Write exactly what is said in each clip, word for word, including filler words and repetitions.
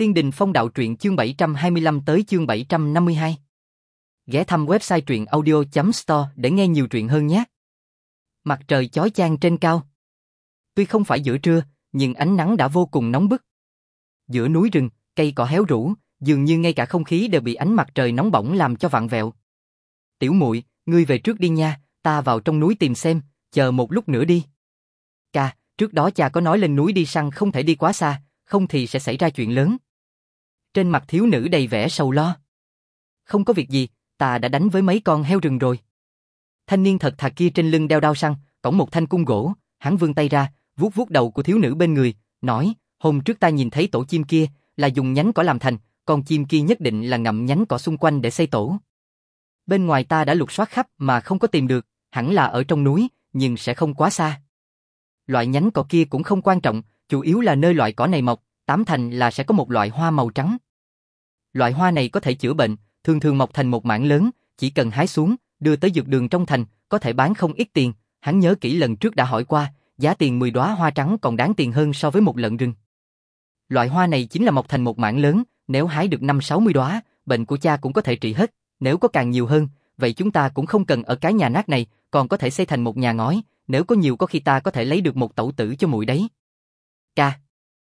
Tiên Đình Phong Đạo Truyện chương bảy trăm hai mươi lăm tới chương bảy trăm năm mươi hai. Ghé thăm website truyện audio chấm store để nghe nhiều truyện hơn nhé. Mặt trời chói chang trên cao. Tuy không phải giữa trưa, nhưng ánh nắng đã vô cùng nóng bức. Giữa núi rừng, cây cỏ héo rũ, dường như ngay cả không khí đều bị ánh mặt trời nóng bỏng làm cho vặn vẹo. Tiểu muội, ngươi về trước đi nha, ta vào trong núi tìm xem, chờ một lúc nữa đi. Ca, trước đó cha có nói lên núi đi săn không thể đi quá xa, không thì sẽ xảy ra chuyện lớn. Trên mặt thiếu nữ đầy vẻ sầu lo. Không có việc gì, ta đã đánh với mấy con heo rừng rồi. Thanh niên thật thà kia trên lưng đeo đao săn, cõng một thanh cung gỗ, hắn vươn tay ra, vuốt vuốt đầu của thiếu nữ bên người, nói, hôm trước ta nhìn thấy tổ chim kia, là dùng nhánh cỏ làm thành, con chim kia nhất định là ngậm nhánh cỏ xung quanh để xây tổ. Bên ngoài ta đã lục soát khắp mà không có tìm được, hẳn là ở trong núi, nhưng sẽ không quá xa. Loại nhánh cỏ kia cũng không quan trọng, chủ yếu là nơi loại cỏ này mọc, tám thành là sẽ có một loại hoa màu trắng. Loại hoa này có thể chữa bệnh, thường thường mọc thành một mảng lớn, chỉ cần hái xuống, đưa tới dược đường trong thành, có thể bán không ít tiền. Hắn nhớ kỹ lần trước đã hỏi qua, giá tiền mười đóa hoa trắng còn đáng tiền hơn so với một lợn rừng. Loại hoa này chính là mọc thành một mảng lớn, nếu hái được năm sáu mươi đóa, bệnh của cha cũng có thể trị hết, nếu có càng nhiều hơn, vậy chúng ta cũng không cần ở cái nhà nát này, còn có thể xây thành một nhà ngói, nếu có nhiều có khi ta có thể lấy được một tẩu tử cho muội đấy. Ca,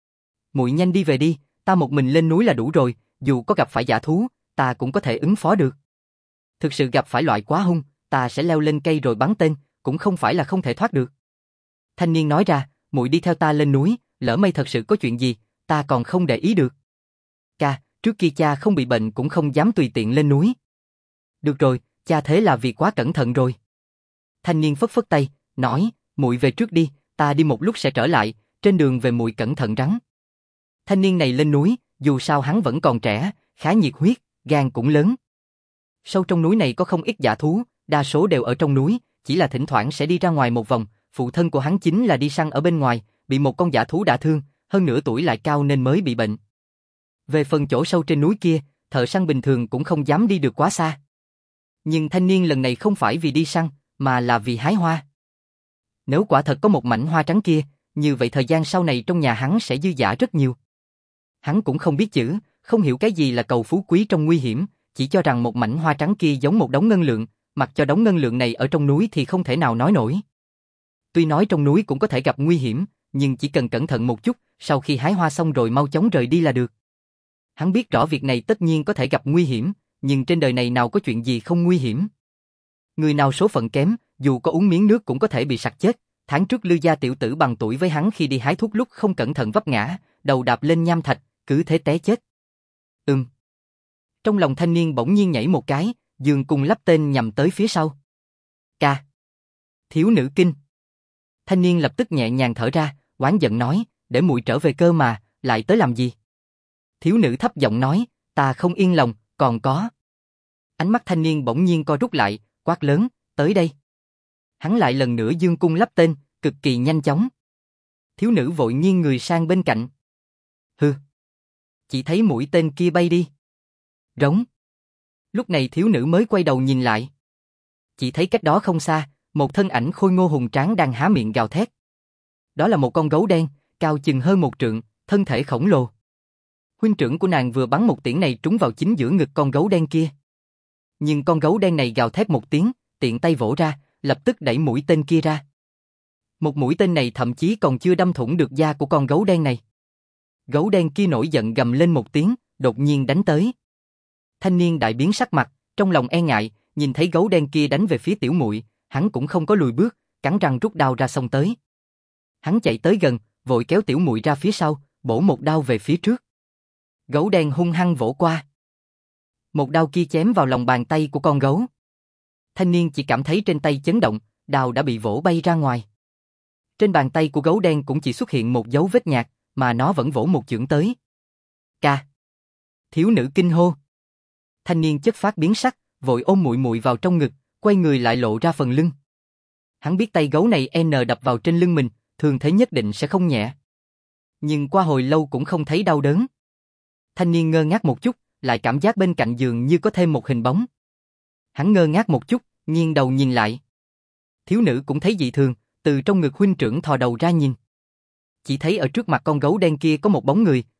muội nhanh đi về đi, ta một mình lên núi là đủ rồi, dù có gặp phải dã thú, ta cũng có thể ứng phó được. Thực sự gặp phải loại quá hung, ta sẽ leo lên cây rồi bắn tên, cũng không phải là không thể thoát được. Thanh niên nói ra, muội đi theo ta lên núi, lỡ may thật sự có chuyện gì, ta còn không để ý được. Ca, trước kia cha không bị bệnh cũng không dám tùy tiện lên núi. Được rồi, cha thế là vì quá cẩn thận rồi. Thanh niên phất phất tay, nói, muội về trước đi, ta đi một lúc sẽ trở lại, trên đường về muội cẩn thận rắn. Thanh niên này lên núi, dù sao hắn vẫn còn trẻ, khá nhiệt huyết, gan cũng lớn. Sâu trong núi này có không ít dã thú, đa số đều ở trong núi, chỉ là thỉnh thoảng sẽ đi ra ngoài một vòng. Phụ thân của hắn chính là đi săn ở bên ngoài, bị một con dã thú đả thương, hơn nữa tuổi lại cao nên mới bị bệnh. Về phần chỗ sâu trên núi kia, thợ săn bình thường cũng không dám đi được quá xa. Nhưng thanh niên lần này không phải vì đi săn, mà là vì hái hoa. Nếu quả thật có một mảnh hoa trắng kia, như vậy thời gian sau này trong nhà hắn sẽ dư dả rất nhiều. Hắn cũng không biết chữ, không hiểu cái gì là cầu phú quý trong nguy hiểm, chỉ cho rằng một mảnh hoa trắng kia giống một đống ngân lượng, mặc cho đống ngân lượng này ở trong núi thì không thể nào nói nổi. Tuy nói trong núi cũng có thể gặp nguy hiểm, nhưng chỉ cần cẩn thận một chút, sau khi hái hoa xong rồi mau chóng rời đi là được. Hắn biết rõ việc này tất nhiên có thể gặp nguy hiểm, nhưng trên đời này nào có chuyện gì không nguy hiểm. Người nào số phận kém, dù có uống miếng nước cũng có thể bị sặc chết. Tháng trước Lư gia tiểu tử bằng tuổi với hắn khi đi hái thuốc lúc không cẩn thận vấp ngã, đầu đạp lên nham thạch, cứ thế té chết. Ừm. Trong lòng thanh niên bỗng nhiên nhảy một cái, dường cùng lắp tên nhằm tới phía sau. Ca. Thiếu nữ kinh. Thanh niên lập tức nhẹ nhàng thở ra, oán giận nói, để muội trở về cơ mà, lại tới làm gì? Thiếu nữ thấp giọng nói, ta không yên lòng, còn có. Ánh mắt thanh niên bỗng nhiên co rút lại, quát lớn, tới đây. Hắn lại lần nữa dương cung lắp tên, cực kỳ nhanh chóng. Thiếu nữ vội nghiêng người sang bên cạnh. Hừ. Chỉ thấy mũi tên kia bay đi. Rống. Lúc này thiếu nữ mới quay đầu nhìn lại. Chỉ thấy cách đó không xa, một thân ảnh khôi ngô hùng tráng đang há miệng gào thét. Đó là một con gấu đen, cao chừng hơn một trượng, thân thể khổng lồ. Huynh trưởng của nàng vừa bắn một tiễn này trúng vào chính giữa ngực con gấu đen kia. Nhưng con gấu đen này gào thét một tiếng, tiện tay vỗ ra, lập tức đẩy mũi tên kia ra. Một mũi tên này thậm chí còn chưa đâm thủng được da của con gấu đen này. Gấu đen kia nổi giận gầm lên một tiếng, đột nhiên đánh tới. Thanh niên đại biến sắc mặt, trong lòng e ngại, nhìn thấy gấu đen kia đánh về phía tiểu muội, hắn cũng không có lùi bước, cắn răng rút đao ra xông tới. Hắn chạy tới gần, vội kéo tiểu muội ra phía sau, bổ một đao về phía trước. Gấu đen hung hăng vỗ qua. Một đao kia chém vào lòng bàn tay của con gấu. Thanh niên chỉ cảm thấy trên tay chấn động, đao đã bị vỗ bay ra ngoài. Trên bàn tay của gấu đen cũng chỉ xuất hiện một dấu vết nhạt, mà nó vẫn vỗ một chưởng tới. Ca. Thiếu nữ kinh hô. Thanh niên chất phát biến sắc, vội ôm muội muội vào trong ngực, quay người lại lộ ra phần lưng. Hắn biết tay gấu này n đập vào trên lưng mình, thường thế nhất định sẽ không nhẹ. Nhưng qua hồi lâu cũng không thấy đau đớn. Thanh niên ngơ ngác một chút, lại cảm giác bên cạnh giường như có thêm một hình bóng. Hắn ngơ ngác một chút, nghiêng đầu nhìn lại. Thiếu nữ cũng thấy dị thường, từ trong ngực huynh trưởng thò đầu ra nhìn. Chỉ thấy ở trước mặt con gấu đen kia có một bóng người,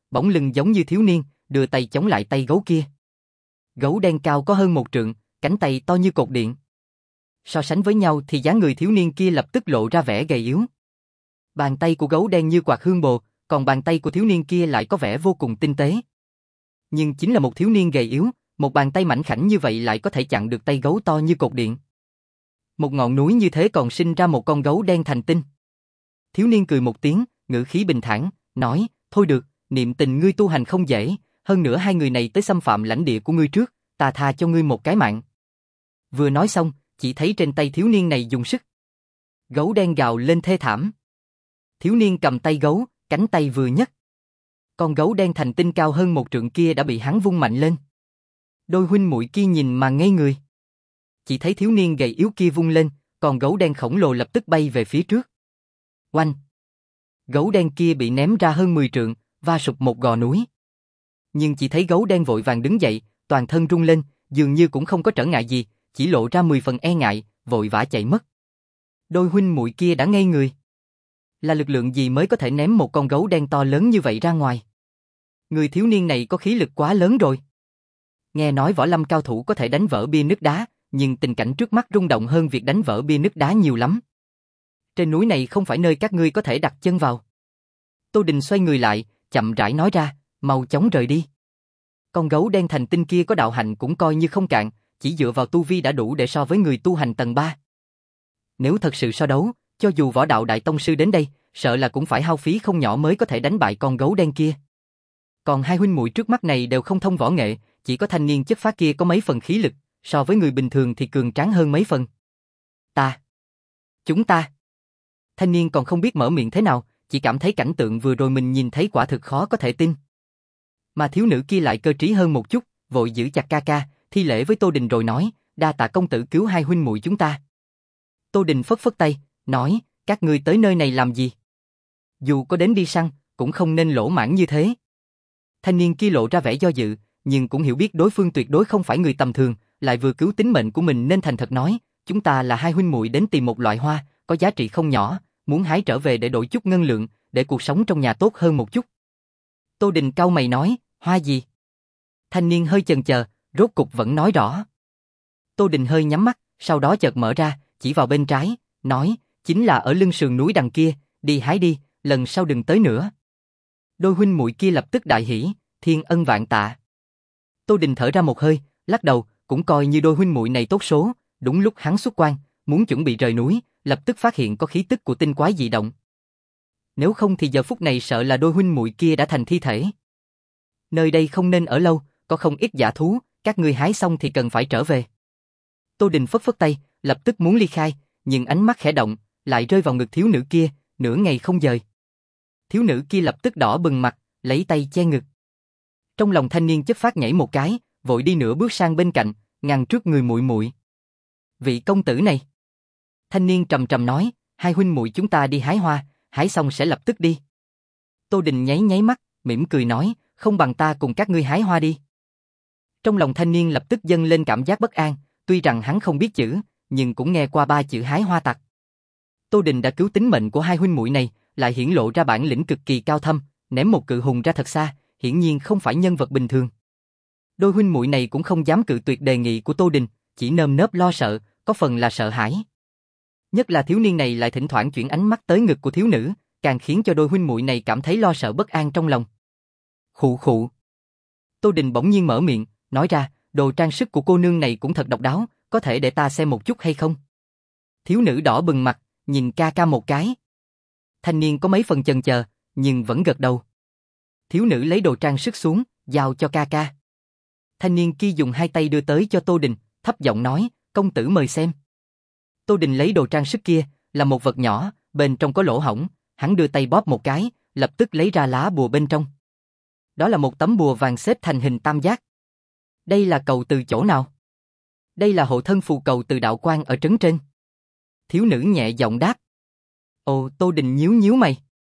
bỗng lưng giống như thiếu niên, đưa tay chống lại tay gấu kia. Gấu đen cao có hơn một trượng, cánh tay to như cột điện. So sánh với nhau thì dáng người thiếu niên kia lập tức lộ ra vẻ gầy yếu. Bàn tay của gấu đen như quạt hương bồ, còn bàn tay của thiếu niên kia lại có vẻ vô cùng tinh tế. Nhưng chính là một thiếu niên gầy yếu, một bàn tay mảnh khảnh như vậy lại có thể chặn được tay gấu to như cột điện. Một ngọn núi như thế còn sinh ra một con gấu đen thành tinh. Thiếu niên cười một tiếng, ngữ khí bình thản, nói, thôi được, niệm tình ngươi tu hành không dễ, hơn nữa hai người này tới xâm phạm lãnh địa của ngươi trước, ta tha cho ngươi một cái mạng. Vừa nói xong, chỉ thấy trên tay thiếu niên này dùng sức. Gấu đen gào lên thê thảm. Thiếu niên cầm tay gấu, cánh tay vừa nhấc. Con gấu đen thành tinh cao hơn một trượng kia đã bị hắn vung mạnh lên. Đôi huynh muội kia nhìn mà ngây người. Chỉ thấy thiếu niên gầy yếu kia vung lên, còn gấu đen khổng lồ lập tức bay về phía trước. Oanh! Gấu đen kia bị ném ra hơn mười trượng, va sụp một gò núi. Nhưng chỉ thấy gấu đen vội vàng đứng dậy, toàn thân rung lên, dường như cũng không có trở ngại gì, chỉ lộ ra mười phần e ngại, vội vã chạy mất. Đôi huynh muội kia đã ngây người. Là lực lượng gì mới có thể ném một con gấu đen to lớn như vậy ra ngoài? Người thiếu niên này có khí lực quá lớn rồi. Nghe nói võ lâm cao thủ có thể đánh vỡ bia nứt đá, nhưng tình cảnh trước mắt rung động hơn việc đánh vỡ bia nứt đá nhiều lắm. Trên núi này không phải nơi các ngươi có thể đặt chân vào. Tô Đình xoay người lại, chậm rãi nói ra, mau chóng rời đi. Con gấu đen thành tinh kia có đạo hạnh cũng coi như không cạn, chỉ dựa vào tu vi đã đủ để so với người tu hành tầng ba. Nếu thật sự so đấu, cho dù võ đạo đại tông sư đến đây, sợ là cũng phải hao phí không nhỏ mới có thể đánh bại con gấu đen kia. Còn hai huynh muội trước mắt này đều không thông võ nghệ, chỉ có thanh niên chất phác kia có mấy phần khí lực, so với người bình thường thì cường tráng hơn mấy phần. Ta, chúng ta. Thanh niên còn không biết mở miệng thế nào, chỉ cảm thấy cảnh tượng vừa rồi mình nhìn thấy quả thực khó có thể tin. Mà thiếu nữ kia lại cơ trí hơn một chút, vội giữ chặt ca ca, thi lễ với Tô Đình rồi nói, đa tạ công tử cứu hai huynh muội chúng ta. Tô Đình phất phất tay, nói, các ngươi tới nơi này làm gì? Dù có đến đi săn, cũng không nên lỗ mãng như thế. Thanh niên kia lộ ra vẻ do dự, nhưng cũng hiểu biết đối phương tuyệt đối không phải người tầm thường, lại vừa cứu tính mệnh của mình nên thành thật nói, chúng ta là hai huynh muội đến tìm một loại hoa, có giá trị không nhỏ, muốn hái trở về để đổi chút ngân lượng, để cuộc sống trong nhà tốt hơn một chút. Tô Đình cau mày nói, hoa gì? Thanh niên hơi chần chờ, rốt cục vẫn nói rõ. Tô Đình hơi nhắm mắt, sau đó chợt mở ra, chỉ vào bên trái, nói, chính là ở lưng sườn núi đằng kia, đi hái đi, lần sau đừng tới nữa. Đôi huynh muội kia lập tức đại hỉ, thiên ân vạn tạ. Tô Đình thở ra một hơi, lắc đầu, cũng coi như đôi huynh muội này tốt số, đúng lúc hắn xuất quan, muốn chuẩn bị rời núi, lập tức phát hiện có khí tức của tinh quái dị động. Nếu không thì giờ phút này sợ là đôi huynh muội kia đã thành thi thể. Nơi đây không nên ở lâu, có không ít dã thú, các ngươi hái xong thì cần phải trở về. Tô Đình phất phất tay, lập tức muốn ly khai, nhưng ánh mắt khẽ động, lại rơi vào ngực thiếu nữ kia, nửa ngày không dời. Thiếu nữ kia lập tức đỏ bừng mặt, lấy tay che ngực. Trong lòng thanh niên chất phát nhảy một cái, vội đi nửa bước sang bên cạnh, ngăn trước người muội muội. Vị công tử này. Thanh niên trầm trầm nói, hai huynh muội chúng ta đi hái hoa, hái xong sẽ lập tức đi. Tô Đình nháy nháy mắt, mỉm cười nói, không bằng ta cùng các ngươi hái hoa đi. Trong lòng thanh niên lập tức dâng lên cảm giác bất an, tuy rằng hắn không biết chữ, nhưng cũng nghe qua ba chữ hái hoa tặc. Tô Đình đã cứu tính mệnh của hai huynh muội này, lại hiển lộ ra bản lĩnh cực kỳ cao thâm, ném một cự hùng ra thật xa, hiển nhiên không phải nhân vật bình thường. Đôi huynh muội này cũng không dám cự tuyệt đề nghị của Tô Đình, chỉ nơm nớp lo sợ, có phần là sợ hãi. Nhất là thiếu niên này lại thỉnh thoảng chuyển ánh mắt tới ngực của thiếu nữ, càng khiến cho đôi huynh muội này cảm thấy lo sợ bất an trong lòng. Khụ khụ. Tô Đình bỗng nhiên mở miệng, nói ra, đồ trang sức của cô nương này cũng thật độc đáo, có thể để ta xem một chút hay không? Thiếu nữ đỏ bừng mặt, nhìn ca ca một cái. Thanh niên có mấy phần chần chờ, nhưng vẫn gật đầu. Thiếu nữ lấy đồ trang sức xuống, giao cho ca ca. Thanh niên kia dùng hai tay đưa tới cho Tô Đình, thấp giọng nói, công tử mời xem. Tô Đình lấy đồ trang sức kia, là một vật nhỏ, bên trong có lỗ hổng, hắn đưa tay bóp một cái, lập tức lấy ra lá bùa bên trong. Đó là một tấm bùa vàng xếp thành hình tam giác. Đây là cầu từ chỗ nào? Đây là hộ thân phù cầu từ đạo quan ở trấn trên. Thiếu nữ nhẹ giọng đáp. Ồ, Tô Đình nhíu nhíu mày.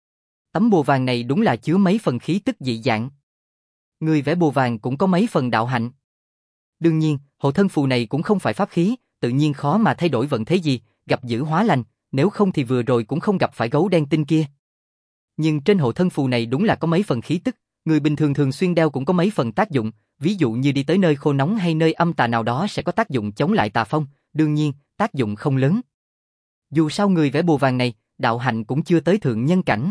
Tấm bùa vàng này đúng là chứa mấy phần khí tức dị dạng. Người vẽ bùa vàng cũng có mấy phần đạo hạnh. Đương nhiên, hộ thân phù này cũng không phải pháp khí, tự nhiên khó mà thay đổi vận thế gì, gặp dữ hóa lành, nếu không thì vừa rồi cũng không gặp phải gấu đen tinh kia. Nhưng trên hộ thân phù này đúng là có mấy phần khí tức, Người bình thường thường xuyên đeo cũng có mấy phần tác dụng, ví dụ như đi tới nơi khô nóng hay nơi âm tà nào đó sẽ có tác dụng chống lại tà phong, đương nhiên, tác dụng không lớn. Dù sao người vẽ bùa vàng này, đạo hạnh cũng chưa tới thượng nhân cảnh.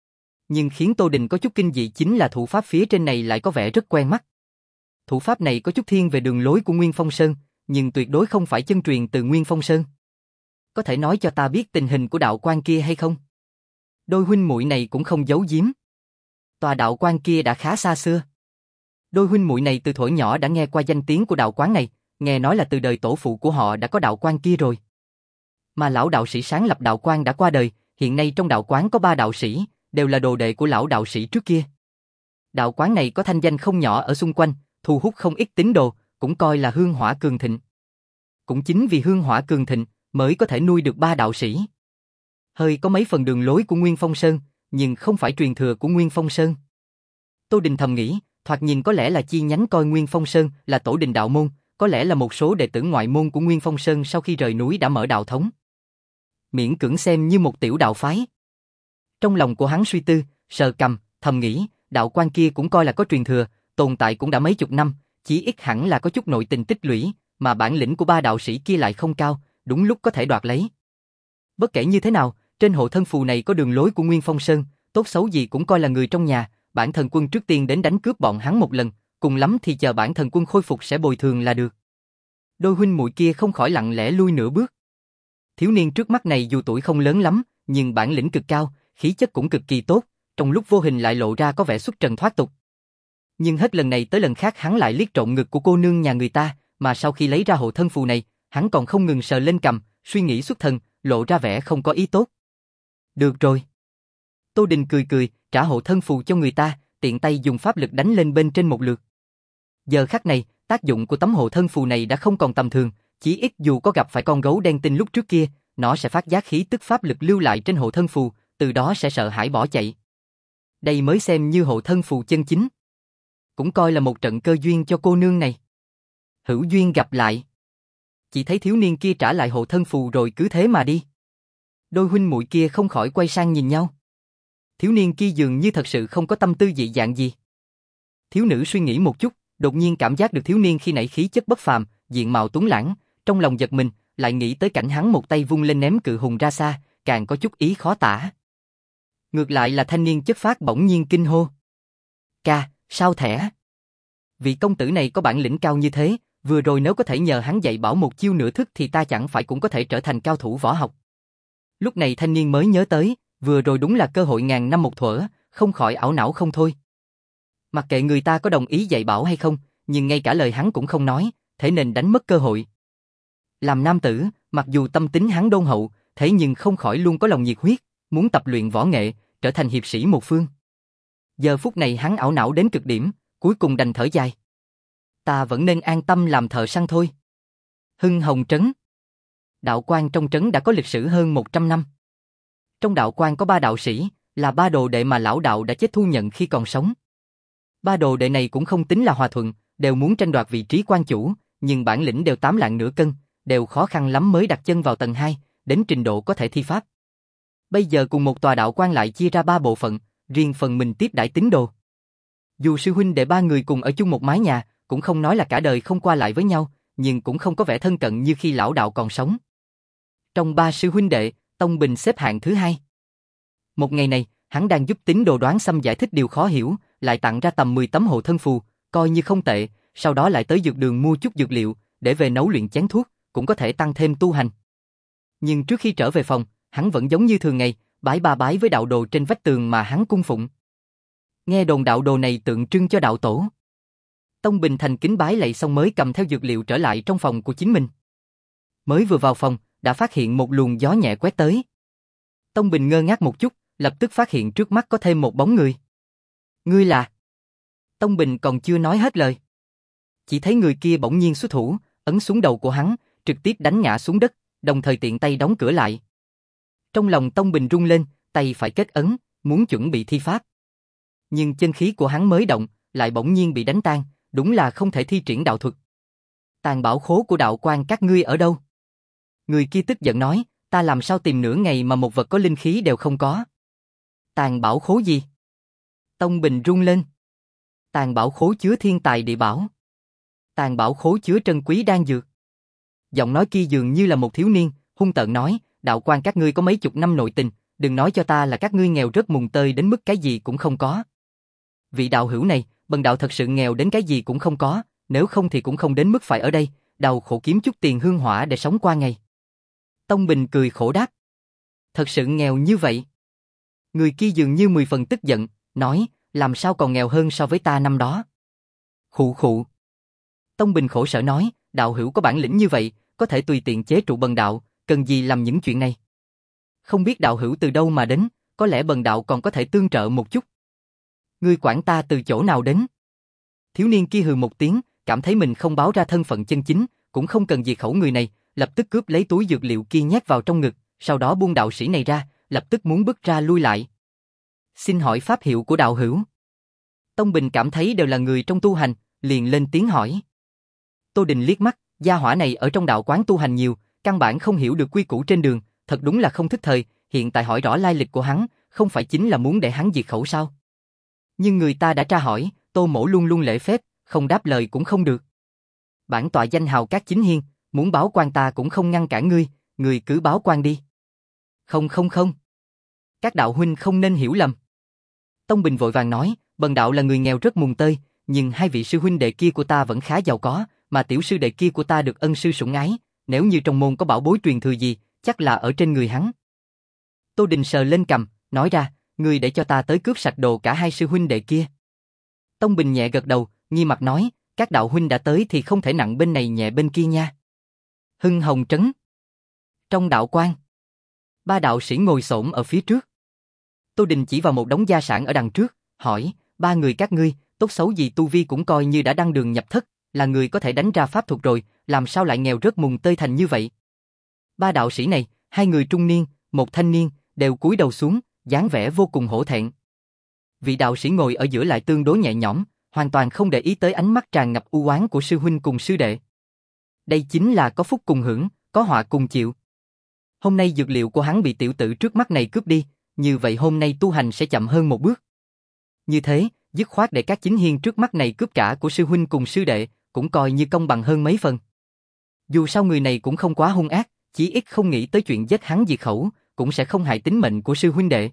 Nhưng khiến Tô Đình có chút kinh dị chính là thủ pháp phía trên này lại có vẻ rất quen mắt. Thủ pháp này có chút thiên về đường lối của Nguyên Phong Sơn, nhưng tuyệt đối không phải chân truyền từ Nguyên Phong Sơn. Có thể nói cho ta biết tình hình của đạo quan kia hay không? Đôi huynh muội này cũng không giấu giếm. Tòa đạo quan kia đã khá xa xưa. Đôi huynh muội này từ thuở nhỏ đã nghe qua danh tiếng của đạo quán này, nghe nói là từ đời tổ phụ của họ đã có đạo quan kia rồi. Mà lão đạo sĩ sáng lập đạo quan đã qua đời, hiện nay trong đạo quán có ba đạo sĩ, đều là đồ đệ của lão đạo sĩ trước kia. Đạo quán này có thanh danh không nhỏ ở xung quanh, thu hút không ít tín đồ, cũng coi là hương hỏa cường thịnh. Cũng chính vì hương hỏa cường thịnh mới có thể nuôi được ba đạo sĩ. Hơi có mấy phần đường lối của Nguyên Phong Sơn, nhưng không phải truyền thừa của Nguyên Phong Sơn. Tô Đình thầm nghĩ, thoạt nhìn có lẽ là chi nhánh coi Nguyên Phong Sơn là tổ đình đạo môn, có lẽ là một số đệ tử ngoại môn của Nguyên Phong Sơn sau khi rời núi đã mở đạo thống. Miễn cưỡng xem như một tiểu đạo phái. Trong lòng của hắn suy tư, sờ cằm, thầm nghĩ, đạo quan kia cũng coi là có truyền thừa, tồn tại cũng đã mấy chục năm, chỉ ít hẳn là có chút nội tình tích lũy, mà bản lĩnh của ba đạo sĩ kia lại không cao, đúng lúc có thể đoạt lấy. Bất kể như thế nào, trên hộ thân phù này có đường lối của Nguyên Phong Sơn, tốt xấu gì cũng coi là người trong nhà, bản thần quân trước tiên đến đánh cướp bọn hắn một lần, cùng lắm thì chờ bản thần quân khôi phục sẽ bồi thường là được. Đôi huynh muội kia không khỏi lặng lẽ lui nửa bước. Thiếu niên trước mắt này dù tuổi không lớn lắm, nhưng bản lĩnh cực cao, khí chất cũng cực kỳ tốt, trong lúc vô hình lại lộ ra có vẻ xuất trần thoát tục. Nhưng hết lần này tới lần khác hắn lại liếc trộm ngực của cô nương nhà người ta, mà sau khi lấy ra hộ thân phù này, hắn còn không ngừng sờ lên cằm, suy nghĩ xuất thần, lộ ra vẻ không có ý tốt. Được rồi. Tô Đình cười cười, trả hộ thân phù cho người ta, tiện tay dùng pháp lực đánh lên bên trên một lượt. Giờ khắc này, tác dụng của tấm hộ thân phù này đã không còn tầm thường, chỉ ít dù có gặp phải con gấu đen tinh lúc trước kia, nó sẽ phát giác khí tức pháp lực lưu lại trên hộ thân phù, từ đó sẽ sợ hãi bỏ chạy. Đây mới xem như hộ thân phù chân chính. Cũng coi là một trận cơ duyên cho cô nương này. Hữu duyên gặp lại. Chỉ thấy thiếu niên kia trả lại hộ thân phù rồi cứ thế mà đi. Đôi huynh muội kia không khỏi quay sang nhìn nhau. Thiếu niên kia dường như thật sự không có tâm tư dị dạng gì. Thiếu nữ suy nghĩ một chút, đột nhiên cảm giác được thiếu niên khi nãy khí chất bất phàm, diện mạo tuấn lãng, trong lòng giật mình, lại nghĩ tới cảnh hắn một tay vung lên ném cự hùng ra xa, càng có chút ý khó tả. Ngược lại là thanh niên chất phác bỗng nhiên kinh hô. Ca, sao thẻ? Vị công tử này có bản lĩnh cao như thế, vừa rồi nếu có thể nhờ hắn dạy bảo một chiêu nửa thức thì ta chẳng phải cũng có thể trở thành cao thủ võ học. Lúc này thanh niên mới nhớ tới, vừa rồi đúng là cơ hội ngàn năm một thuở, không khỏi ảo não không thôi. Mặc kệ người ta có đồng ý dạy bảo hay không, nhưng ngay cả lời hắn cũng không nói, thế nên đánh mất cơ hội. Làm nam tử, mặc dù tâm tính hắn đôn hậu, thế nhưng không khỏi luôn có lòng nhiệt huyết, muốn tập luyện võ nghệ, trở thành hiệp sĩ một phương. Giờ phút này hắn ảo não đến cực điểm, cuối cùng đành thở dài. Ta vẫn nên an tâm làm thợ săn thôi. Hưng Hồng Trấn. Đạo quan trong trấn đã có lịch sử hơn một trăm năm. Trong đạo quan có ba đạo sĩ, là ba đồ đệ mà lão đạo đã chết thu nhận khi còn sống. Ba đồ đệ này cũng không tính là hòa thuận, đều muốn tranh đoạt vị trí quan chủ, nhưng bản lĩnh đều tám lạng nửa cân, đều khó khăn lắm mới đặt chân vào tầng hai, đến trình độ có thể thi pháp. Bây giờ cùng một tòa đạo quan lại chia ra ba bộ phận, riêng phần mình tiếp đãi tín đồ. Dù sư huynh đệ ba người cùng ở chung một mái nhà, cũng không nói là cả đời không qua lại với nhau, nhưng cũng không có vẻ thân cận như khi lão đạo còn sống. Trong ba sư huynh đệ, Tông Bình xếp hạng thứ hai. Một ngày này, hắn đang giúp tín đồ Đoán Xăm giải thích điều khó hiểu, lại tặng ra tầm mười tấm hộ thân phù, coi như không tệ, sau đó lại tới dược đường mua chút dược liệu, để về nấu luyện chén thuốc, cũng có thể tăng thêm tu hành. Nhưng trước khi trở về phòng, hắn vẫn giống như thường ngày, bái ba bái với đạo đồ trên vách tường mà hắn cung phụng. Nghe đồn đạo đồ này tượng trưng cho đạo tổ. Tông Bình thành kính bái lạy xong mới cầm theo dược liệu trở lại trong phòng của chính mình. Mới vừa vào phòng, đã phát hiện một luồng gió nhẹ quét tới. Tông Bình ngơ ngác một chút, lập tức phát hiện trước mắt có thêm một bóng người. Ngươi là... Tông Bình còn chưa nói hết lời. Chỉ thấy người kia bỗng nhiên xuất thủ, ấn xuống đầu của hắn, trực tiếp đánh ngã xuống đất, đồng thời tiện tay đóng cửa lại. Trong lòng Tông Bình rung lên, tay phải kết ấn, muốn chuẩn bị thi pháp. Nhưng chân khí của hắn mới động, lại bỗng nhiên bị đánh tan, đúng là không thể thi triển đạo thuật. Tàn bảo khố của đạo quan các ngươi ở đâu? Người kia tức giận nói, ta làm sao tìm nửa ngày mà một vật có linh khí đều không có. Tàn bảo khố gì? Tông Bình rung lên. Tàng bảo khố chứa thiên tài địa bảo. Tàng bảo khố chứa trân quý đan dược. Giọng nói kia dường như là một thiếu niên, hung tợn nói, đạo quan các ngươi có mấy chục năm nội tình, đừng nói cho ta là các ngươi nghèo rất mùng tơi đến mức cái gì cũng không có. Vị đạo hữu này, bần đạo thật sự nghèo đến cái gì cũng không có, nếu không thì cũng không đến mức phải ở đây, đau khổ kiếm chút tiền hương hỏa để sống qua ngày. Tông Bình cười khổ đáp. Thật sự nghèo như vậy? Người kia dường như mười phần tức giận, nói, làm sao còn nghèo hơn so với ta năm đó. Khụ khụ. Tông Bình khổ sở nói, đạo hữu có bản lĩnh như vậy, có thể tùy tiện chế trụ bần đạo, cần gì làm những chuyện này. Không biết đạo hữu từ đâu mà đến, có lẽ bần đạo còn có thể tương trợ một chút. Ngươi quản ta từ chỗ nào đến? Thiếu niên kia hừ một tiếng, cảm thấy mình không báo ra thân phận chân chính, cũng không cần diệt khẩu người này, lập tức cướp lấy túi dược liệu kia nhét vào trong ngực, sau đó buông đạo sĩ này ra, lập tức muốn bước ra lui lại. Xin hỏi pháp hiệu của đạo hữu? Tông Bình cảm thấy đều là người trong tu hành, liền lên tiếng hỏi. Tô Đình liếc mắt, gia hỏa này ở trong đạo quán tu hành nhiều, căn bản không hiểu được quy củ trên đường, thật đúng là không thức thời, hiện tại hỏi rõ lai lịch của hắn, không phải chính là muốn để hắn diệt khẩu sao? Nhưng người ta đã tra hỏi, Tô Mỗ luôn luôn lễ phép, không đáp lời cũng không được. Bản tọa danh hào Cát Chính Hiên, muốn báo quan ta cũng không ngăn cản ngươi, ngươi cứ báo quan đi. Không không không. Các đạo huynh không nên hiểu lầm. Tông Bình vội vàng nói, bần đạo là người nghèo rất mùng tơi, nhưng hai vị sư huynh đệ kia của ta vẫn khá giàu có, mà tiểu sư đệ kia của ta được ân sư sủng ái, nếu như trong môn có bảo bối truyền thừa gì, chắc là ở trên người hắn. Tô Đình sờ lên cằm, nói ra, ngươi để cho ta tới cướp sạch đồ cả hai sư huynh đệ kia. Tông Bình nhẹ gật đầu, nghi mặt nói, các đạo huynh đã tới thì không thể nặng bên này nhẹ bên kia nha. Hưng Hồng Trấn. Trong đạo quan, ba đạo sĩ ngồi xổm ở phía trước. Tô Đình chỉ vào một đống gia sản ở đằng trước, hỏi, ba người các ngươi, tốt xấu gì tu vi cũng coi như đã đăng đường nhập thất, là người có thể đánh ra pháp thuật rồi, làm sao lại nghèo rớt mùng tơi thành như vậy? Ba đạo sĩ này, hai người trung niên, một thanh niên, đều cúi đầu xuống, dáng vẻ vô cùng hổ thẹn. Vị đạo sĩ ngồi ở giữa lại tương đối nhẹ nhõm, hoàn toàn không để ý tới ánh mắt tràn ngập u oán của sư huynh cùng sư đệ. Đây chính là có phúc cùng hưởng, có họa cùng chịu. Hôm nay dược liệu của hắn bị tiểu tử trước mắt này cướp đi, như vậy hôm nay tu hành sẽ chậm hơn một bước. Như thế, dứt khoát để các chính hiên trước mắt này cướp cả của sư huynh cùng sư đệ, cũng coi như công bằng hơn mấy phần. Dù sao người này cũng không quá hung ác, chỉ ít không nghĩ tới chuyện giết hắn diệt khẩu, cũng sẽ không hại tính mệnh của sư huynh đệ.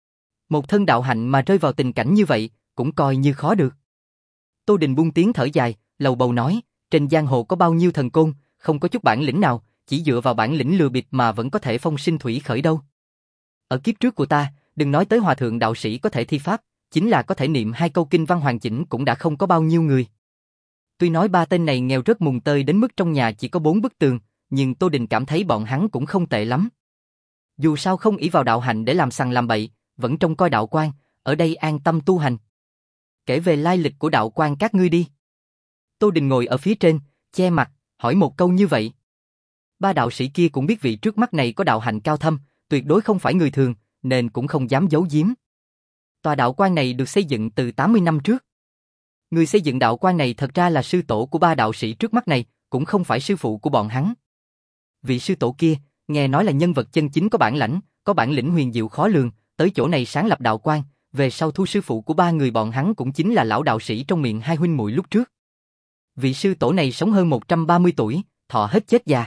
Một thân đạo hạnh mà rơi vào tình cảnh như vậy, cũng coi như khó được. Tô Đình buông tiếng thở dài, lầu bầu nói, trên giang hồ có bao nhiêu thần côn, không có chút bản lĩnh nào, chỉ dựa vào bản lĩnh lừa bịp mà vẫn có thể phong sinh thủy khởi đâu. Ở kiếp trước của ta, đừng nói tới hòa thượng đạo sĩ có thể thi pháp, chính là có thể niệm hai câu kinh văn hoàn chỉnh cũng đã không có bao nhiêu người. Tuy nói ba tên này nghèo rất mùng tơi đến mức trong nhà chỉ có bốn bức tường, nhưng Tô Đình cảm thấy bọn hắn cũng không tệ lắm. Dù sao không ỷ vào đạo hạnh để làm sằng làm bậy, vẫn trông coi đạo quan, ở đây an tâm tu hành. Kể về lai lịch của đạo quan các ngươi đi. Tô Đình ngồi ở phía trên, che mặt, hỏi một câu như vậy. Ba đạo sĩ kia cũng biết vị trước mắt này có đạo hạnh cao thâm, tuyệt đối không phải người thường, nên cũng không dám giấu giếm. Tòa đạo quan này được xây dựng từ tám mươi năm trước. Người xây dựng đạo quan này thật ra là sư tổ của ba đạo sĩ trước mắt này, cũng không phải sư phụ của bọn hắn. Vị sư tổ kia, nghe nói là nhân vật chân chính có bản lãnh, có bản lĩnh huyền diệu khó lường, tới chỗ này sáng lập đạo quan, về sau thu sư phụ của ba người bọn hắn cũng chính là lão đạo sĩ trong miệng hai huynh muội lúc trước. Vị sư tổ này sống hơn một trăm ba mươi tuổi, thọ hết chết già.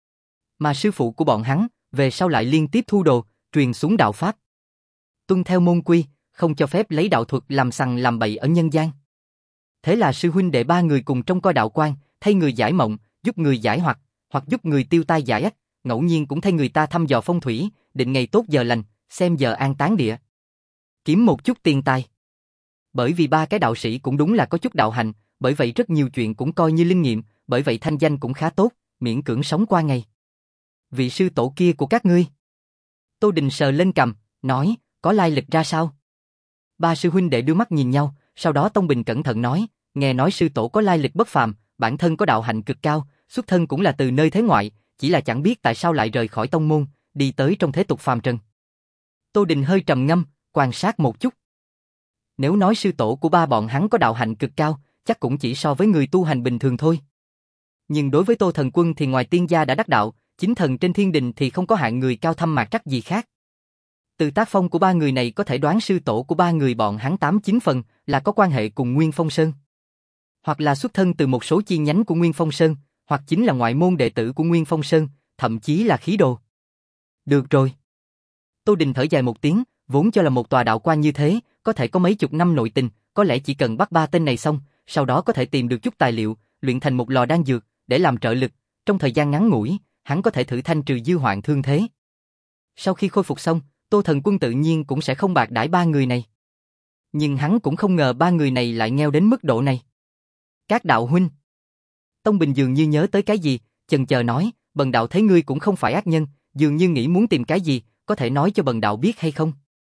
Mà sư phụ của bọn hắn, về sau lại liên tiếp thu đồ, truyền xuống đạo pháp. Tuân theo môn quy, không cho phép lấy đạo thuật làm sằng làm bậy ở nhân gian. Thế là sư huynh đệ ba người cùng trông coi đạo quan, thay người giải mộng, giúp người giải hoặc, hoặc giúp người tiêu tai giải ách, ngẫu nhiên cũng thay người ta thăm dò phong thủy, định ngày tốt giờ lành, xem giờ an táng địa. Kiếm một chút tiền tài. Bởi vì ba cái đạo sĩ cũng đúng là có chút đạo hành, bởi vậy rất nhiều chuyện cũng coi như linh nghiệm, bởi vậy thanh danh cũng khá tốt, miễn cưỡng sống qua ngày. Vị sư tổ kia của các ngươi. Tô Đình sờ lên cằm, nói, có lai lịch ra sao? Ba sư huynh đệ đưa mắt nhìn nhau, sau đó Tông Bình cẩn thận nói, nghe nói sư tổ có lai lịch bất phàm, bản thân có đạo hạnh cực cao, xuất thân cũng là từ nơi thế ngoại, chỉ là chẳng biết tại sao lại rời khỏi tông môn, đi tới trong thế tục phàm trần. Tô Đình hơi trầm ngâm, quan sát một chút. Nếu nói sư tổ của ba bọn hắn có đạo hạnh cực cao, chắc cũng chỉ so với người tu hành bình thường thôi. Nhưng đối với Tô Thần Quân thì ngoài tiên gia đã đắc đạo, chính thần trên thiên đình thì không có hạng người cao thâm mạt trắc gì khác. Từ tác phong của ba người này có thể đoán sư tổ của ba người bọn hắn tám chín phần là có quan hệ cùng Nguyên Phong Sơn. Hoặc là xuất thân từ một số chi nhánh của Nguyên Phong Sơn, hoặc chính là ngoại môn đệ tử của Nguyên Phong Sơn, thậm chí là khí đồ. Được rồi. Tô Đình thở dài một tiếng, vốn cho là một tòa đạo quan như thế, có thể có mấy chục năm nội tình, có lẽ chỉ cần bắt ba tên này xong, sau đó có thể tìm được chút tài liệu, luyện thành một lò đan dược, để làm trợ lực, trong thời gian ngắn ngủi, hắn có thể thử thanh trừ dư hoạn thương thế. Sau khi khôi phục xong, Tô Thần Quân tự nhiên cũng sẽ không bạc đãi ba người này. Nhưng hắn cũng không ngờ ba người này lại nghèo đến mức độ này. Các đạo huynh. Tông Bình dường như nhớ tới cái gì, chần chờ nói, Bần đạo thấy ngươi cũng không phải ác nhân, dường như nghĩ muốn tìm cái gì, có thể nói cho Bần đạo biết hay không?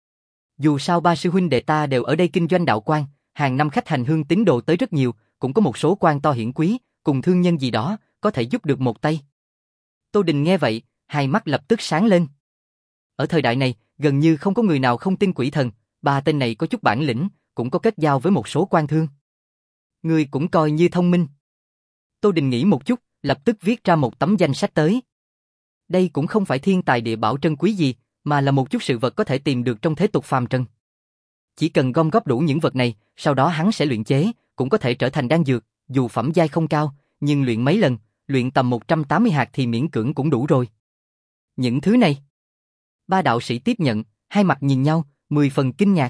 Dù sao ba sư huynh đệ ta đều ở đây kinh doanh đạo quan, hàng năm khách hành hương tín đồ tới rất nhiều, cũng có một số quan to hiển quý, cùng thương nhân gì đó, có thể giúp được một tay. Tô Đình nghe vậy, hai mắt lập tức sáng lên. Ở thời đại này, gần như không có người nào không tin quỷ thần, ba tên này có chút bản lĩnh, cũng có kết giao với một số quan thương. Người cũng coi như thông minh. Tô Đình nghĩ một chút, lập tức viết ra một tấm danh sách tới. Đây cũng không phải thiên tài địa bảo trân quý gì, mà là một chút sự vật có thể tìm được trong thế tục phàm trần. Chỉ cần gom góp đủ những vật này, sau đó hắn sẽ luyện chế, cũng có thể trở thành đan dược, dù phẩm giai không cao, nhưng luyện mấy lần, luyện tầm một trăm tám mươi hạt thì miễn cưỡng cũng đủ rồi. Những thứ này. Ba đạo sĩ tiếp nhận, hai mặt nhìn nhau, mười phần kinh ngạc.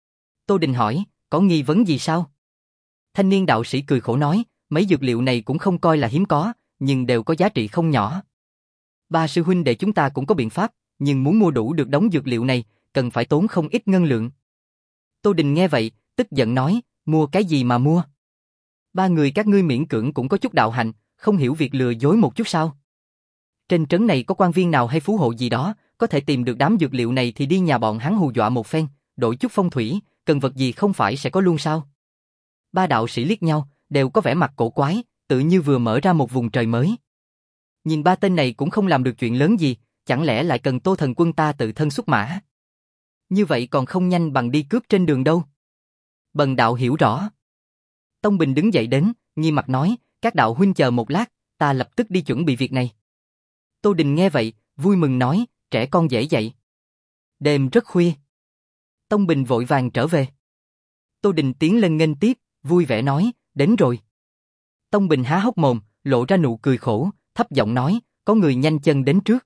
Tô Đình hỏi, có nghi vấn gì sao? Thanh niên đạo sĩ cười khổ nói, mấy dược liệu này cũng không coi là hiếm có, nhưng đều có giá trị không nhỏ. Ba sư huynh đệ chúng ta cũng có biện pháp, nhưng muốn mua đủ được đống dược liệu này, cần phải tốn không ít ngân lượng. Tô Đình nghe vậy, tức giận nói, mua cái gì mà mua? Ba người các ngươi miễn cưỡng cũng có chút đạo hạnh, không hiểu việc lừa dối một chút sao? Trên trấn này có quan viên nào hay phú hộ gì đó, có thể tìm được đám dược liệu này thì đi nhà bọn hắn hù dọa một phen, đổi chút phong thủy, cần vật gì không phải sẽ có luôn sao? Ba đạo sĩ liếc nhau, đều có vẻ mặt cổ quái, tự như vừa mở ra một vùng trời mới. Nhìn ba tên này cũng không làm được chuyện lớn gì, chẳng lẽ lại cần Tô Thần Quân ta tự thân xuất mã? Như vậy còn không nhanh bằng đi cướp trên đường đâu. Bần đạo hiểu rõ. Tông Bình đứng dậy đến, nghi mặt nói, các đạo huynh chờ một lát, ta lập tức đi chuẩn bị việc này. Tô Đình nghe vậy, vui mừng nói, trẻ con dễ dạy. Đêm rất khuya. Tông Bình vội vàng trở về. Tô Đình tiến lên nghênh tiếp, vui vẻ nói, đến rồi. Tông Bình há hốc mồm, lộ ra nụ cười khổ, thấp giọng nói, có người nhanh chân đến trước.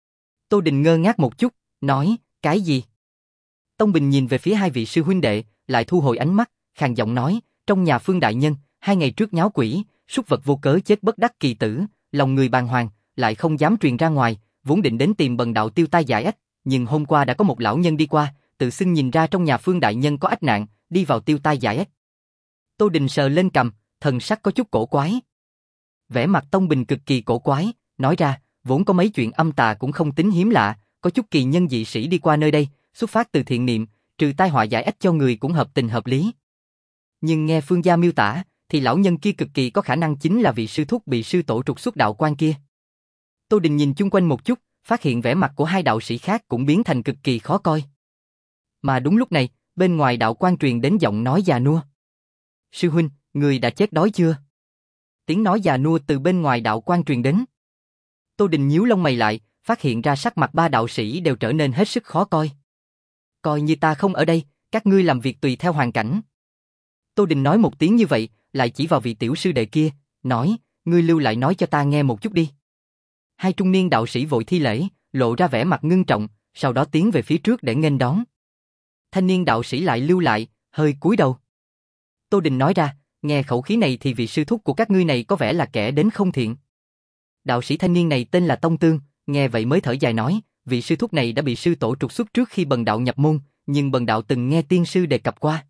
Tô Đình ngơ ngác một chút, nói, cái gì? Tông Bình nhìn về phía hai vị sư huynh đệ, lại thu hồi ánh mắt, khàn giọng nói, trong nhà Phương đại nhân, hai ngày trước nháo quỷ, súc vật vô cớ chết bất đắc kỳ tử, lòng người bàng hoàng, lại không dám truyền ra ngoài, vốn định đến tìm Bần đạo tiêu tai giải ách, nhưng hôm qua đã có một lão nhân đi qua, tự xưng nhìn ra trong nhà Phương đại nhân có ách nạn, đi vào tiêu tai giải ách. Tô Đình sờ lên cằm, thần sắc có chút cổ quái. Vẻ mặt Tông Bình cực kỳ cổ quái, nói ra, vốn có mấy chuyện âm tà cũng không tính hiếm lạ, có chút kỳ nhân dị sĩ đi qua nơi đây, xuất phát từ thiện niệm, trừ tai họa giải ách cho người cũng hợp tình hợp lý. Nhưng nghe Phương gia miêu tả, thì lão nhân kia cực kỳ có khả năng chính là vị sư thúc bị sư tổ trục xuất đạo quan kia. Tô Đình nhìn chung quanh một chút, phát hiện vẻ mặt của hai đạo sĩ khác cũng biến thành cực kỳ khó coi. Mà đúng lúc này, bên ngoài đạo quan truyền đến giọng nói già nua. Sư huynh, người đã chết đói chưa? Tiếng nói già nua từ bên ngoài đạo quan truyền đến. Tô Đình nhíu lông mày lại, phát hiện ra sắc mặt ba đạo sĩ đều trở nên hết sức khó coi. Coi như ta không ở đây, các ngươi làm việc tùy theo hoàn cảnh. Tô Đình nói một tiếng như vậy, lại chỉ vào vị tiểu sư đệ kia, nói, ngươi lưu lại nói cho ta nghe một chút đi. Hai trung niên đạo sĩ vội thi lễ, lộ ra vẻ mặt ngưng trọng, sau đó tiến về phía trước để nghênh đón. Thanh niên đạo sĩ lại lưu lại, hơi cúi đầu. Tô Đình nói ra, nghe khẩu khí này thì vị sư thúc của các ngươi này có vẻ là kẻ đến không thiện. Đạo sĩ thanh niên này tên là Tông Tương, nghe vậy mới thở dài nói, vị sư thúc này đã bị sư tổ trục xuất trước khi bần đạo nhập môn, nhưng bần đạo từng nghe tiên sư đề cập qua.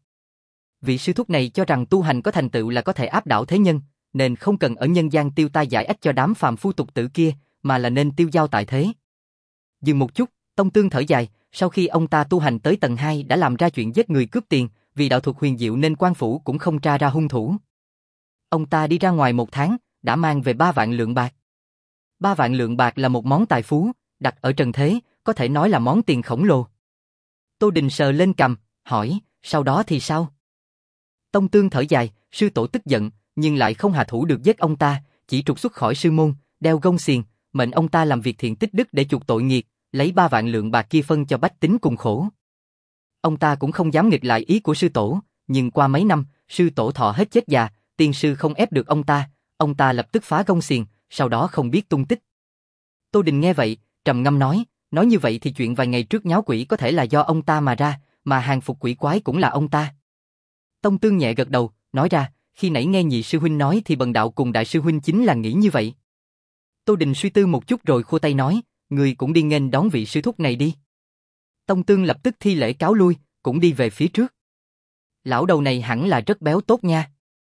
Vị sư thúc này cho rằng tu hành có thành tựu là có thể áp đảo thế nhân, nên không cần ở nhân gian tiêu tai giải ách cho đám phàm phu tục tử kia, mà là nên tiêu dao tại thế. Dừng một chút, Tông Tương thở dài, sau khi ông ta tu hành tới tầng hai đã làm ra chuyện giết người cướp tiền, vì đạo thuật huyền diệu nên quan phủ cũng không tra ra hung thủ. Ông ta đi ra ngoài một tháng, đã mang về ba vạn lượng bạc. Ba vạn lượng bạc là một món tài phú, đặt ở trần thế, có thể nói là món tiền khổng lồ. Tô Đình sờ lên cằm, hỏi, sau đó thì sao? Tông Tương thở dài, sư tổ tức giận, nhưng lại không hạ thủ được giết ông ta, chỉ trục xuất khỏi sư môn, đeo gông xiềng, mệnh ông ta làm việc thiện tích đức để chuộc tội nghiệt, lấy ba vạn lượng bạc kia phân cho bách tính cùng khổ. Ông ta cũng không dám nghịch lại ý của sư tổ, nhưng qua mấy năm, sư tổ thọ hết chết già, tiên sư không ép được ông ta, ông ta lập tức phá gông xiềng, sau đó không biết tung tích. Tô Đình nghe vậy, trầm ngâm nói, nói như vậy thì chuyện vài ngày trước nháo quỷ có thể là do ông ta mà ra, mà hàng phục quỷ quái cũng là ông ta. Tông Tương nhẹ gật đầu, nói ra, khi nãy nghe nhị sư huynh nói thì bần đạo cùng đại sư huynh chính là nghĩ như vậy. Tô Đình suy tư một chút rồi khua tay nói, người cũng đi nghênh đón vị sư thúc này đi. Tông Tương lập tức thi lễ cáo lui, cũng đi về phía trước. Lão đầu này hẳn là rất béo tốt nha.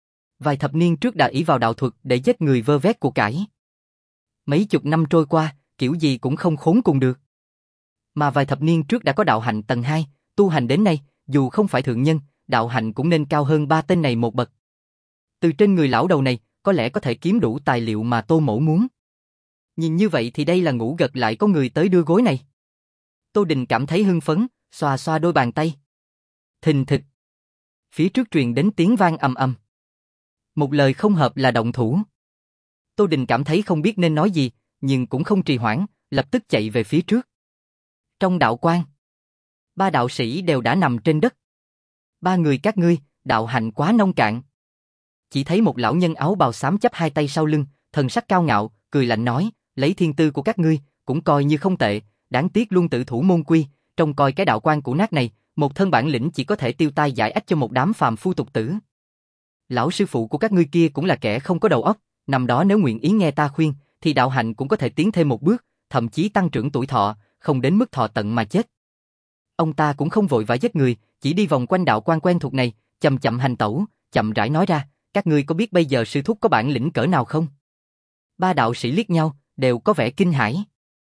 Vài thập niên trước đã ỷ vào đạo thuật để giết người vơ vét của cải. Mấy chục năm trôi qua, kiểu gì cũng không khốn cùng được. Mà vài thập niên trước đã có đạo hạnh tầng hai, tu hành đến nay, dù không phải thượng nhân, đạo hạnh cũng nên cao hơn ba tên này một bậc. Từ trên người lão đầu này, có lẽ có thể kiếm đủ tài liệu mà Tô Mỗ muốn. Nhìn như vậy thì đây là ngủ gật lại có người tới đưa gối này. Tô Đình cảm thấy hưng phấn, xoa xoa đôi bàn tay. Thình thịch. Phía trước truyền đến tiếng vang ầm ầm. Một lời không hợp là động thủ. Tô Đình cảm thấy không biết nên nói gì, nhưng cũng không trì hoãn, lập tức chạy về phía trước. Trong đạo quan, ba đạo sĩ đều đã nằm trên đất. Ba người các ngươi, đạo hạnh quá nông cạn. Chỉ thấy một lão nhân áo bào xám chắp hai tay sau lưng, thần sắc cao ngạo, cười lạnh nói, lấy thiên tư của các ngươi, cũng coi như không tệ, đáng tiếc luôn tự thủ môn quy, trông coi cái đạo quan cũ nát này, một thân bản lĩnh chỉ có thể tiêu tai giải ách cho một đám phàm phu tục tử. Lão sư phụ của các ngươi kia cũng là kẻ không có đầu óc, năm đó nếu nguyện ý nghe ta khuyên, thì đạo hạnh cũng có thể tiến thêm một bước, thậm chí tăng trưởng tuổi thọ, không đến mức thọ tận mà chết. Ông ta cũng không vội vã giết người, chỉ đi vòng quanh đạo quan quen thuộc này, chậm chậm hành tẩu, chậm rãi nói ra, các ngươi có biết bây giờ sư thúc có bản lĩnh cỡ nào không? Ba đạo sĩ liếc nhau, đều có vẻ kinh hãi.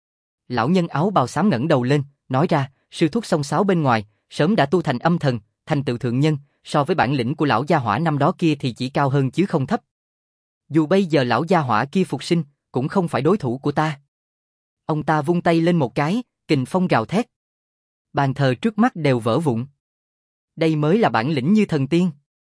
Lão nhân áo bào xám ngẩng đầu lên, nói ra, sư thúc song sáo bên ngoài, sớm đã tu thành âm thần, thành tựu thượng nhân, so với bản lĩnh của lão gia hỏa năm đó kia thì chỉ cao hơn chứ không thấp. Dù bây giờ lão gia hỏa kia phục sinh, cũng không phải đối thủ của ta. Ông ta vung tay lên một cái, kình phong gào thét. Bàn thờ trước mắt đều vỡ vụn. Đây mới là bản lĩnh như thần tiên.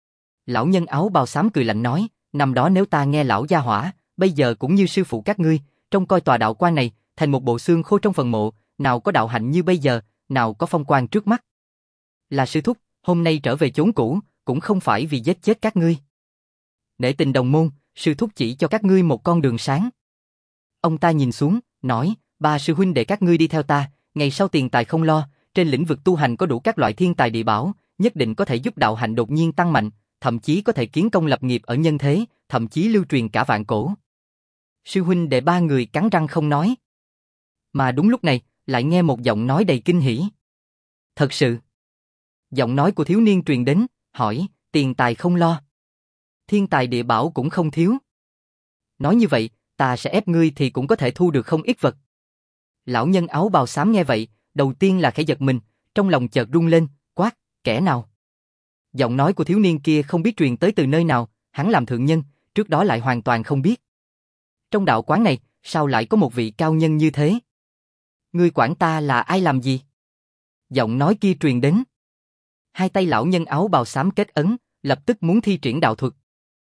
Lão nhân áo bào xám cười lạnh nói, năm đó nếu ta nghe lão gia hỏa, bây giờ cũng như sư phụ các ngươi, trông coi tòa đạo quan này, thành một bộ xương khô trong phần mộ, nào có đạo hạnh như bây giờ, nào có phong quang trước mắt. Là sư thúc, hôm nay trở về chốn cũ, cũng không phải vì giết chết các ngươi. Để tình đồng môn, sư thúc chỉ cho các ngươi một con đường sáng. Ông ta nhìn xuống, nói, ba sư huynh để các ngươi đi theo ta, ngày sau tiền tài không lo, trên lĩnh vực tu hành có đủ các loại thiên tài địa bảo, nhất định có thể giúp đạo hạnh đột nhiên tăng mạnh, thậm chí có thể kiến công lập nghiệp ở nhân thế, thậm chí lưu truyền cả vạn cổ. Sư huynh để ba người cắn răng không nói. Mà đúng lúc này, lại nghe một giọng nói đầy kinh hỉ. Thật sự. Giọng nói của thiếu niên truyền đến, hỏi, tiền tài không lo. Thiên tài địa bảo cũng không thiếu. Nói như vậy, ta sẽ ép ngươi thì cũng có thể thu được không ít vật. Lão nhân áo bào xám nghe vậy, đầu tiên là khẽ giật mình, trong lòng chợt rung lên, quát, kẻ nào? Giọng nói của thiếu niên kia không biết truyền tới từ nơi nào, hắn làm thượng nhân, trước đó lại hoàn toàn không biết. Trong đạo quán này, sao lại có một vị cao nhân như thế? Ngươi quản ta là ai làm gì? Giọng nói kia truyền đến. Hai tay lão nhân áo bào xám kết ấn, lập tức muốn thi triển đạo thuật.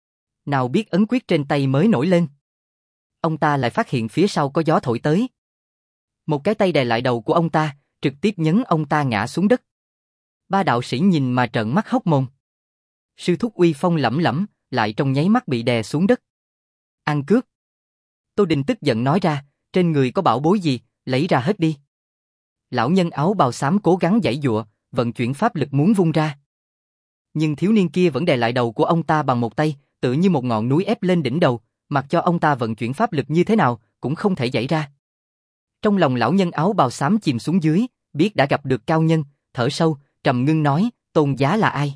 Nào biết ấn quyết trên tay mới nổi lên. Ông ta lại phát hiện phía sau có gió thổi tới. Một cái tay đè lại đầu của ông ta, trực tiếp nhấn ông ta ngã xuống đất. Ba đạo sĩ nhìn mà trợn mắt hốc mồm. Sư thúc uy phong lẫm lẫm, lại trong nháy mắt bị đè xuống đất. Ăn cướp. Tô Đình tức giận nói ra, trên người có bảo bối gì, lấy ra hết đi. Lão nhân áo bào xám cố gắng giãy giụa, vận chuyển pháp lực muốn vung ra. Nhưng thiếu niên kia vẫn đè lại đầu của ông ta bằng một tay, tựa như một ngọn núi ép lên đỉnh đầu, mặc cho ông ta vận chuyển pháp lực như thế nào, cũng không thể giãy ra. Trong lòng lão nhân áo bào xám chìm xuống dưới, biết đã gặp được cao nhân, thở sâu, trầm ngưng nói, tôn giá là ai?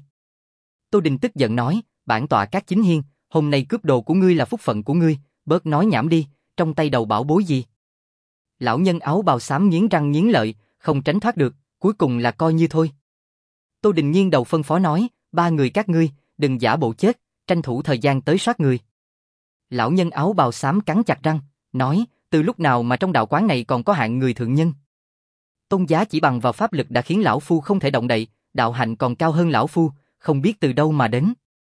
Tô Đình tức giận nói, bản tọa Cát Chính Hiên, hôm nay cướp đồ của ngươi là phúc phận của ngươi, bớt nói nhảm đi, trong tay đầu bảo bối gì? Lão nhân áo bào xám nghiến răng nghiến lợi, không tránh thoát được, cuối cùng là coi như thôi. Tô Đình nghiêng đầu phân phó nói, ba người các ngươi, đừng giả bộ chết, tranh thủ thời gian tới soát người. Lão nhân áo bào xám cắn chặt răng, nói, từ lúc nào mà trong đạo quán này còn có hạng người thượng nhân? Tôn giá chỉ bằng vào pháp lực đã khiến lão phu không thể động đậy, đạo hạnh còn cao hơn lão phu, không biết từ đâu mà đến.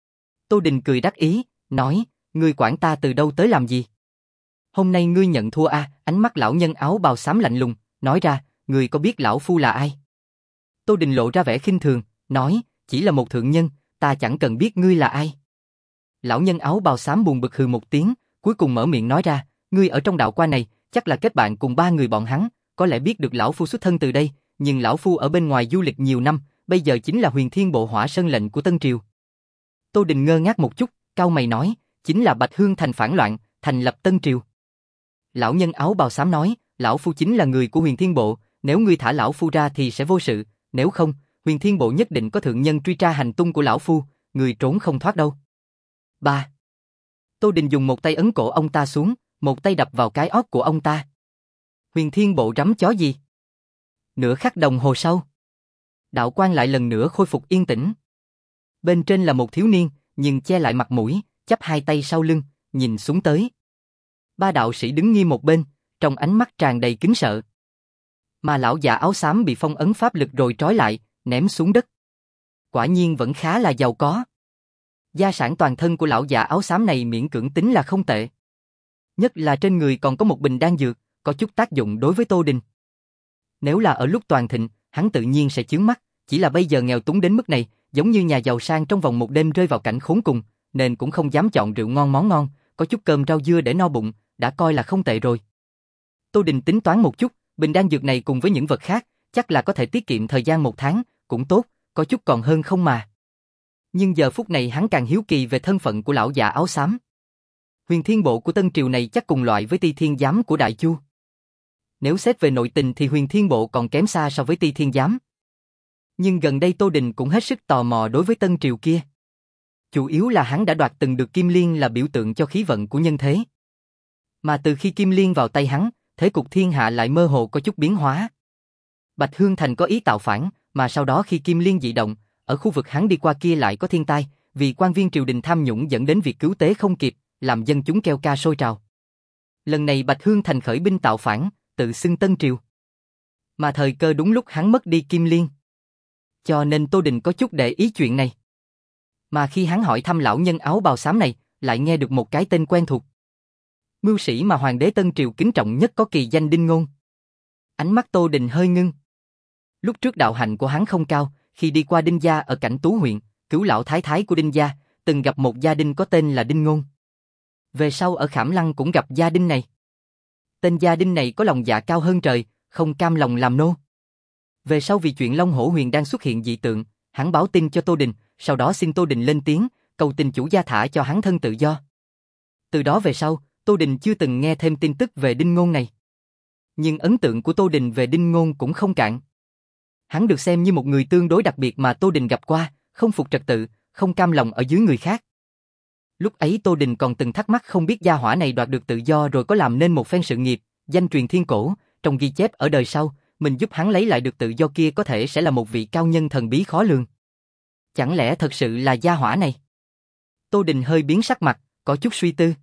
Tô Đình cười đắc ý, nói, ngươi quản ta từ đâu tới làm gì? Hôm nay ngươi nhận thua a? À, ánh mắt lão nhân áo bào xám lạnh lùng, nói ra, người có biết lão phu là ai? Tô Đình lộ ra vẻ khinh thường, nói, chỉ là một thượng nhân, ta chẳng cần biết ngươi là ai. Lão nhân áo bào xám buồn bực hừ một tiếng, cuối cùng mở miệng nói ra, ngươi ở trong đạo quan này, chắc là kết bạn cùng ba người bọn hắn, có lẽ biết được lão phu xuất thân từ đây, nhưng lão phu ở bên ngoài du lịch nhiều năm, bây giờ chính là Huyền Thiên Bộ Hỏa Sơn lệnh của Tân Triều. Tô Đình ngơ ngác một chút, cau mày nói, chính là Bạch Hương Thành phản loạn, thành lập Tân Triều. Lão nhân áo bào xám nói, lão phu chính là người của Huyền Thiên Bộ, nếu ngươi thả lão phu ra thì sẽ vô sự, nếu không, Huyền Thiên Bộ nhất định có thượng nhân truy tra hành tung của lão phu, người trốn không thoát đâu. Ba. Tô Đình dùng một tay ấn cổ ông ta xuống, một tay đập vào cái ót của ông ta. Huyền Thiên Bộ rắm chó gì? Nửa khắc đồng hồ sau, đạo quan lại lần nữa khôi phục yên tĩnh. Bên trên là một thiếu niên, nhưng che lại mặt mũi, chắp hai tay sau lưng, nhìn xuống tới. Ba đạo sĩ đứng nghiêm một bên, trong ánh mắt tràn đầy kính sợ. Mà lão già áo xám bị phong ấn pháp lực rồi trói lại, ném xuống đất. Quả nhiên vẫn khá là giàu có. Gia sản toàn thân của lão già áo xám này miễn cưỡng tính là không tệ. Nhất là trên người còn có một bình đan dược, có chút tác dụng đối với Tô Đình. Nếu là ở lúc toàn thịnh, hắn tự nhiên sẽ chướng mắt, chỉ là bây giờ nghèo túng đến mức này, giống như nhà giàu sang trong vòng một đêm rơi vào cảnh khốn cùng, nên cũng không dám chọn rượu ngon món ngon, có chút cơm rau dưa để no bụng, đã coi là không tệ rồi. Tô Đình tính toán một chút, bình đan dược này cùng với những vật khác, chắc là có thể tiết kiệm thời gian một tháng, cũng tốt, có chút còn hơn không mà. Nhưng giờ phút này hắn càng hiếu kỳ về thân phận của lão già áo xám. Huyền Thiên Bộ của Tân Triều này chắc cùng loại với Ti Thiên Giám của Đại Chu. Nếu xét về nội tình thì Huyền Thiên Bộ còn kém xa so với Ti Thiên Giám. Nhưng gần đây Tô Đình cũng hết sức tò mò đối với Tân Triều kia. Chủ yếu là hắn đã đoạt từng được Kim Liên là biểu tượng cho khí vận của nhân thế. Mà từ khi Kim Liên vào tay hắn, thế cục thiên hạ lại mơ hồ có chút biến hóa. Bạch Hương Thành có ý tạo phản, mà sau đó khi Kim Liên dị động, ở khu vực hắn đi qua kia lại có thiên tai, vì quan viên triều đình tham nhũng dẫn đến việc cứu tế không kịp, làm dân chúng kêu ca sôi trào. Lần này Bạch Hương Thành khởi binh tạo phản, tự xưng Tân Triều. Mà thời cơ đúng lúc hắn mất đi Kim Liên. Cho nên Tô Đình có chút để ý chuyện này. Mà khi hắn hỏi thăm lão nhân áo bào xám này, lại nghe được một cái tên quen thuộc. Mưu sĩ mà hoàng đế Tân Triều kính trọng nhất có kỳ danh Đinh Ngôn. Ánh mắt Tô Đình hơi ngưng. Lúc trước đạo hạnh của hắn không cao, khi đi qua Đinh gia ở Cảnh Tú huyện, cứu lão thái thái của Đinh gia, từng gặp một gia đình có tên là Đinh Ngôn. Về sau ở Khảm Lăng cũng gặp gia đình này. Tên gia đình này có lòng dạ cao hơn trời, không cam lòng làm nô. Về sau vì chuyện Long Hổ Huyền đang xuất hiện dị tượng, hắn báo tin cho Tô Đình, sau đó xin Tô Đình lên tiếng, cầu tình chủ gia thả cho hắn thân tự do. Từ đó về sau, Tô Đình chưa từng nghe thêm tin tức về Đinh Ngôn này. Nhưng ấn tượng của Tô Đình về Đinh Ngôn cũng không cạn. Hắn được xem như một người tương đối đặc biệt mà Tô Đình gặp qua, không phục trật tự, không cam lòng ở dưới người khác. Lúc ấy Tô Đình còn từng thắc mắc không biết gia hỏa này đoạt được tự do rồi có làm nên một phen sự nghiệp, danh truyền thiên cổ, trong ghi chép ở đời sau, mình giúp hắn lấy lại được tự do kia có thể sẽ là một vị cao nhân thần bí khó lường. Chẳng lẽ thật sự là gia hỏa này? Tô Đình hơi biến sắc mặt, có chút suy tư.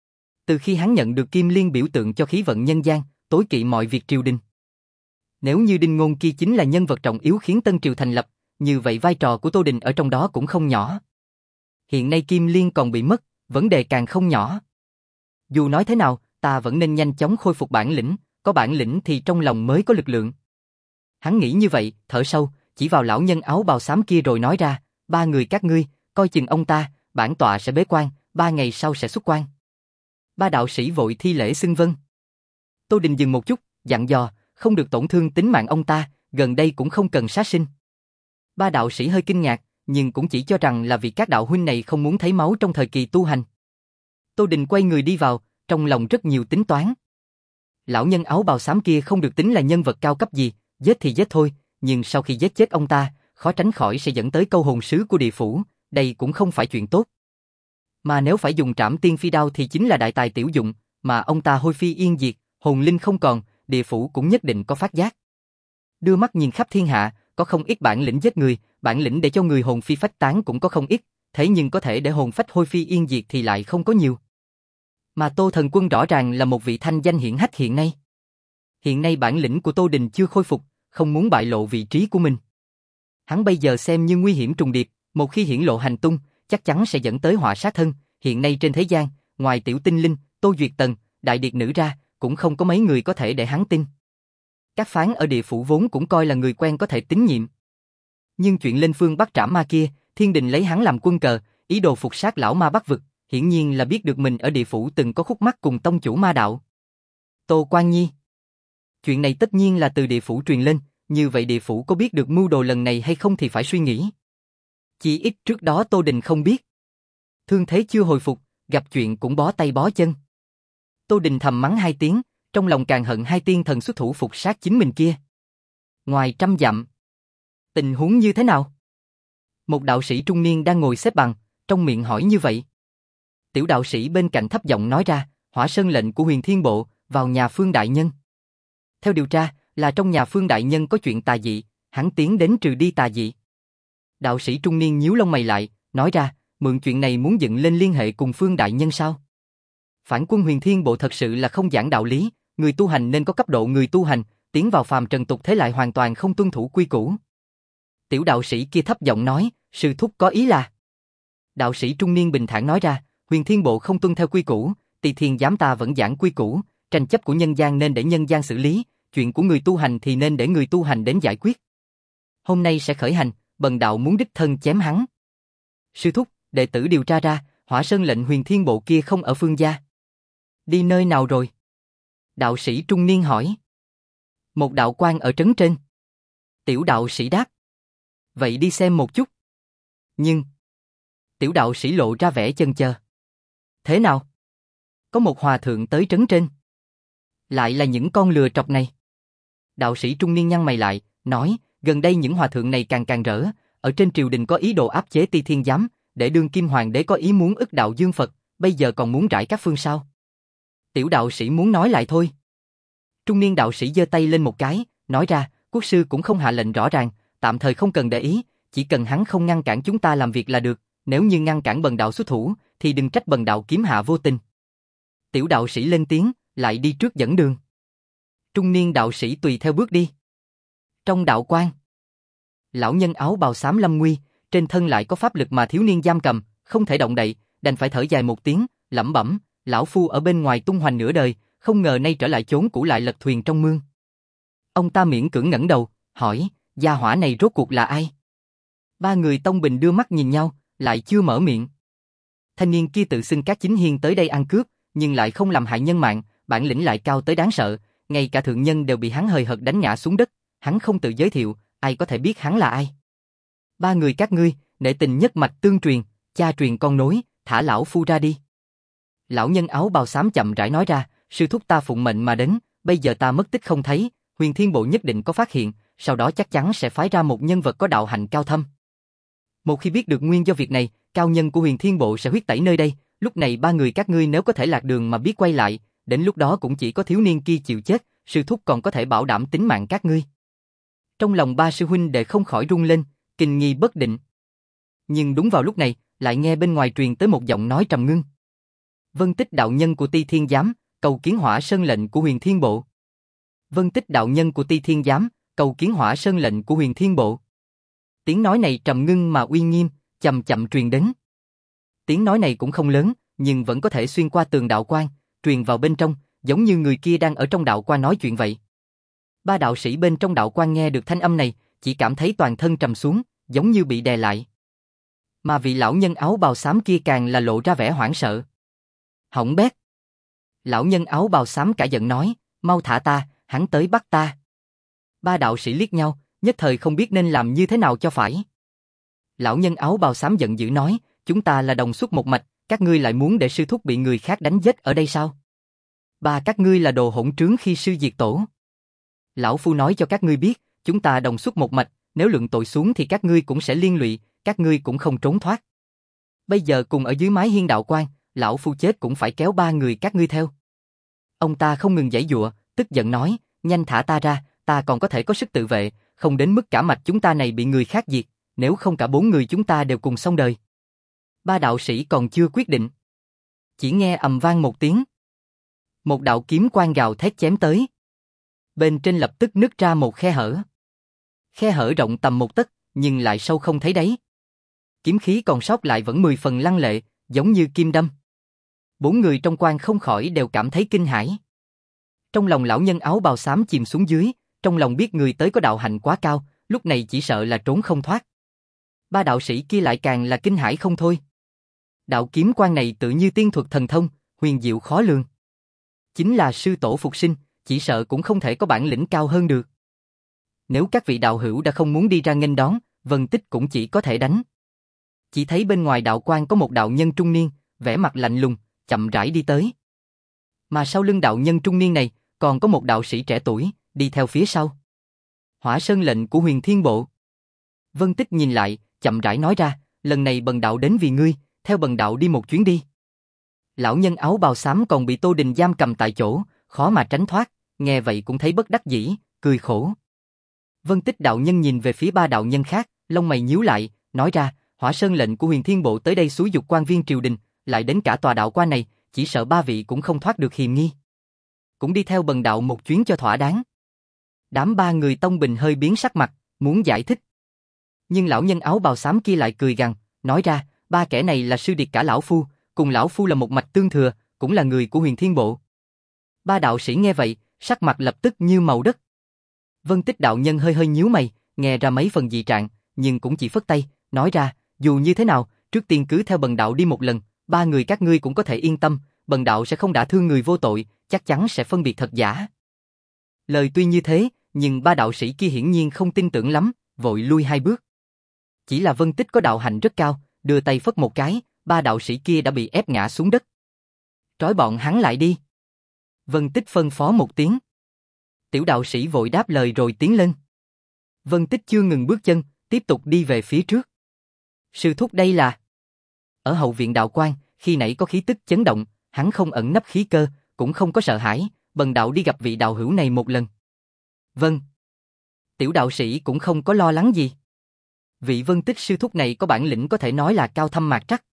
Từ khi hắn nhận được Kim Liên biểu tượng cho khí vận nhân gian, tối kỵ mọi việc triều đình. Nếu như Đinh Ngôn kia chính là nhân vật trọng yếu khiến Tân Triều thành lập, như vậy vai trò của Tô Đình ở trong đó cũng không nhỏ. Hiện nay Kim Liên còn bị mất, vấn đề càng không nhỏ. Dù nói thế nào, ta vẫn nên nhanh chóng khôi phục bản lĩnh, có bản lĩnh thì trong lòng mới có lực lượng. Hắn nghĩ như vậy, thở sâu, chỉ vào lão nhân áo bào xám kia rồi nói ra, ba người các ngươi, coi chừng ông ta, bản tọa sẽ bế quan, ba ngày sau sẽ xuất quan. Ba đạo sĩ vội thi lễ xưng vâng. Tô Đình dừng một chút, dặn dò, không được tổn thương tính mạng ông ta, gần đây cũng không cần sát sinh. Ba đạo sĩ hơi kinh ngạc, nhưng cũng chỉ cho rằng là vì các đạo huynh này không muốn thấy máu trong thời kỳ tu hành. Tô Đình quay người đi vào, trong lòng rất nhiều tính toán. Lão nhân áo bào xám kia không được tính là nhân vật cao cấp gì, giết thì giết thôi, nhưng sau khi giết chết ông ta, khó tránh khỏi sẽ dẫn tới câu hồn sứ của địa phủ, đây cũng không phải chuyện tốt. Mà nếu phải dùng trảm tiên phi đao thì chính là đại tài tiểu dụng, mà ông ta hôi phi yên diệt, hồn linh không còn, địa phủ cũng nhất định có phát giác. Đưa mắt nhìn khắp thiên hạ, có không ít bản lĩnh giết người, bản lĩnh để cho người hồn phi phách tán cũng có không ít, thế nhưng có thể để hồn phách hôi phi yên diệt thì lại không có nhiều. Mà Tô Thần Quân rõ ràng là một vị thanh danh hiển hách hiện nay. Hiện nay bản lĩnh của Tô Đình chưa khôi phục, không muốn bại lộ vị trí của mình. Hắn bây giờ xem như nguy hiểm trùng điệp, một khi hiển lộ hành tung, chắc chắn sẽ dẫn tới họa sát thân. Hiện nay trên thế gian, ngoài Tiểu Tinh Linh, Tô Duyệt Tần, Đại Điệt Nữ ra, cũng không có mấy người có thể để hắn tin. Các phán ở địa phủ vốn cũng coi là người quen có thể tín nhiệm. Nhưng chuyện lên phương Bắc trảm ma kia, thiên đình lấy hắn làm quân cờ, ý đồ phục sát lão ma Bắc vực, hiển nhiên là biết được mình ở địa phủ từng có khúc mắc cùng tông chủ ma đạo. Tô Quan Nhi. Chuyện này tất nhiên là từ địa phủ truyền lên, như vậy địa phủ có biết được mưu đồ lần này hay không thì phải suy nghĩ. Chỉ ít trước đó Tô Đình không biết. Thương thế chưa hồi phục, gặp chuyện cũng bó tay bó chân. Tô Đình thầm mắng hai tiếng, trong lòng càng hận hai tiên thần xuất thủ phục sát chính mình kia. Ngoài trăm dặm, tình huống như thế nào? Một đạo sĩ trung niên đang ngồi xếp bằng, trong miệng hỏi như vậy. Tiểu đạo sĩ bên cạnh thấp giọng nói ra, Hỏa Sơn lệnh của Huyền Thiên Bộ, vào nhà Phương đại nhân. Theo điều tra, là trong nhà Phương đại nhân có chuyện tà dị, hắn tiến đến trừ đi tà dị. Đạo sĩ trung niên nhíu lông mày lại, nói ra, mượn chuyện này muốn dựng lên liên hệ cùng Phương đại nhân sao? Phản quân Huyền Thiên Bộ thật sự là không giảng đạo lý, người tu hành nên có cấp độ người tu hành, tiến vào phàm trần tục thế lại hoàn toàn không tuân thủ quy củ. Tiểu đạo sĩ kia thấp giọng nói, sư thúc có ý là. Đạo sĩ trung niên bình thản nói ra, Huyền Thiên Bộ không tuân theo quy củ, Tỳ Thiên giám ta vẫn giảng quy củ, tranh chấp của nhân gian nên để nhân gian xử lý, chuyện của người tu hành thì nên để người tu hành đến giải quyết. Hôm nay sẽ khởi hành, bần đạo muốn đích thân chém hắn. Sư thúc, đệ tử điều tra ra, Hỏa Sơn lệnh Huyền Thiên Bộ kia không ở Phương gia. Đi nơi nào rồi? Đạo sĩ trung niên hỏi. Một đạo quan ở trấn trên. Tiểu đạo sĩ đáp. Vậy đi xem một chút. Nhưng... Tiểu đạo sĩ lộ ra vẻ chần chờ. Thế nào? Có một hòa thượng tới trấn trên. Lại là những con lừa trọc này. Đạo sĩ trung niên nhăn mày lại, nói, gần đây những hòa thượng này càng càng rỡ, ở trên triều đình có ý đồ áp chế Ti Thiên giám, để đương kim hoàng đế có ý muốn ức đạo Dương Phật, bây giờ còn muốn rải các phương sao? Tiểu đạo sĩ muốn nói lại thôi. Trung niên đạo sĩ giơ tay lên một cái, nói ra, quốc sư cũng không hạ lệnh rõ ràng, tạm thời không cần để ý, chỉ cần hắn không ngăn cản chúng ta làm việc là được, nếu như ngăn cản bần đạo xuất thủ, thì đừng trách bần đạo kiếm hạ vô tình. Tiểu đạo sĩ lên tiếng, lại đi trước dẫn đường. Trung niên đạo sĩ tùy theo bước đi. Trong đạo quan, lão nhân áo bào xám lâm nguy, trên thân lại có pháp lực mà thiếu niên giam cầm, không thể động đậy, đành phải thở dài một tiếng, lẩm bẩm, lão phu ở bên ngoài tung hoành nửa đời, không ngờ nay trở lại chốn cũ lại lật thuyền trong mương. Ông ta miễn cưỡng ngẩng đầu, hỏi, gia hỏa này rốt cuộc là ai? Ba người Tông Bình đưa mắt nhìn nhau, lại chưa mở miệng. Thanh niên kia tự xưng Cát Chính Hiên tới đây ăn cướp, nhưng lại không làm hại nhân mạng, bản lĩnh lại cao tới đáng sợ, ngay cả thượng nhân đều bị hắn hời hợt đánh ngã xuống đất, hắn không tự giới thiệu, ai có thể biết hắn là ai? Ba người các ngươi, nể tình nhất mạch tương truyền, cha truyền con nối, thả lão phu ra đi. Lão nhân áo bào xám chậm rãi nói ra, sư thúc ta phụng mệnh mà đến, bây giờ ta mất tích không thấy, Huyền Thiên Bộ nhất định có phát hiện, sau đó chắc chắn sẽ phái ra một nhân vật có đạo hạnh cao thâm. Một khi biết được nguyên do việc này, cao nhân của Huyền Thiên Bộ sẽ huyết tẩy nơi đây, lúc này ba người các ngươi nếu có thể lạc đường mà biết quay lại, đến lúc đó cũng chỉ có thiếu niên kia chịu chết, sư thúc còn có thể bảo đảm tính mạng các ngươi. Trong lòng ba sư huynh đệ không khỏi rung lên, kinh nghi bất định. Nhưng đúng vào lúc này, lại nghe bên ngoài truyền tới một giọng nói trầm ngưng. Vân Tích đạo nhân của Ti Thiên giám, cầu kiến Hỏa Sơn lệnh của Huyền Thiên Bộ. Vân Tích đạo nhân của Ti Thiên giám, cầu kiến Hỏa Sơn lệnh của Huyền Thiên Bộ. Tiếng nói này trầm ngưng mà uy nghiêm, chậm chậm truyền đến. Tiếng nói này cũng không lớn, nhưng vẫn có thể xuyên qua tường đạo quan, truyền vào bên trong, giống như người kia đang ở trong đạo quan nói chuyện vậy. Ba đạo sĩ bên trong đạo quan nghe được thanh âm này, chỉ cảm thấy toàn thân trầm xuống, giống như bị đè lại. Mà vị lão nhân áo bào xám kia càng là lộ ra vẻ hoảng sợ. Hỏng bét. Lão nhân áo bào xám cả giận nói, mau thả ta, hắn tới bắt ta. Ba đạo sĩ liếc nhau, nhất thời không biết nên làm như thế nào cho phải. Lão nhân áo bào xám giận dữ nói, chúng ta là đồng xuất một mạch, các ngươi lại muốn để sư thúc bị người khác đánh giết ở đây sao? Ba các ngươi là đồ hỗn trướng khi sư diệt tổ. Lão phu nói cho các ngươi biết, chúng ta đồng xuất một mạch, nếu luận tội xuống thì các ngươi cũng sẽ liên lụy, các ngươi cũng không trốn thoát. Bây giờ cùng ở dưới mái hiên đạo quan, lão phu chết cũng phải kéo ba người các ngươi theo. Ông ta không ngừng giãy giụa, tức giận nói, nhanh thả ta ra, ta còn có thể có sức tự vệ, không đến mức cả mạch chúng ta này bị người khác diệt, nếu không cả bốn người chúng ta đều cùng xong đời. Ba đạo sĩ còn chưa quyết định. Chỉ nghe ầm vang một tiếng. Một đạo kiếm quang gào thét chém tới. Bên trên lập tức nứt ra một khe hở. Khe hở rộng tầm một tấc, nhưng lại sâu không thấy đáy. Kiếm khí còn sót lại vẫn mười phần lăng lệ, giống như kim đâm. Bốn người trong quan không khỏi đều cảm thấy kinh hãi. Trong lòng lão nhân áo bào xám chìm xuống dưới, trong lòng biết người tới có đạo hạnh quá cao, lúc này chỉ sợ là trốn không thoát. Ba đạo sĩ kia lại càng là kinh hãi không thôi. Đạo kiếm quan này tự như tiên thuật thần thông, huyền diệu khó lường. Chính là sư tổ phục sinh, chỉ sợ cũng không thể có bản lĩnh cao hơn được. Nếu các vị đạo hữu đã không muốn đi ra nghênh đón, Vân Tích cũng chỉ có thể đánh. Chỉ thấy bên ngoài đạo quan có một đạo nhân trung niên, vẻ mặt lạnh lùng, chậm rãi đi tới. Mà sau lưng đạo nhân trung niên này, còn có một đạo sĩ trẻ tuổi, đi theo phía sau. Hỏa Sơn lệnh của Huyền Thiên Bộ. Vân Tích nhìn lại, chậm rãi nói ra, lần này bần đạo đến vì ngươi, theo bần đạo đi một chuyến đi. Lão nhân áo bào xám còn bị Tô Đình giam cầm tại chỗ, khó mà tránh thoát, nghe vậy cũng thấy bất đắc dĩ, cười khổ. Vân Tích đạo nhân nhìn về phía ba đạo nhân khác, lông mày nhíu lại, nói ra, Hỏa Sơn lệnh của Huyền Thiên Bộ tới đây xúi giục quan viên triều đình, lại đến cả tòa đạo quan này, chỉ sợ ba vị cũng không thoát được hiềm nghi. Cũng đi theo bần đạo một chuyến cho thỏa đáng. Đám ba người Tông Bình hơi biến sắc mặt, muốn giải thích. Nhưng lão nhân áo bào xám kia lại cười gằn, nói ra, ba kẻ này là sư điệt cả lão phu, cùng lão phu là một mạch tương thừa, cũng là người của Huyền Thiên Bộ. Ba đạo sĩ nghe vậy, sắc mặt lập tức như màu đất. Vân Tích đạo nhân hơi hơi nhíu mày, nghe ra mấy phần dị trạng, nhưng cũng chỉ phất tay, nói ra, dù như thế nào, trước tiên cứ theo bần đạo đi một lần, ba người các ngươi cũng có thể yên tâm, bần đạo sẽ không đả thương người vô tội, chắc chắn sẽ phân biệt thật giả. Lời tuy như thế, nhưng ba đạo sĩ kia hiển nhiên không tin tưởng lắm, vội lui hai bước. Chỉ là Vân Tích có đạo hạnh rất cao, đưa tay phất một cái, ba đạo sĩ kia đã bị ép ngã xuống đất. Trói bọn hắn lại đi. Vân Tích phân phó một tiếng. Tiểu đạo sĩ vội đáp lời rồi tiến lên. Vân Tích chưa ngừng bước chân, tiếp tục đi về phía trước. Sư thúc đây là... Ở hậu viện đạo quan, khi nãy có khí tức chấn động, hắn không ẩn nấp khí cơ, cũng không có sợ hãi, bần đạo đi gặp vị đạo hữu này một lần. Vâng. Tiểu đạo sĩ cũng không có lo lắng gì. Vị Vân Tích sư thúc này có bản lĩnh có thể nói là cao thâm mạc trắc.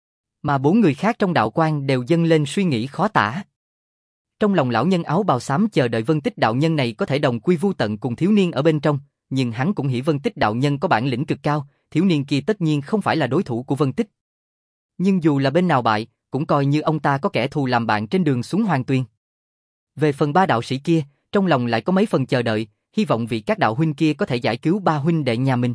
Mà bốn người khác trong đạo quan đều dâng lên suy nghĩ khó tả. Trong lòng lão nhân áo bào xám chờ đợi Vân Tích đạo nhân này có thể đồng quy vu tận cùng thiếu niên ở bên trong, nhưng hắn cũng hiểu Vân Tích đạo nhân có bản lĩnh cực cao, thiếu niên kia tất nhiên không phải là đối thủ của Vân Tích. Nhưng dù là bên nào bại, cũng coi như ông ta có kẻ thù làm bạn trên đường xuống Hoàng Tuyền. Về phần ba đạo sĩ kia, trong lòng lại có mấy phần chờ đợi, hy vọng vị các đạo huynh kia có thể giải cứu ba huynh đệ nhà mình.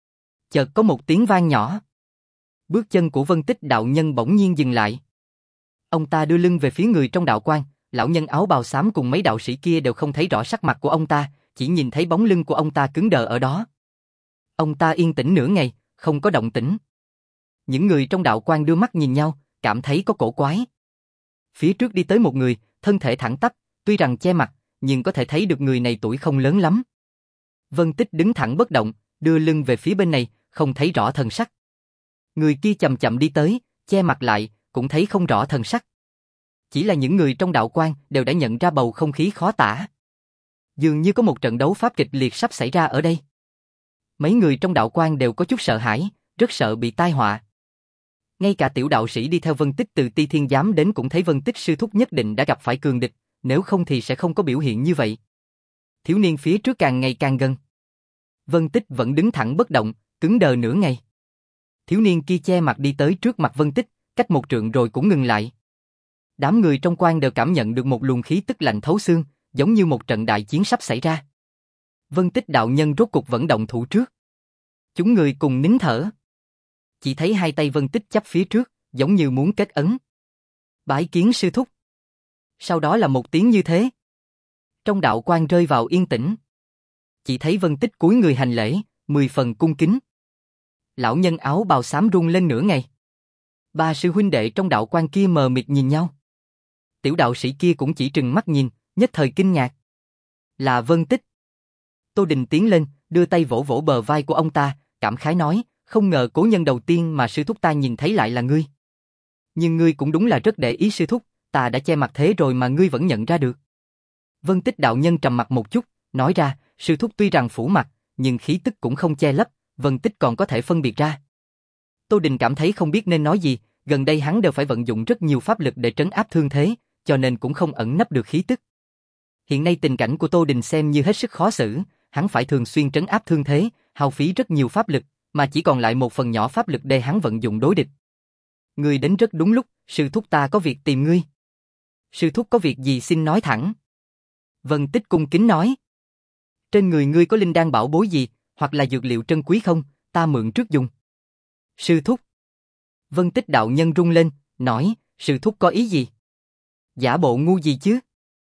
Chợt có một tiếng vang nhỏ. Bước chân của Vân Tích đạo nhân bỗng nhiên dừng lại. Ông ta đưa lưng về phía người trong đạo quan, lão nhân áo bào xám cùng mấy đạo sĩ kia đều không thấy rõ sắc mặt của ông ta, chỉ nhìn thấy bóng lưng của ông ta cứng đờ ở đó. Ông ta yên tĩnh nửa ngày, không có động tĩnh. Những người trong đạo quan đưa mắt nhìn nhau, cảm thấy có cổ quái. Phía trước đi tới một người, thân thể thẳng tắp, tuy rằng che mặt, nhưng có thể thấy được người này tuổi không lớn lắm. Vân Tích đứng thẳng bất động, đưa lưng về phía bên này, không thấy rõ thần sắc. Người kia chậm chậm đi tới, che mặt lại, cũng thấy không rõ thần sắc. Chỉ là những người trong đạo quan đều đã nhận ra bầu không khí khó tả. Dường như có một trận đấu pháp kịch liệt sắp xảy ra ở đây. Mấy người trong đạo quan đều có chút sợ hãi, rất sợ bị tai họa. Ngay cả tiểu đạo sĩ đi theo Vân Tích từ Ti Thiên Giám đến cũng thấy Vân Tích sư thúc nhất định đã gặp phải cường địch, nếu không thì sẽ không có biểu hiện như vậy. Thiếu niên phía trước càng ngày càng gần. Vân Tích vẫn đứng thẳng bất động, cứng đờ nửa ngày. Thiếu niên kia che mặt đi tới trước mặt Vân Tích, cách một trượng rồi cũng ngừng lại. Đám người trong quan đều cảm nhận được một luồng khí tức lạnh thấu xương, giống như một trận đại chiến sắp xảy ra. Vân Tích đạo nhân rốt cục vẫn động thủ trước. Chúng người cùng nín thở. Chỉ thấy hai tay Vân Tích chắp phía trước, giống như muốn kết ấn. Bái kiến sư thúc. Sau đó là một tiếng như thế. Trong đạo quan rơi vào yên tĩnh. Chỉ thấy Vân Tích cúi người hành lễ, mười phần cung kính. Lão nhân áo bào xám run lên nửa ngày. Ba sư huynh đệ trong đạo quan kia mờ mịt nhìn nhau. Tiểu đạo sĩ kia cũng chỉ trừng mắt nhìn, nhất thời kinh ngạc. Là Vân Tích. Tô Đình tiến lên, đưa tay vỗ vỗ bờ vai của ông ta, cảm khái nói, không ngờ cố nhân đầu tiên mà sư thúc ta nhìn thấy lại là ngươi. Nhưng ngươi cũng đúng là rất để ý sư thúc, ta đã che mặt thế rồi mà ngươi vẫn nhận ra được. Vân Tích đạo nhân trầm mặt một chút, nói ra, sư thúc tuy rằng phủ mặt, nhưng khí tức cũng không che lấp, Vân Tích còn có thể phân biệt ra. Tô Đình cảm thấy không biết nên nói gì, gần đây hắn đều phải vận dụng rất nhiều pháp lực để trấn áp thương thế, cho nên cũng không ẩn nấp được khí tức. Hiện nay tình cảnh của Tô Đình xem như hết sức khó xử, hắn phải thường xuyên trấn áp thương thế, hao phí rất nhiều pháp lực, mà chỉ còn lại một phần nhỏ pháp lực để hắn vận dụng đối địch. Ngươi đến rất đúng lúc, sư thúc ta có việc tìm ngươi. Sư thúc có việc gì xin nói thẳng. Vân Tích cung kính nói. Trên người ngươi có linh đan bảo bối gì, hoặc là dược liệu trân quý không, ta mượn trước dùng. Sư thúc. Vân Tích đạo nhân rung lên, nói, sư thúc có ý gì? Giả bộ ngu gì chứ?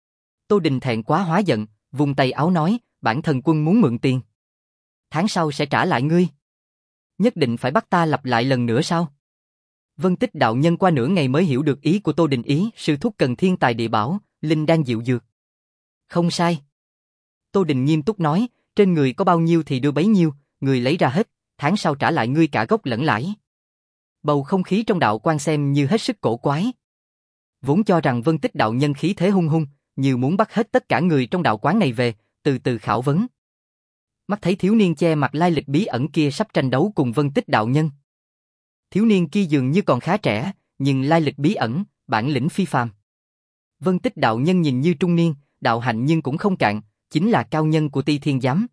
Tô Đình thẹn quá hóa giận, vung tay áo nói, bản thần quân muốn mượn tiền. Tháng sau sẽ trả lại ngươi. Nhất định phải bắt ta lặp lại lần nữa sao? Vân Tích đạo nhân qua nửa ngày mới hiểu được ý của Tô Đình ý, sư thúc cần thiên tài địa bảo, linh đan diệu dược. Không sai. Tô Đình nghiêm túc nói, trên người có bao nhiêu thì đưa bấy nhiêu, người lấy ra hết, tháng sau trả lại ngươi cả gốc lẫn lãi. Bầu không khí trong đạo quan xem như hết sức cổ quái. Vốn cho rằng Vân Tích đạo nhân khí thế hung hung, như muốn bắt hết tất cả người trong đạo quán này về, từ từ khảo vấn. Mắt thấy thiếu niên che mặt lai lịch bí ẩn kia sắp tranh đấu cùng Vân Tích đạo nhân. Thiếu niên kia dường như còn khá trẻ, nhưng lai lịch bí ẩn, bản lĩnh phi phàm. Vân Tích đạo nhân nhìn như trung niên, đạo hạnh nhưng cũng không cạn, chính là cao nhân của Ti Thiên Giám.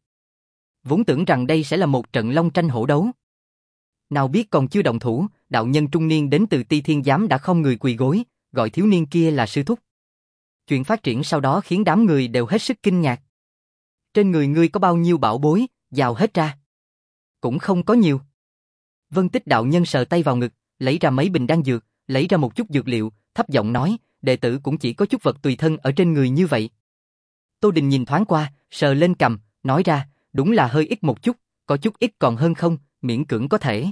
Vốn tưởng rằng đây sẽ là một trận long tranh hổ đấu. Nào biết còn chưa động thủ, đạo nhân trung niên đến từ Ti Thiên Giám đã không người quỳ gối, gọi thiếu niên kia là sư thúc. Chuyện phát triển sau đó khiến đám người đều hết sức kinh ngạc. Trên người ngươi có bao nhiêu bảo bối, giàu hết ra. Cũng không có nhiều. Vân Tích đạo nhân sờ tay vào ngực, lấy ra mấy bình đan dược, lấy ra một chút dược liệu, thấp giọng nói, đệ tử cũng chỉ có chút vật tùy thân ở trên người như vậy. Tô Đình nhìn thoáng qua, sờ lên cằm, nói ra, đúng là hơi ít một chút, có chút ít còn hơn không, miễn cưỡng có thể.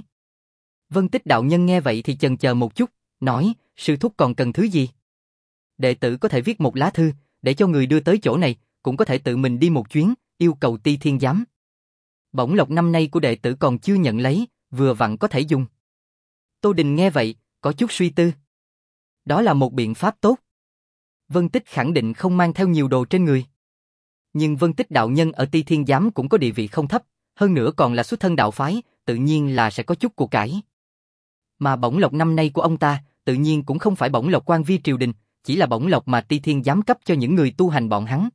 Vân Tích đạo nhân nghe vậy thì chần chờ một chút, nói, sư thúc còn cần thứ gì? Đệ tử có thể viết một lá thư, để cho người đưa tới chỗ này, cũng có thể tự mình đi một chuyến, yêu cầu Ti Thiên Giám. Bổng lộc năm nay của đệ tử còn chưa nhận lấy, vừa vặn có thể dùng. Tô Đình nghe vậy, có chút suy tư. Đó là một biện pháp tốt. Vân Tích khẳng định không mang theo nhiều đồ trên người. Nhưng Vân Tích đạo nhân ở Ti Thiên Giám cũng có địa vị không thấp, hơn nữa còn là xuất thân đạo phái, tự nhiên là sẽ có chút của cải. Mà bổng lộc năm nay của ông ta, tự nhiên cũng không phải bổng lộc quan vi triều đình, chỉ là bổng lộc mà Ti Thiên Giám cấp cho những người tu hành bọn hắn.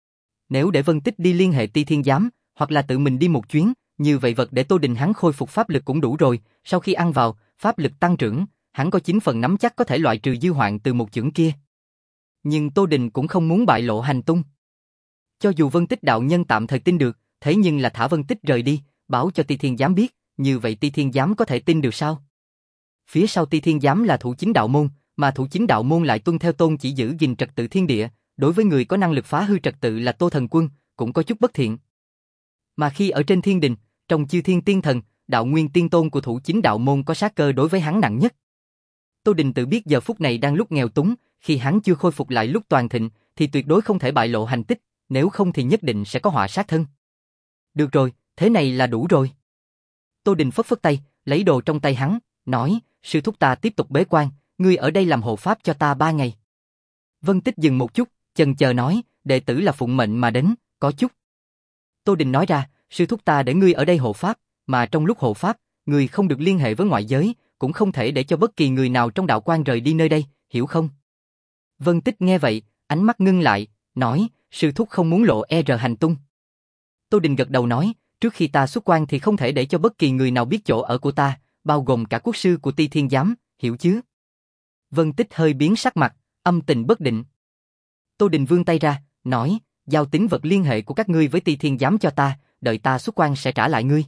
Nếu để Vân Tích đi liên hệ Ti Thiên Giám, hoặc là tự mình đi một chuyến, như vậy vật để Tô Đình hắn khôi phục pháp lực cũng đủ rồi, sau khi ăn vào, pháp lực tăng trưởng, hắn có chín phần nắm chắc có thể loại trừ dư hoạn từ một chưởng kia. Nhưng Tô Đình cũng không muốn bại lộ hành tung. Cho dù Vân Tích đạo nhân tạm thời tin được, thế nhưng là thả Vân Tích rời đi, báo cho Ti Thiên Giám biết, như vậy Ti Thiên Giám có thể tin được sao? Phía sau Ti Thiên Giám là thủ chính đạo môn, mà thủ chính đạo môn lại tuân theo tôn chỉ giữ gìn trật tự thiên địa, đối với người có năng lực phá hư trật tự là Tô Thần Quân, cũng có chút bất thiện. Mà khi ở trên thiên đình, trong chư thiên tiên thần, đạo nguyên tiên tôn của thủ chính đạo môn có sát cơ đối với hắn nặng nhất. Tô Đình tự biết giờ phút này đang lúc nghèo túng, khi hắn chưa khôi phục lại lúc toàn thịnh, thì tuyệt đối không thể bại lộ hành tích, nếu không thì nhất định sẽ có họa sát thân. Được rồi, thế này là đủ rồi. Tô Đình phất phất tay, lấy đồ trong tay hắn, nói, sư thúc ta tiếp tục bế quan, ngươi ở đây làm hộ pháp cho ta ba ngày. Vân Tích dừng một chút, chần chờ nói, đệ tử là phụng mệnh mà đến, có chút. Tô Đình nói ra, sư thúc ta để ngươi ở đây hộ pháp, mà trong lúc hộ pháp, ngươi không được liên hệ với ngoại giới, cũng không thể để cho bất kỳ người nào trong đạo quan rời đi nơi đây, hiểu không? Vân Tích nghe vậy, ánh mắt ngưng lại, nói, sư thúc không muốn lộ e rờ hành tung. Tô Đình gật đầu nói, trước khi ta xuất quan thì không thể để cho bất kỳ người nào biết chỗ ở của ta, bao gồm cả quốc sư của Ti Thiên Giám, hiểu chứ? Vân Tích hơi biến sắc mặt, âm tình bất định. Tô Đình vươn tay ra, nói, giao tín vật liên hệ của các ngươi với Ti Thiên Giám cho ta, đợi ta xuất quan sẽ trả lại ngươi.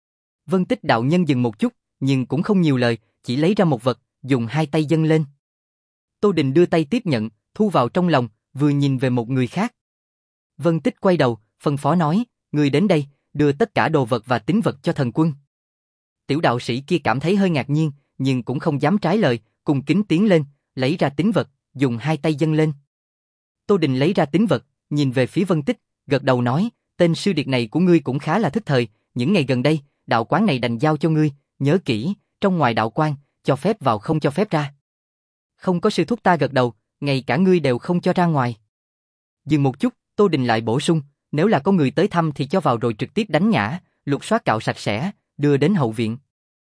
Vân Tích đạo nhân dừng một chút, nhưng cũng không nhiều lời, chỉ lấy ra một vật, dùng hai tay dâng lên. Tô Đình đưa tay tiếp nhận, thu vào trong lòng, vừa nhìn về một người khác. Vân Tích quay đầu, phân phó nói, ngươi đến đây, đưa tất cả đồ vật và tín vật cho thần quân. Tiểu đạo sĩ kia cảm thấy hơi ngạc nhiên, nhưng cũng không dám trái lời, cùng kính tiến lên, lấy ra tín vật, dùng hai tay dâng lên. Tô Đình lấy ra tín vật, nhìn về phía Vân Tích, gật đầu nói, tên sư điệt này của ngươi cũng khá là thức thời, những ngày gần đây, đạo quán này đành giao cho ngươi, nhớ kỹ, trong ngoài đạo quan, cho phép vào không cho phép ra. Không có sư thúc ta gật đầu, ngay cả ngươi đều không cho ra ngoài. Dừng một chút, Tô Đình lại bổ sung, nếu là có người tới thăm thì cho vào rồi trực tiếp đánh nhã, lục soát cạo sạch sẽ, đưa đến hậu viện.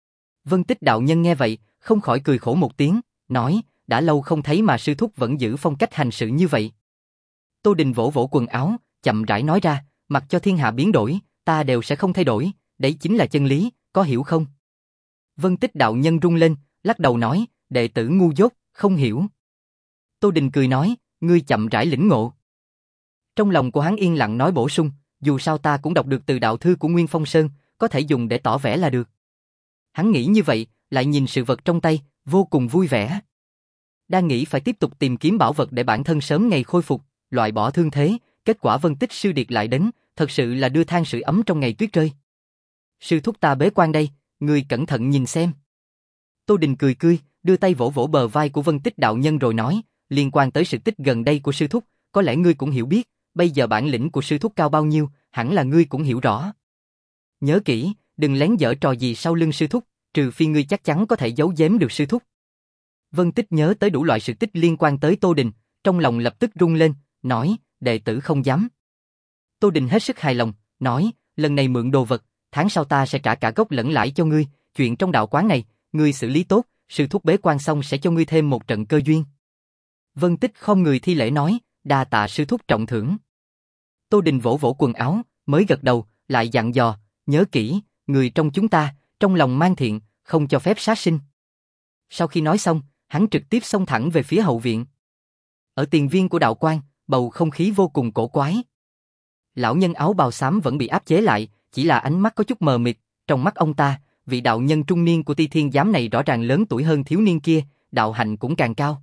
Vân Tích đạo nhân nghe vậy, không khỏi cười khổ một tiếng, nói, đã lâu không thấy mà sư thúc vẫn giữ phong cách hành sự như vậy. Tô Đình vỗ vỗ quần áo, chậm rãi nói ra, mặc cho thiên hạ biến đổi, ta đều sẽ không thay đổi, đấy chính là chân lý, có hiểu không? Vân Tích đạo nhân rung lên, lắc đầu nói, đệ tử ngu dốt, không hiểu. Tô Đình cười nói, ngươi chậm rãi lĩnh ngộ. Trong lòng của hắn yên lặng nói bổ sung, dù sao ta cũng đọc được từ đạo thư của Nguyên Phong Sơn, có thể dùng để tỏ vẻ là được. Hắn nghĩ như vậy, lại nhìn sự vật trong tay, vô cùng vui vẻ. Đang nghĩ phải tiếp tục tìm kiếm bảo vật để bản thân sớm ngày khôi phục, loại bỏ thương thế, kết quả Vân Tích sư điệt lại đến, thật sự là đưa than sưởi ấm trong ngày tuyết rơi. Sư thúc ta bế quan đây, người cẩn thận nhìn xem. Tô Đình cười cười, đưa tay vỗ vỗ bờ vai của Vân Tích đạo nhân rồi nói, liên quan tới sự tích gần đây của sư thúc, có lẽ ngươi cũng hiểu biết, bây giờ bản lĩnh của sư thúc cao bao nhiêu, hẳn là ngươi cũng hiểu rõ. Nhớ kỹ, đừng lén giở trò gì sau lưng sư thúc, trừ phi ngươi chắc chắn có thể giấu giếm được sư thúc. Vân Tích nhớ tới đủ loại sự tích liên quan tới Tô Đình, trong lòng lập tức rung lên, nói, đệ tử không dám. Tô Đình hết sức hài lòng, nói, lần này mượn đồ vật, tháng sau ta sẽ trả cả gốc lẫn lãi cho ngươi, chuyện trong đạo quán này, ngươi xử lý tốt, sư thúc bế quan xong sẽ cho ngươi thêm một trận cơ duyên. Vân Tích không người thi lễ nói, đa tạ sư thúc trọng thưởng. Tô Đình vỗ vỗ quần áo, mới gật đầu, lại dặn dò, nhớ kỹ, người trong chúng ta, trong lòng mang thiện, không cho phép sát sinh. Sau khi nói xong, hắn trực tiếp xông thẳng về phía hậu viện. Ở tiền viên của đạo quan, bầu không khí vô cùng cổ quái. Lão nhân áo bào xám vẫn bị áp chế lại, chỉ là ánh mắt có chút mờ mịt, trong mắt ông ta, vị đạo nhân trung niên của Ti Thiên Giám này rõ ràng lớn tuổi hơn thiếu niên kia, đạo hạnh cũng càng cao.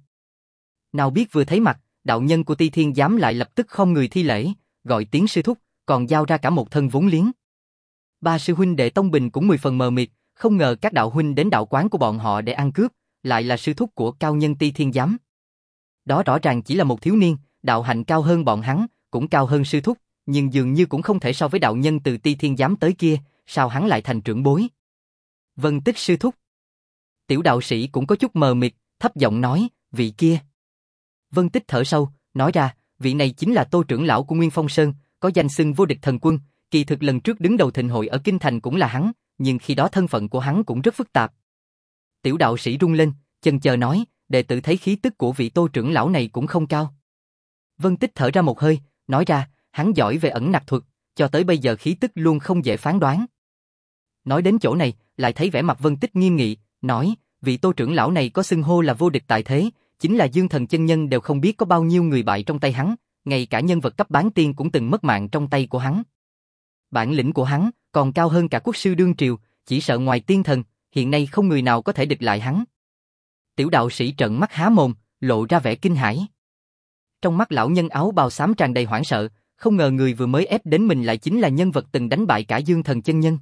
Nào biết vừa thấy mặt, đạo nhân của Ti Thiên Giám lại lập tức không người thi lễ, gọi tiếng sư thúc, còn giao ra cả một thân vốn liếng. Ba sư huynh đệ Tông Bình cũng mười phần mờ mịt, không ngờ các đạo huynh đến đạo quán của bọn họ để ăn cướp, lại là sư thúc của cao nhân Ti Thiên Giám. Đó rõ ràng chỉ là một thiếu niên, đạo hạnh cao hơn bọn hắn, cũng cao hơn sư thúc, nhưng dường như cũng không thể so với đạo nhân từ Ti Thiên Giám tới kia, sao hắn lại thành trưởng bối? Vân Tích sư thúc. Tiểu đạo sĩ cũng có chút mờ mịt, thấp giọng nói, vị kia. Vân Tích thở sâu, nói ra, vị này chính là Tô trưởng lão của Nguyên Phong Sơn, có danh xưng vô địch thần quân, kỳ thực lần trước đứng đầu thịnh hội ở Kinh Thành cũng là hắn, nhưng khi đó thân phận của hắn cũng rất phức tạp. Tiểu đạo sĩ rung lên, chần chờ nói, đệ tử thấy khí tức của vị Tô trưởng lão này cũng không cao. Vân Tích thở ra một hơi, nói ra, hắn giỏi về ẩn nặc thuật, cho tới bây giờ khí tức luôn không dễ phán đoán. Nói đến chỗ này, lại thấy vẻ mặt Vân Tích nghiêm nghị, nói, vị Tô trưởng lão này có xưng hô là vô địch tại thế, chính là Dương Thần chân nhân đều không biết có bao nhiêu người bại trong tay hắn, ngay cả nhân vật cấp bán tiên cũng từng mất mạng trong tay của hắn. Bản lĩnh của hắn còn cao hơn cả quốc sư đương triều, chỉ sợ ngoài tiên thần, hiện nay không người nào có thể địch lại hắn. Tiểu đạo sĩ trợn mắt há mồm, lộ ra vẻ kinh hãi. Trong mắt lão nhân áo bào xám tràn đầy hoảng sợ, không ngờ người vừa mới ép đến mình lại chính là nhân vật từng đánh bại cả Dương Thần chân nhân.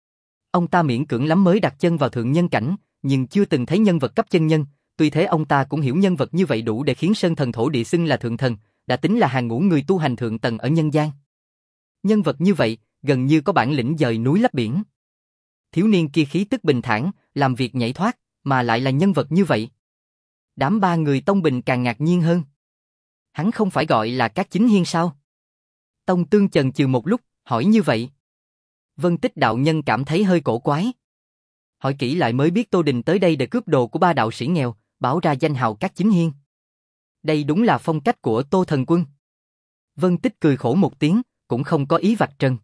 Ông ta miễn cưỡng lắm mới đặt chân vào thượng nhân cảnh, nhưng chưa từng thấy nhân vật cấp chân nhân, tuy thế ông ta cũng hiểu nhân vật như vậy đủ để khiến Sơn Thần Thổ Địa xưng là thượng thần, đã tính là hàng ngũ người tu hành thượng tầng ở nhân gian. Nhân vật như vậy, gần như có bản lĩnh dời núi lấp biển. Thiếu niên kia khí tức bình thản, làm việc nhảy thoát, mà lại là nhân vật như vậy. Đám ba người Tông Bình càng ngạc nhiên hơn. Hắn không phải gọi là Cát Chính Hiên sao? Tông Tương chần chừ một lúc, hỏi như vậy. Vân Tích đạo nhân cảm thấy hơi cổ quái. Hỏi kỹ lại mới biết Tô Đình tới đây để cướp đồ của ba đạo sĩ nghèo, bảo ra danh hào Cát Chính Hiên. Đây đúng là phong cách của Tô Thần Quân. Vân Tích cười khổ một tiếng, cũng không có ý vạch trần.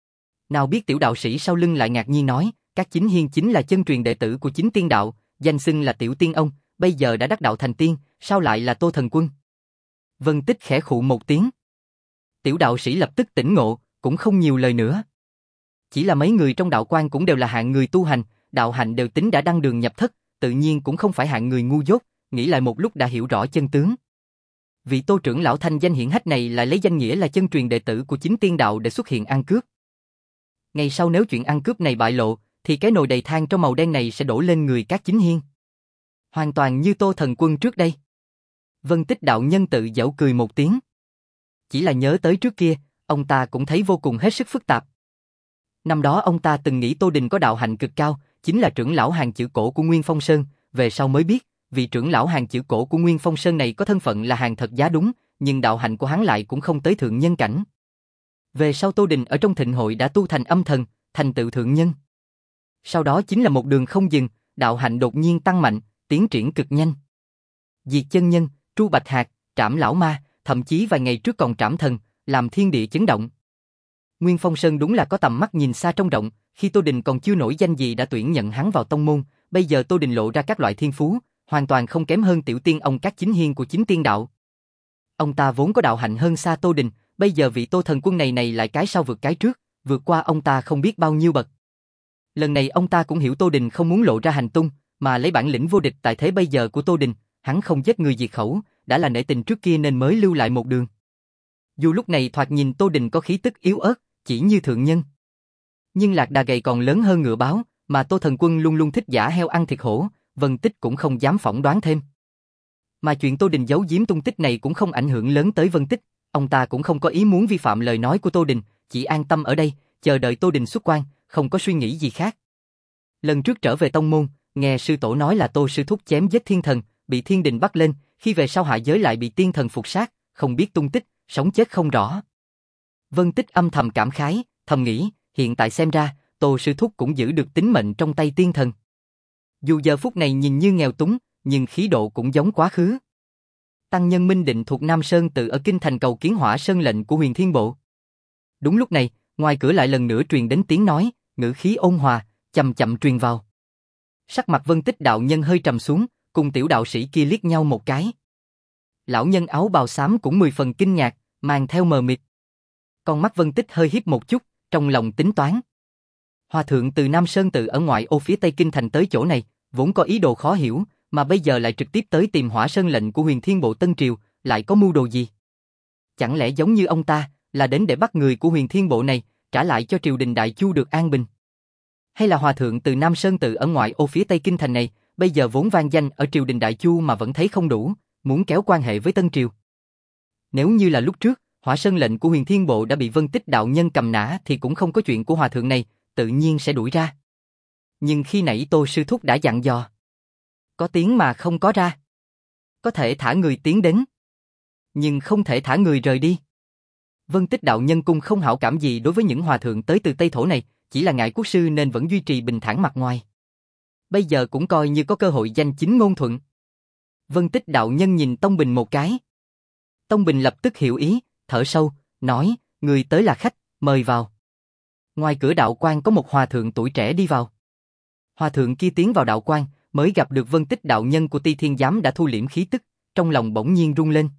Nào biết tiểu đạo sĩ sau lưng lại ngạc nhiên nói, Cát Chính Hiên chính là chân truyền đệ tử của Chính Tiên Đạo, danh xưng là Tiểu Tiên Ông, bây giờ đã đắc đạo thành tiên, sao lại là Tô Thần Quân? Vân Tích khẽ khụ một tiếng. Tiểu đạo sĩ lập tức tỉnh ngộ, cũng không nhiều lời nữa. Chỉ là mấy người trong đạo quan cũng đều là hạng người tu hành, đạo hạnh đều tính đã đăng đường nhập thất, tự nhiên cũng không phải hạng người ngu dốt, nghĩ lại một lúc đã hiểu rõ chân tướng. Vị Tô trưởng lão thanh danh hiển hách này lại lấy danh nghĩa là chân truyền đệ tử của Chính Tiên Đạo để xuất hiện ăn cướp. Ngày sau nếu chuyện ăn cướp này bại lộ, thì cái nồi đầy than trong màu đen này sẽ đổ lên người Cát Chính Hiên. Hoàn toàn như Tô Thần Quân trước đây. Vân Tích đạo nhân tự giễu cười một tiếng. Chỉ là nhớ tới trước kia, ông ta cũng thấy vô cùng hết sức phức tạp. Năm đó ông ta từng nghĩ Tô Đình có đạo hạnh cực cao, chính là trưởng lão hàng chữ cổ của Nguyên Phong Sơn, về sau mới biết, vị trưởng lão hàng chữ cổ của Nguyên Phong Sơn này có thân phận là hàng thật giá đúng, nhưng đạo hạnh của hắn lại cũng không tới thượng nhân cảnh. Về sau Tô Đình ở trong thịnh hội đã tu thành âm thần, thành tựu thượng nhân. Sau đó chính là một đường không dừng, đạo hạnh đột nhiên tăng mạnh, tiến triển cực nhanh. Diệt chân nhân, tru bạch hạt, trảm lão ma, thậm chí vài ngày trước còn trảm thần, làm thiên địa chấn động. Nguyên Phong Sơn đúng là có tầm mắt nhìn xa trông rộng, khi Tô Đình còn chưa nổi danh gì đã tuyển nhận hắn vào tông môn, bây giờ Tô Đình lộ ra các loại thiên phú, hoàn toàn không kém hơn Tiểu Tiên Ông Cát Chính Hiên của Chính Tiên Đạo. Ông ta vốn có đạo hạnh hơn xa Tô Đình, Bây giờ vị Tô thần quân này này lại cái sau vượt cái trước, vượt qua ông ta không biết bao nhiêu bậc. Lần này ông ta cũng hiểu Tô Đình không muốn lộ ra hành tung, mà lấy bản lĩnh vô địch tại thế bây giờ của Tô Đình, hắn không giết người diệt khẩu, đã là nể tình trước kia nên mới lưu lại một đường. Dù lúc này thoạt nhìn Tô Đình có khí tức yếu ớt, chỉ như thượng nhân. Nhưng lạc đà gầy còn lớn hơn ngựa báo, mà Tô thần quân luôn luôn thích giả heo ăn thịt hổ, Vân Tích cũng không dám phỏng đoán thêm. Mà chuyện Tô Đình giấu giếm tung tích này cũng không ảnh hưởng lớn tới Vân Tích, ông ta cũng không có ý muốn vi phạm lời nói của Tô Đình, chỉ an tâm ở đây, chờ đợi Tô Đình xuất quan, không có suy nghĩ gì khác. Lần trước trở về tông môn, nghe sư tổ nói là Tô sư thúc chém giết thiên thần, bị thiên đình bắt lên, khi về sau hạ giới lại bị tiên thần phục sát, không biết tung tích, sống chết không rõ. Vân Tích âm thầm cảm khái, thầm nghĩ, hiện tại xem ra, Tô sư thúc cũng giữ được tính mệnh trong tay tiên thần. Dù giờ phút này nhìn như nghèo túng, nhưng khí độ cũng giống quá khứ. Tăng nhân Minh Định thuộc Nam Sơn tự ở kinh thành cầu kiến Hỏa Sơn lệnh của Huyền Thiên Bộ. Đúng lúc này, ngoài cửa lại lần nữa truyền đến tiếng nói, ngữ khí ôn hòa, chậm chậm truyền vào. Sắc mặt Vân Tích đạo nhân hơi trầm xuống, cùng tiểu đạo sĩ kia liếc nhau một cái. Lão nhân áo bào xám cũng mười phần kinh ngạc, mang theo mờ mịt. Con mắt Vân Tích hơi híp một chút, trong lòng tính toán. Hòa thượng từ Nam Sơn tự ở ngoại ô phía tây kinh thành tới chỗ này, vốn có ý đồ khó hiểu, mà bây giờ lại trực tiếp tới tìm Hỏa Sơn lệnh của Huyền Thiên Bộ Tân Triều, lại có mưu đồ gì? Chẳng lẽ giống như ông ta, là đến để bắt người của Huyền Thiên Bộ này, trả lại cho triều đình Đại Chu được an bình? Hay là hòa thượng từ Nam Sơn tự ở ngoại ô phía tây kinh thành này, bây giờ vốn vang danh ở triều đình Đại Chu mà vẫn thấy không đủ, muốn kéo quan hệ với Tân Triều? Nếu như là lúc trước, Hỏa Sơn lệnh của Huyền Thiên Bộ đã bị Vân Tích đạo nhân cầm nã thì cũng không có chuyện của hòa thượng này, tự nhiên sẽ đuổi ra. Nhưng khi nãy Tô sư thúc đã dặn dò, có tiếng mà không có ra. Có thể thả người tiến đến, nhưng không thể thả người rời đi. Vân Tích đạo nhân cung không hảo cảm gì đối với những hòa thượng tới từ Tây Thổ này, chỉ là ngại quốc sư nên vẫn duy trì bình thản mặt ngoài. Bây giờ cũng coi như có cơ hội danh chính ngôn thuận. Vân Tích đạo nhân nhìn Tông Bình một cái. Tông Bình lập tức hiểu ý, thở sâu, nói, người tới là khách, mời vào. Ngoài cửa đạo quan có một hòa thượng tuổi trẻ đi vào. Hòa thượng kia tiến vào đạo quan, mới gặp được Vân Tích đạo nhân của Ti Thiên Giám đã thu liễm khí tức, trong lòng bỗng nhiên rung lên.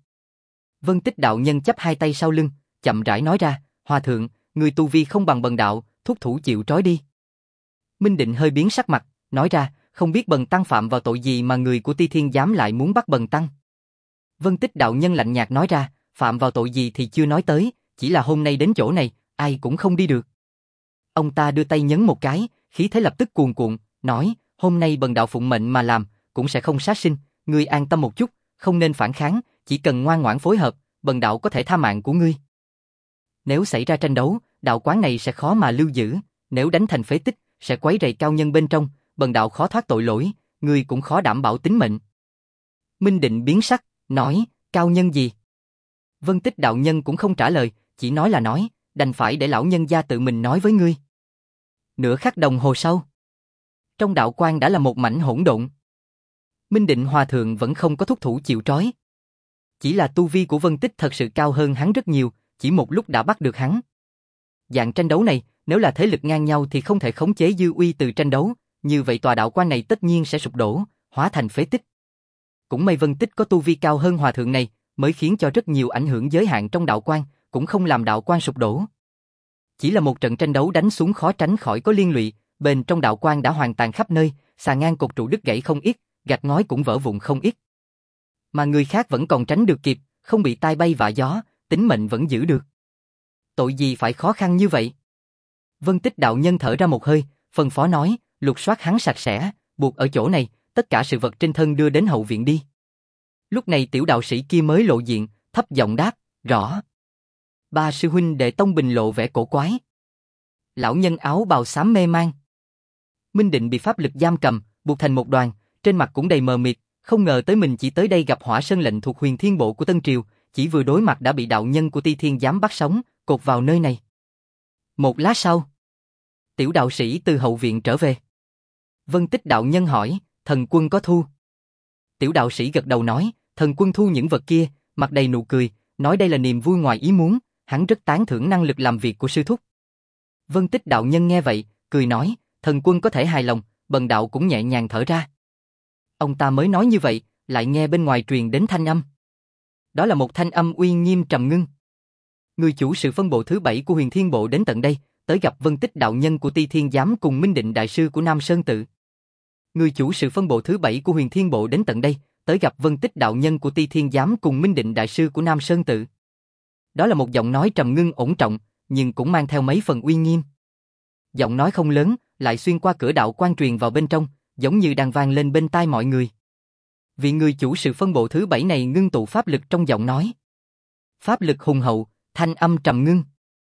Vân Tích đạo nhân chắp hai tay sau lưng, chậm rãi nói ra, hòa thượng, người tu vi không bằng bần đạo, thúc thủ chịu trói đi. Minh Định hơi biến sắc mặt, nói ra, không biết bần tăng phạm vào tội gì mà người của Ti Thiên Giám lại muốn bắt bần tăng. Vân Tích đạo nhân lạnh nhạt nói ra, phạm vào tội gì thì chưa nói tới, chỉ là hôm nay đến chỗ này, ai cũng không đi được. Ông ta đưa tay nhấn một cái, khí thế lập tức cuồn cuộn, nói, hôm nay bần đạo phụng mệnh mà làm, cũng sẽ không sát sinh, ngươi an tâm một chút, không nên phản kháng, chỉ cần ngoan ngoãn phối hợp, bần đạo có thể tha mạng của ngươi. Nếu xảy ra tranh đấu, đạo quán này sẽ khó mà lưu giữ, nếu đánh thành phế tích, sẽ quấy rầy cao nhân bên trong, bần đạo khó thoát tội lỗi, ngươi cũng khó đảm bảo tính mệnh. Minh Định biến sắc, nói, cao nhân gì? Vân Tích đạo nhân cũng không trả lời, chỉ nói là nói, đành phải để lão nhân gia tự mình nói với ngươi. Nửa khắc đồng hồ sau, trong đạo quan đã là một mảnh hỗn độn. Minh Định hòa thượng vẫn không có thúc thủ chịu trói. Chỉ là tu vi của Vân Tích thật sự cao hơn hắn rất nhiều, chỉ một lúc đã bắt được hắn. Dạng tranh đấu này, nếu là thế lực ngang nhau thì không thể khống chế dư uy từ tranh đấu, như vậy tòa đạo quan này tất nhiên sẽ sụp đổ, hóa thành phế tích. Cũng may Vân Tích có tu vi cao hơn hòa thượng này, mới khiến cho rất nhiều ảnh hưởng giới hạn trong đạo quan, cũng không làm đạo quan sụp đổ. Chỉ là một trận tranh đấu đánh xuống khó tránh khỏi có liên lụy, bên trong đạo quan đã hoàn toàn khắp nơi, xà ngang cột trụ đứt gãy không ít, gạch ngói cũng vỡ vụn không ít. Mà người khác vẫn còn tránh được kịp, không bị tai bay vạ gió, tính mệnh vẫn giữ được. Tội gì phải khó khăn như vậy? Vân Tích đạo nhân thở ra một hơi, phân phó nói, lục soát hắn sạch sẽ, buộc ở chỗ này, tất cả sự vật trên thân đưa đến hậu viện đi. Lúc này tiểu đạo sĩ kia mới lộ diện, thấp giọng đáp, rõ. Ba sư huynh đệ Tông Bình lộ vẻ cổ quái. Lão nhân áo bào xám mê man. Minh Định bị pháp lực giam cầm, buộc thành một đoàn, trên mặt cũng đầy mờ mịt, không ngờ tới mình chỉ tới đây gặp Hỏa Sơn lệnh thuộc Huyền Thiên Bộ của Tân Triều, chỉ vừa đối mặt đã bị đạo nhân của Ti Thiên Giám bắt sống, cột vào nơi này. Một lát sau, tiểu đạo sĩ từ hậu viện trở về. Vân Tích đạo nhân hỏi, thần quân có thu? Tiểu đạo sĩ gật đầu nói, thần quân thu những vật kia, mặt đầy nụ cười, nói đây là niềm vui ngoài ý muốn, hắn rất tán thưởng năng lực làm việc của sư thúc. Vân Tích đạo nhân nghe vậy, cười nói, thần quân có thể hài lòng, bần đạo cũng nhẹ nhàng thở ra. Ông ta mới nói như vậy, lại nghe bên ngoài truyền đến thanh âm. Đó là một thanh âm uy nghiêm trầm ngưng. Người chủ sự phân bộ thứ bảy của Huyền Thiên Bộ đến tận đây, tới gặp Vân Tích đạo nhân của Ti Thiên Giám cùng Minh Định đại sư của Nam Sơn tự. Người chủ sự phân bộ thứ bảy của Huyền Thiên Bộ đến tận đây, tới gặp Vân Tích đạo nhân của Ti Thiên Giám cùng Minh Định đại sư của Nam Sơn tự. Đó là một giọng nói trầm ngưng ổn trọng, nhưng cũng mang theo mấy phần uy nghiêm. Giọng nói không lớn, lại xuyên qua cửa đạo quan truyền vào bên trong, giống như đang vang lên bên tai mọi người. Vị người chủ sự phân bộ thứ bảy này ngưng tụ pháp lực trong giọng nói. Pháp lực hùng hậu, thanh âm trầm ngưng.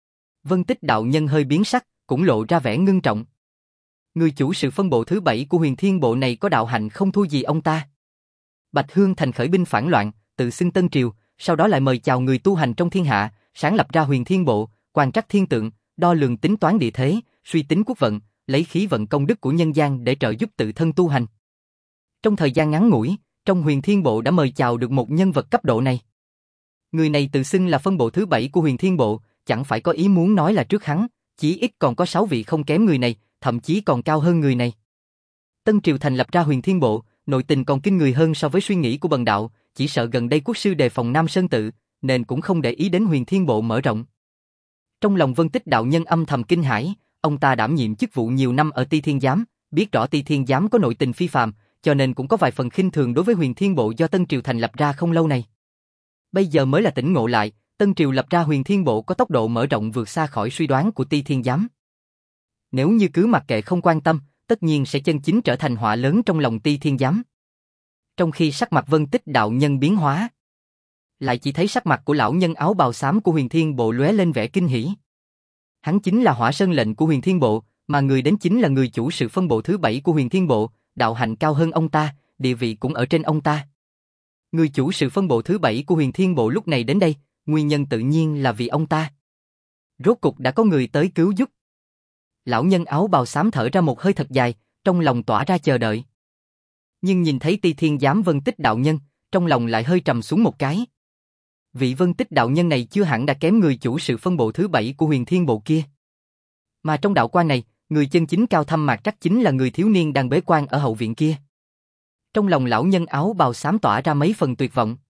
Vân Tích đạo nhân hơi biến sắc, cũng lộ ra vẻ ngưng trọng. Người chủ sự phân bộ thứ bảy của Huyền Thiên Bộ này có đạo hạnh không thua gì ông ta. Bạch Hương Thành khởi binh phản loạn, tự xưng Tân Triều, sau đó lại mời chào người tu hành trong thiên hạ, sáng lập ra Huyền Thiên Bộ, quan trắc thiên tượng, đo lường tính toán địa thế, suy tính quốc vận, lấy khí vận công đức của nhân gian để trợ giúp tự thân tu hành. Trong thời gian ngắn ngủi, trong Huyền Thiên Bộ đã mời chào được một nhân vật cấp độ này. Người này tự xưng là phân bộ thứ bảy của Huyền Thiên Bộ, chẳng phải có ý muốn nói là trước hắn, chí ít còn có sáu vị không kém người này, thậm chí còn cao hơn người này. Tân Triều thành lập ra Huyền Thiên Bộ, nội tình còn kinh người hơn so với suy nghĩ của bần đạo, chỉ sợ gần đây quốc sư đề phòng Nam Sơn tự, nên cũng không để ý đến Huyền Thiên Bộ mở rộng. Trong lòng Vân Tích đạo nhân âm thầm kinh hãi, ông ta đảm nhiệm chức vụ nhiều năm ở Ti Thiên Giám, biết rõ Ti Thiên Giám có nội tình phi phàm, cho nên cũng có vài phần khinh thường đối với Huyền Thiên Bộ do Tân Triều thành lập ra không lâu này. Bây giờ mới là tỉnh ngộ lại, Tân Triều lập ra Huyền Thiên Bộ có tốc độ mở rộng vượt xa khỏi suy đoán của Ti Thiên Giám. Nếu như cứ mặc kệ không quan tâm, tất nhiên sẽ chân chính trở thành họa lớn trong lòng Ti Thiên Giám. Trong khi sắc mặt Vân Tích đạo nhân biến hóa, lại chỉ thấy sắc mặt của lão nhân áo bào xám của Huyền Thiên Bộ lóe lên vẻ kinh hỉ. Hắn chính là Hỏa Sơn lệnh của Huyền Thiên Bộ, mà người đến chính là người chủ sự phân bộ thứ bảy của Huyền Thiên Bộ, đạo hạnh cao hơn ông ta, địa vị cũng ở trên ông ta. Người chủ sự phân bộ thứ bảy của Huyền Thiên Bộ lúc này đến đây, nguyên nhân tự nhiên là vì ông ta. Rốt cục đã có người tới cứu giúp. Lão nhân áo bào xám thở ra một hơi thật dài, trong lòng tỏa ra chờ đợi. Nhưng nhìn thấy Ti Thiên Giám Vân Tích đạo nhân, trong lòng lại hơi trầm xuống một cái. Vị Vân Tích đạo nhân này chưa hẳn đã kém người chủ sự phân bộ thứ bảy của Huyền Thiên Bộ kia. Mà trong đạo quan này, người chân chính cao thâm mạc chắc chính là người thiếu niên đang bế quan ở hậu viện kia. Trong lòng lão nhân áo bào xám tỏa ra mấy phần tuyệt vọng.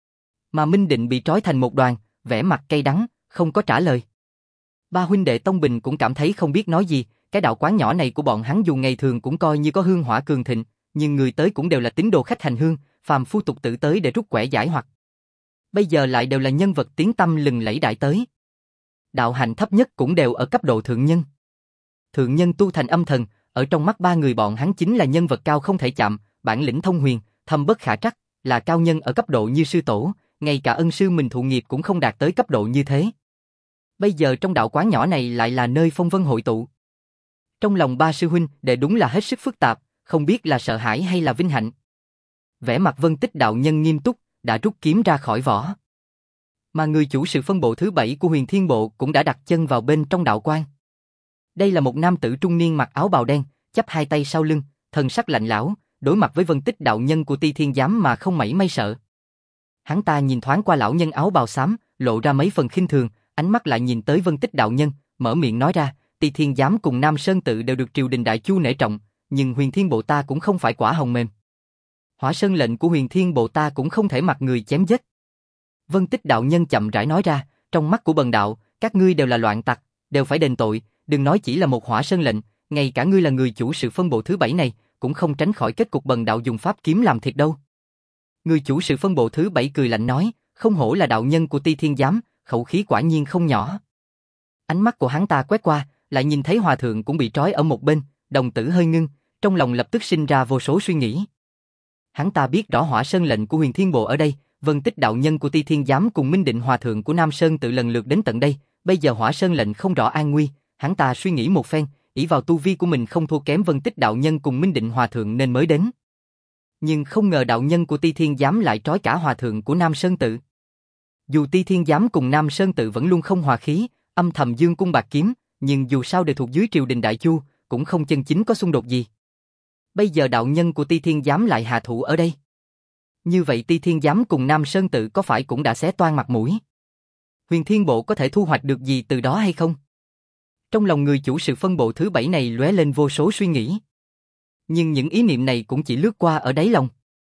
Mà Minh Định bị trói thành một đoàn, vẻ mặt cay đắng, không có trả lời. Ba huynh đệ Tông Bình cũng cảm thấy không biết nói gì, cái đạo quán nhỏ này của bọn hắn dù ngày thường cũng coi như có hương hỏa cường thịnh, nhưng người tới cũng đều là tín đồ khách hành hương, phàm phu tục tử tới để rút quẻ giải hoặc. Bây giờ lại đều là nhân vật tiếng tăm lừng lẫy đại tới. Đạo hạnh thấp nhất cũng đều ở cấp độ thượng nhân. Thượng nhân tu thành âm thần, ở trong mắt ba người bọn hắn chính là nhân vật cao không thể chạm, bản lĩnh thông huyền, thâm bất khả trắc, là cao nhân ở cấp độ như sư tổ, ngay cả ân sư mình thụ nghiệp cũng không đạt tới cấp độ như thế. Bây giờ trong đạo quán nhỏ này lại là nơi phong vân hội tụ. Trong lòng ba sư huynh đệ đúng là hết sức phức tạp, không biết là sợ hãi hay là vinh hạnh. Vẻ mặt Vân Tích đạo nhân nghiêm túc, đã rút kiếm ra khỏi vỏ. Mà người chủ sự phân bộ thứ bảy của Huyền Thiên Bộ cũng đã đặt chân vào bên trong đạo quan. Đây là một nam tử trung niên mặc áo bào đen, chắp hai tay sau lưng, thần sắc lạnh lẽo, đối mặt với Vân Tích đạo nhân của Ti Thiên Giám mà không mảy may sợ. Hắn ta nhìn thoáng qua lão nhân áo bào xám, lộ ra mấy phần khinh thường, ánh mắt lại nhìn tới Vân Tích đạo nhân, mở miệng nói ra, Ti Thiên Giám cùng Nam Sơn tự đều được triều đình đại chu nể trọng, nhưng Huyền Thiên Bộ ta cũng không phải quả hồng mềm. Hỏa Sơn lệnh của Huyền Thiên Bộ ta cũng không thể mặc người chém giết. Vân Tích đạo nhân chậm rãi nói ra, trong mắt của bần đạo, các ngươi đều là loạn tặc, đều phải đền tội, đừng nói chỉ là một Hỏa Sơn lệnh, ngay cả ngươi là người chủ sự phân bộ thứ bảy này, cũng không tránh khỏi kết cục bần đạo dùng pháp kiếm làm thịt đâu. Người chủ sự phân bộ thứ bảy cười lạnh nói, không hổ là đạo nhân của Ti Thiên Giám, khẩu khí quả nhiên không nhỏ. Ánh mắt của hắn ta quét qua, lại nhìn thấy hòa thượng cũng bị trói ở một bên, đồng tử hơi ngưng, trong lòng lập tức sinh ra vô số suy nghĩ. Hắn ta biết rõ Hỏa Sơn lệnh của Huyền Thiên Bộ ở đây, Vân Tích đạo nhân của Ti Thiên Giám cùng Minh Định hòa thượng của Nam Sơn tự lần lượt đến tận đây, bây giờ Hỏa Sơn lệnh không rõ an nguy, hắn ta suy nghĩ một phen, ỷ vào tu vi của mình không thua kém Vân Tích đạo nhân cùng Minh Định hòa thượng nên mới đến. Nhưng không ngờ đạo nhân của Ti Thiên Giám lại trói cả hòa thượng của Nam Sơn tự. Dù Ti Thiên Giám cùng Nam Sơn tự vẫn luôn không hòa khí, âm thầm dương cung bạc kiếm, nhưng dù sao đều thuộc dưới triều đình đại chu, cũng không chân chính có xung đột gì. Bây giờ đạo nhân của Ti Thiên Giám lại hạ thủ ở đây. Như vậy Ti Thiên Giám cùng Nam Sơn tự có phải cũng đã xé toang mặt mũi? Huyền Thiên Bộ có thể thu hoạch được gì từ đó hay không? Trong lòng người chủ sự phân bộ thứ bảy này lóe lên vô số suy nghĩ. Nhưng những ý niệm này cũng chỉ lướt qua ở đáy lòng.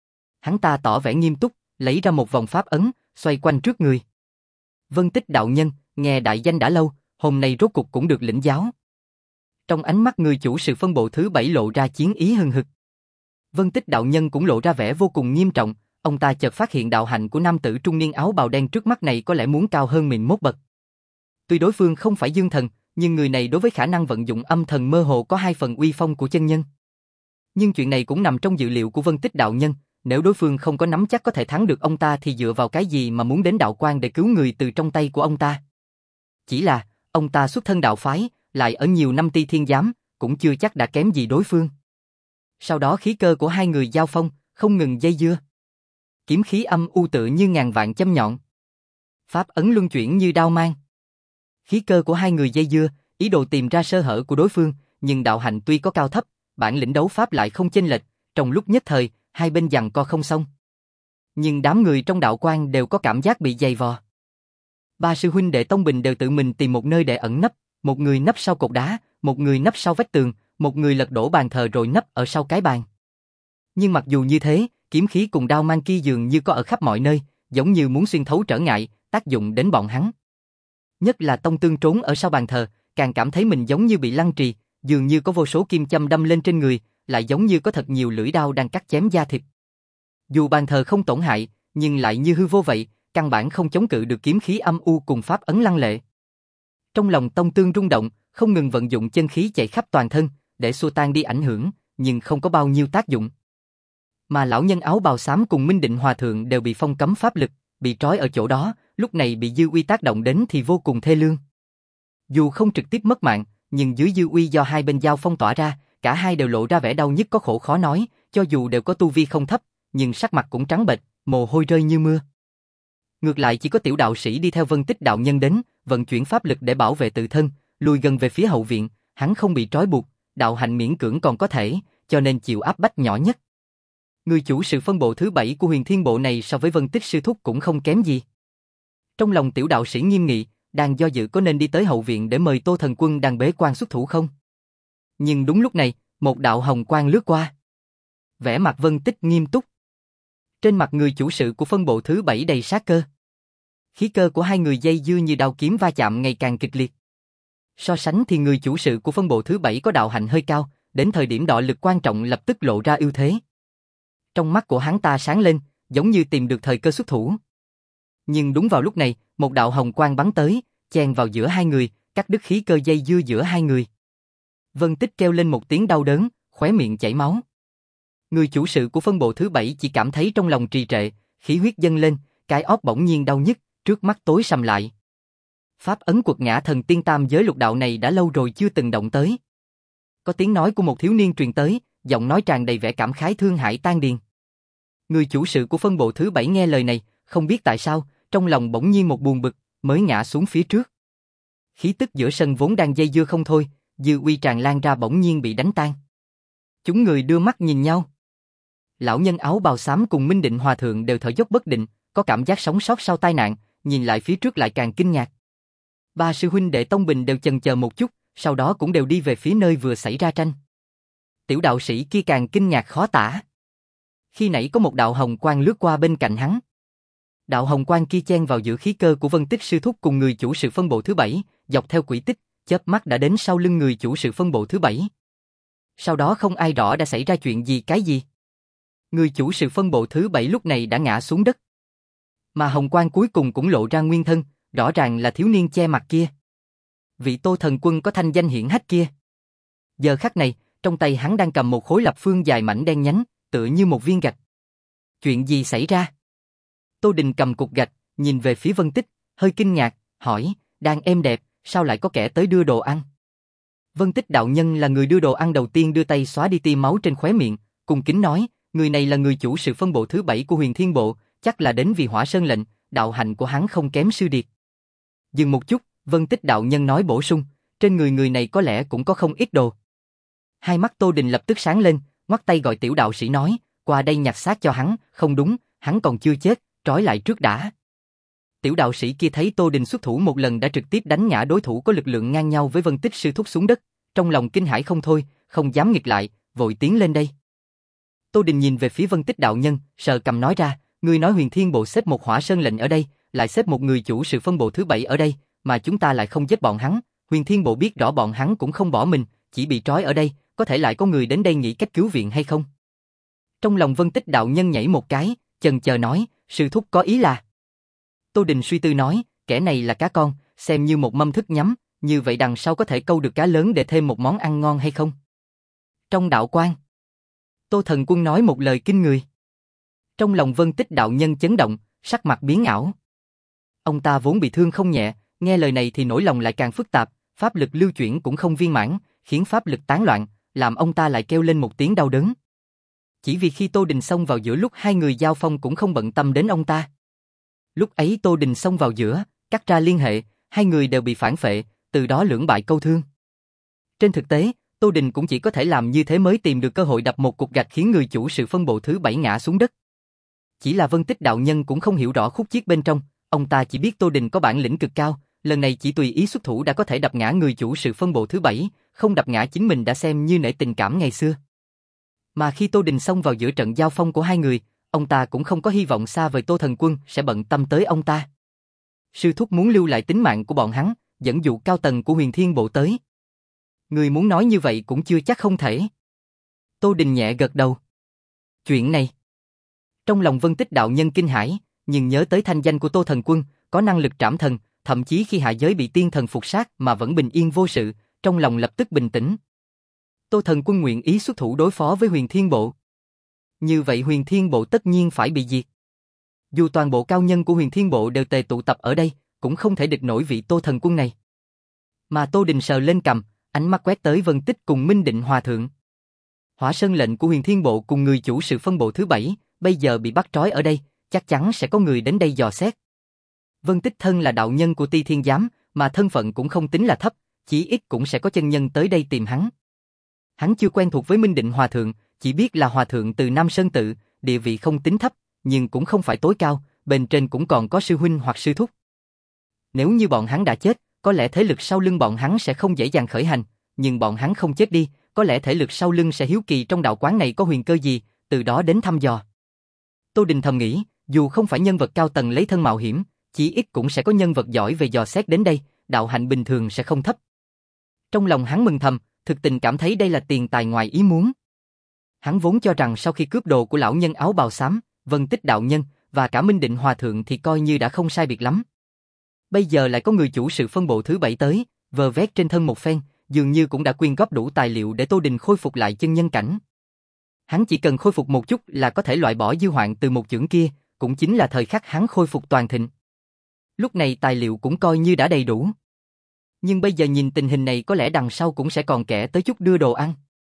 Hắn ta tỏ vẻ nghiêm túc, lấy ra một vòng pháp ấn, xoay quanh trước người. Vân Tích đạo nhân, nghe đại danh đã lâu, hôm nay rốt cục cũng được lĩnh giáo. Trong ánh mắt người chủ sự phân bộ thứ bảy lộ ra chiến ý hừng hực. Vân Tích đạo nhân cũng lộ ra vẻ vô cùng nghiêm trọng, ông ta chợt phát hiện đạo hạnh của nam tử trung niên áo bào đen trước mắt này có lẽ muốn cao hơn mình một bậc. Tuy đối phương không phải dương thần, nhưng người này đối với khả năng vận dụng âm thần mơ hồ có hai phần uy phong của chân nhân. Nhưng chuyện này cũng nằm trong dự liệu của Vân Tích đạo nhân, nếu đối phương không có nắm chắc có thể thắng được ông ta thì dựa vào cái gì mà muốn đến đạo quan để cứu người từ trong tay của ông ta. Chỉ là, ông ta xuất thân đạo phái, lại ở nhiều năm Ti Thiên Giám, cũng chưa chắc đã kém gì đối phương. Sau đó khí cơ của hai người giao phong, không ngừng dây dưa. Kiếm khí âm u tự như ngàn vạn châm nhọn. Pháp ấn luân chuyển như đao mang. Khí cơ của hai người dây dưa, ý đồ tìm ra sơ hở của đối phương, nhưng đạo hạnh tuy có cao thấp, bản lĩnh đấu pháp lại không chênh lệch, trong lúc nhất thời, hai bên giằng co không xong. Nhưng đám người trong đạo quan đều có cảm giác bị dày vò. Ba sư huynh đệ Tông Bình đều tự mình tìm một nơi để ẩn nấp, một người nấp sau cột đá, một người nấp sau vách tường, một người lật đổ bàn thờ rồi nấp ở sau cái bàn. Nhưng mặc dù như thế, kiếm khí cùng đao mang kia dường như có ở khắp mọi nơi, giống như muốn xuyên thấu trở ngại, tác dụng đến bọn hắn. Nhất là Tông Tương trốn ở sau bàn thờ, càng cảm thấy mình giống như bị lăng trì, dường như có vô số kim châm đâm lên trên người, lại giống như có thật nhiều lưỡi đao đang cắt chém da thịt. Dù bàn thờ không tổn hại, nhưng lại như hư vô vậy, căn bản không chống cự được kiếm khí âm u cùng pháp ấn lăng lệ. Trong lòng Tông Tương rung động, không ngừng vận dụng chân khí chạy khắp toàn thân, để xua tan đi ảnh hưởng, nhưng không có bao nhiêu tác dụng. Mà lão nhân áo bào xám cùng Minh Định Hòa Thượng đều bị phong cấm pháp lực, bị trói ở chỗ đó, lúc này bị dư uy tác động đến thì vô cùng thê lương. Dù không trực tiếp mất mạng, nhưng dưới dư uy do hai bên giao phong tỏa ra, cả hai đều lộ ra vẻ đau nhức có khổ khó nói, cho dù đều có tu vi không thấp, nhưng sắc mặt cũng trắng bệch, mồ hôi rơi như mưa. Ngược lại chỉ có tiểu đạo sĩ đi theo Vân Tích đạo nhân đến, vận chuyển pháp lực để bảo vệ tự thân, lùi gần về phía hậu viện, hắn không bị trói buộc, đạo hạnh miễn cưỡng còn có thể, cho nên chịu áp bách nhỏ nhất. Người chủ sự phân bộ thứ bảy của Huyền Thiên Bộ này so với Vân Tích sư thúc cũng không kém gì. Trong lòng tiểu đạo sĩ nghiêm nghị, đang do dự có nên đi tới hậu viện để mời Tô Thần Quân đang bế quan xuất thủ không. Nhưng đúng lúc này, một đạo hồng quang lướt qua. Vẻ mặt Vân Tích nghiêm túc. Trên mặt người chủ sự của phân bộ thứ bảy đầy sát cơ. Khí cơ của hai người dây dưa như đao kiếm va chạm ngày càng kịch liệt. So sánh thì người chủ sự của phân bộ thứ bảy có đạo hạnh hơi cao, đến thời điểm đọ lực quan trọng lập tức lộ ra ưu thế. Trong mắt của hắn ta sáng lên, giống như tìm được thời cơ xuất thủ. Nhưng đúng vào lúc này, một đạo hồng quang bắn tới, chen vào giữa hai người, cắt đứt khí cơ dây dưa giữa hai người. Vân Tích kêu lên một tiếng đau đớn, khóe miệng chảy máu. Người chủ sự của phân bộ thứ bảy chỉ cảm thấy trong lòng trì trệ, khí huyết dâng lên, cái óc bỗng nhiên đau nhức, trước mắt tối sầm lại. Pháp ấn quật ngã thần tiên tam giới lục đạo này đã lâu rồi chưa từng động tới. Có tiếng nói của một thiếu niên truyền tới, giọng nói tràn đầy vẻ cảm khái thương hại tan điền. Người chủ sự của phân bộ thứ bảy nghe lời này, không biết tại sao, trong lòng bỗng nhiên một buồn bực, mới ngã xuống phía trước. Khí tức giữa sân vốn đang dây dưa không thôi, dư uy tràn lan ra bỗng nhiên bị đánh tan. Chúng người đưa mắt nhìn nhau. Lão nhân áo bào xám cùng Minh Định Hòa Thượng đều thở dốc bất định, có cảm giác sống sót sau tai nạn, nhìn lại phía trước lại càng kinh ngạc. Ba sư huynh đệ Tông Bình đều chần chờ một chút, sau đó cũng đều đi về phía nơi vừa xảy ra tranh. Tiểu đạo sĩ kia càng kinh ngạc khó tả. Khi nãy có một đạo hồng quang lướt qua bên cạnh hắn. Đạo hồng quang kia chen vào giữa khí cơ của Vân Tích sư thúc cùng người chủ sự phân bộ thứ bảy, dọc theo quỹ tích, chớp mắt đã đến sau lưng người chủ sự phân bộ thứ bảy. Sau đó không ai rõ đã xảy ra chuyện gì cái gì. Người chủ sự phân bộ thứ bảy lúc này đã ngã xuống đất. Mà hồng quang cuối cùng cũng lộ ra nguyên thân, rõ ràng là thiếu niên che mặt kia. Vị Tô Thần Quân có thanh danh hiển hách kia. Giờ khắc này, trong tay hắn đang cầm một khối lập phương dài mảnh đen nhánh, tựa như một viên gạch. Chuyện gì xảy ra? Tô Đình cầm cục gạch, nhìn về phía Vân Tích, hơi kinh ngạc, hỏi, đang êm đẹp, sao lại có kẻ tới đưa đồ ăn? Vân Tích đạo nhân là người đưa đồ ăn đầu tiên đưa tay xóa đi tia máu trên khóe miệng, cung kính nói, người này là người chủ sự phân bộ thứ bảy của Huyền Thiên Bộ, chắc là đến vì Hỏa Sơn lệnh, đạo hạnh của hắn không kém sư điệt. Dừng một chút, Vân Tích đạo nhân nói bổ sung, trên người người này có lẽ cũng có không ít đồ. Hai mắt Tô Đình lập tức sáng lên, ngoắc tay gọi tiểu đạo sĩ nói, qua đây nhặt xác cho hắn, không đúng, hắn còn chưa chết, trói lại trước đã. Tiểu đạo sĩ kia thấy Tô Đình xuất thủ một lần đã trực tiếp đánh ngã đối thủ có lực lượng ngang nhau với Vân Tích sư thúc xuống đất, trong lòng kinh hãi không thôi, không dám nghịch lại, vội tiến lên đây. Tô Đình nhìn về phía Vân Tích đạo nhân, sờ cầm nói ra, ngươi nói Huyền Thiên Bộ xếp một Hỏa Sơn lệnh ở đây, lại xếp một người chủ sự phân bộ thứ bảy ở đây, mà chúng ta lại không giết bọn hắn, Huyền Thiên Bộ biết rõ bọn hắn cũng không bỏ mình, chỉ bị trói ở đây, có thể lại có người đến đây nghĩ cách cứu viện hay không? Trong lòng Vân Tích đạo nhân nhảy một cái, chần chờ nói, sư thúc có ý là. Tô Đình suy tư nói, kẻ này là cá con, xem như một mâm thức nhắm, như vậy đằng sau có thể câu được cá lớn để thêm một món ăn ngon hay không? Trong đạo quan, Tô Thần Quân nói một lời kinh người. Trong lòng Vân Tích đạo nhân chấn động, sắc mặt biến ảo. Ông ta vốn bị thương không nhẹ, nghe lời này thì nỗi lòng lại càng phức tạp, pháp lực lưu chuyển cũng không viên mãn, khiến pháp lực tán loạn, làm ông ta lại kêu lên một tiếng đau đớn. Chỉ vì khi Tô Đình xông vào giữa lúc hai người giao phong cũng không bận tâm đến ông ta. Lúc ấy Tô Đình xông vào giữa, cắt ra liên hệ, hai người đều bị phản phệ, từ đó lưỡng bại câu thương. Trên thực tế, Tô Đình cũng chỉ có thể làm như thế mới tìm được cơ hội đập một cục gạch khiến người chủ sự phân bộ thứ bảy ngã xuống đất. Chỉ là Vân Tích đạo nhân cũng không hiểu rõ khúc chiết bên trong, ông ta chỉ biết Tô Đình có bản lĩnh cực cao, lần này chỉ tùy ý xuất thủ đã có thể đập ngã người chủ sự phân bộ thứ bảy, không đập ngã chính mình đã xem như nể tình cảm ngày xưa. Mà khi Tô Đình xông vào giữa trận giao phong của hai người, ông ta cũng không có hy vọng xa vời Tô Thần Quân sẽ bận tâm tới ông ta. Sư thúc muốn lưu lại tính mạng của bọn hắn, dẫn dụ cao tầng của Huyền Thiên Bộ tới. Người muốn nói như vậy cũng chưa chắc không thể. Tô Đình nhẹ gật đầu. Chuyện này. Trong lòng Vân Tích đạo nhân kinh hãi, nhưng nhớ tới thanh danh của Tô Thần Quân, có năng lực trảm thần, thậm chí khi hạ giới bị tiên thần phục sát mà vẫn bình yên vô sự, trong lòng lập tức bình tĩnh. Tô Thần Quân nguyện ý xuất thủ đối phó với Huyền Thiên Bộ. Như vậy Huyền Thiên Bộ tất nhiên phải bị diệt. Dù toàn bộ cao nhân của Huyền Thiên Bộ đều tề tụ tập ở đây, cũng không thể địch nổi vị Tô Thần Quân này. Mà Tô Đình sờ lên cằm, ánh mắt quét tới Vân Tích cùng Minh Định Hòa Thượng. Hỏa Sơn lệnh của Huyền Thiên Bộ cùng người chủ sự phân bộ thứ bảy, bây giờ bị bắt trói ở đây, chắc chắn sẽ có người đến đây dò xét. Vân Tích thân là đạo nhân của Ti Thiên Giám, mà thân phận cũng không tính là thấp, chỉ ít cũng sẽ có chân nhân tới đây tìm hắn. Hắn chưa quen thuộc với Minh Định Hòa Thượng, chỉ biết là Hòa Thượng từ Nam Sơn Tự, địa vị không tính thấp, nhưng cũng không phải tối cao, bên trên cũng còn có sư huynh hoặc sư thúc. Nếu như bọn hắn đã chết, có lẽ thế lực sau lưng bọn hắn sẽ không dễ dàng khởi hành, nhưng bọn hắn không chết đi, có lẽ thế lực sau lưng sẽ hiếu kỳ trong đạo quán này có huyền cơ gì, từ đó đến thăm dò. Tô Đình thầm nghĩ, dù không phải nhân vật cao tầng lấy thân mạo hiểm, chỉ ít cũng sẽ có nhân vật giỏi về dò xét đến đây, đạo hạnh bình thường sẽ không thấp. Trong lòng hắn mừng thầm, thực tình cảm thấy đây là tiền tài ngoài ý muốn. Hắn vốn cho rằng sau khi cướp đồ của lão nhân áo bào xám, Vân Tích đạo nhân và cả Minh Định Hòa Thượng thì coi như đã không sai biệt lắm. Bây giờ lại có người chủ sự phân bộ thứ bảy tới, vờ vét trên thân một phen, dường như cũng đã quyên góp đủ tài liệu để Tô Đình khôi phục lại chân nhân cảnh. Hắn chỉ cần khôi phục một chút là có thể loại bỏ dư hoạn từ một chưởng kia, cũng chính là thời khắc hắn khôi phục toàn thịnh. Lúc này tài liệu cũng coi như đã đầy đủ. Nhưng bây giờ nhìn tình hình này có lẽ đằng sau cũng sẽ còn kẻ tới chút đưa đồ ăn.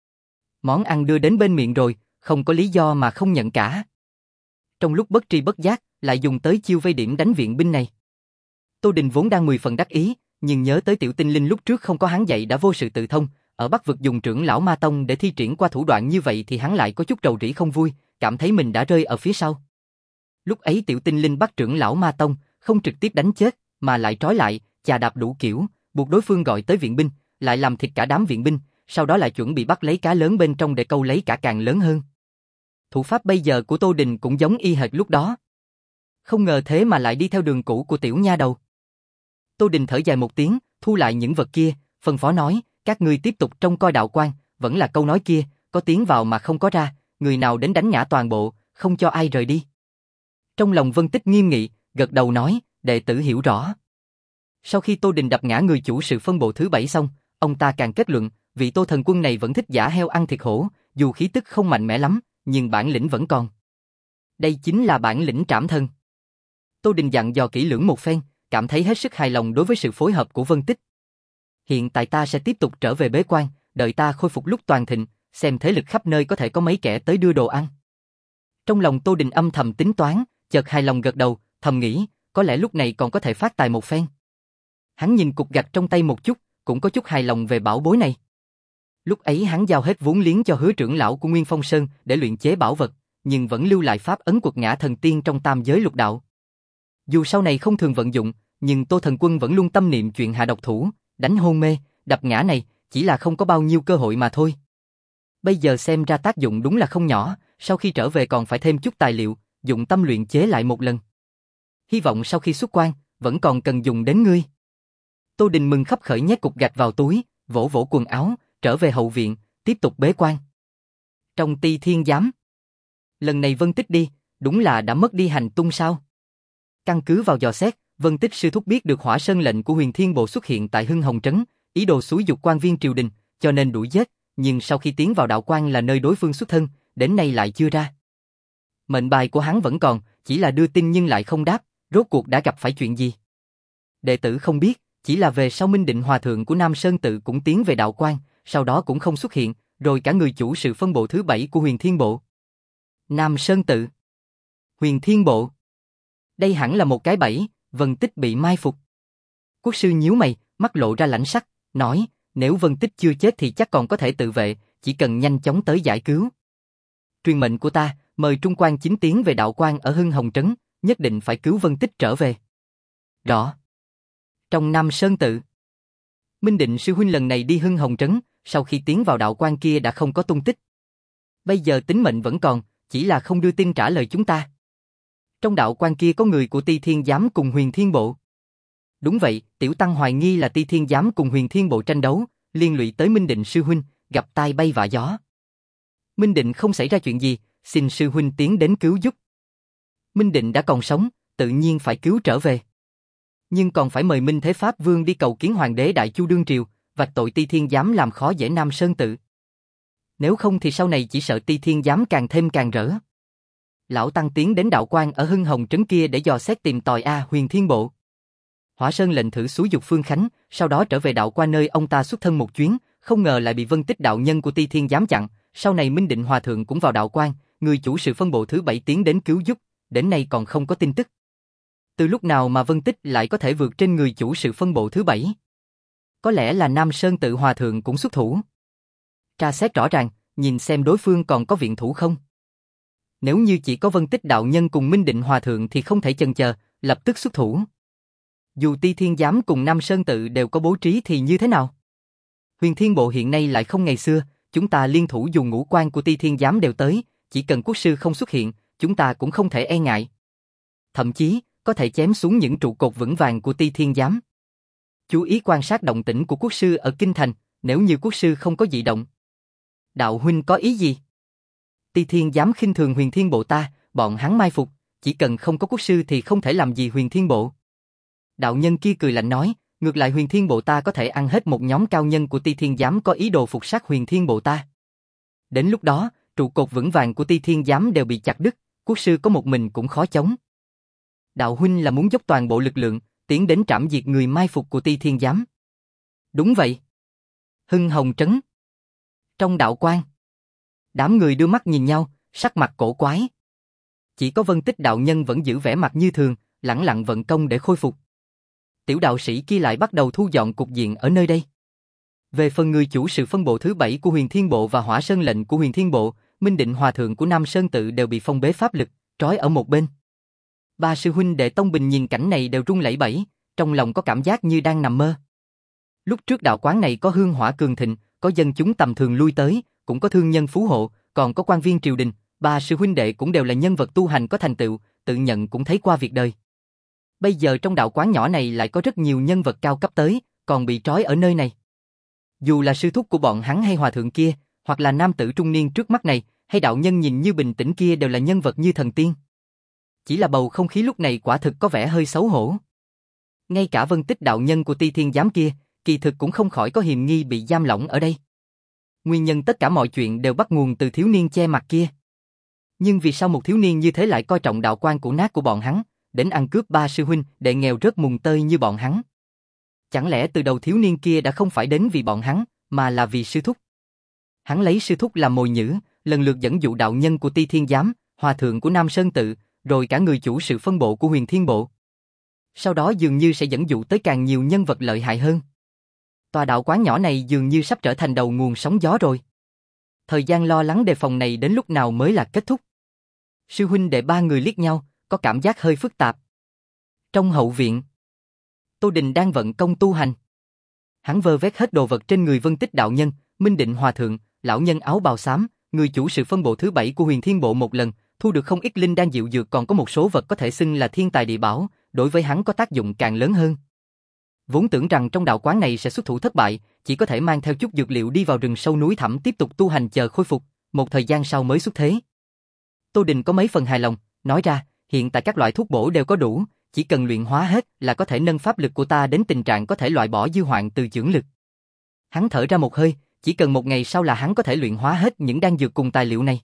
Món ăn đưa đến bên miệng rồi, không có lý do mà không nhận cả. Trong lúc bất tri bất giác, lại dùng tới chiêu vây điểm đánh viện binh này. Tô Đình vốn đang mười phần đắc ý, nhưng nhớ tới Tiểu Tinh Linh lúc trước không có hắn dạy đã vô sự tự thông, ở Bắc vực dùng trưởng lão Ma Tông để thi triển qua thủ đoạn như vậy thì hắn lại có chút rầu rĩ không vui, cảm thấy mình đã rơi ở phía sau. Lúc ấy Tiểu Tinh Linh bắt trưởng lão Ma Tông, không trực tiếp đánh chết, mà lại trói lại, chà đạp đủ kiểu, buộc đối phương gọi tới viện binh, lại làm thịt cả đám viện binh, sau đó lại chuẩn bị bắt lấy cá lớn bên trong để câu lấy cả càng lớn hơn. Thủ pháp bây giờ của Tô Đình cũng giống y hệt lúc đó. Không ngờ thế mà lại đi theo đường cũ của tiểu nha đầu. Tô Đình thở dài một tiếng, thu lại những vật kia, phân phó nói, các ngươi tiếp tục trông coi đạo quan, vẫn là câu nói kia, có tiếng vào mà không có ra, người nào đến đánh ngã toàn bộ, không cho ai rời đi. Trong lòng Vân Tích nghiêm nghị, gật đầu nói, đệ tử hiểu rõ. Sau khi Tô Đình đập ngã người chủ sự phân bộ thứ bảy xong, ông ta càng kết luận, vị Tô Thần Quân này vẫn thích giả heo ăn thịt hổ, dù khí tức không mạnh mẽ lắm, nhưng bản lĩnh vẫn còn. Đây chính là bản lĩnh trảm thần. Tô Đình dặn dò kỹ lưỡng một phen, cảm thấy hết sức hài lòng đối với sự phối hợp của Vân Tích. Hiện tại ta sẽ tiếp tục trở về bế quan, đợi ta khôi phục lúc toàn thịnh, xem thế lực khắp nơi có thể có mấy kẻ tới đưa đồ ăn. Trong lòng Tô Đình âm thầm tính toán, chợt hài lòng gật đầu, thầm nghĩ, có lẽ lúc này còn có thể phát tài một phen. Hắn nhìn cục gạch trong tay một chút, cũng có chút hài lòng về bảo bối này. Lúc ấy hắn giao hết vốn liếng cho Hứa trưởng lão của Nguyên Phong Sơn để luyện chế bảo vật, nhưng vẫn lưu lại pháp ấn quật ngã thần tiên trong tam giới lục đạo. Dù sau này không thường vận dụng, nhưng Tô Thần Quân vẫn luôn tâm niệm chuyện hạ độc thủ, đánh hôn mê, đập ngã này, chỉ là không có bao nhiêu cơ hội mà thôi. Bây giờ xem ra tác dụng đúng là không nhỏ, sau khi trở về còn phải thêm chút tài liệu, dụng tâm luyện chế lại một lần. Hy vọng sau khi xuất quan, vẫn còn cần dùng đến ngươi. Tô Đình mừng khấp khởi nhét cục gạch vào túi, vỗ vỗ quần áo, trở về hậu viện, tiếp tục bế quan. Trong Ti Thiên Giám. Lần này Vân Tích đi, đúng là đã mất đi hành tung sao? Căn cứ vào dò xét, Vân Tích sư thúc biết được Hỏa Sơn lệnh của Huyền Thiên Bộ xuất hiện tại Hưng Hồng Trấn, ý đồ xúi giục quan viên triều đình, cho nên đuổi giết, nhưng sau khi tiến vào đạo quan là nơi đối phương xuất thân, đến nay lại chưa ra. Mệnh bài của hắn vẫn còn, chỉ là đưa tin nhưng lại không đáp, rốt cuộc đã gặp phải chuyện gì? Đệ tử không biết, chỉ là về sau Minh Định Hòa Thượng của Nam Sơn Tự cũng tiến về đạo quan, sau đó cũng không xuất hiện, rồi cả người chủ sự phân bộ thứ bảy của Huyền Thiên Bộ. Nam Sơn Tự, Huyền Thiên Bộ. Đây hẳn là một cái bẫy, Vân Tích bị mai phục. Quốc sư nhíu mày, mắt lộ ra lãnh sắc, nói, nếu Vân Tích chưa chết thì chắc còn có thể tự vệ, chỉ cần nhanh chóng tới giải cứu. Truyền mệnh của ta, mời Trung Quan Chính tiến về đạo quan ở Hưng Hồng Trấn, nhất định phải cứu Vân Tích trở về. Rõ. Trong Nam Sơn Tự, Minh Định sư huynh lần này đi Hưng Hồng Trấn, sau khi tiến vào đạo quan kia đã không có tung tích. Bây giờ tính mệnh vẫn còn, chỉ là không đưa tin trả lời chúng ta. Trong đạo quan kia có người của Ti Thiên Giám cùng Huyền Thiên Bộ. Đúng vậy, tiểu tăng hoài nghi là Ti Thiên Giám cùng Huyền Thiên Bộ tranh đấu, liên lụy tới Minh Định sư huynh, gặp tai bay vạ gió. Minh Định không xảy ra chuyện gì, xin sư huynh tiến đến cứu giúp. Minh Định đã còn sống, tự nhiên phải cứu trở về. Nhưng còn phải mời Minh Thế Pháp Vương đi cầu kiến Hoàng đế Đại Chu đương triều, vạch tội Ti Thiên Giám làm khó dễ Nam Sơn Tự. Nếu không thì sau này chỉ sợ Ti Thiên Giám càng thêm càng rỡ. Lão tăng tiến đến đạo quan ở Hưng Hồng Trấn kia để dò xét tìm tòi a Huyền Thiên Bộ. Hỏa Sơn lệnh thử xúi giục Phương Khánh, sau đó trở về đạo quan nơi ông ta xuất thân một chuyến, không ngờ lại bị Vân Tích đạo nhân của Ti Thiên Giám chặn. Sau này Minh Định Hòa Thượng cũng vào đạo quan, người chủ sự phân bộ thứ bảy tiến đến cứu giúp, đến nay còn không có tin tức. Từ lúc nào mà Vân Tích lại có thể vượt trên người chủ sự phân bộ thứ bảy? Có lẽ là Nam Sơn Tự Hòa Thượng cũng xuất thủ. Tra xét rõ ràng, nhìn xem đối phương còn có viện thủ không. Nếu như chỉ có Vân Tích đạo nhân cùng Minh Định Hòa Thượng thì không thể chần chờ, lập tức xuất thủ. Dù Ti Thiên Giám cùng Nam Sơn Tự đều có bố trí thì như thế nào? Huyền Thiên Bộ hiện nay lại không ngày xưa, chúng ta liên thủ dù ngũ quan của Ti Thiên Giám đều tới, chỉ cần quốc sư không xuất hiện, chúng ta cũng không thể e ngại. Thậm chí, có thể chém xuống những trụ cột vững vàng của Ti Thiên Giám. Chú ý quan sát động tĩnh của quốc sư ở Kinh Thành, nếu như quốc sư không có dị động. Đạo huynh có ý gì? Ti Thiên Giám khinh thường Huyền Thiên Bộ ta, bọn hắn mai phục, chỉ cần không có quốc sư thì không thể làm gì Huyền Thiên Bộ. Đạo nhân kia cười lạnh nói, ngược lại Huyền Thiên Bộ ta có thể ăn hết một nhóm cao nhân của Ti Thiên Giám có ý đồ phục sát Huyền Thiên Bộ ta. Đến lúc đó, trụ cột vững vàng của Ti Thiên Giám đều bị chặt đứt, quốc sư có một mình cũng khó chống. Đạo huynh là muốn dốc toàn bộ lực lượng, tiến đến trảm diệt người mai phục của Ti Thiên Giám. Đúng vậy. Hưng Hồng Trấn. Trong đạo quan, đám người đưa mắt nhìn nhau, sắc mặt cổ quái. Chỉ có Vân Tích đạo nhân vẫn giữ vẻ mặt như thường, lẳng lặng vận công để khôi phục. Tiểu đạo sĩ kia lại bắt đầu thu dọn cục diện ở nơi đây. Về phần người chủ sự phân bộ thứ bảy của Huyền Thiên Bộ và Hỏa Sơn lệnh của Huyền Thiên Bộ, Minh Định Hòa Thượng của Nam Sơn Tự đều bị phong bế pháp lực, trói ở một bên. Ba sư huynh đệ Tông Bình nhìn cảnh này đều run lẩy bẩy, trong lòng có cảm giác như đang nằm mơ. Lúc trước đạo quán này có hương hỏa cường thịnh, có dân chúng tầm thường lui tới, cũng có thương nhân phú hộ, còn có quan viên triều đình, ba sư huynh đệ cũng đều là nhân vật tu hành có thành tựu, tự nhận cũng thấy qua việc đời. Bây giờ trong đạo quán nhỏ này lại có rất nhiều nhân vật cao cấp tới, còn bị trói ở nơi này. Dù là sư thúc của bọn hắn hay hòa thượng kia, hoặc là nam tử trung niên trước mắt này, hay đạo nhân nhìn như bình tĩnh kia đều là nhân vật như thần tiên. Chỉ là bầu không khí lúc này quả thực có vẻ hơi xấu hổ. Ngay cả Vân Tích đạo nhân của Ti Thiên Giám kia, kỳ thực cũng không khỏi có hiềm nghi bị giam lỏng ở đây. Nguyên nhân tất cả mọi chuyện đều bắt nguồn từ thiếu niên che mặt kia. Nhưng vì sao một thiếu niên như thế lại coi trọng đạo quan cũ nát của bọn hắn, đến ăn cướp ba sư huynh đệ nghèo rớt mùng tơi như bọn hắn? Chẳng lẽ từ đầu thiếu niên kia đã không phải đến vì bọn hắn, mà là vì sư thúc? Hắn lấy sư thúc làm mồi nhử, lần lượt dẫn dụ đạo nhân của Ti Thiên Giám, hòa thượng của Nam Sơn Tự, rồi cả người chủ sự phân bộ của Huyền Thiên Bộ. Sau đó dường như sẽ dẫn dụ tới càng nhiều nhân vật lợi hại hơn. Tòa đạo quán nhỏ này dường như sắp trở thành đầu nguồn sóng gió rồi. Thời gian lo lắng đề phòng này đến lúc nào mới là kết thúc? Sư huynh đệ ba người liếc nhau, có cảm giác hơi phức tạp. Trong hậu viện, Tô Đình đang vận công tu hành. Hắn vơ vét hết đồ vật trên người Vân Tích đạo nhân, Minh Định hòa thượng, lão nhân áo bào xám, người chủ sự phân bộ thứ bảy của Huyền Thiên Bộ một lần, thu được không ít linh đan diệu dược, còn có một số vật có thể xưng là thiên tài địa bảo, đối với hắn có tác dụng càng lớn hơn. Vốn tưởng rằng trong đạo quán này sẽ xuất thủ thất bại, chỉ có thể mang theo chút dược liệu đi vào rừng sâu núi thẳm tiếp tục tu hành chờ khôi phục, một thời gian sau mới xuất thế. Tô Đình có mấy phần hài lòng, nói ra, hiện tại các loại thuốc bổ đều có đủ, chỉ cần luyện hóa hết là có thể nâng pháp lực của ta đến tình trạng có thể loại bỏ dư hoạn từ chưởng lực. Hắn thở ra một hơi, chỉ cần một ngày sau là hắn có thể luyện hóa hết những đan dược cùng tài liệu này.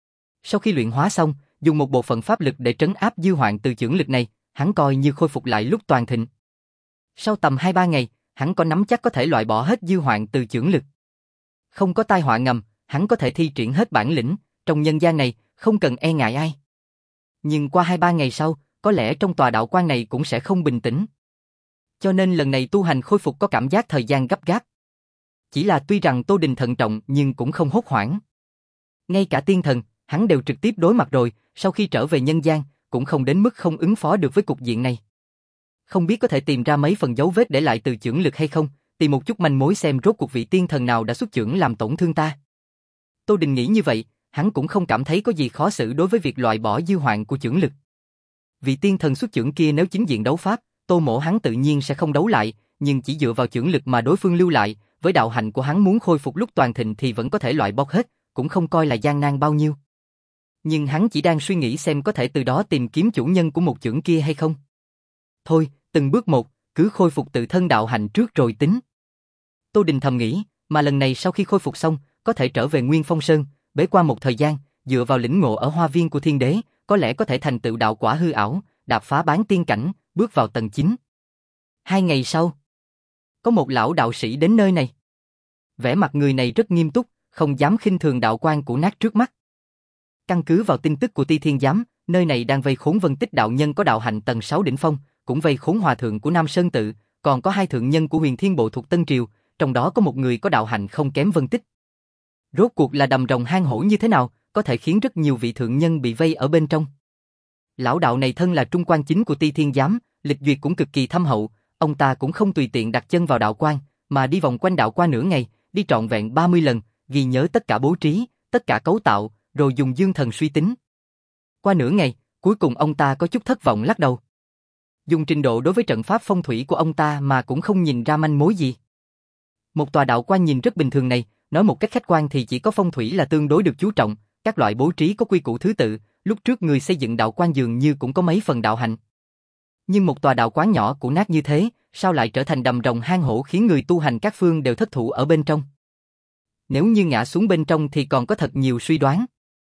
Sau khi luyện hóa xong, dùng một bộ phận pháp lực để trấn áp dư hoạn từ chưởng lực này, hắn coi như khôi phục lại lúc toàn thịnh. Sau tầm hai ba ngày, hắn có nắm chắc có thể loại bỏ hết dư hoạn từ chưởng lực. Không có tai họa ngầm, hắn có thể thi triển hết bản lĩnh, trong nhân gian này, không cần e ngại ai. Nhưng qua hai ba ngày sau, có lẽ trong tòa đạo quan này cũng sẽ không bình tĩnh. Cho nên lần này tu hành khôi phục có cảm giác thời gian gấp gáp. Chỉ là tuy rằng Tô Đình thận trọng nhưng cũng không hốt hoảng. Ngay cả tiên thần, hắn đều trực tiếp đối mặt rồi, sau khi trở về nhân gian, cũng không đến mức không ứng phó được với cục diện này. Không biết có thể tìm ra mấy phần dấu vết để lại từ chưởng lực hay không, tìm một chút manh mối xem rốt cuộc vị tiên thần nào đã xuất chưởng làm tổn thương ta. Tô Đình nghĩ như vậy, hắn cũng không cảm thấy có gì khó xử đối với việc loại bỏ dư hoạn của chưởng lực. Vị tiên thần xuất chưởng kia nếu chính diện đấu pháp, Tô Mỗ hắn tự nhiên sẽ không đấu lại, nhưng chỉ dựa vào chưởng lực mà đối phương lưu lại, với đạo hạnh của hắn muốn khôi phục lúc toàn thịnh thì vẫn có thể loại bóc hết, cũng không coi là gian nan bao nhiêu. Nhưng hắn chỉ đang suy nghĩ xem có thể từ đó tìm kiếm chủ nhân của một chưởng kia hay không. Thôi, từng bước một, cứ khôi phục tự thân đạo hạnh trước rồi tính. Tô Đình thầm nghĩ, mà lần này sau khi khôi phục xong, có thể trở về Nguyên Phong Sơn, bế quan một thời gian, dựa vào lĩnh ngộ ở hoa viên của thiên đế, có lẽ có thể thành tựu đạo quả hư ảo, đạp phá bán tiên cảnh, bước vào tầng chín. Hai ngày sau, có một lão đạo sĩ đến nơi này. Vẻ mặt người này rất nghiêm túc, không dám khinh thường đạo quan của nát trước mắt. Căn cứ vào tin tức của Ti Thiên Giám, nơi này đang vây khốn Vân Tích đạo nhân có đạo hạnh tầng sáu đỉnh phong, cũng vây khốn hòa thượng của Nam Sơn tự, còn có hai thượng nhân của Huyền Thiên Bộ thuộc Tân Triều, trong đó có một người có đạo hạnh không kém Vân Tích. Rốt cuộc là đầm rồng hang hổ như thế nào, có thể khiến rất nhiều vị thượng nhân bị vây ở bên trong. Lão đạo này thân là trung quan chính của Ti Thiên Giám, lịch duyệt cũng cực kỳ thâm hậu, ông ta cũng không tùy tiện đặt chân vào đạo quan, mà đi vòng quanh đạo qua nửa ngày, đi trọn vẹn ba mươi lần, ghi nhớ tất cả bố trí, tất cả cấu tạo, rồi dùng dương thần suy tính. Qua nửa ngày, cuối cùng ông ta có chút thất vọng lắc đầu. Dùng trình độ đối với trận pháp phong thủy của ông ta mà cũng không nhìn ra manh mối gì. Một tòa đạo quan nhìn rất bình thường này, nói một cách khách quan thì chỉ có phong thủy là tương đối được chú trọng, các loại bố trí có quy củ thứ tự, lúc trước người xây dựng đạo quan dường như cũng có mấy phần đạo hạnh. Nhưng một tòa đạo quán nhỏ cũ nát như thế, sao lại trở thành đầm rồng hang hổ khiến người tu hành các phương đều thất thủ ở bên trong? Nếu như ngã xuống bên trong thì còn có thật nhiều suy đoán.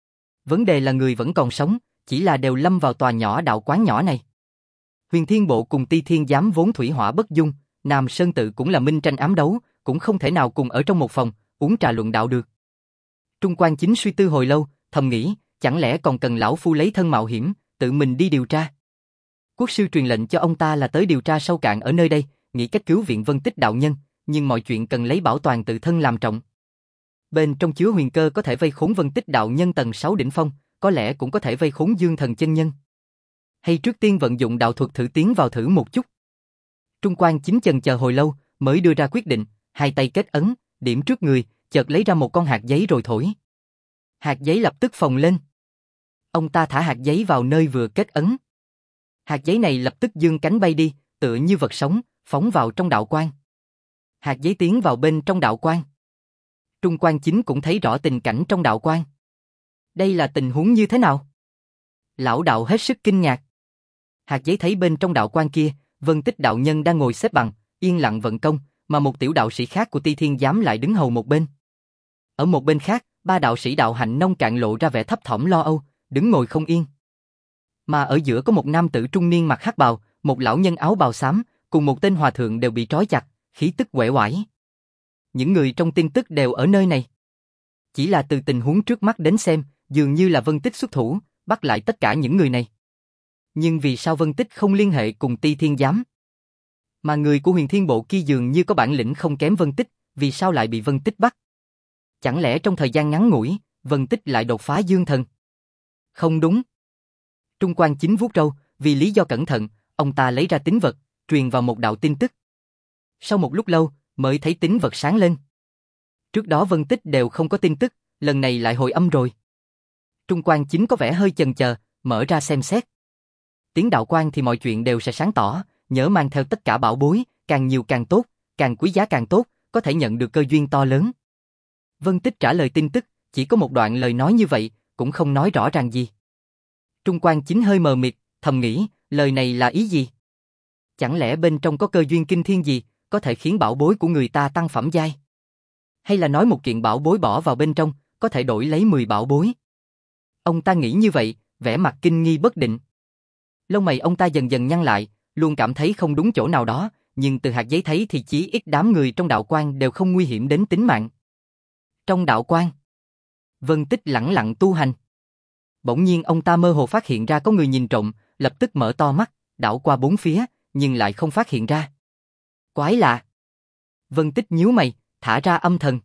Vấn đề là người vẫn còn sống, chỉ là đều lâm vào tòa nhỏ đạo quán nhỏ này. Huyền Thiên Bộ cùng Ti Thiên Giám vốn thủy hỏa bất dung, Nam Sơn tự cũng là minh tranh ám đấu, cũng không thể nào cùng ở trong một phòng, uống trà luận đạo được. Trung quan chính suy tư hồi lâu, thầm nghĩ, chẳng lẽ còn cần lão phu lấy thân mạo hiểm, tự mình đi điều tra. Quốc sư truyền lệnh cho ông ta là tới điều tra sâu cạn ở nơi đây, nghĩ cách cứu viện Vân Tích đạo nhân, nhưng mọi chuyện cần lấy bảo toàn tự thân làm trọng. Bên trong chứa huyền cơ có thể vây khốn Vân Tích đạo nhân tầng sáu đỉnh phong, có lẽ cũng có thể vây khốn Dương Thần chân nhân. Hay trước tiên vận dụng đạo thuật thử tiến vào thử một chút. Trung quan chính chần chờ hồi lâu, mới đưa ra quyết định, hai tay kết ấn, điểm trước người, chợt lấy ra một con hạt giấy rồi thổi. Hạt giấy lập tức phồng lên. Ông ta thả hạt giấy vào nơi vừa kết ấn. Hạt giấy này lập tức dương cánh bay đi, tựa như vật sống, phóng vào trong đạo quan. Hạt giấy tiến vào bên trong đạo quan. Trung quan chính cũng thấy rõ tình cảnh trong đạo quan. Đây là tình huống như thế nào? Lão đạo hết sức kinh ngạc. Hạt giấy thấy bên trong đạo quan kia, Vân Tích đạo nhân đang ngồi xếp bằng, yên lặng vận công, mà một tiểu đạo sĩ khác của Ti Thiên Giám lại đứng hầu một bên. Ở một bên khác, ba đạo sĩ đạo hạnh nông cạn lộ ra vẻ thấp thỏm lo âu, đứng ngồi không yên. Mà ở giữa có một nam tử trung niên mặc hắc bào, một lão nhân áo bào xám, cùng một tên hòa thượng đều bị trói chặt, khí tức uể oải. Những người trong tin tức đều ở nơi này. Chỉ là từ tình huống trước mắt đến xem, dường như là Vân Tích xuất thủ, bắt lại tất cả những người này. Nhưng vì sao Vân Tích không liên hệ cùng Ti Thiên Giám? Mà người của Huyền Thiên Bộ kia dường như có bản lĩnh không kém Vân Tích, vì sao lại bị Vân Tích bắt? Chẳng lẽ trong thời gian ngắn ngủi, Vân Tích lại đột phá Dương Thần? Không đúng. Trung quan chính vuốt râu, vì lý do cẩn thận, ông ta lấy ra tín vật, truyền vào một đạo tin tức. Sau một lúc lâu, mới thấy tín vật sáng lên. Trước đó Vân Tích đều không có tin tức, lần này lại hồi âm rồi. Trung quan chính có vẻ hơi chần chờ, mở ra xem xét. Tiến đạo quan thì mọi chuyện đều sẽ sáng tỏ, nhớ mang theo tất cả bảo bối, càng nhiều càng tốt, càng quý giá càng tốt, có thể nhận được cơ duyên to lớn. Vân Tích trả lời tin tức, chỉ có một đoạn lời nói như vậy, cũng không nói rõ ràng gì. Trung Quan Chính hơi mờ mịt, thầm nghĩ, lời này là ý gì? Chẳng lẽ bên trong có cơ duyên kinh thiên gì, có thể khiến bảo bối của người ta tăng phẩm giai? Hay là nói một kiện bảo bối bỏ vào bên trong, có thể đổi lấy mười bảo bối? Ông ta nghĩ như vậy, vẻ mặt kinh nghi bất định. Lông mày ông ta dần dần nhăn lại, luôn cảm thấy không đúng chỗ nào đó, nhưng từ hạt giấy thấy thì chỉ ít đám người trong đạo quan đều không nguy hiểm đến tính mạng. Trong đạo quan, Vân Tích lẳng lặng tu hành. Bỗng nhiên ông ta mơ hồ phát hiện ra có người nhìn trộm, lập tức mở to mắt, đảo qua bốn phía, nhưng lại không phát hiện ra. Quái lạ. Vân Tích nhíu mày, thả ra âm thần.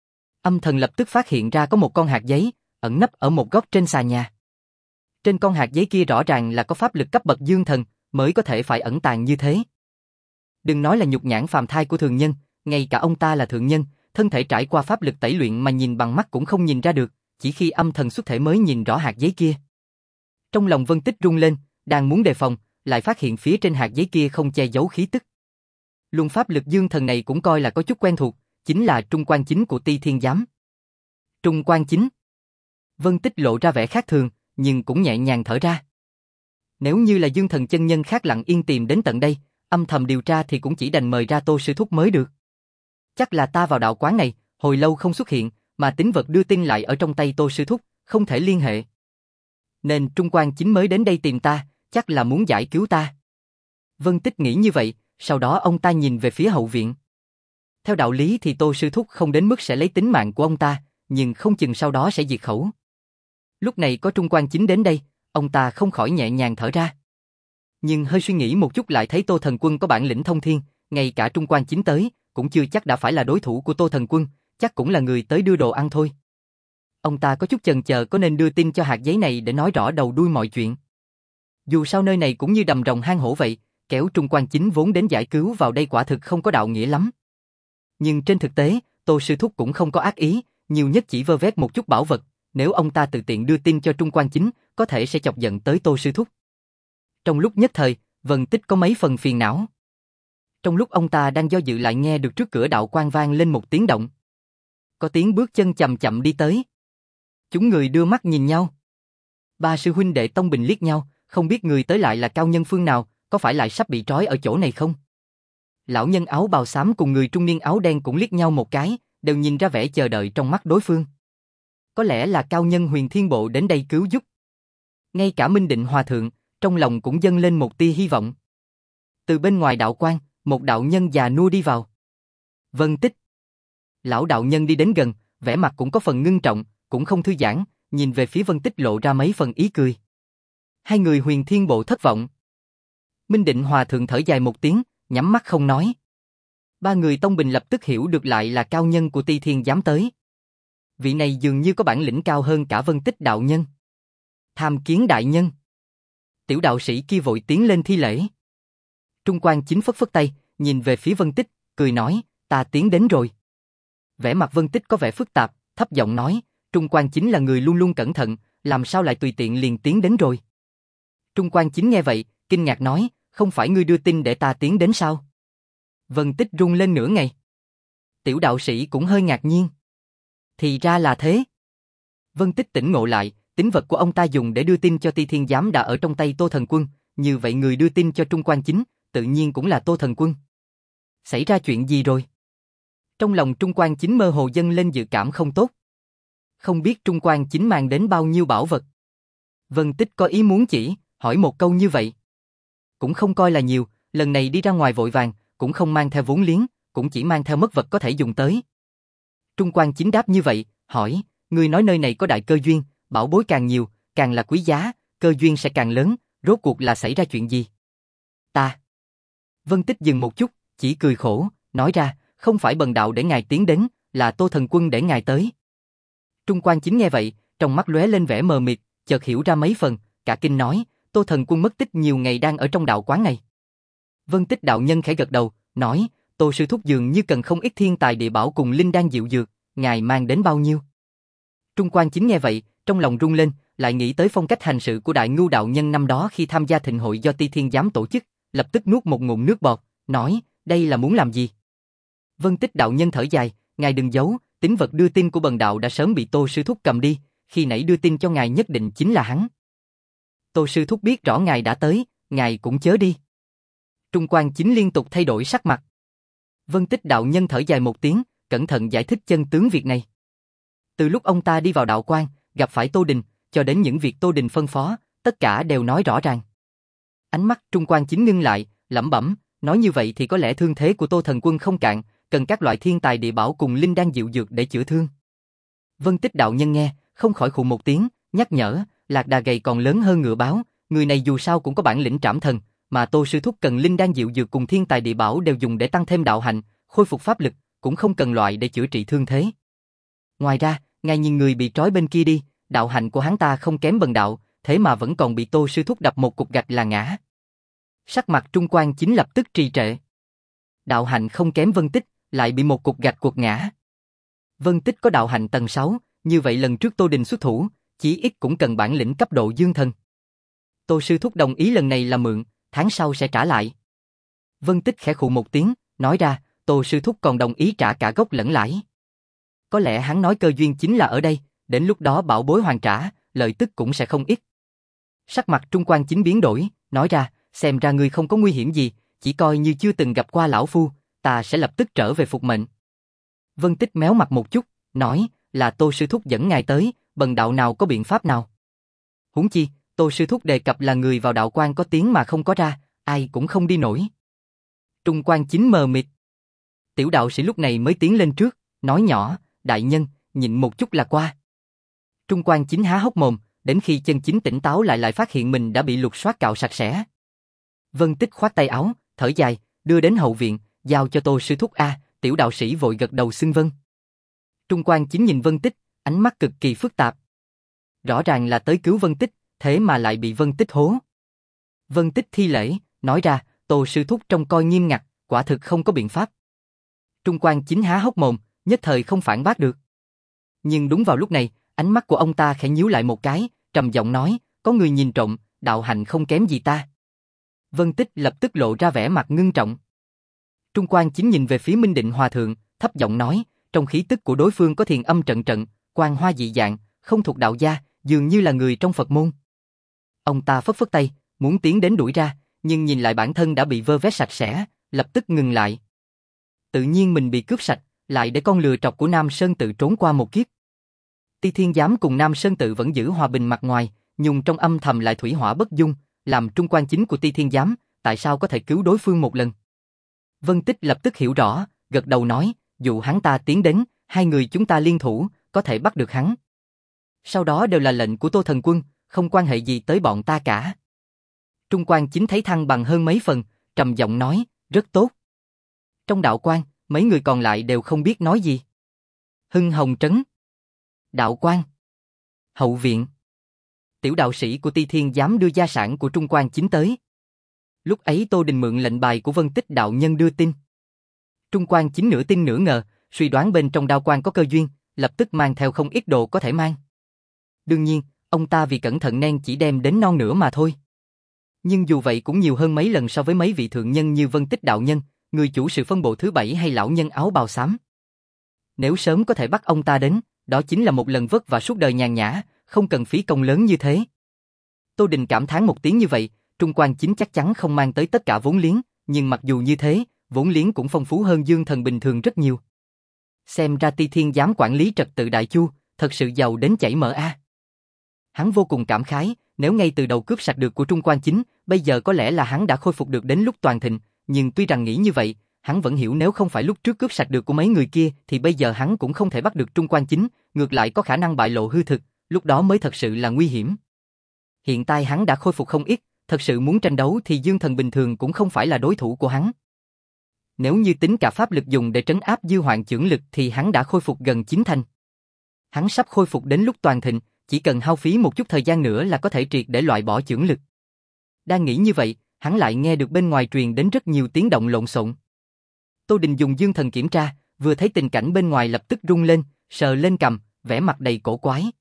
Âm thần lập tức phát hiện ra có một con hạt giấy, ẩn nấp ở một góc trên xà nhà. Trên con hạt giấy kia rõ ràng là có pháp lực cấp bậc dương thần, mới có thể phải ẩn tàng như thế. Đừng nói là nhục nhãn phàm thai của thường nhân, ngay cả ông ta là thượng nhân, thân thể trải qua pháp lực tẩy luyện mà nhìn bằng mắt cũng không nhìn ra được, chỉ khi âm thần xuất thể mới nhìn rõ hạt giấy kia. Trong lòng Vân Tích rung lên, đang muốn đề phòng, lại phát hiện phía trên hạt giấy kia không che giấu khí tức. Luồng pháp lực dương thần này cũng coi là có chút quen thuộc, chính là Trung Quan Chính của Ti Thiên Giám. Trung Quan Chính. Vân Tích lộ ra vẻ khác thường, nhưng cũng nhẹ nhàng thở ra. Nếu như là dương thần chân nhân khác lặng yên tìm đến tận đây, âm thầm điều tra thì cũng chỉ đành mời ra Tô sư thúc mới được. Chắc là ta vào đạo quán này, hồi lâu không xuất hiện, mà tín vật đưa tin lại ở trong tay Tô sư thúc, không thể liên hệ. Nên Trung Quan Chính mới đến đây tìm ta, chắc là muốn giải cứu ta. Vân Tích nghĩ như vậy, sau đó ông ta nhìn về phía hậu viện. Theo đạo lý thì Tô sư thúc không đến mức sẽ lấy tính mạng của ông ta, nhưng không chừng sau đó sẽ diệt khẩu. Lúc này có Trung Quan Chính đến đây, ông ta không khỏi nhẹ nhàng thở ra. Nhưng hơi suy nghĩ một chút lại thấy Tô Thần Quân có bản lĩnh thông thiên, ngay cả Trung Quan Chính tới, cũng chưa chắc đã phải là đối thủ của Tô Thần Quân, chắc cũng là người tới đưa đồ ăn thôi. Ông ta có chút chần chờ có nên đưa tin cho hạt giấy này để nói rõ đầu đuôi mọi chuyện. Dù sao nơi này cũng như đầm rồng hang hổ vậy, kéo Trung Quan Chính vốn đến giải cứu vào đây quả thực không có đạo nghĩa lắm. Nhưng trên thực tế, Tô sư thúc cũng không có ác ý, nhiều nhất chỉ vơ vét một chút bảo vật, nếu ông ta tự tiện đưa tin cho Trung Quan Chính, có thể sẽ chọc giận tới Tô sư thúc. Trong lúc nhất thời, Vân Tích có mấy phần phiền não. Trong lúc ông ta đang do dự lại nghe được trước cửa đạo quan vang lên một tiếng động. Có tiếng bước chân chậm chậm đi tới. Chúng người đưa mắt nhìn nhau. Ba sư huynh đệ Tông Bình liếc nhau, không biết người tới lại là cao nhân phương nào, có phải lại sắp bị trói ở chỗ này không? Lão nhân áo bào xám cùng người trung niên áo đen cũng liếc nhau một cái, đều nhìn ra vẻ chờ đợi trong mắt đối phương. Có lẽ là cao nhân Huyền Thiên Bộ đến đây cứu giúp. Ngay cả Minh Định Hòa Thượng, trong lòng cũng dâng lên một tia hy vọng. Từ bên ngoài đạo quan, một đạo nhân già nua đi vào. Vân Tích. Lão đạo nhân đi đến gần, vẻ mặt cũng có phần ngưng trọng, cũng không thư giãn, nhìn về phía Vân Tích lộ ra mấy phần ý cười. Hai người Huyền Thiên Bộ thất vọng. Minh Định Hòa Thượng thở dài một tiếng, nhắm mắt không nói. Ba người Tông Bình lập tức hiểu được lại là cao nhân của Ti Thiên Giám tới. Vị này dường như có bản lĩnh cao hơn cả Vân Tích đạo nhân. Tham kiến đại nhân. Tiểu đạo sĩ kia vội tiến lên thi lễ. Trung Quan Chính phất phất tay, nhìn về phía Vân Tích, cười nói, ta tiến đến rồi. Vẻ mặt Vân Tích có vẻ phức tạp, thấp giọng nói, Trung Quan Chính là người luôn luôn cẩn thận, làm sao lại tùy tiện liền tiến đến rồi. Trung Quan Chính nghe vậy, kinh ngạc nói, không phải ngươi đưa tin để ta tiến đến sao? Vân Tích run lên nửa ngày. Tiểu đạo sĩ cũng hơi ngạc nhiên. Thì ra là thế. Vân Tích tỉnh ngộ lại, tín vật của ông ta dùng để đưa tin cho Ti Thiên Giám đã ở trong tay Tô Thần Quân, như vậy người đưa tin cho Trung Quan Chính, tự nhiên cũng là Tô Thần Quân. Xảy ra chuyện gì rồi? Trong lòng Trung Quan Chính mơ hồ dâng lên dự cảm không tốt. Không biết Trung Quan Chính mang đến bao nhiêu bảo vật. Vân Tích có ý muốn chỉ, hỏi một câu như vậy. Cũng không coi là nhiều, lần này đi ra ngoài vội vàng, cũng không mang theo vốn liếng, cũng chỉ mang theo mất vật có thể dùng tới. Trung Quan Chính đáp như vậy, hỏi, ngươi nói nơi này có đại cơ duyên, bảo bối càng nhiều, càng là quý giá, cơ duyên sẽ càng lớn, rốt cuộc là xảy ra chuyện gì? Ta. Vân Tích dừng một chút, chỉ cười khổ, nói ra, không phải bần đạo để ngài tiến đến, là Tô Thần Quân để ngài tới. Trung Quan Chính nghe vậy, trong mắt lóe lên vẻ mờ mịt, chợt hiểu ra mấy phần, cả kinh nói, Tô Thần Quân mất tích nhiều ngày đang ở trong đạo quán này. Vân Tích đạo nhân khẽ gật đầu, nói, Tô sư thúc dường như cần không ít thiên tài địa bảo cùng linh đan diệu dược, ngài mang đến bao nhiêu? Trung Quan Chính nghe vậy, trong lòng rung lên, lại nghĩ tới phong cách hành sự của Đại Ngưu đạo nhân năm đó khi tham gia thịnh hội do Ti Thiên Giám tổ chức, lập tức nuốt một ngụm nước bọt, nói, đây là muốn làm gì? Vân Tích đạo nhân thở dài, ngài đừng giấu, tín vật đưa tin của bần đạo đã sớm bị Tô sư thúc cầm đi, khi nãy đưa tin cho ngài nhất định chính là hắn. Tô sư thúc biết rõ ngài đã tới, ngài cũng chớ đi. Trung Quan Chính liên tục thay đổi sắc mặt. Vân Tích đạo nhân thở dài một tiếng, cẩn thận giải thích chân tướng việc này. Từ lúc ông ta đi vào đạo quan, gặp phải Tô Đình, cho đến những việc Tô Đình phân phó, tất cả đều nói rõ ràng. Ánh mắt Trung Quan Chính ngưng lại, lẩm bẩm, nói như vậy thì có lẽ thương thế của Tô thần quân không cạn, cần các loại thiên tài địa bảo cùng linh đan diệu dược để chữa thương. Vân Tích đạo nhân nghe, không khỏi khụ một tiếng, nhắc nhở, lạc đà gầy còn lớn hơn ngựa báo, người này dù sao cũng có bản lĩnh trảm thần, mà Tô sư thúc cần linh đan diệu dược cùng thiên tài địa bảo đều dùng để tăng thêm đạo hạnh, khôi phục pháp lực, cũng không cần loại để chữa trị thương thế. Ngoài ra, ngài nhìn người bị trói bên kia đi, đạo hạnh của hắn ta không kém bần đạo, thế mà vẫn còn bị Tô sư thúc đập một cục gạch là ngã. Sắc mặt Trung Quan Chính lập tức trì trệ. Đạo hạnh không kém Vân Tích, lại bị một cục gạch quật ngã. Vân Tích có đạo hạnh tầng sáu, như vậy lần trước Tô Đình xuất thủ, chí ít cũng cần bản lĩnh cấp độ dương thần. Tô sư thúc đồng ý lần này là mượn, tháng sau sẽ trả lại. Vân Tích khẽ khụ một tiếng, nói ra, Tô sư thúc còn đồng ý trả cả gốc lẫn lãi. Có lẽ hắn nói cơ duyên chính là ở đây, đến lúc đó bảo bối hoàn trả, lợi tức cũng sẽ không ít. Sắc mặt Trung Quan Chính biến đổi, nói ra, xem ra ngươi không có nguy hiểm gì, chỉ coi như chưa từng gặp qua lão phu, ta sẽ lập tức trở về phục mệnh. Vân Tích méo mặt một chút, nói, là Tô sư thúc dẫn ngài tới, bần đạo nào có biện pháp nào. Huống chi, Tô sư thúc đề cập là người vào đạo quan có tiếng mà không có ra, ai cũng không đi nổi. Trung Quan Chính mờ mịt. Tiểu đạo sĩ lúc này mới tiến lên trước, nói nhỏ, đại nhân, nhịn một chút là qua. Trung Quan Chính há hốc mồm, đến khi chân chính tỉnh táo lại lại phát hiện mình đã bị lục soát cạo sạch sẽ. Vân Tích khoát tay áo, thở dài, đưa đến hậu viện, giao cho Tô sư thúc a. Tiểu đạo sĩ vội gật đầu xưng vâng. Trung Quan Chính nhìn Vân Tích, ánh mắt cực kỳ phức tạp. Rõ ràng là tới cứu Vân Tích, thế mà lại bị Vân Tích hố. Vân Tích thi lễ, nói ra, Tô sư thúc trông coi nghiêm ngặt, quả thực không có biện pháp. Trung Quan Chính há hốc mồm, nhất thời không phản bác được. Nhưng đúng vào lúc này, ánh mắt của ông ta khẽ nhíu lại một cái, trầm giọng nói, có người nhìn trộm, đạo hạnh không kém gì ta. Vân Tích lập tức lộ ra vẻ mặt ngưng trọng. Trung Quan Chính nhìn về phía Minh Định Hòa Thượng, thấp giọng nói, trong khí tức của đối phương có thiền âm trận trận, quang hoa dị dạng, không thuộc đạo gia, dường như là người trong Phật môn. Ông ta phất phất tay, muốn tiến đến đuổi ra, nhưng nhìn lại bản thân đã bị vơ vét sạch sẽ, lập tức ngừng lại. Tự nhiên mình bị cướp sạch, lại để con lừa trọc của Nam Sơn Tự trốn qua một kiếp. Ti Thiên Giám cùng Nam Sơn Tự vẫn giữ hòa bình mặt ngoài, nhưng trong âm thầm lại thủy hỏa bất dung, làm Trung Quan Chính của Ti Thiên Giám, tại sao có thể cứu đối phương một lần. Vân Tích lập tức hiểu rõ, gật đầu nói, dù hắn ta tiến đến, hai người chúng ta liên thủ, có thể bắt được hắn. Sau đó đều là lệnh của Tô thần quân, không quan hệ gì tới bọn ta cả. Trung Quan Chính thấy thăng bằng hơn mấy phần, trầm giọng nói, rất tốt. Trong đạo quan, mấy người còn lại đều không biết nói gì. Hưng Hồng Trấn, đạo quan, hậu viện. Tiểu đạo sĩ của Ti Thiên Giám đưa gia sản của Trung Quan Chính tới. Lúc ấy Tô Đình mượn lệnh bài của Vân Tích đạo nhân đưa tin. Trung Quan Chính nửa tin nửa ngờ, suy đoán bên trong đạo quan có cơ duyên, lập tức mang theo không ít đồ có thể mang. Đương nhiên, ông ta vì cẩn thận nên chỉ đem đến non nửa mà thôi. Nhưng dù vậy cũng nhiều hơn mấy lần so với mấy vị thượng nhân như Vân Tích đạo nhân, người chủ sự phân bộ thứ bảy hay lão nhân áo bào xám. Nếu sớm có thể bắt ông ta đến, đó chính là một lần vất vả suốt đời nhàn nhã, không cần phí công lớn như thế. Tô Đình cảm thán một tiếng như vậy, Trung Quan Chính chắc chắn không mang tới tất cả vốn liếng, nhưng mặc dù như thế, vốn liếng cũng phong phú hơn dương thần bình thường rất nhiều. Xem ra Ti Thiên Giám quản lý trật tự đại chu, thật sự giàu đến chảy mỡ a. Hắn vô cùng cảm khái, nếu ngay từ đầu cướp sạch được của Trung Quan Chính, bây giờ có lẽ là hắn đã khôi phục được đến lúc toàn thịnh, nhưng tuy rằng nghĩ như vậy, hắn vẫn hiểu nếu không phải lúc trước cướp sạch được của mấy người kia thì bây giờ hắn cũng không thể bắt được Trung Quan Chính, ngược lại có khả năng bại lộ hư thực, lúc đó mới thật sự là nguy hiểm. Hiện tại hắn đã khôi phục không ít, thật sự muốn tranh đấu thì dương thần bình thường cũng không phải là đối thủ của hắn. Nếu như tính cả pháp lực dùng để trấn áp dư hoạn chưởng lực thì hắn đã khôi phục gần chín thành. Hắn sắp khôi phục đến lúc toàn thịnh, chỉ cần hao phí một chút thời gian nữa là có thể triệt để loại bỏ chưởng lực. Đang nghĩ như vậy, hắn lại nghe được bên ngoài truyền đến rất nhiều tiếng động lộn xộn. Tô Đình dùng dương thần kiểm tra, vừa thấy tình cảnh bên ngoài lập tức rung lên, sờ lên cằm, vẻ mặt đầy cổ quái.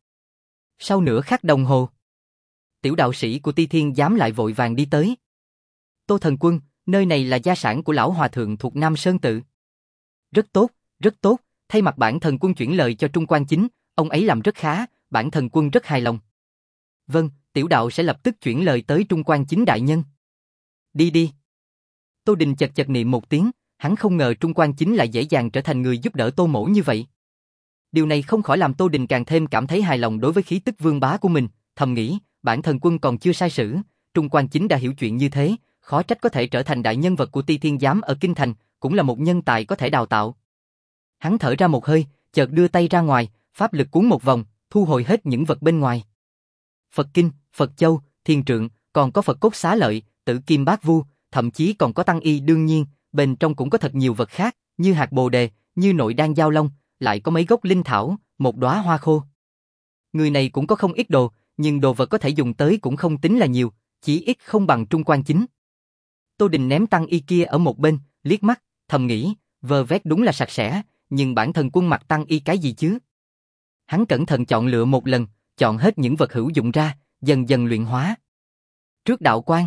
Sau nửa khắc đồng hồ, tiểu đạo sĩ của Ti Thiên Giám lại vội vàng đi tới. Tô thần quân, Nơi này là gia sản của lão hòa thượng thuộc Nam Sơn Tự. Rất tốt, rất tốt, thay mặt bản thần quân chuyển lời cho Trung Quan Chính, ông ấy làm rất khá, bản thần quân rất hài lòng. Vâng, tiểu đạo sẽ lập tức chuyển lời tới Trung Quan Chính đại nhân. Đi đi. Tô Đình chật chật niệm một tiếng, hắn không ngờ Trung Quan Chính lại dễ dàng trở thành người giúp đỡ Tô Mỗ như vậy. Điều này không khỏi làm Tô Đình càng thêm cảm thấy hài lòng đối với khí tức vương bá của mình, thầm nghĩ, bản thần quân còn chưa sai sử, Trung Quan Chính đã hiểu chuyện như thế, khó trách có thể trở thành đại nhân vật của Ti Thiên Giám ở Kinh Thành, cũng là một nhân tài có thể đào tạo. Hắn thở ra một hơi, chợt đưa tay ra ngoài, pháp lực cuốn một vòng, thu hồi hết những vật bên ngoài. Phật Kinh, Phật Châu, Thiên Trượng, còn có Phật Cốt Xá Lợi, Tử Kim Bát Vu, thậm chí còn có Tăng Y đương nhiên, bên trong cũng có thật nhiều vật khác, như hạt bồ đề, như nội đan giao long, lại có mấy gốc linh thảo, một đóa hoa khô. Người này cũng có không ít đồ, nhưng đồ vật có thể dùng tới cũng không tính là nhiều, chỉ ít không bằng Trung Quan Chính. Tô Đình ném Tăng Y kia ở một bên, liếc mắt, thầm nghĩ, vơ vét đúng là sạch sẽ, nhưng bản thân quân mặc Tăng Y cái gì chứ? Hắn cẩn thận chọn lựa một lần, chọn hết những vật hữu dụng ra, dần dần luyện hóa. Trước đạo quan,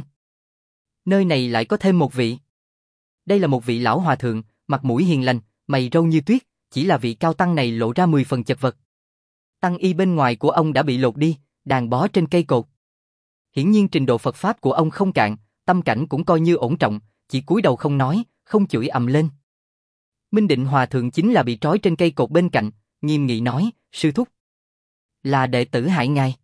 nơi này lại có thêm một vị. Đây là một vị lão hòa thượng, mặt mũi hiền lành, mày râu như tuyết, chỉ là vị cao tăng này lộ ra mười phần chật vật. Tăng y bên ngoài của ông đã bị lột đi, đàn bó trên cây cột. Hiển nhiên trình độ Phật pháp của ông không cạn, tâm cảnh cũng coi như ổn trọng, chỉ cúi đầu không nói, không chửi ầm lên. Minh Định hòa thượng chính là bị trói trên cây cột bên cạnh, nghiêm nghị nói, sư thúc, là đệ tử hại ngài.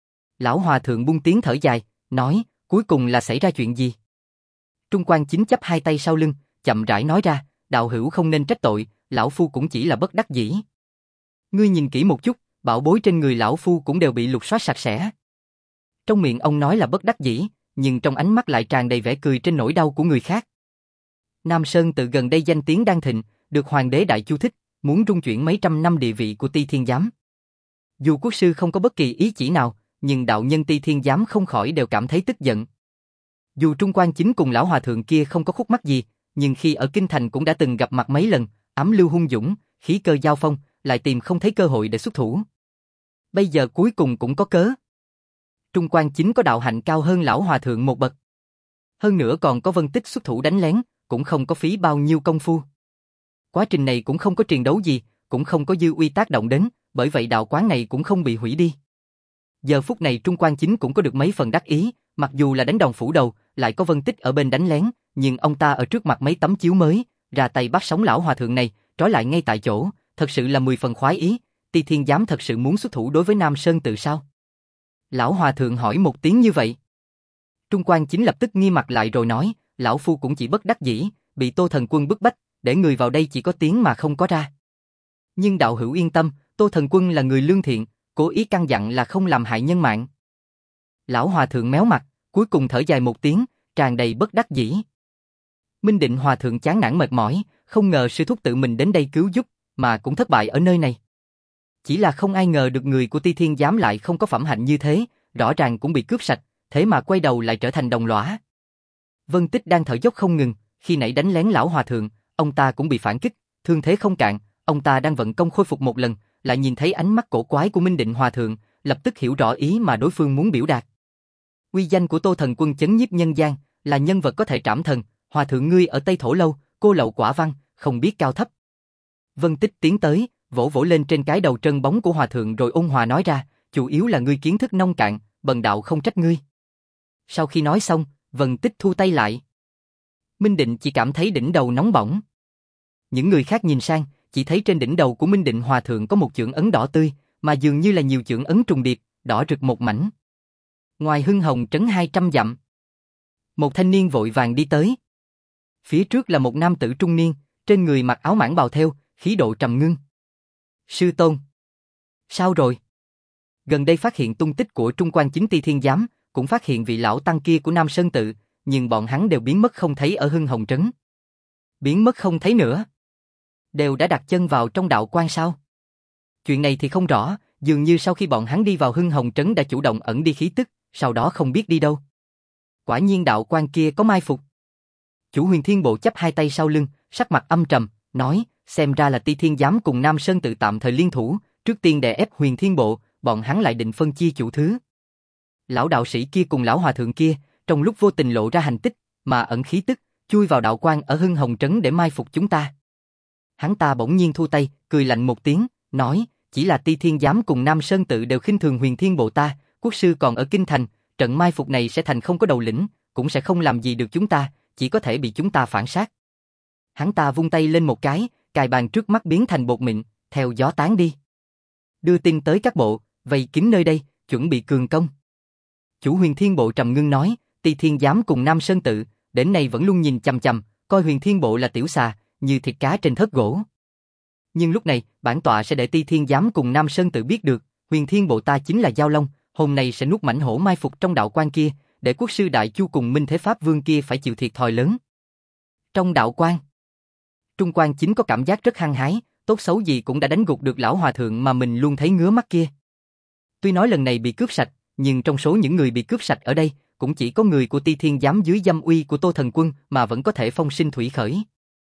Lão hòa thượng buông tiếng thở dài, nói, cuối cùng là xảy ra chuyện gì? Trung Quan Chính chắp hai tay sau lưng, chậm rãi nói ra, đạo hữu không nên trách tội, lão phu cũng chỉ là bất đắc dĩ. Ngươi nhìn kỹ một chút, bảo bối trên người lão phu cũng đều bị lục soát sạch sẽ. Trong miệng ông nói là bất đắc dĩ, nhưng trong ánh mắt lại tràn đầy vẻ cười trên nỗi đau của người khác. Nam Sơn Tự gần đây danh tiếng đang thịnh, được hoàng đế Đại Chu thích, muốn rung chuyển mấy trăm năm địa vị của Ti Thiên Giám. Dù quốc sư không có bất kỳ ý chỉ nào, nhưng đạo nhân Ti Thiên Giám không khỏi đều cảm thấy tức giận. Dù Trung Quan Chính cùng lão hòa thượng kia không có khúc mắc gì, nhưng khi ở Kinh Thành cũng đã từng gặp mặt mấy lần, ám lưu hung dũng, khí cơ giao phong, lại tìm không thấy cơ hội để xuất thủ. Bây giờ cuối cùng cũng có cớ. Trung Quan Chính có đạo hạnh cao hơn lão hòa thượng một bậc. Hơn nữa còn có Vân Tích xuất thủ đánh lén, cũng không có phí bao nhiêu công phu. Quá trình này cũng không có triền đấu gì, cũng không có dư uy tác động đến, bởi vậy đạo quán này cũng không bị hủy đi. Giờ phút này Trung Quan Chính cũng có được mấy phần đắc ý, mặc dù là đánh đòn phủ đầu, lại có Vân Tích ở bên đánh lén, nhưng ông ta ở trước mặt mấy tấm chiếu mới, ra tay bắt sống lão hòa thượng này, trói lại ngay tại chỗ, thật sự là mười phần khoái ý. Ti Thiên Giám thật sự muốn xuất thủ đối với Nam Sơn Tự sao? Lão hòa thượng hỏi một tiếng như vậy. Trung Quan Chính lập tức nghiêm mặt lại rồi nói, lão phu cũng chỉ bất đắc dĩ, bị Tô Thần Quân bức bách, để người vào đây chỉ có tiếng mà không có ra. Nhưng đạo hữu yên tâm, Tô Thần Quân là người lương thiện, cố ý căn dặn là không làm hại nhân mạng. Lão hòa thượng méo mặt, cuối cùng thở dài một tiếng, tràn đầy bất đắc dĩ. Minh Định hòa thượng chán nản mệt mỏi, không ngờ sư thúc tự mình đến đây cứu giúp, mà cũng thất bại ở nơi này. Chỉ là không ai ngờ được người của Ti Thiên Giám lại không có phẩm hạnh như thế, rõ ràng cũng bị cướp sạch, thế mà quay đầu lại trở thành đồng lõa. Vân Tích đang thở dốc không ngừng, khi nãy đánh lén lão hòa thượng, ông ta cũng bị phản kích, thương thế không cạn, ông ta đang vận công khôi phục một lần, lại nhìn thấy ánh mắt cổ quái của Minh Định hòa thượng, lập tức hiểu rõ ý mà đối phương muốn biểu đạt. Uy danh của Tô Thần Quân chấn nhiếp nhân gian, là nhân vật có thể trảm thần, hòa thượng ngươi ở Tây Thổ lâu, cô lậu quả văn, không biết cao thấp. Vân Tích tiến tới, vỗ vỗ lên trên cái đầu trơn bóng của hòa thượng rồi ôn hòa nói ra, chủ yếu là ngươi kiến thức nông cạn, bần đạo không trách ngươi. Sau khi nói xong, Vân Tích thu tay lại. Minh Định chỉ cảm thấy đỉnh đầu nóng bỏng. Những người khác nhìn sang, chỉ thấy trên đỉnh đầu của Minh Định hòa thượng có một chưởng ấn đỏ tươi, mà dường như là nhiều chưởng ấn trùng điệp, đỏ rực một mảnh. Ngoài Hưng Hồng trấn hai trăm dặm, một thanh niên vội vàng đi tới. Phía trước là một nam tử trung niên, trên người mặc áo mãng bào thêu, khí độ trầm ngưng. Sư tôn. Sao rồi? Gần đây phát hiện tung tích của Trung Quan Chính Ti Thiên Giám, cũng phát hiện vị lão tăng kia của Nam Sơn Tự, nhưng bọn hắn đều biến mất không thấy ở Hưng Hồng trấn. Biến mất không thấy nữa. Đều đã đặt chân vào trong đạo quan sao? Chuyện này thì không rõ, dường như sau khi bọn hắn đi vào Hưng Hồng trấn đã chủ động ẩn đi khí tức, sau đó không biết đi đâu. Quả nhiên đạo quan kia có mai phục. Chủ Huyền Thiên Bộ chắp hai tay sau lưng, sắc mặt âm trầm, nói, xem ra là Ti Thiên Giám cùng Nam Sơn Tự tạm thời liên thủ, trước tiên đè ép Huyền Thiên Bộ, bọn hắn lại định phân chia chủ thứ. Lão đạo sĩ kia cùng lão hòa thượng kia, trong lúc vô tình lộ ra hành tích, mà ẩn khí tức, chui vào đạo quan ở Hưng Hồng Trấn để mai phục chúng ta. Hắn ta bỗng nhiên thu tay, cười lạnh một tiếng, nói, chỉ là Ti Thiên Giám cùng Nam Sơn Tự đều khinh thường Huyền Thiên Bộ ta, quốc sư còn ở Kinh Thành, trận mai phục này sẽ thành không có đầu lĩnh, cũng sẽ không làm gì được chúng ta, chỉ có thể bị chúng ta phản sát. Hắn ta vung tay lên một cái, cài bàn trước mắt biến thành bột mịn, theo gió tán đi. Đưa tin tới các bộ, vây kín nơi đây, chuẩn bị cường công. Chủ Huyền Thiên Bộ trầm ngưng nói, Ti Thiên Giám cùng Nam Sơn Tự, đến nay vẫn luôn nhìn chằm chằm, coi Huyền Thiên Bộ là tiểu xà, như thịt cá trên thớt gỗ. Nhưng lúc này, bản tọa sẽ để Ti Thiên Giám cùng Nam Sơn Tự biết được, Huyền Thiên Bộ ta chính là Giao Long, hôm nay sẽ nuốt mãnh hổ mai phục trong đạo quan kia, để quốc sư Đại Chu cùng Minh Thế Pháp Vương kia phải chịu thiệt thòi lớn. Trong đạo quan, Trung Quan Chính có cảm giác rất hăng hái, tốt xấu gì cũng đã đánh gục được lão hòa thượng mà mình luôn thấy ngứa mắt kia. Tuy nói lần này bị cướp sạch, nhưng trong số những người bị cướp sạch ở đây, cũng chỉ có người của Ti Thiên Giám dưới dâm uy của Tô Thần Quân mà vẫn có thể phong sinh thủy khởi.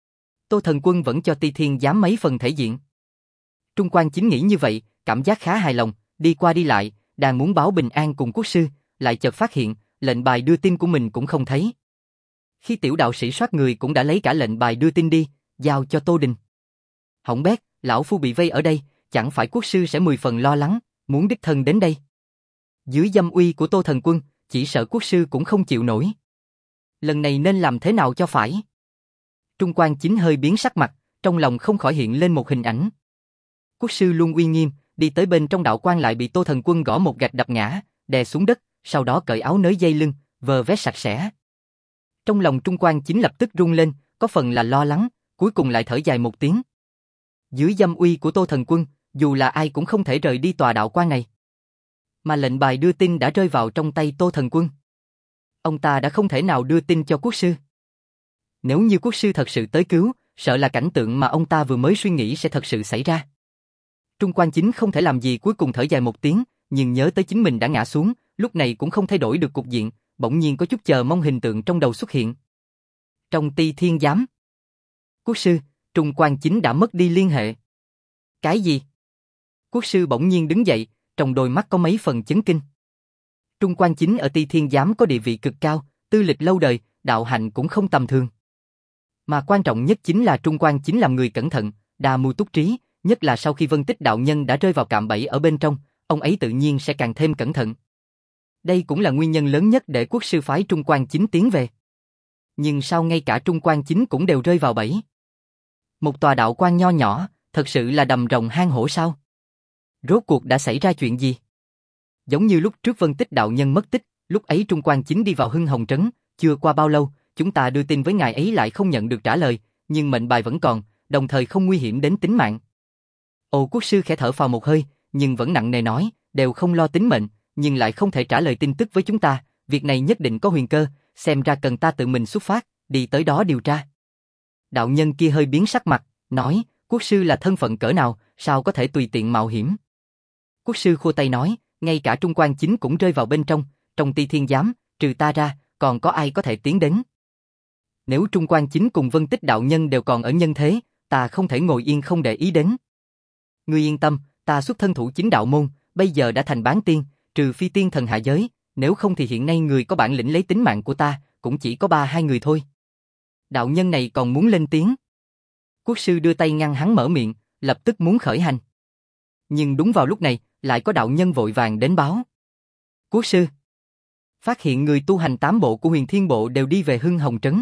Tô Thần Quân vẫn cho Ti Thiên Giám mấy phần thể diện. Trung Quan Chính nghĩ như vậy, cảm giác khá hài lòng, đi qua đi lại, đang muốn báo bình an cùng quốc sư, lại chợt phát hiện, lệnh bài đưa tin của mình cũng không thấy. Khi tiểu đạo sĩ soát người cũng đã lấy cả lệnh bài đưa tin đi, giao cho Tô Đình. Hỏng bét, lão phu bị vây ở đây, chẳng phải quốc sư sẽ mười phần lo lắng, muốn đích thân đến đây. Dưới dâm uy của Tô Thần Quân, chỉ sợ quốc sư cũng không chịu nổi. Lần này nên làm thế nào cho phải? Trung Quan Chính hơi biến sắc mặt, trong lòng không khỏi hiện lên một hình ảnh. Quốc sư luôn uy nghiêm, đi tới bên trong đạo quan lại bị Tô Thần Quân gõ một gạch đập ngã, đè xuống đất, sau đó cởi áo nới dây lưng, vờ vét sạch sẽ. Trong lòng Trung Quan Chính lập tức rung lên, có phần là lo lắng, cuối cùng lại thở dài một tiếng. Dưới dâm uy của Tô Thần Quân, dù là ai cũng không thể rời đi tòa đạo quan này. Mà lệnh bài đưa tin đã rơi vào trong tay Tô Thần Quân. Ông ta đã không thể nào đưa tin cho quốc sư. Nếu như quốc sư thật sự tới cứu, sợ là cảnh tượng mà ông ta vừa mới suy nghĩ sẽ thật sự xảy ra. Trung Quan Chính không thể làm gì, cuối cùng thở dài một tiếng, nhưng nhớ tới chính mình đã ngã xuống, lúc này cũng không thay đổi được cục diện, bỗng nhiên có chút chờ mong hình tượng trong đầu xuất hiện. Trong Ti Thiên Giám, quốc sư, Trung Quan Chính đã mất đi liên hệ. Cái gì? Quốc sư bỗng nhiên đứng dậy, trong đôi mắt có mấy phần chấn kinh. Trung Quan Chính ở Ti Thiên Giám có địa vị cực cao, tư lịch lâu đời, đạo hạnh cũng không tầm thường. Mà quan trọng nhất chính là Trung Quan Chính làm người cẩn thận, đa mưu túc trí, nhất là sau khi Vân Tích đạo nhân đã rơi vào cạm bẫy ở bên trong, ông ấy tự nhiên sẽ càng thêm cẩn thận. Đây cũng là nguyên nhân lớn nhất để quốc sư phái Trung Quan Chính tiến về. Nhưng sao ngay cả Trung Quan Chính cũng đều rơi vào bẫy? Một tòa đạo quan nho nhỏ, thật sự là đầm rồng hang hổ sao? Rốt cuộc đã xảy ra chuyện gì? Giống như lúc trước Vân Tích đạo nhân mất tích, lúc ấy Trung Quan Chính đi vào Hưng Hồng Trấn, chưa qua bao lâu, chúng ta đưa tin với ngài ấy lại không nhận được trả lời, nhưng mệnh bài vẫn còn, đồng thời không nguy hiểm đến tính mạng. Ồ, quốc sư khẽ thở phào một hơi, nhưng vẫn nặng nề nói, đều không lo tính mệnh, nhưng lại không thể trả lời tin tức với chúng ta, việc này nhất định có huyền cơ, xem ra cần ta tự mình xuất phát, đi tới đó điều tra. Đạo nhân kia hơi biến sắc mặt, nói, quốc sư là thân phận cỡ nào, sao có thể tùy tiện mạo hiểm. Quốc sư khua tay nói, ngay cả Trung Quan Chính cũng rơi vào bên trong, trong Ti Thiên Giám, trừ ta ra, còn có ai có thể tiến đến. Nếu Trung Quan Chính cùng Vân Tích đạo nhân đều còn ở nhân thế, ta không thể ngồi yên không để ý đến. Ngươi yên tâm, ta xuất thân thủ chính đạo môn, bây giờ đã thành bán tiên, trừ phi tiên thần hạ giới, nếu không thì hiện nay người có bản lĩnh lấy tính mạng của ta, cũng chỉ có ba hai người thôi. Đạo nhân này còn muốn lên tiếng. Quốc sư đưa tay ngăn hắn mở miệng, lập tức muốn khởi hành. Nhưng đúng vào lúc này, lại có đạo nhân vội vàng đến báo. Quốc sư, phát hiện người tu hành tám bộ của Huyền Thiên Bộ đều đi về Hưng Hồng Trấn.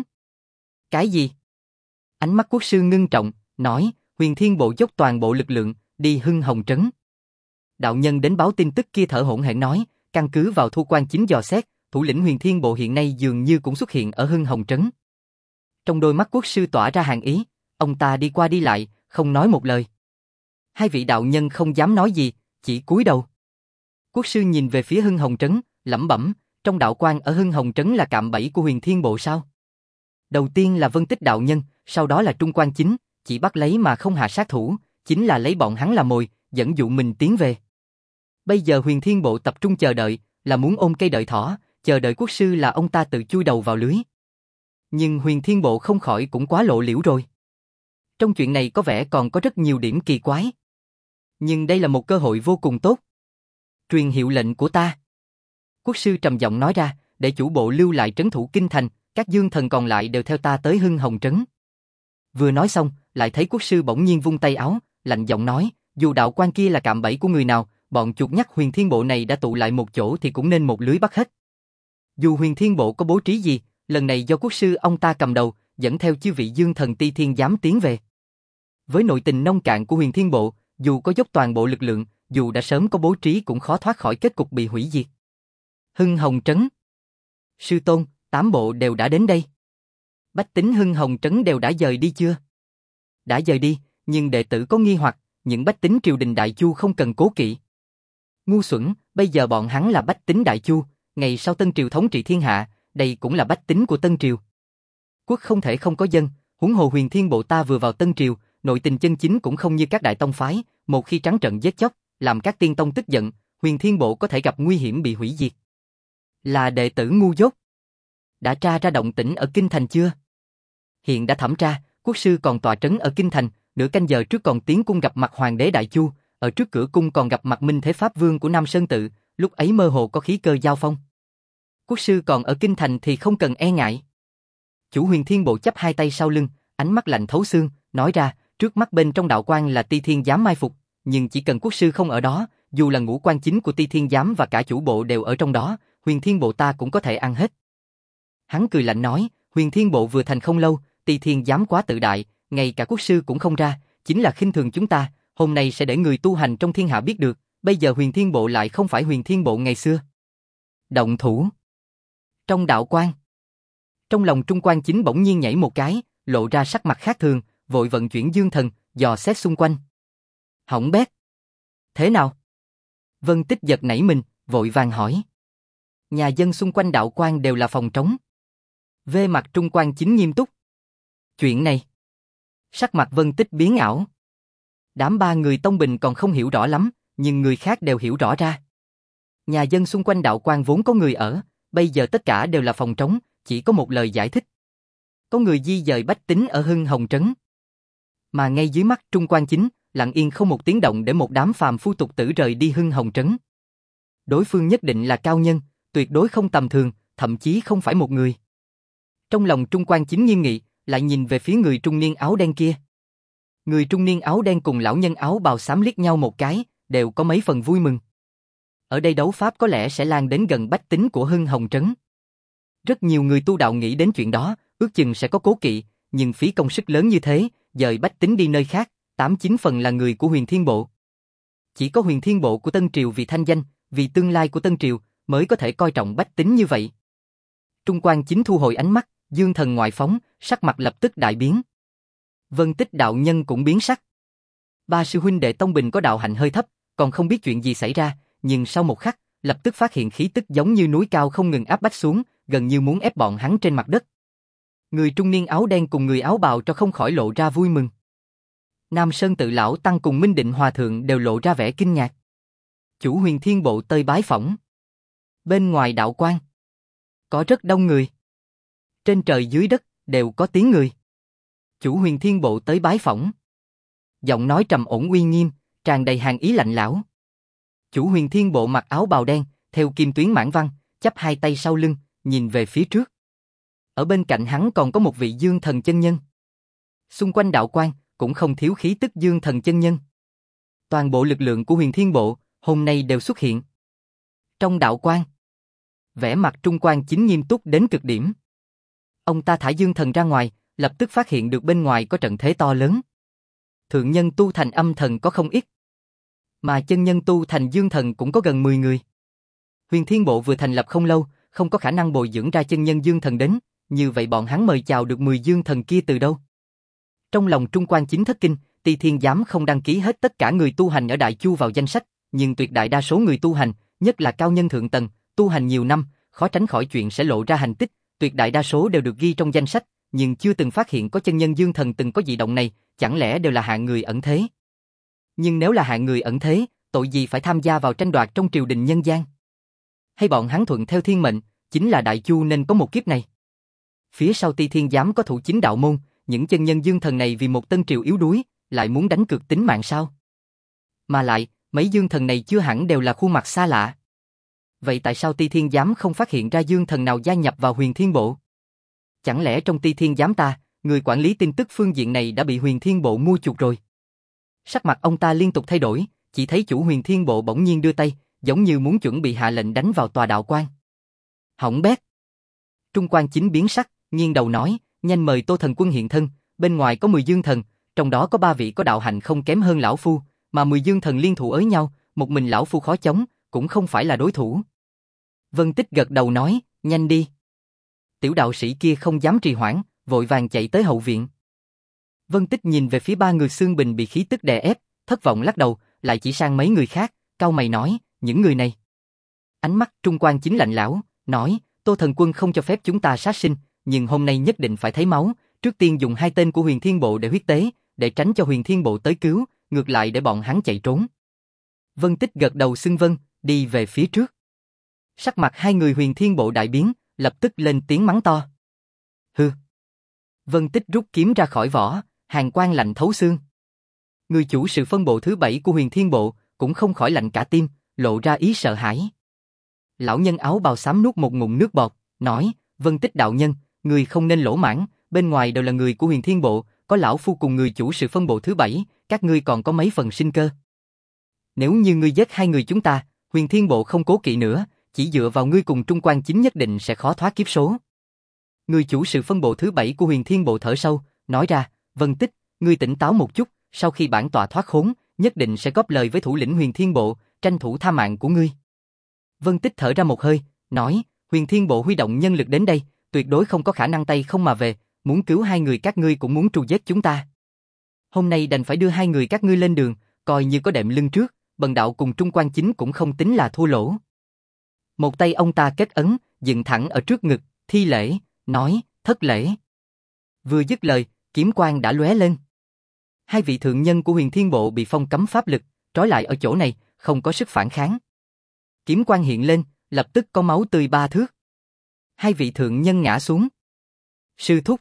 Cái gì? Ánh mắt quốc sư ngưng trọng, nói, Huyền Thiên Bộ dốc toàn bộ lực lượng, đi Hưng Hồng Trấn. Đạo nhân đến báo tin tức kia thở hổn hển nói, căn cứ vào Thu Quan Chính dò xét, thủ lĩnh Huyền Thiên Bộ hiện nay dường như cũng xuất hiện ở Hưng Hồng Trấn. Trong đôi mắt quốc sư tỏa ra hàn ý, ông ta đi qua đi lại, không nói một lời. Hai vị đạo nhân không dám nói gì, chỉ cúi đầu. Quốc sư nhìn về phía Hưng Hồng Trấn, lẩm bẩm, trong đạo quan ở Hưng Hồng Trấn là cạm bẫy của Huyền Thiên Bộ sao? Đầu tiên là Vân Tích đạo nhân, sau đó là Trung Quan Chính, chỉ bắt lấy mà không hạ sát thủ, chính là lấy bọn hắn làm mồi, dẫn dụ mình tiến về. Bây giờ Huyền Thiên Bộ tập trung chờ đợi, là muốn ôm cây đợi thỏ, chờ đợi quốc sư là ông ta tự chui đầu vào lưới. Nhưng Huyền Thiên Bộ không khỏi cũng quá lộ liễu rồi. Trong chuyện này có vẻ còn có rất nhiều điểm kỳ quái. Nhưng đây là một cơ hội vô cùng tốt. Truyền hiệu lệnh của ta. Quốc sư trầm giọng nói ra, để chủ bộ lưu lại trấn thủ kinh thành, Các dương thần còn lại đều theo ta tới Hưng Hồng Trấn. Vừa nói xong, lại thấy quốc sư bỗng nhiên vung tay áo, lạnh giọng nói, dù đạo quan kia là cạm bẫy của người nào, bọn chuột nhắt Huyền Thiên Bộ này đã tụ lại một chỗ thì cũng nên một lưới bắt hết. Dù Huyền Thiên Bộ có bố trí gì, lần này do quốc sư ông ta cầm đầu, dẫn theo chư vị dương thần Ti Thiên Giám tiến về. Với nội tình nông cạn của Huyền Thiên Bộ, dù có dốc toàn bộ lực lượng, dù đã sớm có bố trí cũng khó thoát khỏi kết cục bị hủy diệt. Hưng Hồng Trấn. Sư tôn, tám bộ đều đã đến đây. Bách tính Hưng Hồng Trấn đều đã dời đi chưa? Đã dời đi, nhưng đệ tử có nghi hoặc, những bách tính triều đình Đại Chu không cần cố kỵ. Ngu xuẩn, bây giờ bọn hắn là bách tính Đại Chu, ngày sau Tân Triều thống trị thiên hạ, đây cũng là bách tính của Tân Triều. Quốc không thể không có dân, huống hồ Huyền Thiên Bộ ta vừa vào Tân Triều, nội tình chân chính cũng không như các đại tông phái, một khi trắng trận giết chóc, làm các tiên tông tức giận, Huyền Thiên Bộ có thể gặp nguy hiểm bị hủy diệt. Là đệ tử ngu dốt. Đã tra ra động tĩnh ở Kinh Thành chưa? Hiện đã thẩm tra, quốc sư còn tọa trấn ở Kinh Thành, nửa canh giờ trước còn tiến cung gặp mặt Hoàng đế Đại Chu, ở trước cửa cung còn gặp mặt Minh Thế Pháp Vương của Nam Sơn Tự, lúc ấy mơ hồ có khí cơ giao phong. Quốc sư còn ở Kinh Thành thì không cần e ngại. Chủ Huyền Thiên Bộ chắp hai tay sau lưng, ánh mắt lạnh thấu xương, nói ra, trước mắt bên trong đạo quan là Ti Thiên Giám mai phục, nhưng chỉ cần quốc sư không ở đó, dù là ngũ quan chính của Ti Thiên Giám và cả chủ bộ đều ở trong đó, Huyền Thiên Bộ ta cũng có thể ăn hết. Hắn cười lạnh nói, Huyền Thiên Bộ vừa thành không lâu, Ti Thiên Giám quá tự đại, ngay cả quốc sư cũng không ra, chính là khinh thường chúng ta, hôm nay sẽ để người tu hành trong thiên hạ biết được, bây giờ Huyền Thiên Bộ lại không phải Huyền Thiên Bộ ngày xưa. Động thủ. Trong đạo quan. Trong lòng Trung Quan Chính bỗng nhiên nhảy một cái, lộ ra sắc mặt khác thường, vội vận chuyển dương thần, dò xét xung quanh. Hỏng bét. Thế nào? Vân Tích giật nảy mình, vội vàng hỏi. Nhà dân xung quanh đạo quan đều là phòng trống. Về mặt Trung Quan Chính nghiêm túc. Chuyện này. Sắc mặt Vân Tích biến ảo. Đám ba người Tông Bình còn không hiểu rõ lắm, nhưng người khác đều hiểu rõ ra. Nhà dân xung quanh đạo quan vốn có người ở, bây giờ tất cả đều là phòng trống, chỉ có một lời giải thích. Có người di dời bách tính ở Hưng Hồng Trấn. Mà ngay dưới mắt Trung Quan Chính, lặng yên không một tiếng động để một đám phàm phu tục tử rời đi Hưng Hồng Trấn. Đối phương nhất định là cao nhân, tuyệt đối không tầm thường, thậm chí không phải một người. Trong lòng Trung Quan Chính nghiêm nghị, lại nhìn về phía người trung niên áo đen kia. Người trung niên áo đen cùng lão nhân áo bào xám liếc nhau một cái, đều có mấy phần vui mừng. Ở đây đấu pháp có lẽ sẽ lan đến gần bách tính của Hưng Hồng Trấn. Rất nhiều người tu đạo nghĩ đến chuyện đó, ước chừng sẽ có cố kỵ, nhưng phí công sức lớn như thế, dời bách tính đi nơi khác, tám chín phần là người của Huyền Thiên Bộ. Chỉ có Huyền Thiên Bộ của Tân Triều vì thanh danh, vì tương lai của Tân Triều, mới có thể coi trọng bách tính như vậy. Trung Quan Chính thu hồi ánh mắt, dương thần ngoại phóng, sắc mặt lập tức đại biến. Vân Tích đạo nhân cũng biến sắc. Ba sư huynh đệ Tông Bình có đạo hạnh hơi thấp, còn không biết chuyện gì xảy ra, nhưng sau một khắc, lập tức phát hiện khí tức giống như núi cao không ngừng áp bách xuống, gần như muốn ép bọn hắn trên mặt đất. Người trung niên áo đen cùng người áo bào cho không khỏi lộ ra vui mừng. Nam Sơn Tự lão tăng cùng Minh Định Hòa thượng đều lộ ra vẻ kinh ngạc. Chủ Huyền Thiên Bộ tới bái phỏng. Bên ngoài đạo quan, có rất đông người. Trên trời dưới đất đều có tiếng người. Chủ Huyền Thiên Bộ tới bái phỏng. Giọng nói trầm ổn uy nghiêm, tràn đầy hàn ý lạnh lẽo. Chủ Huyền Thiên Bộ mặc áo bào đen, theo kim tuyến mãn văn, chắp hai tay sau lưng, nhìn về phía trước. Ở bên cạnh hắn còn có một vị dương thần chân nhân. Xung quanh đạo quan cũng không thiếu khí tức dương thần chân nhân. Toàn bộ lực lượng của Huyền Thiên Bộ hôm nay đều xuất hiện. Trong đạo quan, vẻ mặt Trung Quan Chính nghiêm túc đến cực điểm. Ông ta thả dương thần ra ngoài, lập tức phát hiện được bên ngoài có trận thế to lớn. Thượng nhân tu thành âm thần có không ít, mà chân nhân tu thành dương thần cũng có gần mười người. Huyền Thiên Bộ vừa thành lập không lâu, không có khả năng bồi dưỡng ra chân nhân dương thần đến, như vậy bọn hắn mời chào được mười dương thần kia từ đâu? Trong lòng Trung Quan Chính thất kinh, Ti Thiên Giám không đăng ký hết tất cả người tu hành ở Đại Chu vào danh sách, nhưng tuyệt đại đa số người tu hành, nhất là cao nhân thượng tầng, tu hành nhiều năm, khó tránh khỏi chuyện sẽ lộ ra hành tích, tuyệt đại đa số đều được ghi trong danh sách, nhưng chưa từng phát hiện có chân nhân dương thần từng có dị động này, chẳng lẽ đều là hạng người ẩn thế? Nhưng nếu là hạng người ẩn thế, tội gì phải tham gia vào tranh đoạt trong triều đình nhân gian? Hay bọn hắn thuận theo thiên mệnh, chính là Đại Chu nên có một kiếp này? Phía sau Ti Thiên Giám có thủ chính đạo môn, những chân nhân dương thần này vì một Tân Triều yếu đuối, lại muốn đánh cược tính mạng sao? Mà lại, mấy dương thần này chưa hẳn đều là khuôn mặt xa lạ. Vậy tại sao Ti Thiên Giám không phát hiện ra dương thần nào gia nhập vào Huyền Thiên Bộ? chẳng lẽ trong Ti Thiên giám ta, người quản lý tin tức phương diện này đã bị Huyền Thiên Bộ mua chuộc rồi? Sắc mặt ông ta liên tục thay đổi, chỉ thấy chủ Huyền Thiên Bộ bỗng nhiên đưa tay, giống như muốn chuẩn bị hạ lệnh đánh vào tòa đạo quan. Hỏng bét. Trung Quan Chính biến sắc, nghiêng đầu nói, nhanh mời Tô Thần Quân hiện thân, bên ngoài có mười dương thần, trong đó có ba vị có đạo hạnh không kém hơn lão phu, mà mười dương thần liên thủ ới nhau, một mình lão phu khó chống, cũng không phải là đối thủ. Vân Tích gật đầu nói, nhanh đi. Tiểu đạo sĩ kia không dám trì hoãn, vội vàng chạy tới hậu viện. Vân Tích nhìn về phía ba người xương bình bị khí tức đè ép, thất vọng lắc đầu, lại chỉ sang mấy người khác, cau mày nói, những người này. Ánh mắt Trung Quan Chính lạnh lẽo, nói, Tô Thần Quân không cho phép chúng ta sát sinh, nhưng hôm nay nhất định phải thấy máu, trước tiên dùng hai tên của Huyền Thiên Bộ để huyết tế, để tránh cho Huyền Thiên Bộ tới cứu, ngược lại để bọn hắn chạy trốn. Vân Tích gật đầu xưng vâng, đi về phía trước. Sắc mặt hai người Huyền Thiên Bộ đại biến, lập tức lên tiếng mắng to. Hừ. Vân Tích rút kiếm ra khỏi vỏ, hàn quang lạnh thấu xương. Người chủ sự phân bộ thứ bảy của Huyền Thiên Bộ cũng không khỏi lạnh cả tim, lộ ra ý sợ hãi. Lão nhân áo bào xám nuốt một ngụm nước bọt, nói, Vân Tích đạo nhân, người không nên lỗ mãng, bên ngoài đều là người của Huyền Thiên Bộ, có lão phu cùng người chủ sự phân bộ thứ bảy, các ngươi còn có mấy phần sinh cơ. Nếu như ngươi giết hai người chúng ta, Huyền Thiên Bộ không cố kỵ nữa, chỉ dựa vào ngươi cùng Trung Quan Chính nhất định sẽ khó thoát kiếp số. Người chủ sự phân bộ thứ bảy của Huyền Thiên Bộ thở sâu, nói ra, Vân Tích, ngươi tỉnh táo một chút, sau khi bản tọa thoát khốn, nhất định sẽ góp lời với thủ lĩnh Huyền Thiên Bộ, tranh thủ tha mạng của ngươi. Vân Tích thở ra một hơi, nói, Huyền Thiên Bộ huy động nhân lực đến đây, tuyệt đối không có khả năng tay không mà về, muốn cứu hai người các ngươi cũng muốn tru giết chúng ta. Hôm nay đành phải đưa hai người các ngươi lên đường, coi như có đệm lưng trước, bần đạo cùng Trung Quan Chính cũng không tính là thua lỗ. Một tay ông ta kết ấn, dựng thẳng ở trước ngực, thi lễ, nói, thất lễ. Vừa dứt lời, kiếm quang đã lóe lên. Hai vị thượng nhân của Huyền Thiên Bộ bị phong cấm pháp lực, trói lại ở chỗ này, không có sức phản kháng. Kiếm quang hiện lên, lập tức có máu tươi ba thước. Hai vị thượng nhân ngã xuống. Sư thúc.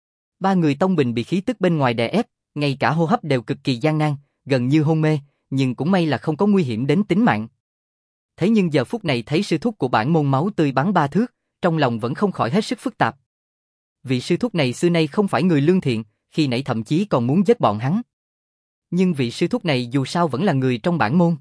Ba người tông bình bị khí tức bên ngoài đè ép, ngay cả hô hấp đều cực kỳ gian nan, gần như hôn mê, nhưng cũng may là không có nguy hiểm đến tính mạng. Thế nhưng giờ phút này thấy sư thúc của bản môn máu tươi bắn ba thước, trong lòng vẫn không khỏi hết sức phức tạp. Vị sư thúc này xưa nay không phải người lương thiện, khi nãy thậm chí còn muốn giết bọn hắn. Nhưng vị sư thúc này dù sao vẫn là người trong bản môn.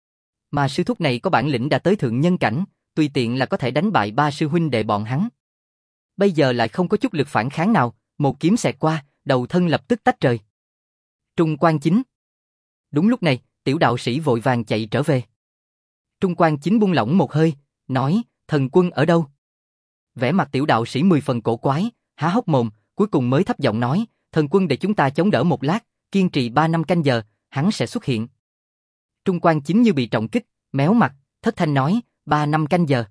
Mà sư thúc này có bản lĩnh đã tới thượng nhân cảnh, tùy tiện là có thể đánh bại ba sư huynh đệ bọn hắn. Bây giờ lại không có chút lực phản kháng nào, một kiếm xẹt qua, đầu thân lập tức tách rời. Trung Quan Chính. Đúng lúc này, tiểu đạo sĩ vội vàng chạy trở về. Trung Quan Chính buông lỏng một hơi, nói, thần quân ở đâu? Vẻ mặt tiểu đạo sĩ mười phần cổ quái, há hốc mồm, cuối cùng mới thấp giọng nói, thần quân để chúng ta chống đỡ một lát, kiên trì ba năm canh giờ, hắn sẽ xuất hiện. Trung Quan Chính như bị trọng kích, méo mặt, thất thanh nói, ba năm canh giờ.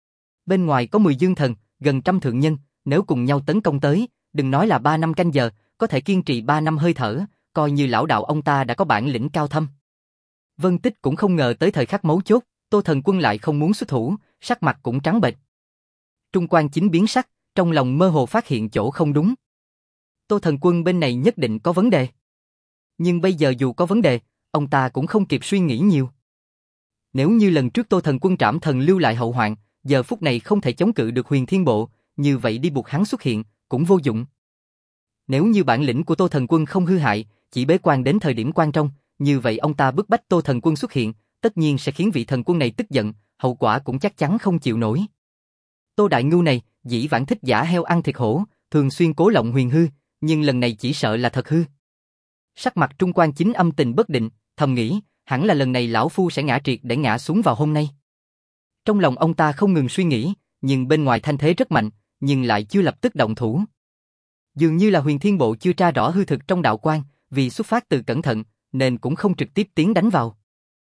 Bên ngoài có mười dương thần, gần trăm thượng nhân, nếu cùng nhau tấn công tới, đừng nói là ba năm canh giờ, có thể kiên trì ba năm hơi thở, coi như lão đạo ông ta đã có bản lĩnh cao thâm. Vân Tích cũng không ngờ tới thời khắc mấu chốt, Tô Thần Quân lại không muốn xuất thủ, sắc mặt cũng trắng bệch. Trung Quan Chính biến sắc, trong lòng mơ hồ phát hiện chỗ không đúng. Tô Thần Quân bên này nhất định có vấn đề. Nhưng bây giờ dù có vấn đề, ông ta cũng không kịp suy nghĩ nhiều. Nếu như lần trước Tô Thần Quân trảm thần lưu lại hậu hoạn, giờ phút này không thể chống cự được Huyền Thiên Bộ, như vậy đi buộc hắn xuất hiện, cũng vô dụng. Nếu như bản lĩnh của Tô Thần Quân không hư hại, chỉ bế quan đến thời điểm quan trọng, như vậy ông ta bức bách Tô Thần Quân xuất hiện, tất nhiên sẽ khiến vị thần quân này tức giận, hậu quả cũng chắc chắn không chịu nổi. Tô Đại Ngưu này, dĩ vãng thích giả heo ăn thịt hổ, thường xuyên cố lộng huyền hư, nhưng lần này chỉ sợ là thật hư. Sắc mặt Trung Quan Chính âm tình bất định, thầm nghĩ, hẳn là lần này lão phu sẽ ngã triệt để ngã xuống vào hôm nay. Trong lòng ông ta không ngừng suy nghĩ, nhưng bên ngoài thanh thế rất mạnh, nhưng lại chưa lập tức động thủ. Dường như là Huyền Thiên Bộ chưa tra rõ hư thực trong đạo quan, vì xuất phát từ cẩn thận, nên cũng không trực tiếp tiến đánh vào.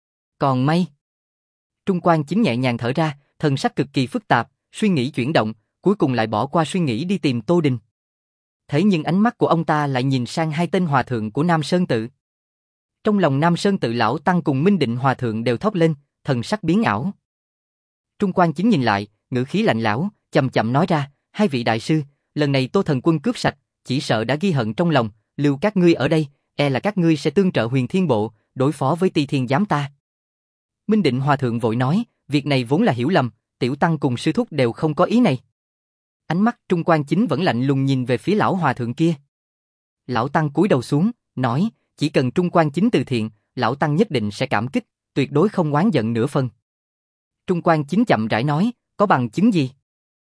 Còn may. Trung Quan Chính nhẹ nhàng thở ra, thần sắc cực kỳ phức tạp, suy nghĩ chuyển động, cuối cùng lại bỏ qua suy nghĩ đi tìm Tô Đình. Thế nhưng ánh mắt của ông ta lại nhìn sang hai tên hòa thượng của Nam Sơn Tự. Trong lòng Nam Sơn Tự lão tăng cùng Minh Định hòa thượng đều thốt lên, thần sắc biến ảo. Trung Quan Chính nhìn lại, ngữ khí lạnh lẽo, chậm chậm nói ra, hai vị đại sư, lần này Tô Thần Quân cướp sạch, chỉ sợ đã ghi hận trong lòng, lưu các ngươi ở đây, e là các ngươi sẽ tương trợ Huyền Thiên Bộ, đối phó với Ti Thiên giám ta. Minh Định hòa thượng vội nói, việc này vốn là hiểu lầm, tiểu tăng cùng sư thúc đều không có ý này. Ánh mắt Trung Quan Chính vẫn lạnh lùng nhìn về phía lão hòa thượng kia. Lão Tăng cúi đầu xuống, nói, chỉ cần Trung Quan Chính từ thiện, lão Tăng nhất định sẽ cảm kích, tuyệt đối không oán giận nửa phần. Trung Quan Chính chậm rãi nói, có bằng chứng gì?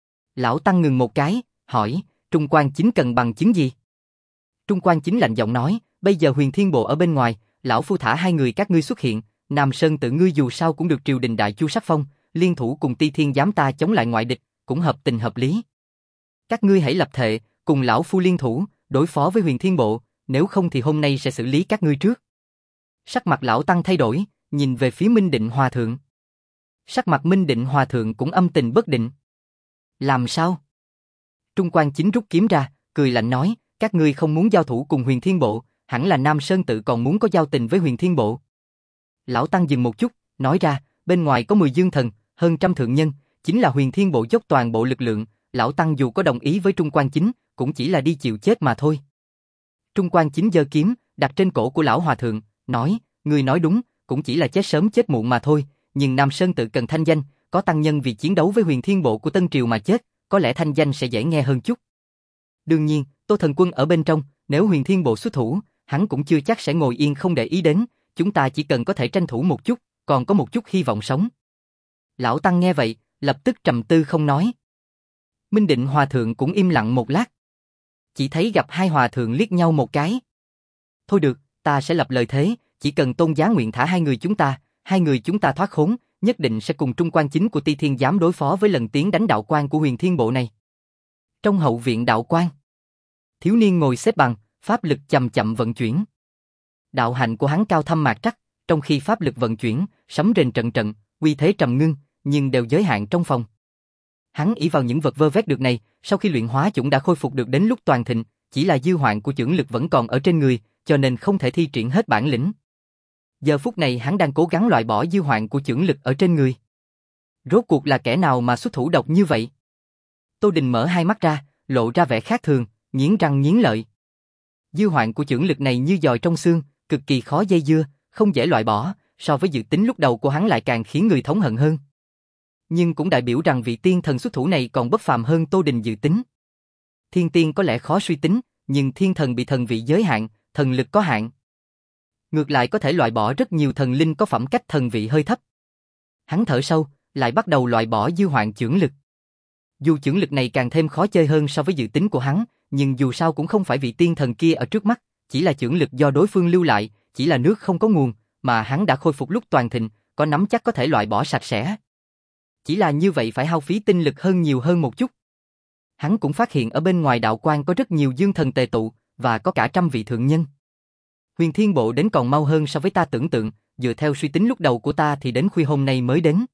Lão Tăng ngừng một cái, hỏi, Trung Quan Chính cần bằng chứng gì? Trung Quan Chính lạnh giọng nói, bây giờ Huyền Thiên Bộ ở bên ngoài, lão phu thả hai người các ngươi xuất hiện, Nam Sơn tự ngươi dù sao cũng được triều đình đại chu sắc phong, liên thủ cùng Ti Thiên giám ta chống lại ngoại địch, cũng hợp tình hợp lý. Các ngươi hãy lập thệ, cùng lão phu liên thủ, đối phó với Huyền Thiên Bộ, nếu không thì hôm nay sẽ xử lý các ngươi trước. Sắc mặt lão Tăng thay đổi, nhìn về phía Minh Định Hòa Thượng. Sắc mặt Minh Định Hòa Thượng cũng âm tình bất định. Làm sao? Trung Quan Chính rút kiếm ra, cười lạnh nói, các ngươi không muốn giao thủ cùng Huyền Thiên Bộ, hẳn là Nam Sơn tự còn muốn có giao tình với Huyền Thiên Bộ. Lão Tăng dừng một chút, nói ra, bên ngoài có mười dương thần, hơn trăm thượng nhân, chính là Huyền Thiên Bộ dốc toàn bộ lực lượng, lão Tăng dù có đồng ý với Trung Quan Chính, cũng chỉ là đi chịu chết mà thôi. Trung Quan Chính giơ kiếm, đặt trên cổ của lão hòa thượng, nói, ngươi nói đúng, cũng chỉ là chết sớm chết muộn mà thôi, nhưng Nam Sơn tự cần thanh danh, có tăng nhân vì chiến đấu với Huyền Thiên Bộ của Tân Triều mà chết, có lẽ thanh danh sẽ dễ nghe hơn chút. Đương nhiên, Tô Thần Quân ở bên trong, nếu Huyền Thiên Bộ xuất thủ, hắn cũng chưa chắc sẽ ngồi yên không để ý đến, chúng ta chỉ cần có thể tranh thủ một chút, còn có một chút hy vọng sống. Lão Tăng nghe vậy, lập tức trầm tư không nói. Minh Định Hòa Thượng cũng im lặng một lát. Chỉ thấy gặp hai hòa thượng liếc nhau một cái. Thôi được, ta sẽ lập lời thế, chỉ cần Tôn Giá nguyện thả hai người chúng ta, hai người chúng ta thoát khốn, nhất định sẽ cùng Trung Quan Chính của Ti Thiên giám đối phó với lần tiến đánh đạo quan của Huyền Thiên Bộ này. Trong hậu viện đạo quan, thiếu niên ngồi xếp bằng, pháp lực chậm chậm vận chuyển. Đạo hạnh của hắn cao thâm mạc trắc, trong khi pháp lực vận chuyển, sấm rền trận trận, uy thế trầm ngưng, nhưng đều giới hạn trong phòng. Hắn ỷ vào những vật vơ vét được này, sau khi luyện hóa chúng đã khôi phục được đến lúc toàn thịnh, chỉ là dư hoạn của chưởng lực vẫn còn ở trên người, cho nên không thể thi triển hết bản lĩnh. Giờ phút này hắn đang cố gắng loại bỏ dư hoạn của chưởng lực ở trên người. Rốt cuộc là kẻ nào mà xuất thủ độc như vậy? Tô Đình mở hai mắt ra, lộ ra vẻ khác thường, nghiến răng nghiến lợi. Dư hoạn của chưởng lực này như giòi trong xương, cực kỳ khó dây dưa, không dễ loại bỏ, so với dự tính lúc đầu của hắn lại càng khiến người thống hận hơn. Nhưng cũng đại biểu rằng vị tiên thần xuất thủ này còn bất phàm hơn Tô Đình dự tính. Thiên tiên có lẽ khó suy tính, nhưng thiên thần bị thần vị giới hạn, thần lực có hạn. Ngược lại có thể loại bỏ rất nhiều thần linh có phẩm cách thần vị hơi thấp. Hắn thở sâu, lại bắt đầu loại bỏ dư hoạn chưởng lực. Dù chưởng lực này càng thêm khó chơi hơn so với dự tính của hắn, nhưng dù sao cũng không phải vị tiên thần kia ở trước mắt, chỉ là chưởng lực do đối phương lưu lại, chỉ là nước không có nguồn, mà hắn đã khôi phục lúc toàn thịnh, có nắm chắc có thể loại bỏ sạch sẽ. Chỉ là như vậy phải hao phí tinh lực hơn nhiều hơn một chút. Hắn cũng phát hiện ở bên ngoài đạo quan có rất nhiều dương thần tề tụ, và có cả trăm vị thượng nhân. Huyền Thiên Bộ đến còn mau hơn so với ta tưởng tượng, dựa theo suy tính lúc đầu của ta thì đến khuya hôm nay mới đến.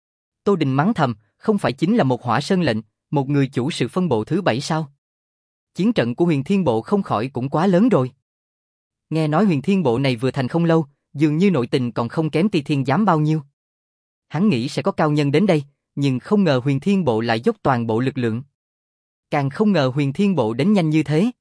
Tô Đình mắng thầm, không phải chính là một hỏa sơn lệnh, một người chủ sự phân bộ thứ bảy sao? Chiến trận của Huyền Thiên Bộ không khỏi cũng quá lớn rồi. Nghe nói Huyền Thiên Bộ này vừa thành không lâu, dường như nội tình còn không kém Ti Thiên giám bao nhiêu. Hắn nghĩ sẽ có cao nhân đến đây, nhưng không ngờ Huyền Thiên Bộ lại dốc toàn bộ lực lượng. Càng không ngờ Huyền Thiên Bộ đến nhanh như thế.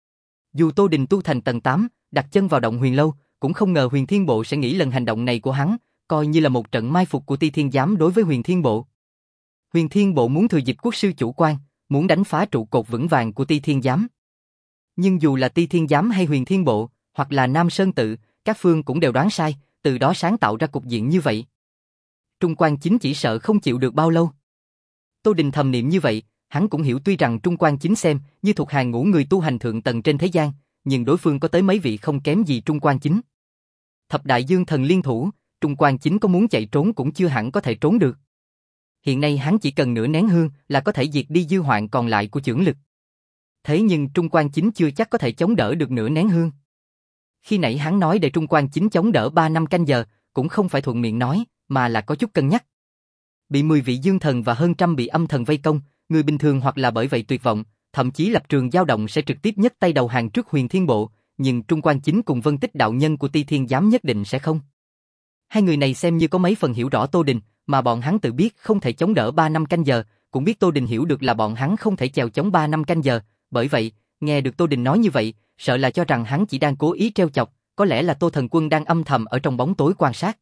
Dù Tô Đình tu thành tầng tám, đặt chân vào động huyền lâu, cũng không ngờ Huyền Thiên Bộ sẽ nghĩ lần hành động này của hắn, coi như là một trận mai phục của Ti Thiên giám đối với Huyền Thiên Bộ. Huyền Thiên Bộ muốn thừa dịp quốc sư chủ quan, muốn đánh phá trụ cột vững vàng của Ti Thiên giám. Nhưng dù là Ti Thiên giám hay Huyền Thiên Bộ, hoặc là Nam Sơn tự, các phương cũng đều đoán sai, từ đó sáng tạo ra cục diện như vậy. Trung Quan Chính chỉ sợ không chịu được bao lâu. Tô Đình thầm niệm như vậy, hắn cũng hiểu tuy rằng Trung Quan Chính xem như thuộc hàng ngũ người tu hành thượng tầng trên thế gian, nhưng đối phương có tới mấy vị không kém gì Trung Quan Chính. Thập đại dương thần liên thủ, Trung Quan Chính có muốn chạy trốn cũng chưa hẳn có thể trốn được. Hiện nay hắn chỉ cần nửa nén hương là có thể diệt đi dư hoạn còn lại của chưởng lực. Thế nhưng Trung Quan Chính chưa chắc có thể chống đỡ được nửa nén hương. Khi nãy hắn nói để Trung Quan Chính chống đỡ ba năm canh giờ, cũng không phải thuận miệng nói, mà là có chút cân nhắc. Bị mười vị dương thần và hơn trăm bị âm thần vây công, người bình thường hoặc là bởi vậy tuyệt vọng, thậm chí lập trường dao động sẽ trực tiếp nhấc tay đầu hàng trước Huyền Thiên Bộ, nhưng Trung Quan Chính cùng Vân Tích đạo nhân của Ti Thiên giám nhất định sẽ không. Hai người này xem như có mấy phần hiểu rõ Tô Đình, mà bọn hắn tự biết không thể chống đỡ ba năm canh giờ, cũng biết Tô Đình hiểu được là bọn hắn không thể chèo chống ba năm canh giờ, bởi vậy, nghe được Tô Đình nói như vậy, sợ là cho rằng hắn chỉ đang cố ý trêu chọc, có lẽ là Tô Thần Quân đang âm thầm ở trong bóng tối quan sát.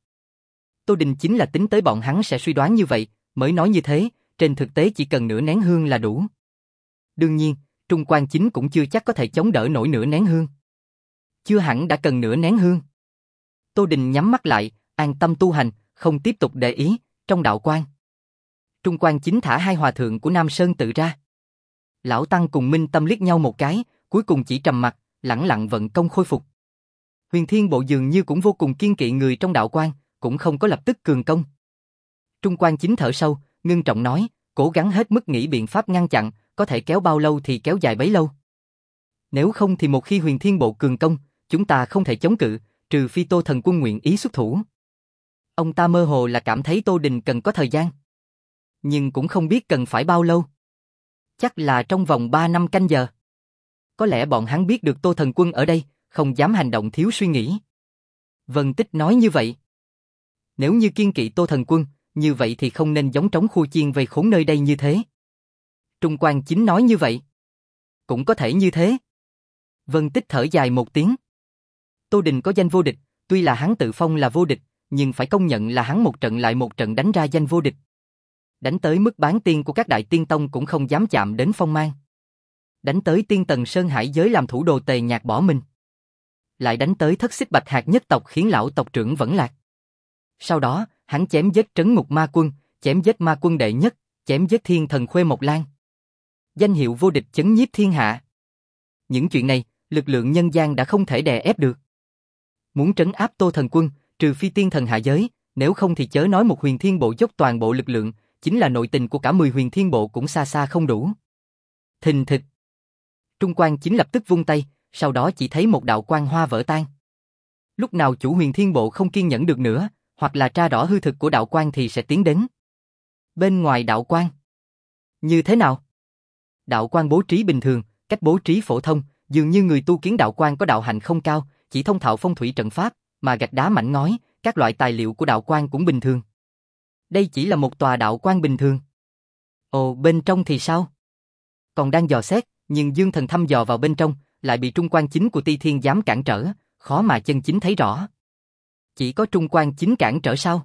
Tô Đình chính là tính tới bọn hắn sẽ suy đoán như vậy, mới nói như thế, trên thực tế chỉ cần nửa nén hương là đủ. Đương nhiên, Trung Quan Chính cũng chưa chắc có thể chống đỡ nổi nửa nén hương. Chưa hẳn đã cần nửa nén hương. Tô Đình nhắm mắt lại, an tâm tu hành, không tiếp tục để ý, trong đạo quan. Trung Quan Chính thả hai hòa thượng của Nam Sơn tự ra. Lão Tăng cùng Minh Tâm liếc nhau một cái, cuối cùng chỉ trầm mặt, lẳng lặng vận công khôi phục. Huyền Thiên Bộ dường như cũng vô cùng kiên kỵ người trong đạo quan, cũng không có lập tức cường công. Trung Quan Chính thở sâu, ngưng trọng nói, cố gắng hết mức nghĩ biện pháp ngăn chặn, có thể kéo bao lâu thì kéo dài bấy lâu. Nếu không thì một khi Huyền Thiên Bộ cường công, chúng ta không thể chống cự, trừ phi Tô Thần Quân nguyện ý xuất thủ. Ông ta mơ hồ là cảm thấy Tô Đình cần có thời gian. Nhưng cũng không biết cần phải bao lâu. Chắc là trong vòng ba năm canh giờ. Có lẽ bọn hắn biết được Tô Thần Quân ở đây, không dám hành động thiếu suy nghĩ. Vân Tích nói như vậy. Nếu như kiên kỵ Tô Thần Quân, như vậy thì không nên giống trống khu chiên vây khốn nơi đây như thế. Trung Quan Chính nói như vậy. Cũng có thể như thế. Vân Tích thở dài một tiếng. Tô Đình có danh vô địch, tuy là hắn tự phong là vô địch, nhưng phải công nhận là hắn một trận lại một trận đánh ra danh vô địch. Đánh tới mức bán tiên của các đại tiên tông cũng không dám chạm đến phong mang. Đánh tới tiên tần Sơn Hải giới làm thủ đồ Tề Nhạc bỏ mình. Lại đánh tới thất xích bạch hạt nhất tộc khiến lão tộc trưởng vẫn lạc. Sau đó, hắn chém giết trấn ngục ma quân, chém giết ma quân đệ nhất, chém giết thiên thần Khuê Mộc Lan. Danh hiệu vô địch chấn nhiếp thiên hạ. Những chuyện này, lực lượng nhân gian đã không thể đè ép được. Muốn trấn áp Tô Thần Quân, trừ phi tiên thần hạ giới, nếu không thì chớ nói một Huyền Thiên Bộ dốc toàn bộ lực lượng, chính là nội tình của cả mười Huyền Thiên Bộ cũng xa xa không đủ. Thình thịch. Trung Quan Chính lập tức vung tay, sau đó chỉ thấy một đạo quang hoa vỡ tan. Lúc nào chủ Huyền Thiên Bộ không kiên nhẫn được nữa, hoặc là tra rõ hư thực của đạo quan thì sẽ tiến đến. Bên ngoài đạo quan. Như thế nào? Đạo quan bố trí bình thường, cách bố trí phổ thông, dường như người tu kiến đạo quan có đạo hạnh không cao, chỉ thông thạo phong thủy trận pháp, mà gạch đá mảnh ngói, các loại tài liệu của đạo quan cũng bình thường. Đây chỉ là một tòa đạo quan bình thường. Ồ, bên trong thì sao? Còn đang dò xét, nhưng Dương Thần thăm dò vào bên trong, lại bị Trung Quan Chính của Ti Thiên Giám cản trở, khó mà chân chính thấy rõ. Chỉ có Trung Quan Chính cản trở sao?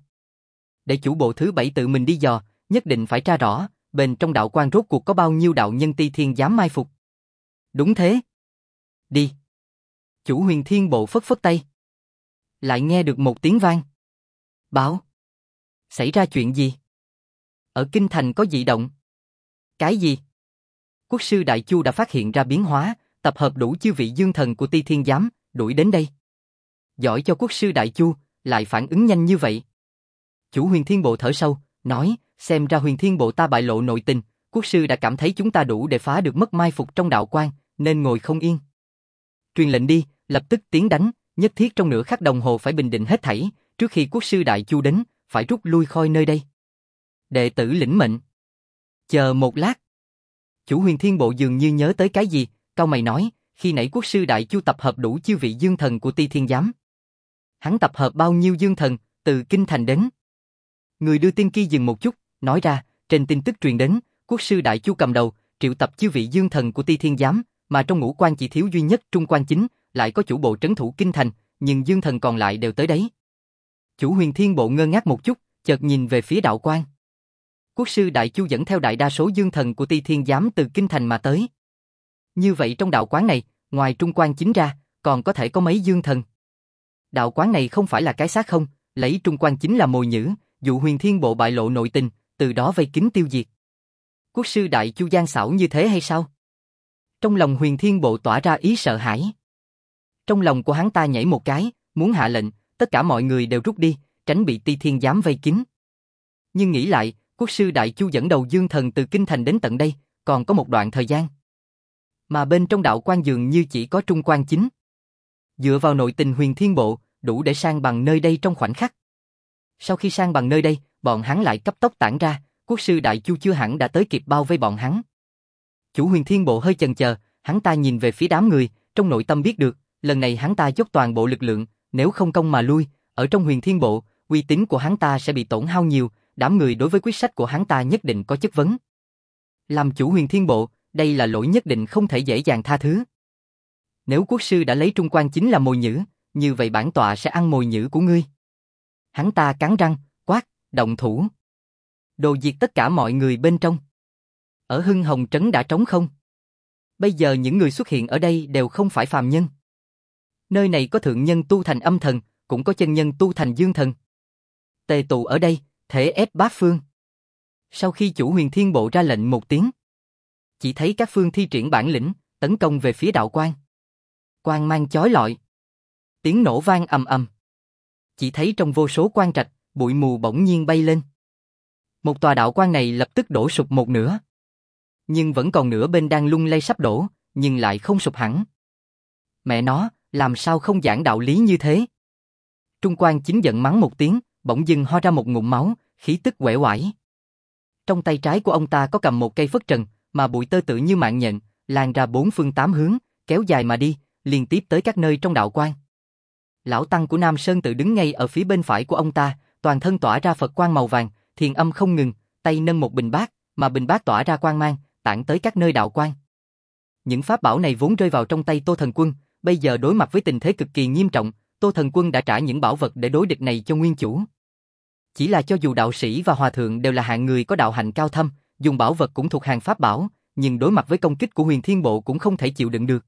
Để chủ bộ thứ bảy tự mình đi dò, nhất định phải tra rõ, bên trong đạo quan rốt cuộc có bao nhiêu đạo nhân Ti Thiên Giám mai phục. Đúng thế. Đi. Chủ Huyền Thiên Bộ phất phất tay. Lại nghe được một tiếng vang. Báo. Xảy ra chuyện gì? Ở Kinh Thành có dị động. Cái gì? Quốc sư Đại Chu đã phát hiện ra biến hóa, tập hợp đủ chư vị dương thần của Ti Thiên Giám, đuổi đến đây. Giỏi cho quốc sư Đại Chu, lại phản ứng nhanh như vậy. Chủ Huyền Thiên Bộ thở sâu, nói, xem ra Huyền Thiên Bộ ta bại lộ nội tình, quốc sư đã cảm thấy chúng ta đủ để phá được mất mai phục trong đạo quan, nên ngồi không yên. Truyền lệnh đi, lập tức tiến đánh, nhất thiết trong nửa khắc đồng hồ phải bình định hết thảy, trước khi quốc sư Đại Chu đến, phải rút lui khỏi nơi đây. Đệ tử lĩnh mệnh. Chờ một lát. Chủ Huyền Thiên Bộ dường như nhớ tới cái gì, cau mày nói, khi nãy quốc sư Đại Chu tập hợp đủ chư vị dương thần của Ti Thiên Giám. Hắn tập hợp bao nhiêu dương thần, từ Kinh Thành đến. Người đưa tin kia dừng một chút, nói ra, trên tin tức truyền đến, quốc sư Đại Chu cầm đầu, triệu tập chư vị dương thần của Ti Thiên Giám, mà trong ngũ quan chỉ thiếu duy nhất Trung Quan Chính, lại có chủ bộ trấn thủ Kinh Thành, nhưng dương thần còn lại đều tới đấy. Chủ Huyền Thiên Bộ ngơ ngác một chút, chợt nhìn về phía đạo quan. Quốc sư Đại Chu dẫn theo đại đa số dương thần của Ti Thiên Giám từ Kinh Thành mà tới. Như vậy trong đạo quán này, ngoài Trung Quan Chính ra, còn có thể có mấy dương thần. Đạo quán này không phải là cái xác không, lấy Trung Quan Chính là mồi nhử, dụ Huyền Thiên Bộ bại lộ nội tình, từ đó vây kín tiêu diệt. Quốc sư Đại Chu gian xảo như thế hay sao? Trong lòng Huyền Thiên Bộ tỏa ra ý sợ hãi. Trong lòng của hắn ta nhảy một cái, muốn hạ lệnh, tất cả mọi người đều rút đi, tránh bị Ti Thiên Giám vây kín. Nhưng nghĩ lại, quốc sư Đại Chu dẫn đầu dương thần từ Kinh Thành đến tận đây, còn có một đoạn thời gian. Mà bên trong đạo quan dường như chỉ có Trung Quan Chính. Dựa vào nội tình Huyền Thiên Bộ, đủ để sang bằng nơi đây trong khoảnh khắc. Sau khi sang bằng nơi đây, bọn hắn lại cấp tốc tản ra, quốc sư Đại Chu chưa hẳn đã tới kịp bao vây bọn hắn. Chủ Huyền Thiên Bộ hơi chần chờ, hắn ta nhìn về phía đám người, trong nội tâm biết được, lần này hắn ta dốc toàn bộ lực lượng, nếu không công mà lui, ở trong Huyền Thiên Bộ, uy tín của hắn ta sẽ bị tổn hao nhiều, đám người đối với quyết sách của hắn ta nhất định có chất vấn. Làm chủ Huyền Thiên Bộ, đây là lỗi nhất định không thể dễ dàng tha thứ. Nếu quốc sư đã lấy Trung Quan Chính là mồi nhử, như vậy bản tọa sẽ ăn mồi nhử của ngươi. Hắn ta cắn răng, quát, động thủ. Đồ diệt tất cả mọi người bên trong. Ở Hưng Hồng Trấn đã trống không. Bây giờ những người xuất hiện ở đây đều không phải phàm nhân. Nơi này có thượng nhân tu thành âm thần, cũng có chân nhân tu thành dương thần. Tề tụ ở đây, thể ép bát phương. Sau khi chủ Huyền Thiên Bộ ra lệnh một tiếng, chỉ thấy các phương thi triển bản lĩnh, tấn công về phía đạo quan. Quang mang chói lọi. Tiếng nổ vang ầm ầm. Chỉ thấy trong vô số quan trạch, bụi mù bỗng nhiên bay lên. Một tòa đạo quan này lập tức đổ sụp một nửa. Nhưng vẫn còn nửa bên đang lung lay sắp đổ, nhưng lại không sụp hẳn. Mẹ nó, làm sao không giảng đạo lý như thế? Trung Quan Chính giận mắng một tiếng, bỗng dưng ho ra một ngụm máu, khí tức uể oải. Trong tay trái của ông ta có cầm một cây phất trần, mà bụi tơ tự như mạng nhện, lan ra bốn phương tám hướng, kéo dài mà đi, liên tiếp tới các nơi trong đạo quan. Lão tăng của Nam Sơn Tự đứng ngay ở phía bên phải của ông ta, toàn thân tỏa ra Phật quang màu vàng, thiền âm không ngừng, tay nâng một bình bát, mà bình bát tỏa ra quang mang, tản tới các nơi đạo quan. Những pháp bảo này vốn rơi vào trong tay Tô Thần Quân, bây giờ đối mặt với tình thế cực kỳ nghiêm trọng, Tô Thần Quân đã trả những bảo vật để đối địch này cho nguyên chủ. Chỉ là cho dù đạo sĩ và hòa thượng đều là hạng người có đạo hạnh cao thâm, dùng bảo vật cũng thuộc hàng pháp bảo, nhưng đối mặt với công kích của Huyền Thiên Bộ cũng không thể chịu đựng được.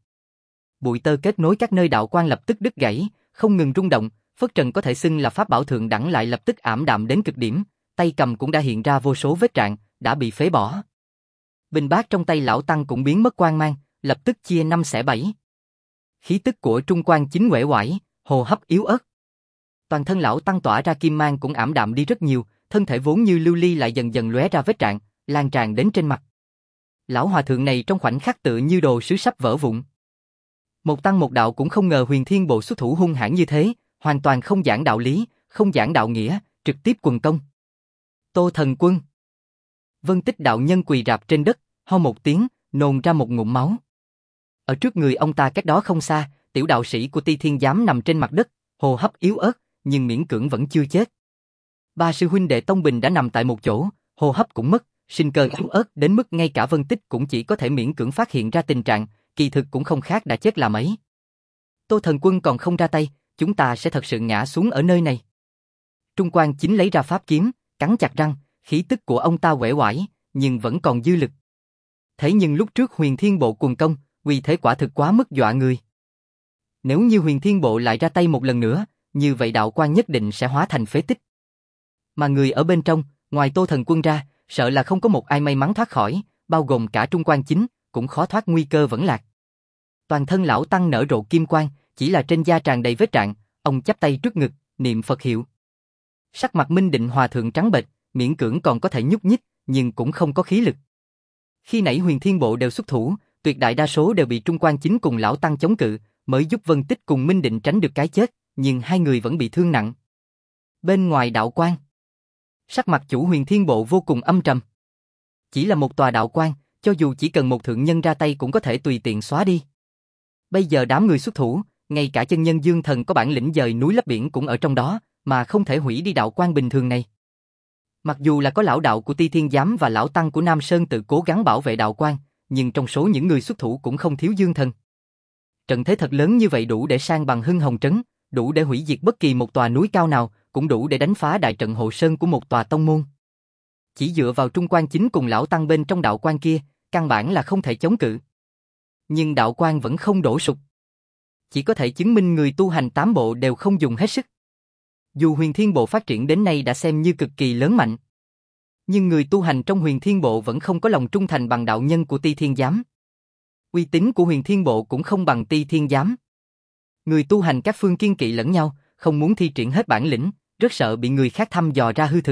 Bụi tơ kết nối các nơi đạo quan lập tức đứt gãy, không ngừng rung động, phất trần có thể xưng là pháp bảo thượng đẳng lại lập tức ảm đạm đến cực điểm, tay cầm cũng đã hiện ra vô số vết rạn, đã bị phế bỏ. Bình bát trong tay lão tăng cũng biến mất quang mang, lập tức chia năm xẻ bảy. Khí tức của Trung Quan Chính uể oải, hô hấp yếu ớt. Toàn thân lão tăng tỏa ra kim mang cũng ảm đạm đi rất nhiều, thân thể vốn như lưu ly lại dần dần lóe ra vết rạn, lan tràn đến trên mặt. Lão hòa thượng này trong khoảnh khắc tựa như đồ sứ sắp vỡ vụn. Một tăng một đạo cũng không ngờ Huyền Thiên Bộ xuất thủ hung hãn như thế, hoàn toàn không giảng đạo lý, không giảng đạo nghĩa, trực tiếp quần công. Tô Thần Quân. Vân Tích đạo nhân quỳ rạp trên đất, ho một tiếng, nôn ra một ngụm máu. Ở trước người ông ta cách đó không xa, tiểu đạo sĩ của Ti Thiên Giám nằm trên mặt đất, hô hấp yếu ớt, nhưng miễn cưỡng vẫn chưa chết. Ba sư huynh đệ Tông Bình đã nằm tại một chỗ, hô hấp cũng mất, sinh cơ yếu ớt đến mức ngay cả Vân Tích cũng chỉ có thể miễn cưỡng phát hiện ra tình trạng, kỳ thực cũng không khác đã chết là mấy. Tô Thần Quân còn không ra tay, chúng ta sẽ thật sự ngã xuống ở nơi này. Trung Quan Chính lấy ra pháp kiếm, cắn chặt răng, khí tức của ông ta uể oải, nhưng vẫn còn dư lực. Thế nhưng lúc trước Huyền Thiên Bộ quần công, uy thế quả thực quá mức dọa người. Nếu như Huyền Thiên Bộ lại ra tay một lần nữa, như vậy đạo quan nhất định sẽ hóa thành phế tích. Mà người ở bên trong, ngoài Tô Thần Quân ra, sợ là không có một ai may mắn thoát khỏi, bao gồm cả Trung Quan Chính, cũng khó thoát nguy cơ vẫn lạc. Toàn thân lão tăng nở rộ kim quang, chỉ là trên da tràn đầy vết rạn, ông chắp tay trước ngực, niệm Phật hiệu. Sắc mặt Minh Định hòa thượng trắng bệch, miễn cưỡng còn có thể nhúc nhích, nhưng cũng không có khí lực. Khi nãy Huyền Thiên Bộ đều xuất thủ, tuyệt đại đa số đều bị Trung Quan Chính cùng lão tăng chống cự, mới giúp Vân Tích cùng Minh Định tránh được cái chết, nhưng hai người vẫn bị thương nặng. Bên ngoài đạo quan, sắc mặt chủ Huyền Thiên Bộ vô cùng âm trầm. Chỉ là một tòa đạo quan, cho dù chỉ cần một thượng nhân ra tay cũng có thể tùy tiện xóa đi. Bây giờ đám người xuất thủ, ngay cả chân nhân dương thần có bản lĩnh dời núi lấp biển cũng ở trong đó, mà không thể hủy đi đạo quan bình thường này. Mặc dù là có lão đạo của Ti Thiên Giám và lão tăng của Nam Sơn Tự cố gắng bảo vệ đạo quan, nhưng trong số những người xuất thủ cũng không thiếu dương thần. Trận thế thật lớn như vậy đủ để san bằng Hưng Hồng Trấn, đủ để hủy diệt bất kỳ một tòa núi cao nào, cũng đủ để đánh phá đại trận hộ sơn của một tòa tông môn. Chỉ dựa vào Trung Quan Chính cùng lão tăng bên trong đạo quan kia, căn bản là không thể chống cự. Nhưng đạo quan vẫn không đổ sụp. Chỉ có thể chứng minh người tu hành tám bộ đều không dùng hết sức. Dù Huyền Thiên Bộ phát triển đến nay đã xem như cực kỳ lớn mạnh, nhưng người tu hành trong Huyền Thiên Bộ vẫn không có lòng trung thành bằng đạo nhân của Ti Thiên Giám. Uy tín của Huyền Thiên Bộ cũng không bằng Ti Thiên Giám. Người tu hành các phương kiên kỵ lẫn nhau, không muốn thi triển hết bản lĩnh, rất sợ bị người khác thăm dò ra hư thực.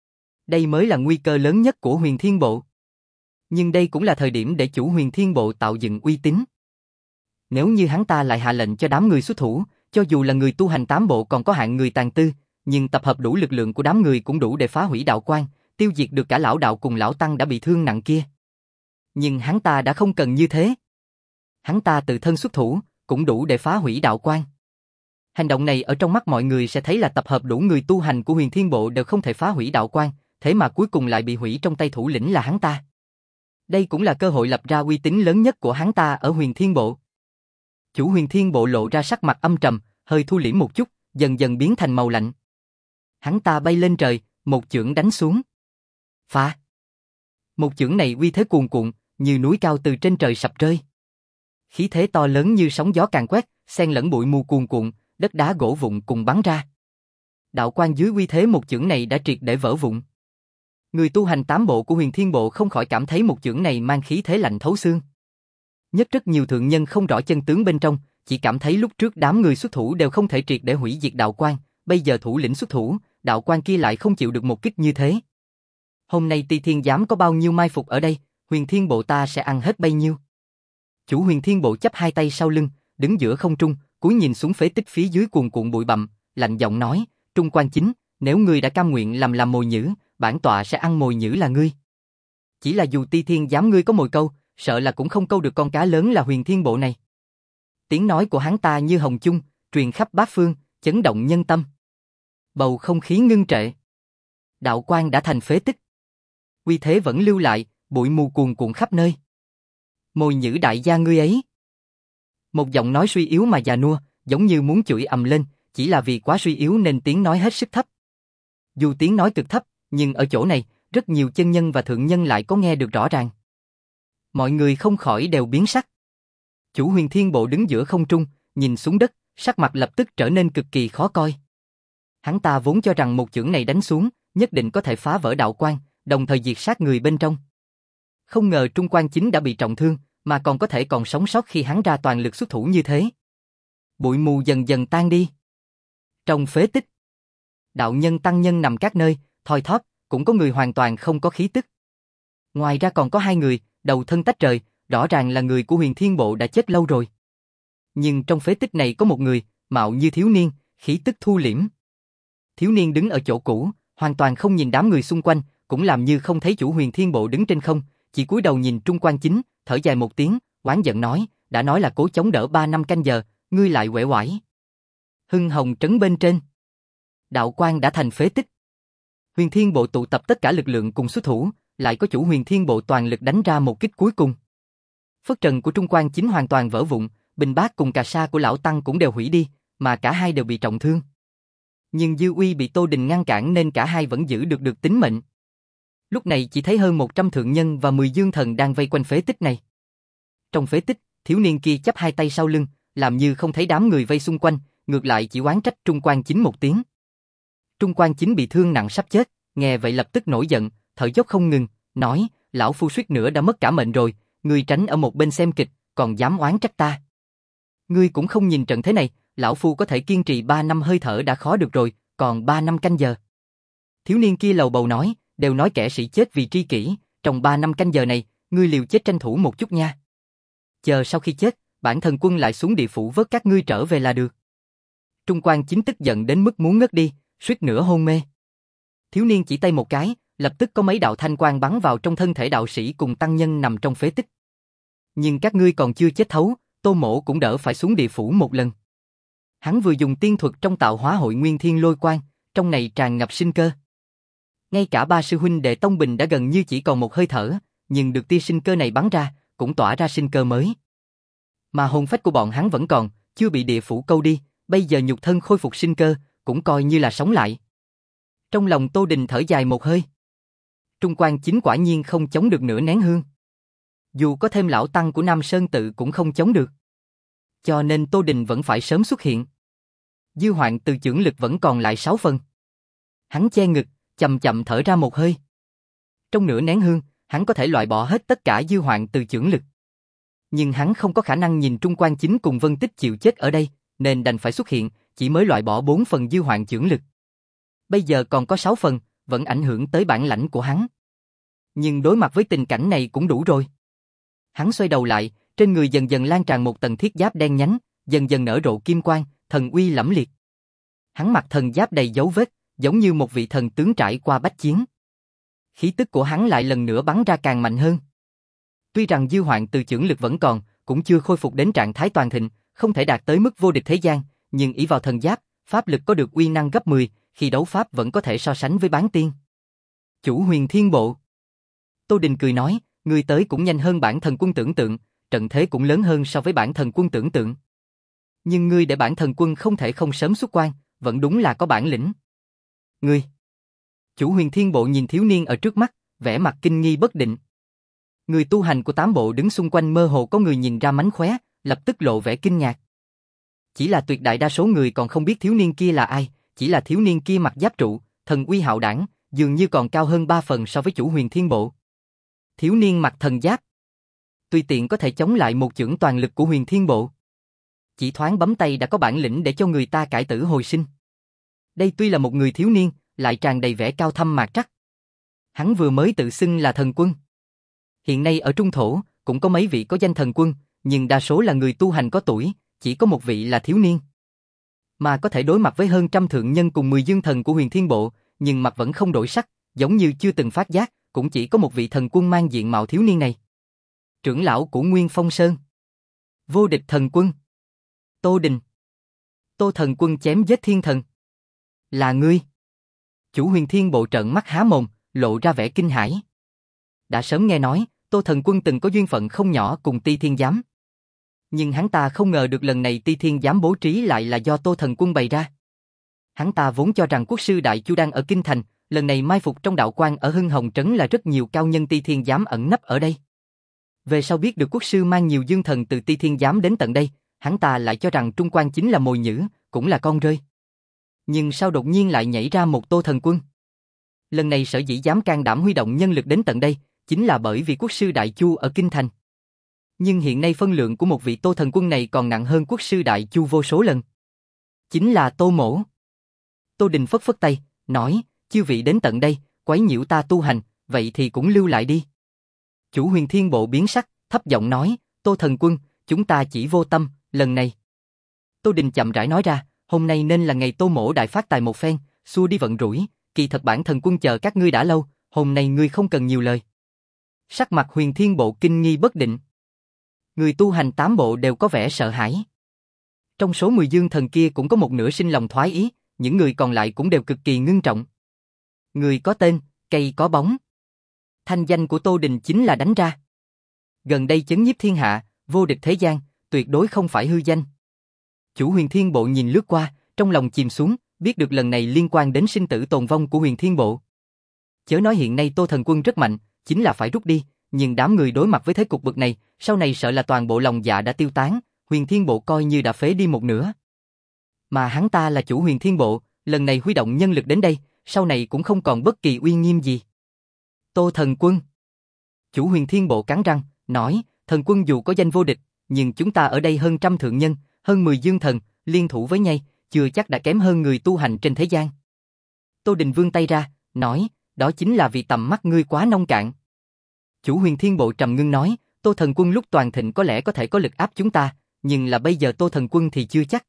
Đây mới là nguy cơ lớn nhất của Huyền Thiên Bộ. Nhưng đây cũng là thời điểm để chủ Huyền Thiên Bộ tạo dựng uy tín. Nếu như hắn ta lại hạ lệnh cho đám người xuất thủ, cho dù là người tu hành tám bộ còn có hạng người tàn tư, nhưng tập hợp đủ lực lượng của đám người cũng đủ để phá hủy đạo quan, tiêu diệt được cả lão đạo cùng lão tăng đã bị thương nặng kia. Nhưng hắn ta đã không cần như thế. Hắn ta tự thân xuất thủ, cũng đủ để phá hủy đạo quan. Hành động này ở trong mắt mọi người sẽ thấy là tập hợp đủ người tu hành của Huyền Thiên Bộ đều không thể phá hủy đạo quan, thế mà cuối cùng lại bị hủy trong tay thủ lĩnh là hắn ta. Đây cũng là cơ hội lập ra uy tín lớn nhất của hắn ta ở Huyền Thiên Bộ. Chủ Huyền Thiên Bộ lộ ra sắc mặt âm trầm, hơi thu liễm một chút, dần dần biến thành màu lạnh. Hắn ta bay lên trời, một chưởng đánh xuống. Phá! Một chưởng này uy thế cuồn cuộn, như núi cao từ trên trời sập rơi. Khí thế to lớn như sóng gió càn quét, xen lẫn bụi mù cuồn cuộn, đất đá gỗ vụn cùng bắn ra. Đạo quan dưới uy thế một chưởng này đã triệt để vỡ vụn. Người tu hành tám bộ của Huyền Thiên Bộ không khỏi cảm thấy một chưởng này mang khí thế lạnh thấu xương. Nhất rất nhiều thượng nhân không rõ chân tướng bên trong, chỉ cảm thấy lúc trước đám người xuất thủ đều không thể triệt để hủy diệt đạo quan, bây giờ thủ lĩnh xuất thủ, đạo quan kia lại không chịu được một kích như thế. Hôm nay Ti Thiên Giám có bao nhiêu mai phục ở đây, Huyền Thiên Bộ ta sẽ ăn hết bấy nhiêu. Chủ Huyền Thiên Bộ chắp hai tay sau lưng, đứng giữa không trung, cúi nhìn xuống phế tích phía dưới cuồn cuộn bụi bặm, lạnh giọng nói, Trung Quan Chính, nếu ngươi đã cam nguyện làm làm mồi nhữ, bản tọa sẽ ăn mồi nhữ là ngươi. Chỉ là dù Ti Thiên Giám ngươi có mồi câu, sợ là cũng không câu được con cá lớn là Huyền Thiên Bộ này. Tiếng nói của hắn ta như hồng chung, truyền khắp bát phương, chấn động nhân tâm. Bầu không khí ngưng trệ. Đạo quan đã thành phế tích. Uy thế vẫn lưu lại, bụi mù cuồn cuộn khắp nơi. Mồi nhữ đại gia ngươi ấy. Một giọng nói suy yếu mà già nua, giống như muốn chửi ầm lên, chỉ là vì quá suy yếu nên tiếng nói hết sức thấp. Dù tiếng nói cực thấp, nhưng ở chỗ này, rất nhiều chân nhân và thượng nhân lại có nghe được rõ ràng. Mọi người không khỏi đều biến sắc. Chủ Huyền Thiên Bộ đứng giữa không trung, nhìn xuống đất, sắc mặt lập tức trở nên cực kỳ khó coi. Hắn ta vốn cho rằng một chưởng này đánh xuống, nhất định có thể phá vỡ đạo quan, đồng thời diệt sát người bên trong. Không ngờ Trung Quan Chính đã bị trọng thương, mà còn có thể còn sống sót khi hắn ra toàn lực xuất thủ như thế. Bụi mù dần dần tan đi. Trong phế tích, đạo nhân tăng nhân nằm các nơi, thoi thóp, cũng có người hoàn toàn không có khí tức. Ngoài ra còn có hai người, đầu thân tách rời, rõ ràng là người của Huyền Thiên Bộ đã chết lâu rồi. Nhưng trong phế tích này có một người, mạo như thiếu niên, khí tức thu liễm. Thiếu niên đứng ở chỗ cũ, hoàn toàn không nhìn đám người xung quanh, cũng làm như không thấy chủ Huyền Thiên Bộ đứng trên không, chỉ cúi đầu nhìn Trung Quan Chính, thở dài một tiếng, oán giận nói, đã nói là cố chống đỡ ba năm canh giờ, ngươi lại uể oải. Hưng Hồng trấn bên trên. Đạo quan đã thành phế tích. Huyền Thiên Bộ tụ tập tất cả lực lượng cùng xuất thủ, lại có chủ Huyền Thiên Bộ toàn lực đánh ra một kích cuối cùng. Phất trần của Trung Quan Chính hoàn toàn vỡ vụn, bình bát cùng cà sa của lão tăng cũng đều hủy đi, mà cả hai đều bị trọng thương. Nhưng dư uy bị Tô Đình ngăn cản nên cả hai vẫn giữ được được tính mệnh. Lúc này chỉ thấy hơn một trăm thượng nhân và mười dương thần đang vây quanh phế tích này. Trong phế tích, thiếu niên kia chắp hai tay sau lưng, làm như không thấy đám người vây xung quanh, ngược lại chỉ oán trách Trung Quan Chính một tiếng. Trung Quan Chính bị thương nặng sắp chết, nghe vậy lập tức nổi giận, thở dốc không ngừng, nói, lão phu suýt nữa đã mất cả mệnh rồi, ngươi tránh ở một bên xem kịch, còn dám oán trách ta. Ngươi cũng không nhìn trận thế này, lão phu có thể kiên trì ba năm hơi thở đã khó được rồi, còn ba năm canh giờ. Thiếu niên kia lầu bầu nói, đều nói kẻ sĩ chết vì tri kỷ, trong ba năm canh giờ này, ngươi liều chết tranh thủ một chút nha. Chờ sau khi chết, bản thần quân lại xuống địa phủ vớt các ngươi trở về là được. Trung Quan Chính tức giận đến mức muốn ngất đi, suýt nữa hôn mê. Thiếu niên chỉ tay một cái, lập tức có mấy đạo thanh quang bắn vào trong thân thể đạo sĩ cùng tăng nhân nằm trong phế tích. Nhưng các ngươi còn chưa chết thấu, Tô Mỗ cũng đỡ phải xuống địa phủ một lần. Hắn vừa dùng tiên thuật trong tạo hóa hội nguyên thiên lôi quang, trong này tràn ngập sinh cơ. Ngay cả ba sư huynh đệ Tông Bình đã gần như chỉ còn một hơi thở, nhưng được tia sinh cơ này bắn ra, cũng tỏa ra sinh cơ mới. Mà hồn phách của bọn hắn vẫn còn, chưa bị địa phủ câu đi, bây giờ nhục thân khôi phục sinh cơ, cũng coi như là sống lại. Trong lòng Tô Đình thở dài một hơi. Trung Quan Chính quả nhiên không chống được nửa nén hương. Dù có thêm lão tăng của Nam Sơn Tự cũng không chống được. Cho nên Tô Đình vẫn phải sớm xuất hiện. Dư Hoạn từ chưởng lực vẫn còn lại sáu phần. Hắn che ngực, chậm chậm thở ra một hơi. Trong nửa nén hương, hắn có thể loại bỏ hết tất cả dư hoạn từ chưởng lực. Nhưng hắn không có khả năng nhìn Trung Quan Chính cùng Vân Tích chịu chết ở đây, nên đành phải xuất hiện, chỉ mới loại bỏ bốn phần dư hoạn chưởng lực. Bây giờ còn có sáu phần, vẫn ảnh hưởng tới bản lãnh của hắn. Nhưng đối mặt với tình cảnh này cũng đủ rồi. Hắn xoay đầu lại, trên người dần dần lan tràn một tầng thiết giáp đen nhánh, dần dần nở rộ kim quang, thần uy lẫm liệt. Hắn mặc thần giáp đầy dấu vết, giống như một vị thần tướng trải qua bách chiến. Khí tức của hắn lại lần nữa bắn ra càng mạnh hơn. Tuy rằng dư hoạn từ chưởng lực vẫn còn, cũng chưa khôi phục đến trạng thái toàn thịnh, không thể đạt tới mức vô địch thế gian, nhưng ỷ vào thần giáp, pháp lực có được uy năng gấp mười, khi đấu pháp vẫn có thể so sánh với bán tiên. Chủ Huyền Thiên Bộ. Tô Đình cười nói, ngươi tới cũng nhanh hơn bản thần quân tưởng tượng, trận thế cũng lớn hơn so với bản thần quân tưởng tượng. Nhưng ngươi để bản thần quân không thể không sớm xuất quan, vẫn đúng là có bản lĩnh. Ngươi. Chủ Huyền Thiên Bộ nhìn thiếu niên ở trước mắt, vẻ mặt kinh nghi bất định. Người tu hành của tám bộ đứng xung quanh mơ hồ có người nhìn ra mánh khóe, lập tức lộ vẻ kinh ngạc. Chỉ là tuyệt đại đa số người còn không biết thiếu niên kia là ai, chỉ là thiếu niên kia mặc giáp trụ, thần uy hạo đảng, dường như còn cao hơn ba phần so với chủ Huyền Thiên Bộ. Thiếu niên mặc thần giáp, tùy tiện có thể chống lại một chưởng toàn lực của Huyền Thiên Bộ. Chỉ thoáng bấm tay đã có bản lĩnh để cho người ta cải tử hồi sinh. Đây tuy là một người thiếu niên, lại tràn đầy vẻ cao thâm mạc trắc. Hắn vừa mới tự xưng là thần quân. Hiện nay ở Trung Thổ, cũng có mấy vị có danh thần quân, nhưng đa số là người tu hành có tuổi, chỉ có một vị là thiếu niên. Mà có thể đối mặt với hơn trăm thượng nhân cùng mười dương thần của Huyền Thiên Bộ, nhưng mặt vẫn không đổi sắc, giống như chưa từng phát giác, cũng chỉ có một vị thần quân mang diện mạo thiếu niên này. Trưởng lão của Nguyên Phong Sơn. Vô địch thần quân. Tô Đình. Tô thần quân chém giết thiên thần. Là ngươi. Chủ Huyền Thiên Bộ trợn mắt há mồm, lộ ra vẻ kinh hãi. Đã sớm nghe nói, Tô thần quân từng có duyên phận không nhỏ cùng Ti Thiên Giám. Nhưng hắn ta không ngờ được lần này Ti Thiên Giám bố trí lại là do Tô thần quân bày ra. Hắn ta vốn cho rằng quốc sư Đại Chu đang ở Kinh Thành, lần này mai phục trong đạo quan ở Hưng Hồng Trấn là rất nhiều cao nhân Ti Thiên Giám ẩn nấp ở đây. Về sau biết được quốc sư mang nhiều dương thần từ Ti Thiên Giám đến tận đây, hắn ta lại cho rằng Trung Quan chính là mồi nhử, cũng là con rơi. Nhưng sao đột nhiên lại nhảy ra một Tô thần quân? Lần này sở dĩ dám can đảm huy động nhân lực đến tận đây, chính là bởi vì quốc sư Đại Chu ở Kinh Thành. Nhưng hiện nay phân lượng của một vị Tô thần quân này còn nặng hơn quốc sư Đại Chu vô số lần. Chính là Tô Mỗ. Tô Đình phất phất tay, nói, chư vị đến tận đây, quấy nhiễu ta tu hành, vậy thì cũng lưu lại đi. Chủ Huyền Thiên Bộ biến sắc, thấp giọng nói, Tô thần quân, chúng ta chỉ vô tâm, lần này. Tô Đình chậm rãi nói ra, hôm nay nên là ngày Tô Mỗ đại phát tài một phen, xua đi vận rủi, kỳ thật bản thần quân chờ các ngươi đã lâu, hôm nay ngươi không cần nhiều lời. Sắc mặt Huyền Thiên Bộ kinh nghi bất định. Người tu hành tám bộ đều có vẻ sợ hãi. Trong số mười dương thần kia cũng có một nửa sinh lòng thoái ý, những người còn lại cũng đều cực kỳ ngưng trọng. Người có tên, cây có bóng. Thanh danh của Tô Đình chính là đánh ra. Gần đây chấn nhiếp thiên hạ, vô địch thế gian, tuyệt đối không phải hư danh. Chủ Huyền Thiên Bộ nhìn lướt qua, trong lòng chìm xuống, biết được lần này liên quan đến sinh tử tồn vong của Huyền Thiên Bộ. Chớ nói hiện nay Tô thần quân rất mạnh, chính là phải rút đi, nhưng đám người đối mặt với thế cục bực này, sau này sợ là toàn bộ lòng dạ đã tiêu tán, Huyền Thiên Bộ coi như đã phế đi một nửa. Mà hắn ta là chủ Huyền Thiên Bộ, lần này huy động nhân lực đến đây, sau này cũng không còn bất kỳ uy nghiêm gì. Tô thần quân. Chủ Huyền Thiên Bộ cắn răng, nói, thần quân dù có danh vô địch, nhưng chúng ta ở đây hơn trăm thượng nhân, hơn mười dương thần, liên thủ với nhau, chưa chắc đã kém hơn người tu hành trên thế gian. Tô Đình vươn tay ra, nói, đó chính là vì tầm mắt ngươi quá nông cạn. Chủ Huyền Thiên Bộ trầm ngưng nói, Tô thần quân lúc toàn thịnh có lẽ có thể có lực áp chúng ta, nhưng là bây giờ Tô thần quân thì chưa chắc.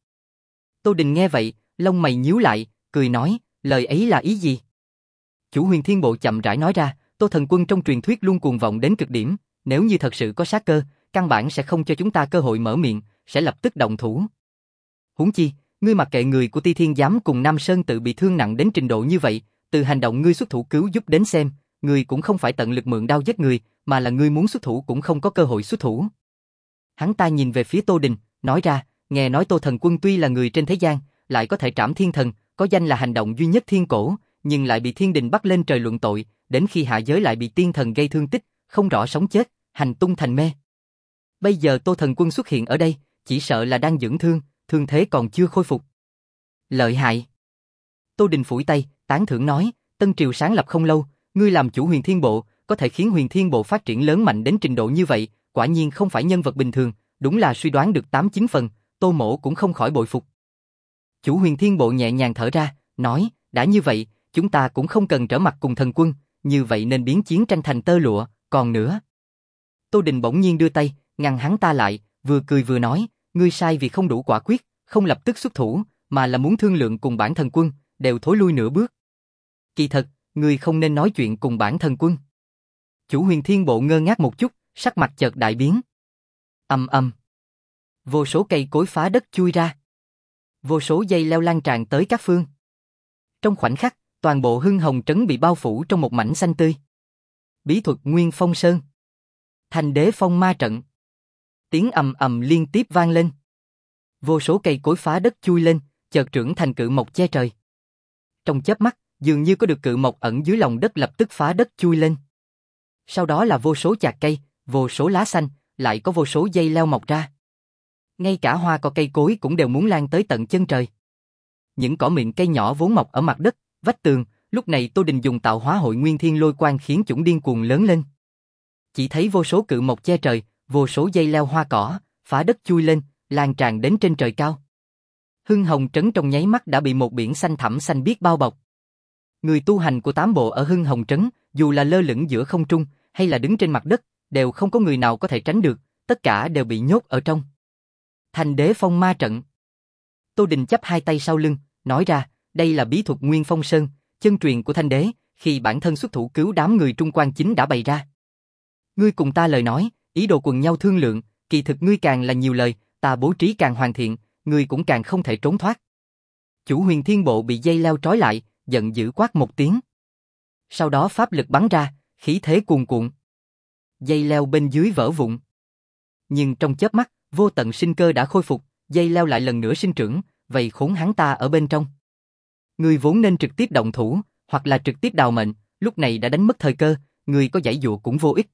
Tô Đình nghe vậy, lông mày nhíu lại, cười nói, lời ấy là ý gì? Chủ Huyền Thiên Bộ chậm rãi nói ra, Tô thần quân trong truyền thuyết luôn cuồng vọng đến cực điểm, nếu như thật sự có sát cơ, căn bản sẽ không cho chúng ta cơ hội mở miệng, sẽ lập tức động thủ. Huống chi, ngươi mặc kệ người của Ti Thiên Giám cùng Nam Sơn tự bị thương nặng đến trình độ như vậy, từ hành động ngươi xuất thủ cứu giúp đến xem, ngươi cũng không phải tận lực mượn đao giết người, mà là ngươi muốn xuất thủ cũng không có cơ hội xuất thủ. Hắn ta nhìn về phía Tô Đình, nói ra, nghe nói Tô thần quân tuy là người trên thế gian, lại có thể trảm thiên thần, có danh là hành động duy nhất thiên cổ, nhưng lại bị thiên đình bắt lên trời luận tội, đến khi hạ giới lại bị tiên thần gây thương tích, không rõ sống chết, hành tung thành mê. Bây giờ Tô thần quân xuất hiện ở đây, chỉ sợ là đang dưỡng thương, thương thế còn chưa khôi phục. Lợi hại. Tô Đình phủi tay, tán thưởng nói, Tân Triều sáng lập không lâu, ngươi làm chủ Huyền Thiên Bộ, có thể khiến Huyền Thiên Bộ phát triển lớn mạnh đến trình độ như vậy, quả nhiên không phải nhân vật bình thường, đúng là suy đoán được tám chín phần, Tô Mỗ cũng không khỏi bội phục. Chủ Huyền Thiên Bộ nhẹ nhàng thở ra, nói, đã như vậy, chúng ta cũng không cần trở mặt cùng thần quân, như vậy nên biến chiến tranh thành tơ lụa, còn nữa. Tô Đình bỗng nhiên đưa tay, ngăn hắn ta lại, vừa cười vừa nói, ngươi sai vì không đủ quả quyết, không lập tức xuất thủ, mà là muốn thương lượng cùng bản thần quân, đều thối lui nửa bước. Kỳ thật, ngươi không nên nói chuyện cùng bản thần quân. Chủ Huyền Thiên Bộ ngơ ngác một chút, sắc mặt chợt đại biến. Ầm ầm. Vô số cây cối phá đất chui ra. Vô số dây leo lan tràn tới các phương. Trong khoảnh khắc, toàn bộ Hưng Hồng Trấn bị bao phủ trong một mảnh xanh tươi. Bí thuật Nguyên Phong Sơn. Thành Đế Phong Ma Trận. Tiếng ầm ầm liên tiếp vang lên. Vô số cây cối phá đất chui lên, chợt trưởng thành cự mộc che trời. Trong chớp mắt, dường như có được cự mộc ẩn dưới lòng đất lập tức phá đất chui lên. Sau đó là vô số chạc cây, vô số lá xanh, lại có vô số dây leo mọc ra. Ngay cả hoa cỏ cây cối cũng đều muốn lan tới tận chân trời. Những cỏ miệng cây nhỏ vốn mọc ở mặt đất, vách tường, lúc này Tô Đình dùng tạo hóa hội nguyên thiên lôi quang khiến chúng điên cuồng lớn lên. Chỉ thấy vô số cự mộc che trời, vô số dây leo hoa cỏ, phá đất chui lên, lan tràn đến trên trời cao. Hưng Hồng Trấn trong nháy mắt đã bị một biển xanh thẳm xanh biếc bao bọc. Người tu hành của tám bộ ở Hưng Hồng Trấn, dù là lơ lửng giữa không trung, hay là đứng trên mặt đất, đều không có người nào có thể tránh được, tất cả đều bị nhốt ở trong Thanh Đế Phong Ma Trận. Tô Đình chắp hai tay sau lưng, nói ra, đây là bí thuật Nguyên Phong Sơn, chân truyền của Thanh Đế, khi bản thân xuất thủ cứu đám người Trung Quan Chính đã bày ra. Ngươi cùng ta lời nói, ý đồ quần nhau thương lượng, kỳ thực ngươi càng là nhiều lời, ta bố trí càng hoàn thiện, ngươi cũng càng không thể trốn thoát. Chủ Huyền Thiên Bộ bị dây leo trói lại, giận dữ quát một tiếng. Sau đó pháp lực bắn ra, khí thế cuồn cuộn. Dây leo bên dưới vỡ vụn. Nhưng trong chớp mắt, vô tận sinh cơ đã khôi phục, dây leo lại lần nữa sinh trưởng, vậy khốn hắn ta ở bên trong. Ngươi vốn nên trực tiếp động thủ, hoặc là trực tiếp đào mệnh, lúc này đã đánh mất thời cơ, ngươi có giãy dụa cũng vô ích.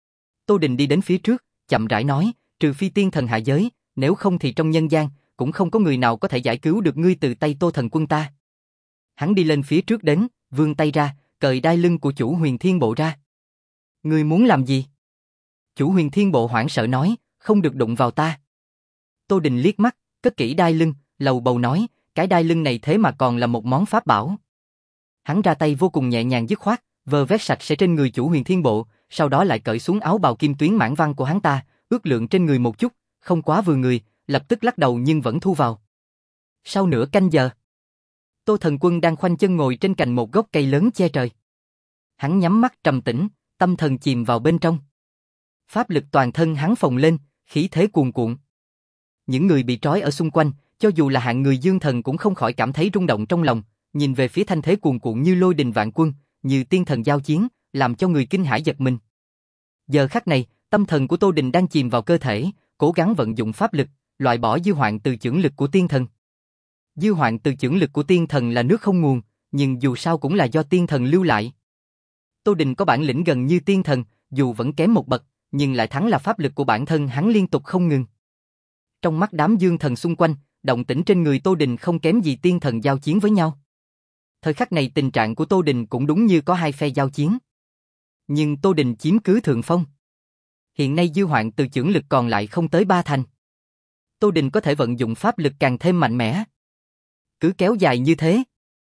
Tô Đình đi đến phía trước, chậm rãi nói, trừ phi tiên thần hạ giới, nếu không thì trong nhân gian, cũng không có người nào có thể giải cứu được ngươi từ tay Tô Thần Quân ta. Hắn đi lên phía trước đến, vươn tay ra, cởi đai lưng của chủ Huyền Thiên Bộ ra. Ngươi muốn làm gì? Chủ Huyền Thiên Bộ hoảng sợ nói, không được đụng vào ta. Tô Đình liếc mắt, cất kỹ đai lưng, lầu bầu nói, cái đai lưng này thế mà còn là một món pháp bảo. Hắn ra tay vô cùng nhẹ nhàng dứt khoát, vơ vét sạch sẽ trên người chủ Huyền Thiên Bộ, sau đó lại cởi xuống áo bào kim tuyến mãn văn của hắn ta, ước lượng trên người một chút, không quá vừa người, lập tức lắc đầu nhưng vẫn thu vào. Sau nửa canh giờ, Tô Thần Quân đang khoanh chân ngồi trên cành một gốc cây lớn che trời. Hắn nhắm mắt trầm tĩnh, tâm thần chìm vào bên trong. Pháp lực toàn thân hắn phồng lên, khí thế cuồn cuộn. Những người bị trói ở xung quanh, cho dù là hạng người dương thần cũng không khỏi cảm thấy rung động trong lòng, nhìn về phía thanh thế cuồn cuộn như lôi đình vạn quân, như tiên thần giao chiến, làm cho người kinh hãi giật mình. Giờ khắc này, tâm thần của Tô Đình đang chìm vào cơ thể, cố gắng vận dụng pháp lực, loại bỏ dư hoạn từ chưởng lực của tiên thần. Dư hoạn từ chưởng lực của tiên thần là nước không nguồn, nhưng dù sao cũng là do tiên thần lưu lại. Tô Đình có bản lĩnh gần như tiên thần, dù vẫn kém một bậc, nhưng lại thắng là pháp lực của bản thân hắn liên tục không ngừng. Trong mắt đám dương thần xung quanh, động tĩnh trên người Tô Đình không kém gì tiên thần giao chiến với nhau. Thời khắc này tình trạng của Tô Đình cũng đúng như có hai phe giao chiến. Nhưng Tô Đình chiếm cứ thượng phong. Hiện nay dư hoạn từ chưởng lực còn lại không tới ba thành. Tô Đình có thể vận dụng pháp lực càng thêm mạnh mẽ. Cứ kéo dài như thế,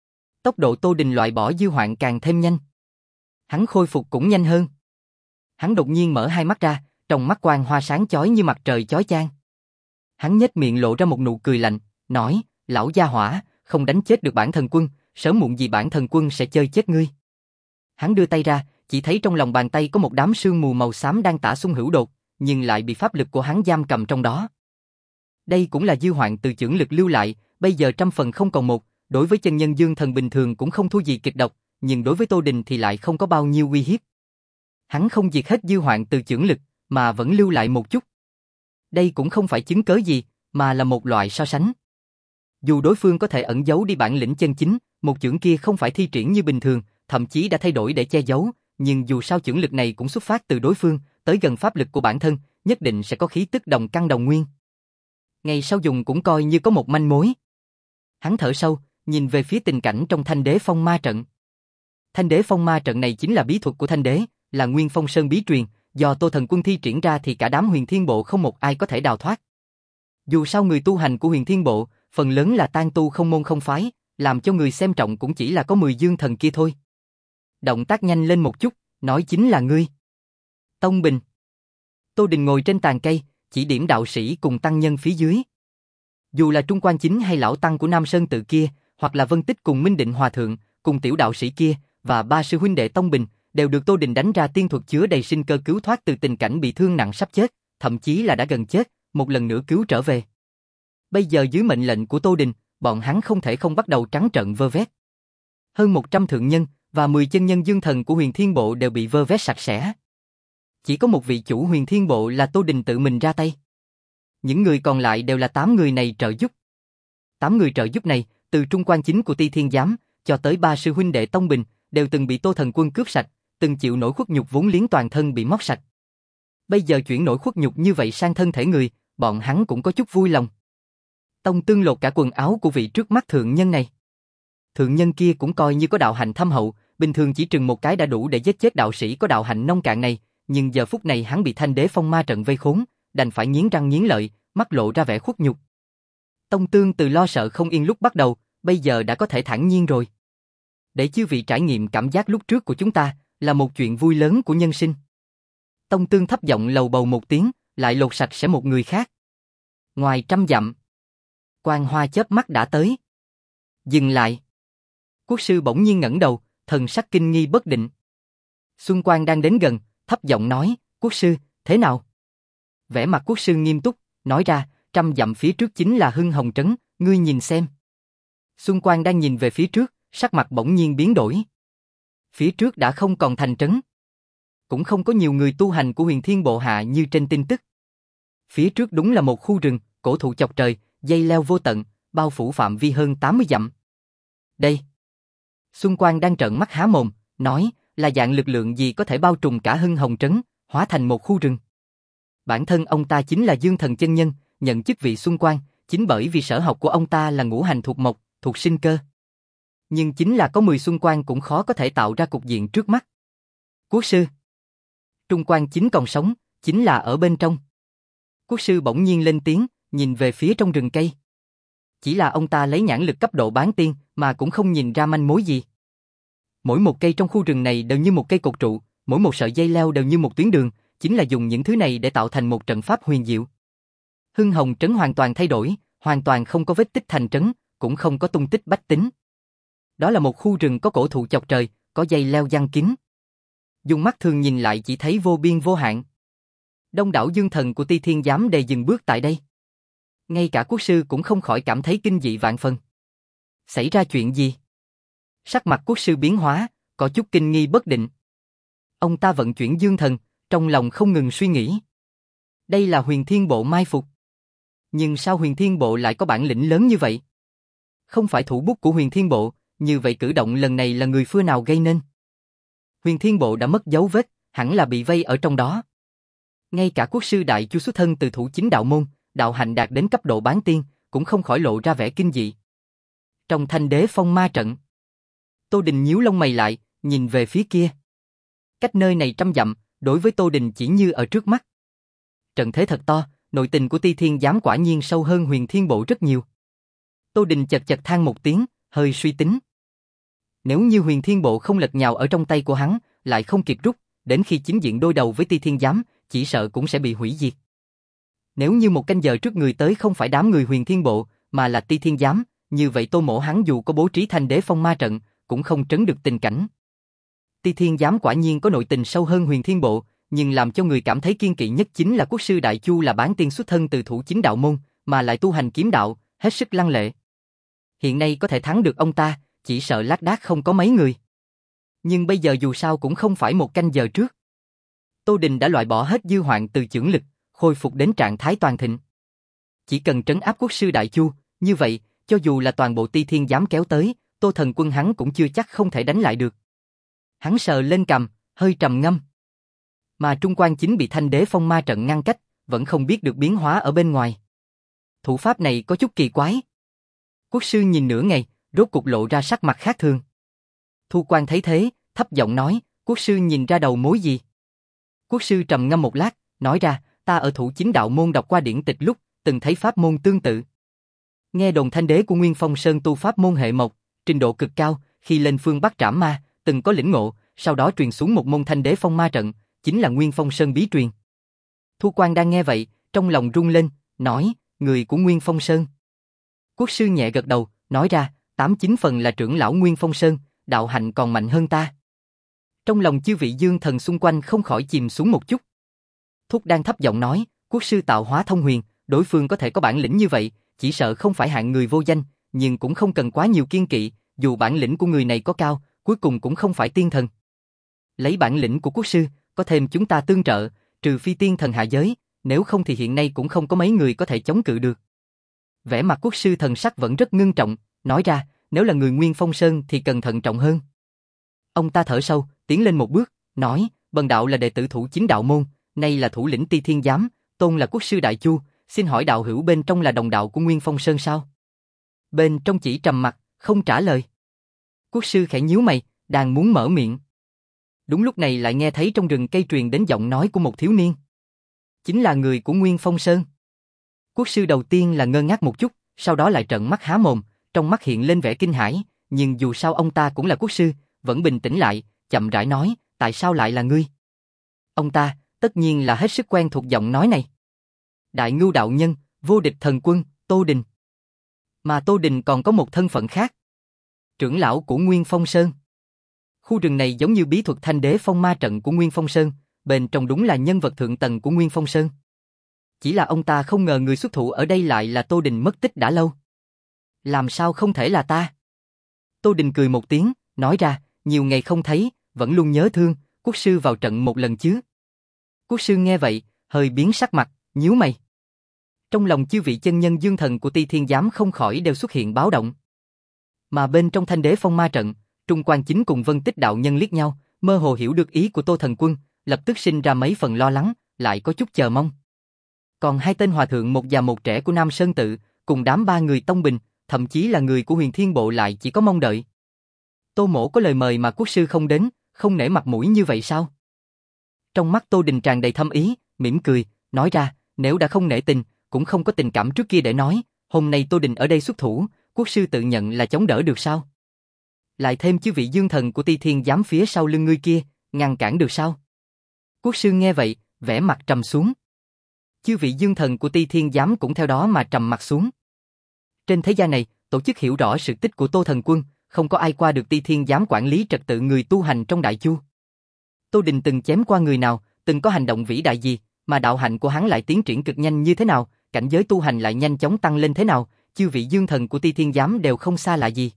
tốc độ Tô Đình loại bỏ dư hoạn càng thêm nhanh. Hắn khôi phục cũng nhanh hơn. Hắn đột nhiên mở hai mắt ra, trong mắt quang hoa sáng chói như mặt trời chói chang. Hắn nhếch miệng lộ ra một nụ cười lạnh, nói, lão gia hỏa, không đánh chết được bản thần quân, sớm muộn gì bản thần quân sẽ chơi chết ngươi. Hắn đưa tay ra, chỉ thấy trong lòng bàn tay có một đám sương mù màu xám đang tả xung hữu đột, nhưng lại bị pháp lực của hắn giam cầm trong đó. Đây cũng là dư hoạn từ chưởng lực lưu lại, bây giờ trăm phần không còn một, đối với chân nhân dương thần bình thường cũng không thua gì kịch độc, nhưng đối với Tô Đình thì lại không có bao nhiêu uy hiếp. Hắn không diệt hết dư hoạn từ chưởng lực, mà vẫn lưu lại một chút. Đây cũng không phải chứng cớ gì, mà là một loại so sánh. Dù đối phương có thể ẩn giấu đi bản lĩnh chân chính, một chưởng kia không phải thi triển như bình thường, thậm chí đã thay đổi để che giấu, nhưng dù sao chưởng lực này cũng xuất phát từ đối phương, tới gần pháp lực của bản thân, nhất định sẽ có khí tức đồng căn đồng nguyên. Ngày sau dùng cũng coi như có một manh mối. Hắn thở sâu, nhìn về phía tình cảnh trong Thanh Đế Phong Ma Trận. Thanh Đế Phong Ma Trận này chính là bí thuật của Thanh Đế, là Nguyên Phong Sơn bí truyền, do Tô Thần Quân thi triển ra thì cả đám Huyền Thiên Bộ không một ai có thể đào thoát. Dù sao người tu hành của Huyền Thiên Bộ, phần lớn là tan tu không môn không phái, làm cho người xem trọng cũng chỉ là có mười dương thần kia thôi. Động tác nhanh lên một chút, nói chính là ngươi. Tông Bình. Tô Đình ngồi trên tàn cây, chỉ điểm đạo sĩ cùng tăng nhân phía dưới. Dù là Trung Quan Chính hay lão tăng của Nam Sơn tự kia, hoặc là Vân Tích cùng Minh Định Hòa Thượng, cùng tiểu đạo sĩ kia, và ba sư huynh đệ Tông Bình, đều được Tô Đình đánh ra tiên thuật chứa đầy sinh cơ cứu thoát từ tình cảnh bị thương nặng sắp chết, thậm chí là đã gần chết, một lần nữa cứu trở về. Bây giờ dưới mệnh lệnh của Tô Đình, bọn hắn không thể không bắt đầu trắng trợn vơ vét. Hơn một trăm thượng nhân và mười chân nhân dương thần của Huyền Thiên Bộ đều bị vơ vét sạch sẽ. Chỉ có một vị chủ Huyền Thiên Bộ là Tô Đình tự mình ra tay. Những người còn lại đều là tám người này trợ giúp. Tám người trợ giúp này, từ Trung Quan Chính của Ti Thiên Giám, cho tới ba sư huynh đệ Tông Bình, đều từng bị Tô Thần Quân cướp sạch, từng chịu nỗi khuất nhục vốn liếng toàn thân bị móc sạch. Bây giờ chuyển nỗi khuất nhục như vậy sang thân thể người, bọn hắn cũng có chút vui lòng. Tông Tương lột cả quần áo của vị trước mắt thượng nhân này. Thượng nhân kia cũng coi như có đạo hạnh thâm hậu, bình thường chỉ trừng một cái đã đủ để giết chết đạo sĩ có đạo hạnh nông cạn này, nhưng giờ phút này hắn bị Thanh Đế Phong Ma trận vây khốn, đành phải nghiến răng nghiến lợi, mắt lộ ra vẻ khuất nhục. Tông Tương từ lo sợ không yên lúc bắt đầu, bây giờ đã có thể thản nhiên rồi. Để chư vị trải nghiệm cảm giác lúc trước của chúng ta, là một chuyện vui lớn của nhân sinh. Tông Tương thấp giọng lầu bầu một tiếng, lại lột sạch sẽ một người khác. Ngoài trăm dặm, Quang Hoa chớp mắt đã tới. Dừng lại. Quốc sư bỗng nhiên ngẩng đầu, thần sắc kinh nghi bất định. Xuân Quang đang đến gần, thấp giọng nói, quốc sư, thế nào? Vẻ mặt quốc sư nghiêm túc, nói ra, trăm dặm phía trước chính là Hưng Hồng Trấn, ngươi nhìn xem. Xuân Quang đang nhìn về phía trước, sắc mặt bỗng nhiên biến đổi. Phía trước đã không còn thành trấn. Cũng không có nhiều người tu hành của Huyền Thiên Bộ Hạ như trên tin tức. Phía trước đúng là một khu rừng, cổ thụ chọc trời, dây leo vô tận, bao phủ phạm vi hơn tám mươi dặm. Đây. Xuân Quang đang trợn mắt há mồm, nói, là dạng lực lượng gì có thể bao trùm cả Hưng Hồng Trấn, hóa thành một khu rừng. Bản thân ông ta chính là Dương Thần chân nhân, nhận chức vị Xuân Quang, chính bởi vì sở học của ông ta là ngũ hành thuộc mộc, thuộc sinh cơ. Nhưng chính là có mười Xuân Quang cũng khó có thể tạo ra cục diện trước mắt. Quốc sư. Trung Quang chính còn sống, chính là ở bên trong. Quốc sư bỗng nhiên lên tiếng, nhìn về phía trong rừng cây. Chỉ là ông ta lấy nhãn lực cấp độ bán tiên mà cũng không nhìn ra manh mối gì. Mỗi một cây trong khu rừng này đều như một cây cột trụ, mỗi một sợi dây leo đều như một tuyến đường, chính là dùng những thứ này để tạo thành một trận pháp huyền diệu. Hưng Hồng Trấn hoàn toàn thay đổi, hoàn toàn không có vết tích thành trấn, cũng không có tung tích bách tính. Đó là một khu rừng có cổ thụ chọc trời, có dây leo giăng kín. Dùng mắt thường nhìn lại chỉ thấy vô biên vô hạn. Đông đảo dương thần của Ti Thiên Giám đều dừng bước tại đây. Ngay cả quốc sư cũng không khỏi cảm thấy kinh dị vạn phần. Xảy ra chuyện gì? Sắc mặt quốc sư biến hóa, có chút kinh nghi bất định. Ông ta vận chuyển dương thần, trong lòng không ngừng suy nghĩ. Đây là Huyền Thiên Bộ mai phục. Nhưng sao Huyền Thiên Bộ lại có bản lĩnh lớn như vậy? Không phải thủ bút của Huyền Thiên Bộ, như vậy cử động lần này là người phương nào gây nên? Huyền Thiên Bộ đã mất dấu vết, hẳn là bị vây ở trong đó. Ngay cả quốc sư Đại Chu xuất thân từ thủ chính đạo môn, đạo hạnh đạt đến cấp độ bán tiên, cũng không khỏi lộ ra vẻ kinh dị. Trong Thanh Đế Phong Ma trận, Tô Đình nhíu lông mày lại, nhìn về phía kia. Cách nơi này trăm dặm, đối với Tô Đình chỉ như ở trước mắt. Trận thế thật to, nội tình của Ti Thiên Giám quả nhiên sâu hơn Huyền Thiên Bộ rất nhiều. Tô Đình chật chật than một tiếng, hơi suy tính. Nếu như Huyền Thiên Bộ không lật nhào ở trong tay của hắn, lại không kịp rút, đến khi chính diện đối đầu với Ti Thiên Giám, chỉ sợ cũng sẽ bị hủy diệt. Nếu như một canh giờ trước người tới không phải đám người Huyền Thiên Bộ, mà là Ti Thiên Giám, như vậy Tô Mỗ hắn dù có bố trí Thanh Đế Phong Ma trận, cũng không trấn được tình cảnh. Ti Thiên Giám quả nhiên có nội tình sâu hơn Huyền Thiên Bộ, nhưng làm cho người cảm thấy kiên kỵ nhất chính là quốc sư Đại Chu là bán tiên xuất thân từ thủ chính đạo môn, mà lại tu hành kiếm đạo, hết sức lăng lệ. Hiện nay có thể thắng được ông ta, chỉ sợ lác đác không có mấy người. Nhưng bây giờ dù sao cũng không phải một canh giờ trước. Tô Đình đã loại bỏ hết dư hoạn từ chưởng lực, khôi phục đến trạng thái toàn thịnh. Chỉ cần trấn áp quốc sư Đại Chu, như vậy, cho dù là toàn bộ Ti Thiên Giám kéo tới, Tô Thần Quân hắn cũng chưa chắc không thể đánh lại được. Hắn sờ lên cằm, hơi trầm ngâm. Mà Trung Quan chính bị Thanh Đế Phong Ma trận ngăn cách, vẫn không biết được biến hóa ở bên ngoài. Thủ pháp này có chút kỳ quái. Quốc sư nhìn nửa ngày, rốt cục lộ ra sắc mặt khác thường. Thu Quan thấy thế, thấp giọng nói, quốc sư nhìn ra đầu mối gì? Quốc sư trầm ngâm một lát, nói ra, ta ở thủ chính đạo môn đọc qua điển tịch lúc, từng thấy pháp môn tương tự. Nghe đồn Thanh Đế của Nguyên Phong Sơn tu pháp môn hệ mộc, trình độ cực cao, khi lên phương Bắc trảm ma, từng có lĩnh ngộ, sau đó truyền xuống một môn Thanh Đế Phong Ma trận, chính là Nguyên Phong Sơn bí truyền. Thu Quan đang nghe vậy, trong lòng rung lên, nói, người của Nguyên Phong Sơn. Quốc sư nhẹ gật đầu, nói ra, tám chín phần là trưởng lão Nguyên Phong Sơn, đạo hạnh còn mạnh hơn ta. Trong lòng chư vị dương thần xung quanh không khỏi chìm xuống một chút. Thúc đang thấp giọng nói, quốc sư tạo hóa thông huyền, đối phương có thể có bản lĩnh như vậy, chỉ sợ không phải hạng người vô danh, nhưng cũng không cần quá nhiều kiên kỵ, dù bản lĩnh của người này có cao, cuối cùng cũng không phải tiên thần. Lấy bản lĩnh của quốc sư, có thêm chúng ta tương trợ, trừ phi tiên thần hạ giới, nếu không thì hiện nay cũng không có mấy người có thể chống cự được. Vẻ mặt quốc sư thần sắc vẫn rất ngưng trọng, nói ra, nếu là người Nguyên Phong Sơn thì cần thận trọng hơn. Ông ta thở sâu, tiến lên một bước, nói, bần đạo là đệ tử thủ chính đạo môn, nay là thủ lĩnh Ti Thiên Giám, tôn là quốc sư Đại Chu, xin hỏi đạo hữu bên trong là đồng đạo của Nguyên Phong Sơn sao? Bên trong chỉ trầm mặt, không trả lời. Quốc sư khẽ nhíu mày, đang muốn mở miệng. Đúng lúc này lại nghe thấy trong rừng cây truyền đến giọng nói của một thiếu niên. Chính là người của Nguyên Phong Sơn. Quốc sư đầu tiên là ngơ ngác một chút, sau đó lại trợn mắt há mồm, trong mắt hiện lên vẻ kinh hãi, nhưng dù sao ông ta cũng là quốc sư, vẫn bình tĩnh lại, chậm rãi nói, tại sao lại là ngươi? Ông ta, tất nhiên là hết sức quen thuộc giọng nói này. Đại Ngưu đạo nhân, vô địch thần quân, Tô Đình. Mà Tô Đình còn có một thân phận khác. Trưởng lão của Nguyên Phong Sơn. Khu rừng này giống như bí thuật thanh đế phong ma trận của Nguyên Phong Sơn, bên trong đúng là nhân vật thượng tầng của Nguyên Phong Sơn. Chỉ là ông ta không ngờ người xuất thủ ở đây lại là Tô Đình mất tích đã lâu. Làm sao không thể là ta? Tô Đình cười một tiếng, nói ra, nhiều ngày không thấy, vẫn luôn nhớ thương, quốc sư vào trận một lần chứ. Quốc sư nghe vậy, hơi biến sắc mặt, nhíu mày. Trong lòng chư vị chân nhân dương thần của Ti Thiên Giám không khỏi đều xuất hiện báo động. Mà bên trong thanh đế phong ma trận, Trung Quan Chính cùng Vân Tích đạo nhân liếc nhau, mơ hồ hiểu được ý của Tô Thần Quân, lập tức sinh ra mấy phần lo lắng, lại có chút chờ mong. Còn hai tên hòa thượng một già một trẻ của Nam Sơn Tự, cùng đám ba người tông bình, thậm chí là người của Huyền Thiên Bộ lại chỉ có mong đợi. Tô Mỗ có lời mời mà quốc sư không đến, không nể mặt mũi như vậy sao? Trong mắt Tô Đình tràn đầy thâm ý, mỉm cười, nói ra, nếu đã không nể tình, cũng không có tình cảm trước kia để nói, hôm nay Tô Đình ở đây xuất thủ, quốc sư tự nhận là chống đỡ được sao? Lại thêm chư vị dương thần của Ti Thiên Giám phía sau lưng ngươi kia, ngăn cản được sao? Quốc sư nghe vậy, vẻ mặt trầm xuống. Chư vị dương thần của Ti Thiên Giám cũng theo đó mà trầm mặt xuống. Trên thế gian này, tổ chức hiểu rõ sự tích của Tô Thần Quân, không có ai qua được Ti Thiên Giám quản lý trật tự người tu hành trong Đại Chu. Tô Đình từng chém qua người nào, từng có hành động vĩ đại gì, mà đạo hạnh của hắn lại tiến triển cực nhanh như thế nào, cảnh giới tu hành lại nhanh chóng tăng lên thế nào, chư vị dương thần của Ti Thiên Giám đều không xa lạ gì.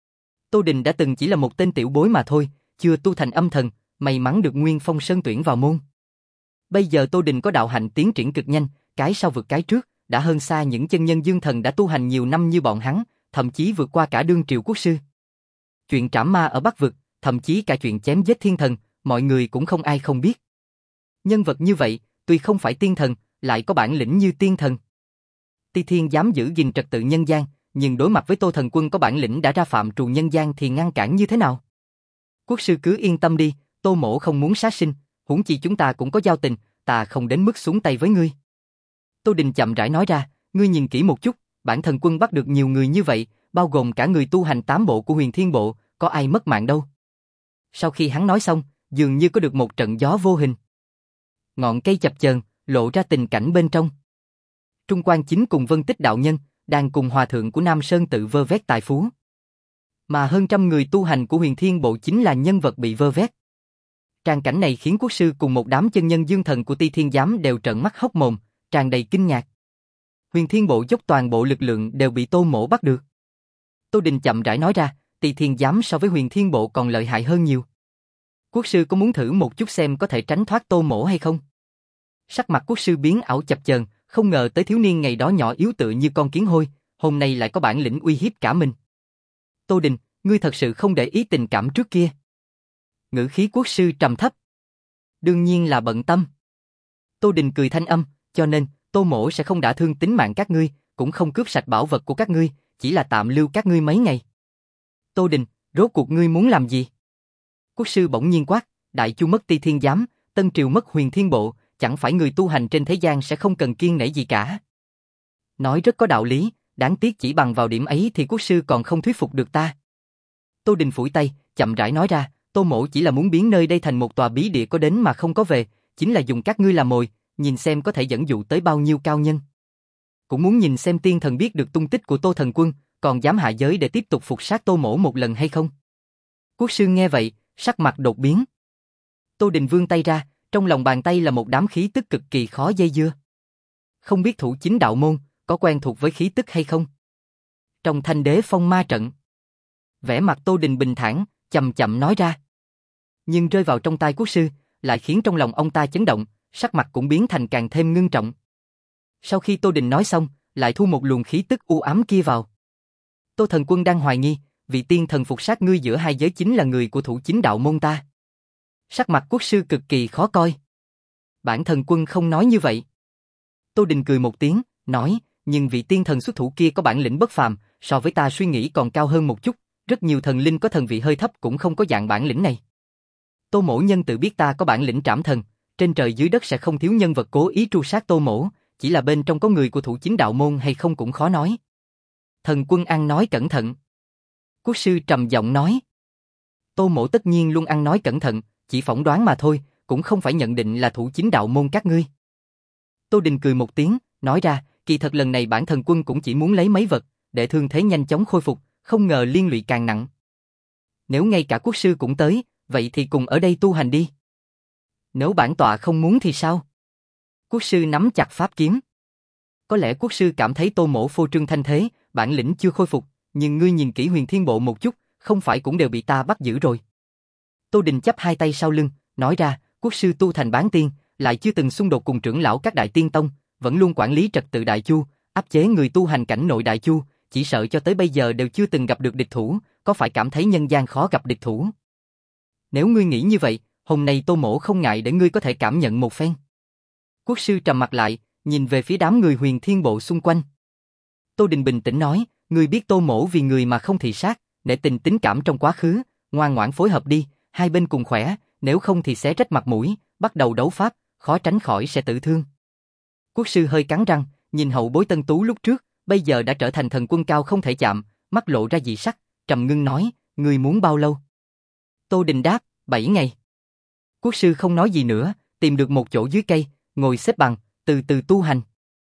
Tô Đình đã từng chỉ là một tên tiểu bối mà thôi, chưa tu thành âm thần, may mắn được Nguyên Phong Sơn tuyển vào môn. Bây giờ Tô Đình có đạo hạnh tiến triển cực nhanh, cái sau vượt cái trước, đã hơn xa những chân nhân dương thần đã tu hành nhiều năm như bọn hắn, thậm chí vượt qua cả đương triều quốc sư. Chuyện trảm ma ở Bắc Vực, thậm chí cả chuyện chém giết thiên thần, mọi người cũng không ai không biết. Nhân vật như vậy, tuy không phải tiên thần, lại có bản lĩnh như tiên thần. Ti Thiên dám giữ gìn trật tự nhân gian, nhưng đối mặt với Tô Thần Quân có bản lĩnh đã ra phạm trù nhân gian thì ngăn cản như thế nào? Quốc sư cứ yên tâm đi, Tô Mỗ không muốn sát sinh, huống chi chúng ta cũng có giao tình, ta không đến mức xuống tay với ngươi. Tô Đình chậm rãi nói ra, ngươi nhìn kỹ một chút, bản Thần Quân bắt được nhiều người như vậy, bao gồm cả người tu hành tám bộ của Huyền Thiên Bộ, có ai mất mạng đâu. Sau khi hắn nói xong, dường như có được một trận gió vô hình. Ngọn cây chập chờn, lộ ra tình cảnh bên trong. Trung Quan Chính cùng Vân Tích đạo nhân đang cùng hòa thượng của Nam Sơn Tự vơ vét tài phú. Mà hơn trăm người tu hành của Huyền Thiên Bộ chính là nhân vật bị vơ vét. Tràng cảnh này khiến quốc sư cùng một đám chân nhân dương thần của Ti Thiên Giám đều trợn mắt hốc mồm, tràn đầy kinh ngạc. Huyền Thiên Bộ dốc toàn bộ lực lượng đều bị Tô Mỗ bắt được. Tô Đình chậm rãi nói ra, Ti Thiên Giám so với Huyền Thiên Bộ còn lợi hại hơn nhiều. Quốc sư có muốn thử một chút xem có thể tránh thoát Tô Mỗ hay không? Sắc mặt quốc sư biến ảo chập chờn, không ngờ tới thiếu niên ngày đó nhỏ yếu tựa như con kiến hôi, hôm nay lại có bản lĩnh uy hiếp cả mình. Tô Đình, ngươi thật sự không để ý tình cảm trước kia. Ngữ khí quốc sư trầm thấp. Đương nhiên là bận tâm. Tô Đình cười thanh âm, cho nên, Tô Mỗ sẽ không đả thương tính mạng các ngươi, cũng không cướp sạch bảo vật của các ngươi, chỉ là tạm lưu các ngươi mấy ngày. Tô Đình, rốt cuộc ngươi muốn làm gì? Quốc sư bỗng nhiên quát, Đại Chu mất Ti Thiên Giám, Tân Triều mất Huyền Thiên Bộ, chẳng phải người tu hành trên thế gian sẽ không cần kiêng nể gì cả. Nói rất có đạo lý, đáng tiếc chỉ bằng vào điểm ấy thì quốc sư còn không thuyết phục được ta. Tô Đình phủi tay, chậm rãi nói ra, Tô Mỗ chỉ là muốn biến nơi đây thành một tòa bí địa có đến mà không có về, chính là dùng các ngươi làm mồi, nhìn xem có thể dẫn dụ tới bao nhiêu cao nhân. Cũng muốn nhìn xem tiên thần biết được tung tích của Tô Thần Quân, còn dám hạ giới để tiếp tục phục sát Tô Mỗ một lần hay không? Quốc sư nghe vậy, sắc mặt đột biến. Tô Đình vươn tay ra, trong lòng bàn tay là một đám khí tức cực kỳ khó dây dưa. Không biết thủ chính đạo môn, có quen thuộc với khí tức hay không? Trong thanh đế phong ma trận. Vẻ mặt Tô Đình bình thản, chậm chậm nói ra. Nhưng rơi vào trong tai quốc sư, lại khiến trong lòng ông ta chấn động, sắc mặt cũng biến thành càng thêm ngưng trọng. Sau khi Tô Đình nói xong, lại thu một luồng khí tức u ám kia vào. Tô Thần Quân đang hoài nghi, vị tiên thần phục sát ngươi giữa hai giới chính là người của thủ chính đạo môn ta. Sắc mặt quốc sư cực kỳ khó coi. Bản Thần Quân không nói như vậy. Tô Đình cười một tiếng, nói, nhưng vị tiên thần xuất thủ kia có bản lĩnh bất phàm, so với ta suy nghĩ còn cao hơn một chút, rất nhiều thần linh có thần vị hơi thấp cũng không có dạng bản lĩnh này. Tô Mỗ nhân tự biết ta có bản lĩnh trảm thần, trên trời dưới đất sẽ không thiếu nhân vật cố ý tru sát Tô Mỗ, chỉ là bên trong có người của thủ chính đạo môn hay không cũng khó nói. Thần Quân ăn nói cẩn thận. Quốc sư trầm giọng nói. Tô Mỗ tất nhiên luôn ăn nói cẩn thận, chỉ phỏng đoán mà thôi, cũng không phải nhận định là thủ chính đạo môn các ngươi. Tô Đình cười một tiếng, nói ra, kỳ thật lần này bản Thần Quân cũng chỉ muốn lấy mấy vật, để thương thế nhanh chóng khôi phục, không ngờ liên lụy càng nặng. Nếu ngay cả quốc sư cũng tới, vậy thì cùng ở đây tu hành đi. Nếu bản tọa không muốn thì sao? Quốc sư nắm chặt pháp kiếm. Có lẽ quốc sư cảm thấy Tô Mỗ phô trương thanh thế, bản lĩnh chưa khôi phục, nhưng ngươi nhìn kỹ Huyền Thiên Bộ một chút, không phải cũng đều bị ta bắt giữ rồi. Tô Đình chắp hai tay sau lưng, nói ra, quốc sư tu thành bán tiên, lại chưa từng xung đột cùng trưởng lão các đại tiên tông, vẫn luôn quản lý trật tự Đại Chu, áp chế người tu hành cảnh nội Đại Chu, chỉ sợ cho tới bây giờ đều chưa từng gặp được địch thủ, có phải cảm thấy nhân gian khó gặp địch thủ? Nếu ngươi nghĩ như vậy, hôm nay Tô Mỗ không ngại để ngươi có thể cảm nhận một phen. Quốc sư trầm mặt lại, nhìn về phía đám người Huyền Thiên Bộ xung quanh. Tô Đình bình tĩnh nói, ngươi biết Tô Mỗ vì người mà không thị sát, để tình tính cảm trong quá khứ, ngoan ngoãn phối hợp đi, hai bên cùng khỏe, nếu không thì xé rách mặt mũi, bắt đầu đấu pháp, khó tránh khỏi sẽ tử thương. Quốc sư hơi cắn răng, nhìn hậu bối Tân Tú lúc trước, bây giờ đã trở thành thần quân cao không thể chạm, mắt lộ ra dị sắc, trầm ngưng nói, ngươi muốn bao lâu? Tô Đình đáp, bảy ngày. Quốc sư không nói gì nữa, tìm được một chỗ dưới cây, ngồi xếp bằng, từ từ tu hành.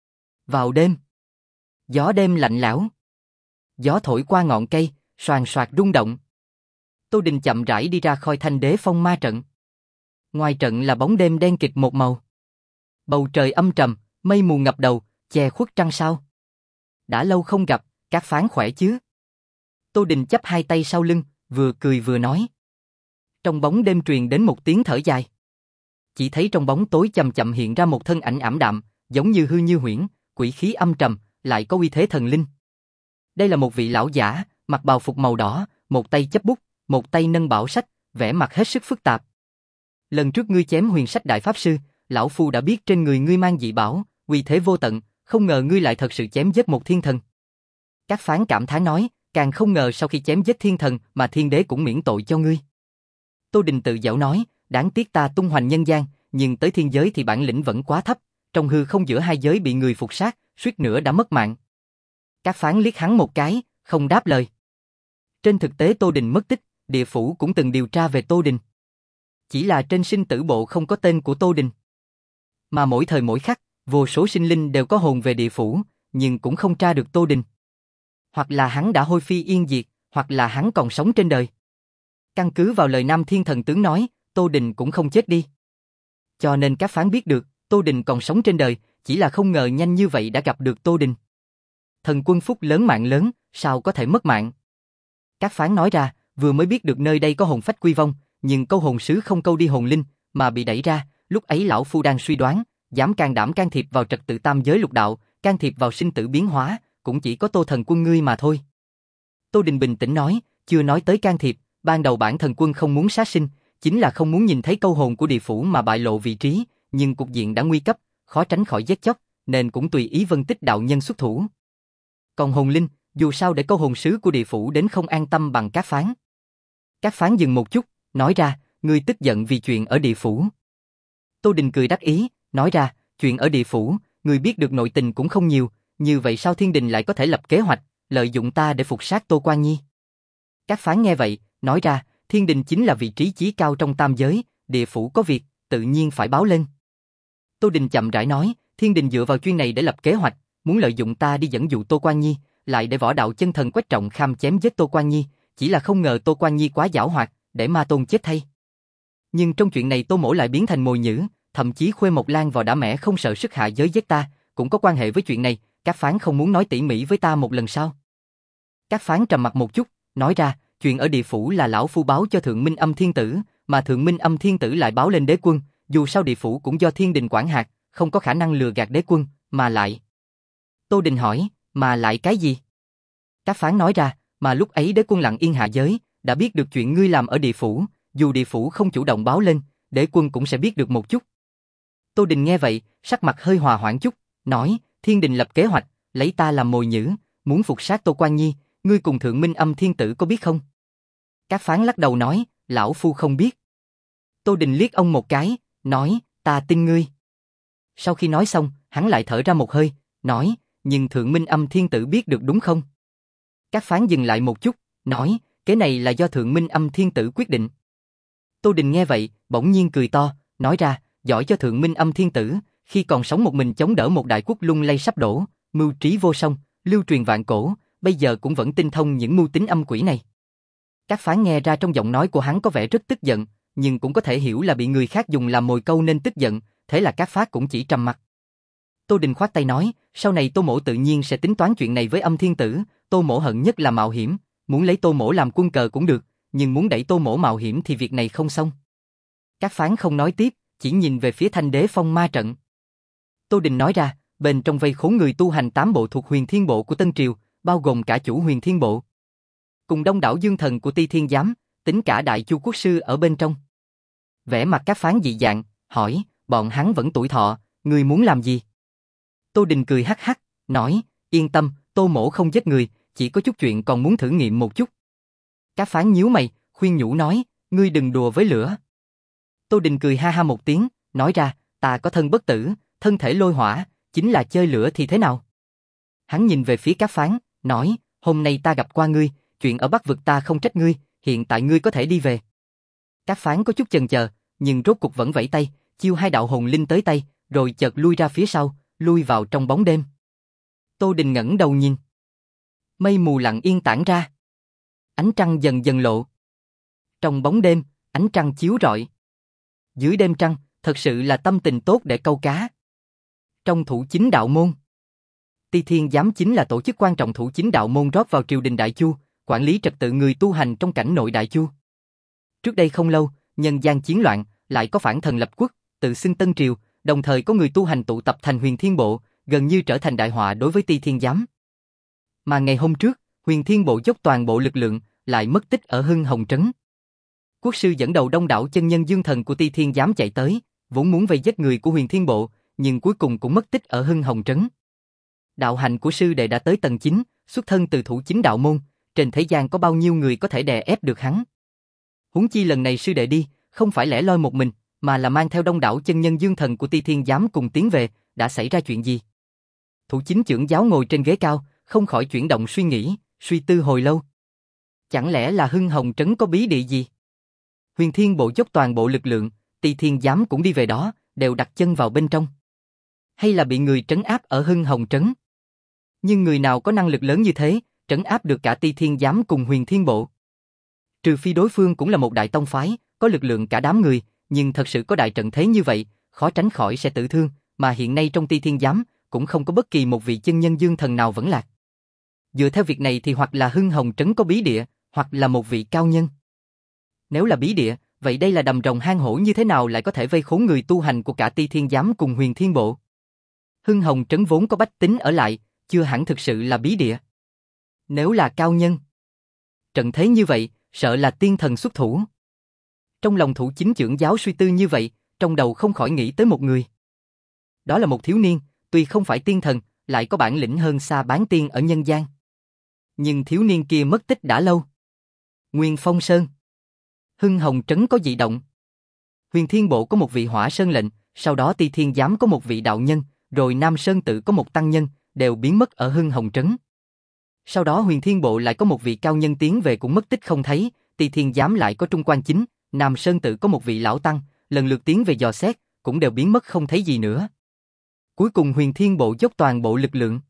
Vào đêm, gió đêm lạnh lẽo, gió thổi qua ngọn cây, xoàn xoạc rung động. Tô Đình chậm rãi đi ra khỏi Thanh Đế Phong ma trận. Ngoài trận là bóng đêm đen kịt một màu. Bầu trời âm trầm, mây mù ngập đầu, che khuất trăng sao. Đã lâu không gặp, các phán khỏe chứ? Tô Đình chắp hai tay sau lưng, vừa cười vừa nói. Trong bóng đêm truyền đến một tiếng thở dài. Chỉ thấy trong bóng tối chậm chậm hiện ra một thân ảnh ảm đạm, giống như hư như huyễn, quỷ khí âm trầm, lại có uy thế thần linh. Đây là một vị lão giả, mặc bào phục màu đỏ, một tay chấp bút, một tay nâng bảo sách, vẻ mặt hết sức phức tạp. Lần trước ngươi chém Huyền Sách đại pháp sư, lão phu đã biết trên người ngươi mang dị bảo, uy thế vô tận, không ngờ ngươi lại thật sự chém giết một thiên thần. Các phán cảm thán nói, càng không ngờ sau khi chém giết thiên thần mà thiên đế cũng miễn tội cho ngươi. Tô Đình tự giễu nói, đáng tiếc ta tung hoành nhân gian, nhưng tới thiên giới thì bản lĩnh vẫn quá thấp, trong hư không giữa hai giới bị người phục sát, suýt nữa đã mất mạng. Các phán liếc hắn một cái, không đáp lời. Trên thực tế Tô Đình mất tích, địa phủ cũng từng điều tra về Tô Đình. Chỉ là trên sinh tử bộ không có tên của Tô Đình. Mà mỗi thời mỗi khắc, vô số sinh linh đều có hồn về địa phủ, nhưng cũng không tra được Tô Đình. Hoặc là hắn đã hôi phi yên diệt, hoặc là hắn còn sống trên đời. Căn cứ vào lời Nam Thiên Thần Tướng nói, Tô Đình cũng không chết đi. Cho nên các phán biết được, Tô Đình còn sống trên đời, chỉ là không ngờ nhanh như vậy đã gặp được Tô Đình. Thần quân phúc lớn mạng lớn, sao có thể mất mạng? Các phán nói ra, vừa mới biết được nơi đây có hồn phách quy vong, nhưng câu hồn sứ không câu đi hồn linh, mà bị đẩy ra, lúc ấy lão phu đang suy đoán, dám can đảm can thiệp vào trật tự tam giới lục đạo, can thiệp vào sinh tử biến hóa, cũng chỉ có Tô Thần Quân ngươi mà thôi. Tô Đình bình tĩnh nói, chưa nói tới can thiệp, ban đầu bản thần quân không muốn sát sinh, chính là không muốn nhìn thấy câu hồn của địa phủ mà bại lộ vị trí, nhưng cục diện đã nguy cấp, khó tránh khỏi giết chóc, nên cũng tùy ý Vân Tích đạo nhân xuất thủ. Còn hồn linh, dù sao để câu hồn sứ của địa phủ đến không an tâm bằng các phán. Các phán dừng một chút, nói ra, ngươi tức giận vì chuyện ở địa phủ. Tô Đình cười đắc ý, nói ra, chuyện ở địa phủ, ngươi biết được nội tình cũng không nhiều, như vậy sao Thiên Đình lại có thể lập kế hoạch, lợi dụng ta để phục sát Tô Quan Nhi? Các phán nghe vậy, nói ra, Thiên Đình chính là vị trí chí cao trong tam giới, địa phủ có việc, tự nhiên phải báo lên. Tô Đình chậm rãi nói, Thiên Đình dựa vào chuyên này để lập kế hoạch, muốn lợi dụng ta đi dẫn dụ Tô Quan Nhi, lại để võ đạo chân thần Quách Trọng Kham chém giết Tô Quan Nhi, chỉ là không ngờ Tô Quan Nhi quá giảo hoạt, để Ma Tôn chết thay. Nhưng trong chuyện này Tô Mỗ lại biến thành mồi nhử, thậm chí Khuê Mộc Lan vào đã mẻ không sợ sức hạ giới giết ta, cũng có quan hệ với chuyện này, các phán không muốn nói tỉ mỉ với ta một lần sao? Các phán trầm mặt một chút, nói ra, chuyện ở địa phủ là lão phu báo cho Thượng Minh Âm Thiên Tử, mà Thượng Minh Âm Thiên Tử lại báo lên đế quân, dù sao địa phủ cũng do Thiên Đình quản hạt, không có khả năng lừa gạt đế quân, mà lại. Tô Đình hỏi, mà lại cái gì? Các phán nói ra, mà lúc ấy đế quân lặng yên hạ giới, đã biết được chuyện ngươi làm ở địa phủ, dù địa phủ không chủ động báo lên, đế quân cũng sẽ biết được một chút. Tô Đình nghe vậy, sắc mặt hơi hòa hoãn chút, nói, Thiên đình lập kế hoạch, lấy ta làm mồi nhử, muốn phục sát Tô Quan Nhi, ngươi cùng Thượng Minh Âm Thiên Tử có biết không? Các phán lắc đầu nói, lão phu không biết. Tô Đình liếc ông một cái, nói, ta tin ngươi. Sau khi nói xong, hắn lại thở ra một hơi, nói, nhưng Thượng Minh Âm Thiên Tử biết được đúng không? Các phán dừng lại một chút, nói, cái này là do Thượng Minh Âm Thiên Tử quyết định. Tô Đình nghe vậy, bỗng nhiên cười to, nói ra, giỏi cho Thượng Minh Âm Thiên Tử, khi còn sống một mình chống đỡ một đại quốc lung lay sắp đổ, mưu trí vô song, lưu truyền vạn cổ, bây giờ cũng vẫn tinh thông những mưu tính âm quỷ này. Các phán nghe ra trong giọng nói của hắn có vẻ rất tức giận, nhưng cũng có thể hiểu là bị người khác dùng làm mồi câu nên tức giận, thế là các phán cũng chỉ trầm mặc. Tô Đình khoát tay nói, sau này Tô Mỗ tự nhiên sẽ tính toán chuyện này với Âm Thiên Tử, Tô Mỗ hận nhất là mạo hiểm, muốn lấy Tô Mỗ làm quân cờ cũng được, nhưng muốn đẩy Tô Mỗ mạo hiểm thì việc này không xong. Các phán không nói tiếp, chỉ nhìn về phía Thanh Đế Phong Ma trận. Tô Đình nói ra, bên trong vây khốn người tu hành tám bộ thuộc Huyền Thiên Bộ của Tân Triều, bao gồm cả chủ Huyền Thiên Bộ, cùng đông đảo dương thần của Ti Thiên Giám, tính cả Đại Chu Quốc Sư ở bên trong. Vẻ mặt các phán dị dạng, hỏi, bọn hắn vẫn tuổi thọ, ngươi muốn làm gì? Tô Đình cười hắc hắc, nói, yên tâm, Tô Mỗ không giết người, chỉ có chút chuyện còn muốn thử nghiệm một chút. Các phán nhíu mày, khuyên nhủ nói, ngươi đừng đùa với lửa. Tô Đình cười ha ha một tiếng, nói ra, ta có thân bất tử, thân thể lôi hỏa, chính là chơi lửa thì thế nào? Hắn nhìn về phía các phán, nói, hôm nay ta gặp qua ngươi, chuyện ở Bắc Vực ta không trách ngươi, hiện tại ngươi có thể đi về. Các phán có chút chần chờ, nhưng rốt cục vẫn vẫy tay, chiêu hai đạo hồn linh tới tay, rồi chợt lui ra phía sau, lui vào trong bóng đêm. Tô Đình ngẩng đầu nhìn. Mây mù lặng yên tản ra. Ánh trăng dần dần lộ. Trong bóng đêm, ánh trăng chiếu rọi. Dưới đêm trăng, thật sự là tâm tình tốt để câu cá. Trong thủ chính đạo môn, Ti Thiên Giám chính là tổ chức quan trọng thủ chính đạo môn rót vào triều đình Đại Chu, quản lý trật tự người tu hành trong cảnh nội Đại Chu. Trước đây không lâu, nhân gian chiến loạn, lại có phản thần lập quốc, tự xưng Tân Triều, đồng thời có người tu hành tụ tập thành Huyền Thiên Bộ, gần như trở thành đại họa đối với Ti Thiên Giám. Mà ngày hôm trước, Huyền Thiên Bộ dốc toàn bộ lực lượng, lại mất tích ở Hưng Hồng Trấn. Quốc sư dẫn đầu đông đảo chân nhân dương thần của Ti Thiên Giám chạy tới, vốn muốn vây giết người của Huyền Thiên Bộ, nhưng cuối cùng cũng mất tích ở Hưng Hồng Trấn. Đạo hạnh của sư đệ đã tới tầng chín, xuất thân từ thủ chính đạo môn, trên thế gian có bao nhiêu người có thể đè ép được hắn. Huống chi lần này sư đệ đi, không phải lẻ loi một mình, mà là mang theo đông đảo chân nhân dương thần của Ti Thiên Giám cùng tiến về, đã xảy ra chuyện gì? Thủ chính trưởng giáo ngồi trên ghế cao, không khỏi chuyển động suy nghĩ, suy tư hồi lâu. Chẳng lẽ là Hưng Hồng Trấn có bí địa gì? Huyền Thiên Bộ dốc toàn bộ lực lượng, Ti Thiên Giám cũng đi về đó, đều đặt chân vào bên trong. Hay là bị người trấn áp ở Hưng Hồng Trấn? Nhưng người nào có năng lực lớn như thế, trấn áp được cả Ti Thiên Giám cùng Huyền Thiên Bộ? Trừ phi đối phương cũng là một đại tông phái, có lực lượng cả đám người, nhưng thật sự có đại trận thế như vậy, khó tránh khỏi sẽ tử thương, mà hiện nay trong Ti Thiên Giám, cũng không có bất kỳ một vị chân nhân dương thần nào vẫn lạc. Dựa theo việc này thì hoặc là Hưng Hồng Trấn có bí địa, hoặc là một vị cao nhân. Nếu là bí địa, vậy đây là đầm rồng hang hổ như thế nào lại có thể vây khốn người tu hành của cả Ti Thiên Giám cùng Huyền Thiên Bộ? Hưng Hồng Trấn vốn có bách tính ở lại, chưa hẳn thực sự là bí địa. Nếu là cao nhân, trận thế như vậy, sợ là tiên thần xuất thủ. Trong lòng thủ chính trưởng giáo suy tư như vậy, trong đầu không khỏi nghĩ tới một người. Đó là một thiếu niên, tuy không phải tiên thần, lại có bản lĩnh hơn xa bán tiên ở nhân gian. Nhưng thiếu niên kia mất tích đã lâu. Nguyên Phong Sơn. Hưng Hồng Trấn có dị động. Huyền Thiên Bộ có một vị hỏa sơn lệnh, sau đó Ti Thiên Giám có một vị đạo nhân, rồi Nam Sơn tự có một tăng nhân, đều biến mất ở Hưng Hồng Trấn. Sau đó Huyền Thiên Bộ lại có một vị cao nhân tiến về cũng mất tích không thấy, Ti Thiên Giám lại có Trung Quan Chính, Nam Sơn tự có một vị lão tăng, lần lượt tiến về dò xét, cũng đều biến mất không thấy gì nữa. Cuối cùng Huyền Thiên Bộ dốc toàn bộ lực lượng.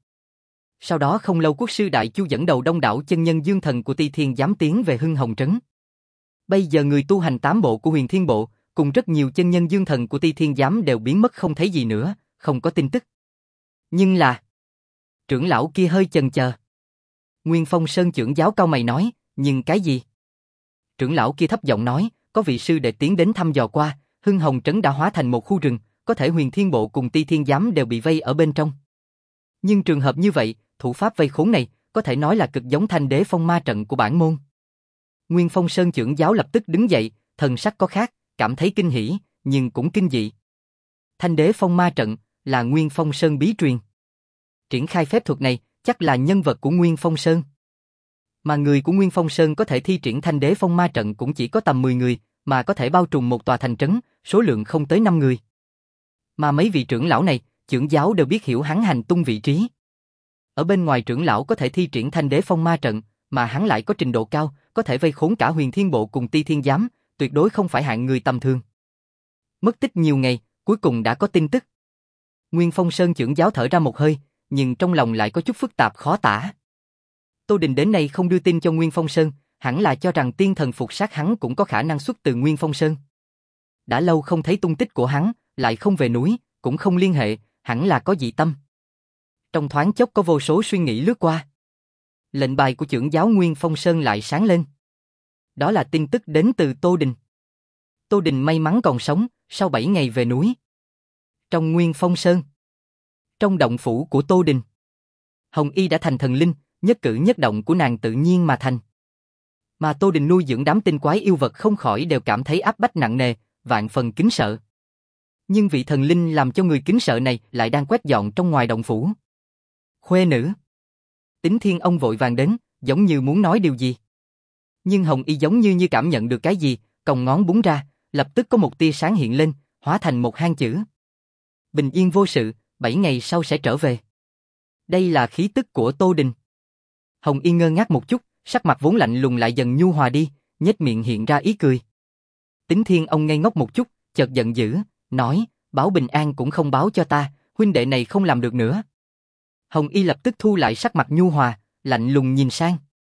Sau đó không lâu quốc sư Đại Chu dẫn đầu đông đảo chân nhân dương thần của Ti Thiên Giám tiến về Hưng Hồng Trấn. Bây giờ người tu hành tám bộ của Huyền Thiên Bộ, cùng rất nhiều chân nhân dương thần của Ti Thiên Giám đều biến mất không thấy gì nữa, không có tin tức. Nhưng là... trưởng lão kia hơi chần chờ. Nguyên Phong Sơn trưởng giáo cao mày nói, nhưng cái gì? Trưởng lão kia thấp giọng nói, có vị sư đệ tiến đến thăm dò qua, Hưng Hồng Trấn đã hóa thành một khu rừng, có thể Huyền Thiên Bộ cùng Ti Thiên Giám đều bị vây ở bên trong. Nhưng trường hợp như vậy, thủ pháp vây khốn này, có thể nói là cực giống Thanh Đế Phong Ma trận của bản môn. Nguyên Phong Sơn trưởng giáo lập tức đứng dậy, thần sắc có khác, cảm thấy kinh hỉ, nhưng cũng kinh dị. Thanh Đế Phong Ma trận là Nguyên Phong Sơn bí truyền. Triển khai phép thuật này, chắc là nhân vật của Nguyên Phong Sơn. Mà người của Nguyên Phong Sơn có thể thi triển Thanh Đế Phong Ma Trận cũng chỉ có tầm mười người, mà có thể bao trùm một tòa thành trấn, số lượng không tới năm người. Mà mấy vị trưởng lão này, trưởng giáo đều biết hiểu hắn hành tung vị trí. Ở bên ngoài trưởng lão có thể thi triển Thanh Đế Phong Ma Trận, mà hắn lại có trình độ cao, có thể vây khốn cả Huyền Thiên Bộ cùng Ti Thiên Giám, tuyệt đối không phải hạng người tầm thường. Mất tích nhiều ngày, cuối cùng đã có tin tức. Nguyên Phong Sơn trưởng giáo thở ra một hơi, nhưng trong lòng lại có chút phức tạp khó tả. Tô Đình đến nay không đưa tin cho Nguyên Phong Sơn, hẳn là cho rằng tiên thần phục sát hắn cũng có khả năng xuất từ Nguyên Phong Sơn. Đã lâu không thấy tung tích của hắn, lại không về núi, cũng không liên hệ, hẳn là có dị tâm. Trong thoáng chốc có vô số suy nghĩ lướt qua. Lệnh bài của trưởng giáo Nguyên Phong Sơn lại sáng lên. Đó là tin tức đến từ Tô Đình. Tô Đình may mắn còn sống, sau bảy ngày về núi. Trong Nguyên Phong Sơn, trong động phủ của Tô Đình, Hồng Y đã thành thần linh, nhất cử nhất động của nàng tự nhiên mà thành. Mà Tô Đình nuôi dưỡng đám tinh quái yêu vật không khỏi đều cảm thấy áp bách nặng nề, vạn phần kính sợ. Nhưng vị thần linh làm cho người kính sợ này lại đang quét dọn trong ngoài động phủ. Khuê nữ. Tính Thiên Ông vội vàng đến, giống như muốn nói điều gì. Nhưng Hồng Y giống như như cảm nhận được cái gì, còng ngón búng ra, lập tức có một tia sáng hiện lên, hóa thành một hang chữ. Bình yên vô sự, bảy ngày sau sẽ trở về. Đây là khí tức của Tô Đình. Hồng Y ngơ ngác một chút, sắc mặt vốn lạnh lùng lại dần nhu hòa đi, nhếch miệng hiện ra ý cười. Tính Thiên Ông ngây ngốc một chút, chợt giận dữ, nói, báo bình an cũng không báo cho ta, huynh đệ này không làm được nữa. Hồng Y lập tức thu lại sắc mặt nhu hòa, lạnh lùng nhìn sang.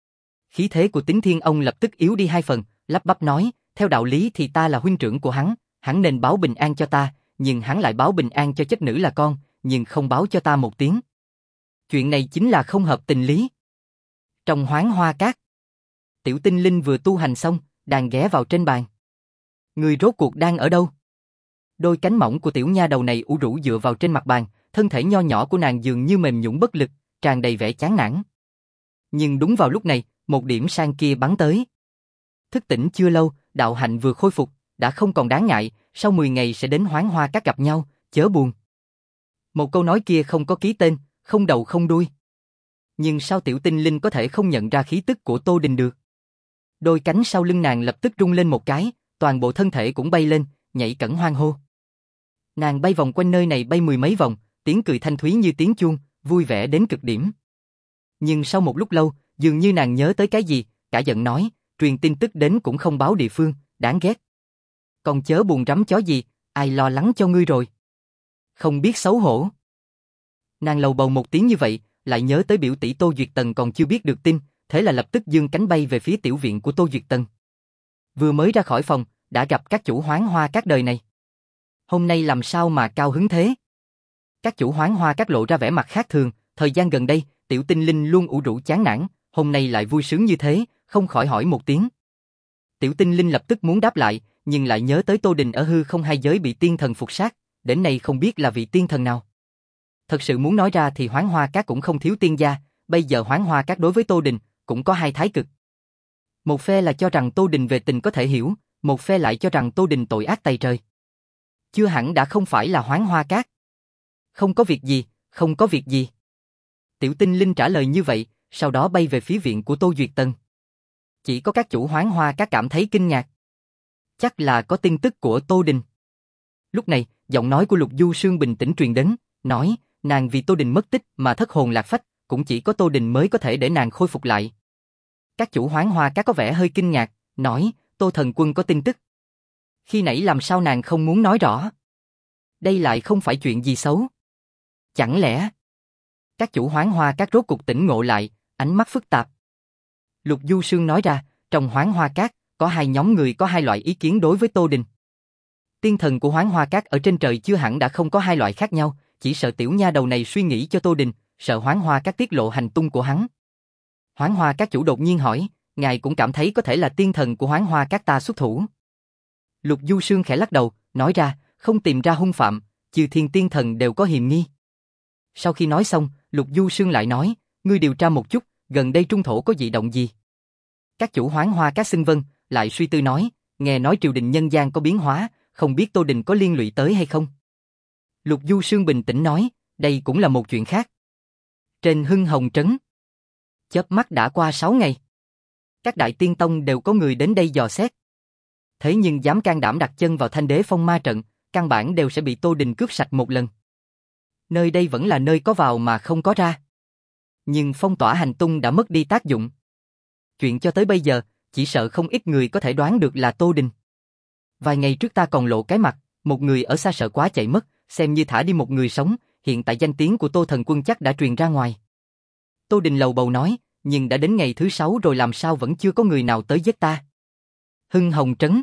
Khí thế của Tính Thiên Ông lập tức yếu đi hai phần, lắp bắp nói, theo đạo lý thì ta là huynh trưởng của hắn, hắn nên báo bình an cho ta, nhưng hắn lại báo bình an cho chất nữ là con, nhưng không báo cho ta một tiếng. Chuyện này chính là không hợp tình lý. Trong Hoán Hoa Các, Tiểu Tinh Linh vừa tu hành xong, đang ghé vào trên bàn. Người rốt cuộc đang ở đâu? Đôi cánh mỏng của tiểu nha đầu này ủ rũ dựa vào trên mặt bàn, thân thể nho nhỏ của nàng dường như mềm nhũn bất lực, tràn đầy vẻ chán nản. Nhưng đúng vào lúc này, một điểm sang kia bắn tới. Thức tỉnh chưa lâu, đạo hạnh vừa khôi phục, đã không còn đáng ngại, sau mười ngày sẽ đến Hoán Hoa Các gặp nhau, chớ buồn. Một câu nói kia không có ký tên, không đầu không đuôi. Nhưng sao Tiểu Tinh Linh có thể không nhận ra khí tức của Tô Đình được? Đôi cánh sau lưng nàng lập tức rung lên một cái, toàn bộ thân thể cũng bay lên, nhảy cẫng hoan hô. Nàng bay vòng quanh nơi này bay mười mấy vòng, tiếng cười thanh thúy như tiếng chuông, vui vẻ đến cực điểm. Nhưng sau một lúc lâu, dường như nàng nhớ tới cái gì, cả giận nói, truyền tin tức đến cũng không báo địa phương, đáng ghét. Còn chớ buồn rắm chó gì, ai lo lắng cho ngươi rồi. Không biết xấu hổ. Nàng lầu bầu một tiếng như vậy, lại nhớ tới biểu tỷ Tô Duyệt Tần còn chưa biết được tin, thế là lập tức giương cánh bay về phía tiểu viện của Tô Duyệt Tần. Vừa mới ra khỏi phòng, đã gặp các chủ Hoán Hoa Các đời này. Hôm nay làm sao mà cao hứng thế? Các chủ Hoán Hoa Các lộ ra vẻ mặt khác thường, thời gian gần đây, Tiểu Tinh Linh luôn ủ rũ chán nản, hôm nay lại vui sướng như thế, không khỏi hỏi một tiếng. Tiểu Tinh Linh lập tức muốn đáp lại, nhưng lại nhớ tới Tô Đình ở hư không hai giới bị tiên thần phục sát, đến nay không biết là vị tiên thần nào. Thật sự muốn nói ra thì Hoán Hoa Các cũng không thiếu tiên gia, bây giờ Hoán Hoa Các đối với Tô Đình cũng có hai thái cực. Một phe là cho rằng Tô Đình về tình có thể hiểu, một phe lại cho rằng Tô Đình tội ác tày trời. Chưa hẳn đã không phải là Hoán Hoa Các. Không có việc gì, không có việc gì. Tiểu Tinh Linh trả lời như vậy, sau đó bay về phía viện của Tô Duyệt Tần. Chỉ có các chủ Hoán Hoa Các cảm thấy kinh ngạc. Chắc là có tin tức của Tô Đình. Lúc này, giọng nói của Lục Du Sương bình tĩnh truyền đến, nói, nàng vì Tô Đình mất tích mà thất hồn lạc phách, cũng chỉ có Tô Đình mới có thể để nàng khôi phục lại. Các chủ Hoán Hoa Các có vẻ hơi kinh ngạc, nói, Tô thần quân có tin tức. Khi nãy làm sao nàng không muốn nói rõ? Đây lại không phải chuyện gì xấu. Chẳng lẽ... Các chủ Hoán Hoa Các rốt cục tỉnh ngộ lại, ánh mắt phức tạp. Lục Du Sương nói ra, trong Hoán Hoa Các, có hai nhóm người có hai loại ý kiến đối với Tô Đình. Tiên thần của Hoán Hoa Các ở trên trời chưa hẳn đã không có hai loại khác nhau, chỉ sợ tiểu nha đầu này suy nghĩ cho Tô Đình, sợ Hoán Hoa Các tiết lộ hành tung của hắn. Hoán Hoa Các chủ đột nhiên hỏi, ngài cũng cảm thấy có thể là tiên thần của Hoán Hoa Các ta xuất thủ. Lục Du Sương khẽ lắc đầu, nói ra, không tìm ra hung phạm, chư thiên tiên thần đều có hiềm nghi. Sau khi nói xong, Lục Du Sương lại nói, ngươi điều tra một chút, gần đây trung thổ có dị động gì? Các chủ Hoán Hoa Các xưng vân, lại suy tư nói, nghe nói triều đình nhân gian có biến hóa, không biết Tô Đình có liên lụy tới hay không? Lục Du Sương bình tĩnh nói, đây cũng là một chuyện khác. Trên Hưng Hồng Trấn, chớp mắt đã qua sáu ngày. Các đại tiên tông đều có người đến đây dò xét. Thế nhưng dám can đảm đặt chân vào Thanh Đế Phong Ma trận, căn bản đều sẽ bị Tô Đình cướp sạch một lần. Nơi đây vẫn là nơi có vào mà không có ra. Nhưng phong tỏa hành tung đã mất đi tác dụng. Chuyện cho tới bây giờ, chỉ sợ không ít người có thể đoán được là Tô Đình. Vài ngày trước ta còn lộ cái mặt, một người ở xa sợ quá chạy mất, xem như thả đi một người sống, hiện tại danh tiếng của Tô Thần Quân chắc đã truyền ra ngoài. Tô Đình lầu bầu nói, nhưng đã đến ngày thứ sáu rồi làm sao vẫn chưa có người nào tới giết ta. Hưng Hồng Trấn.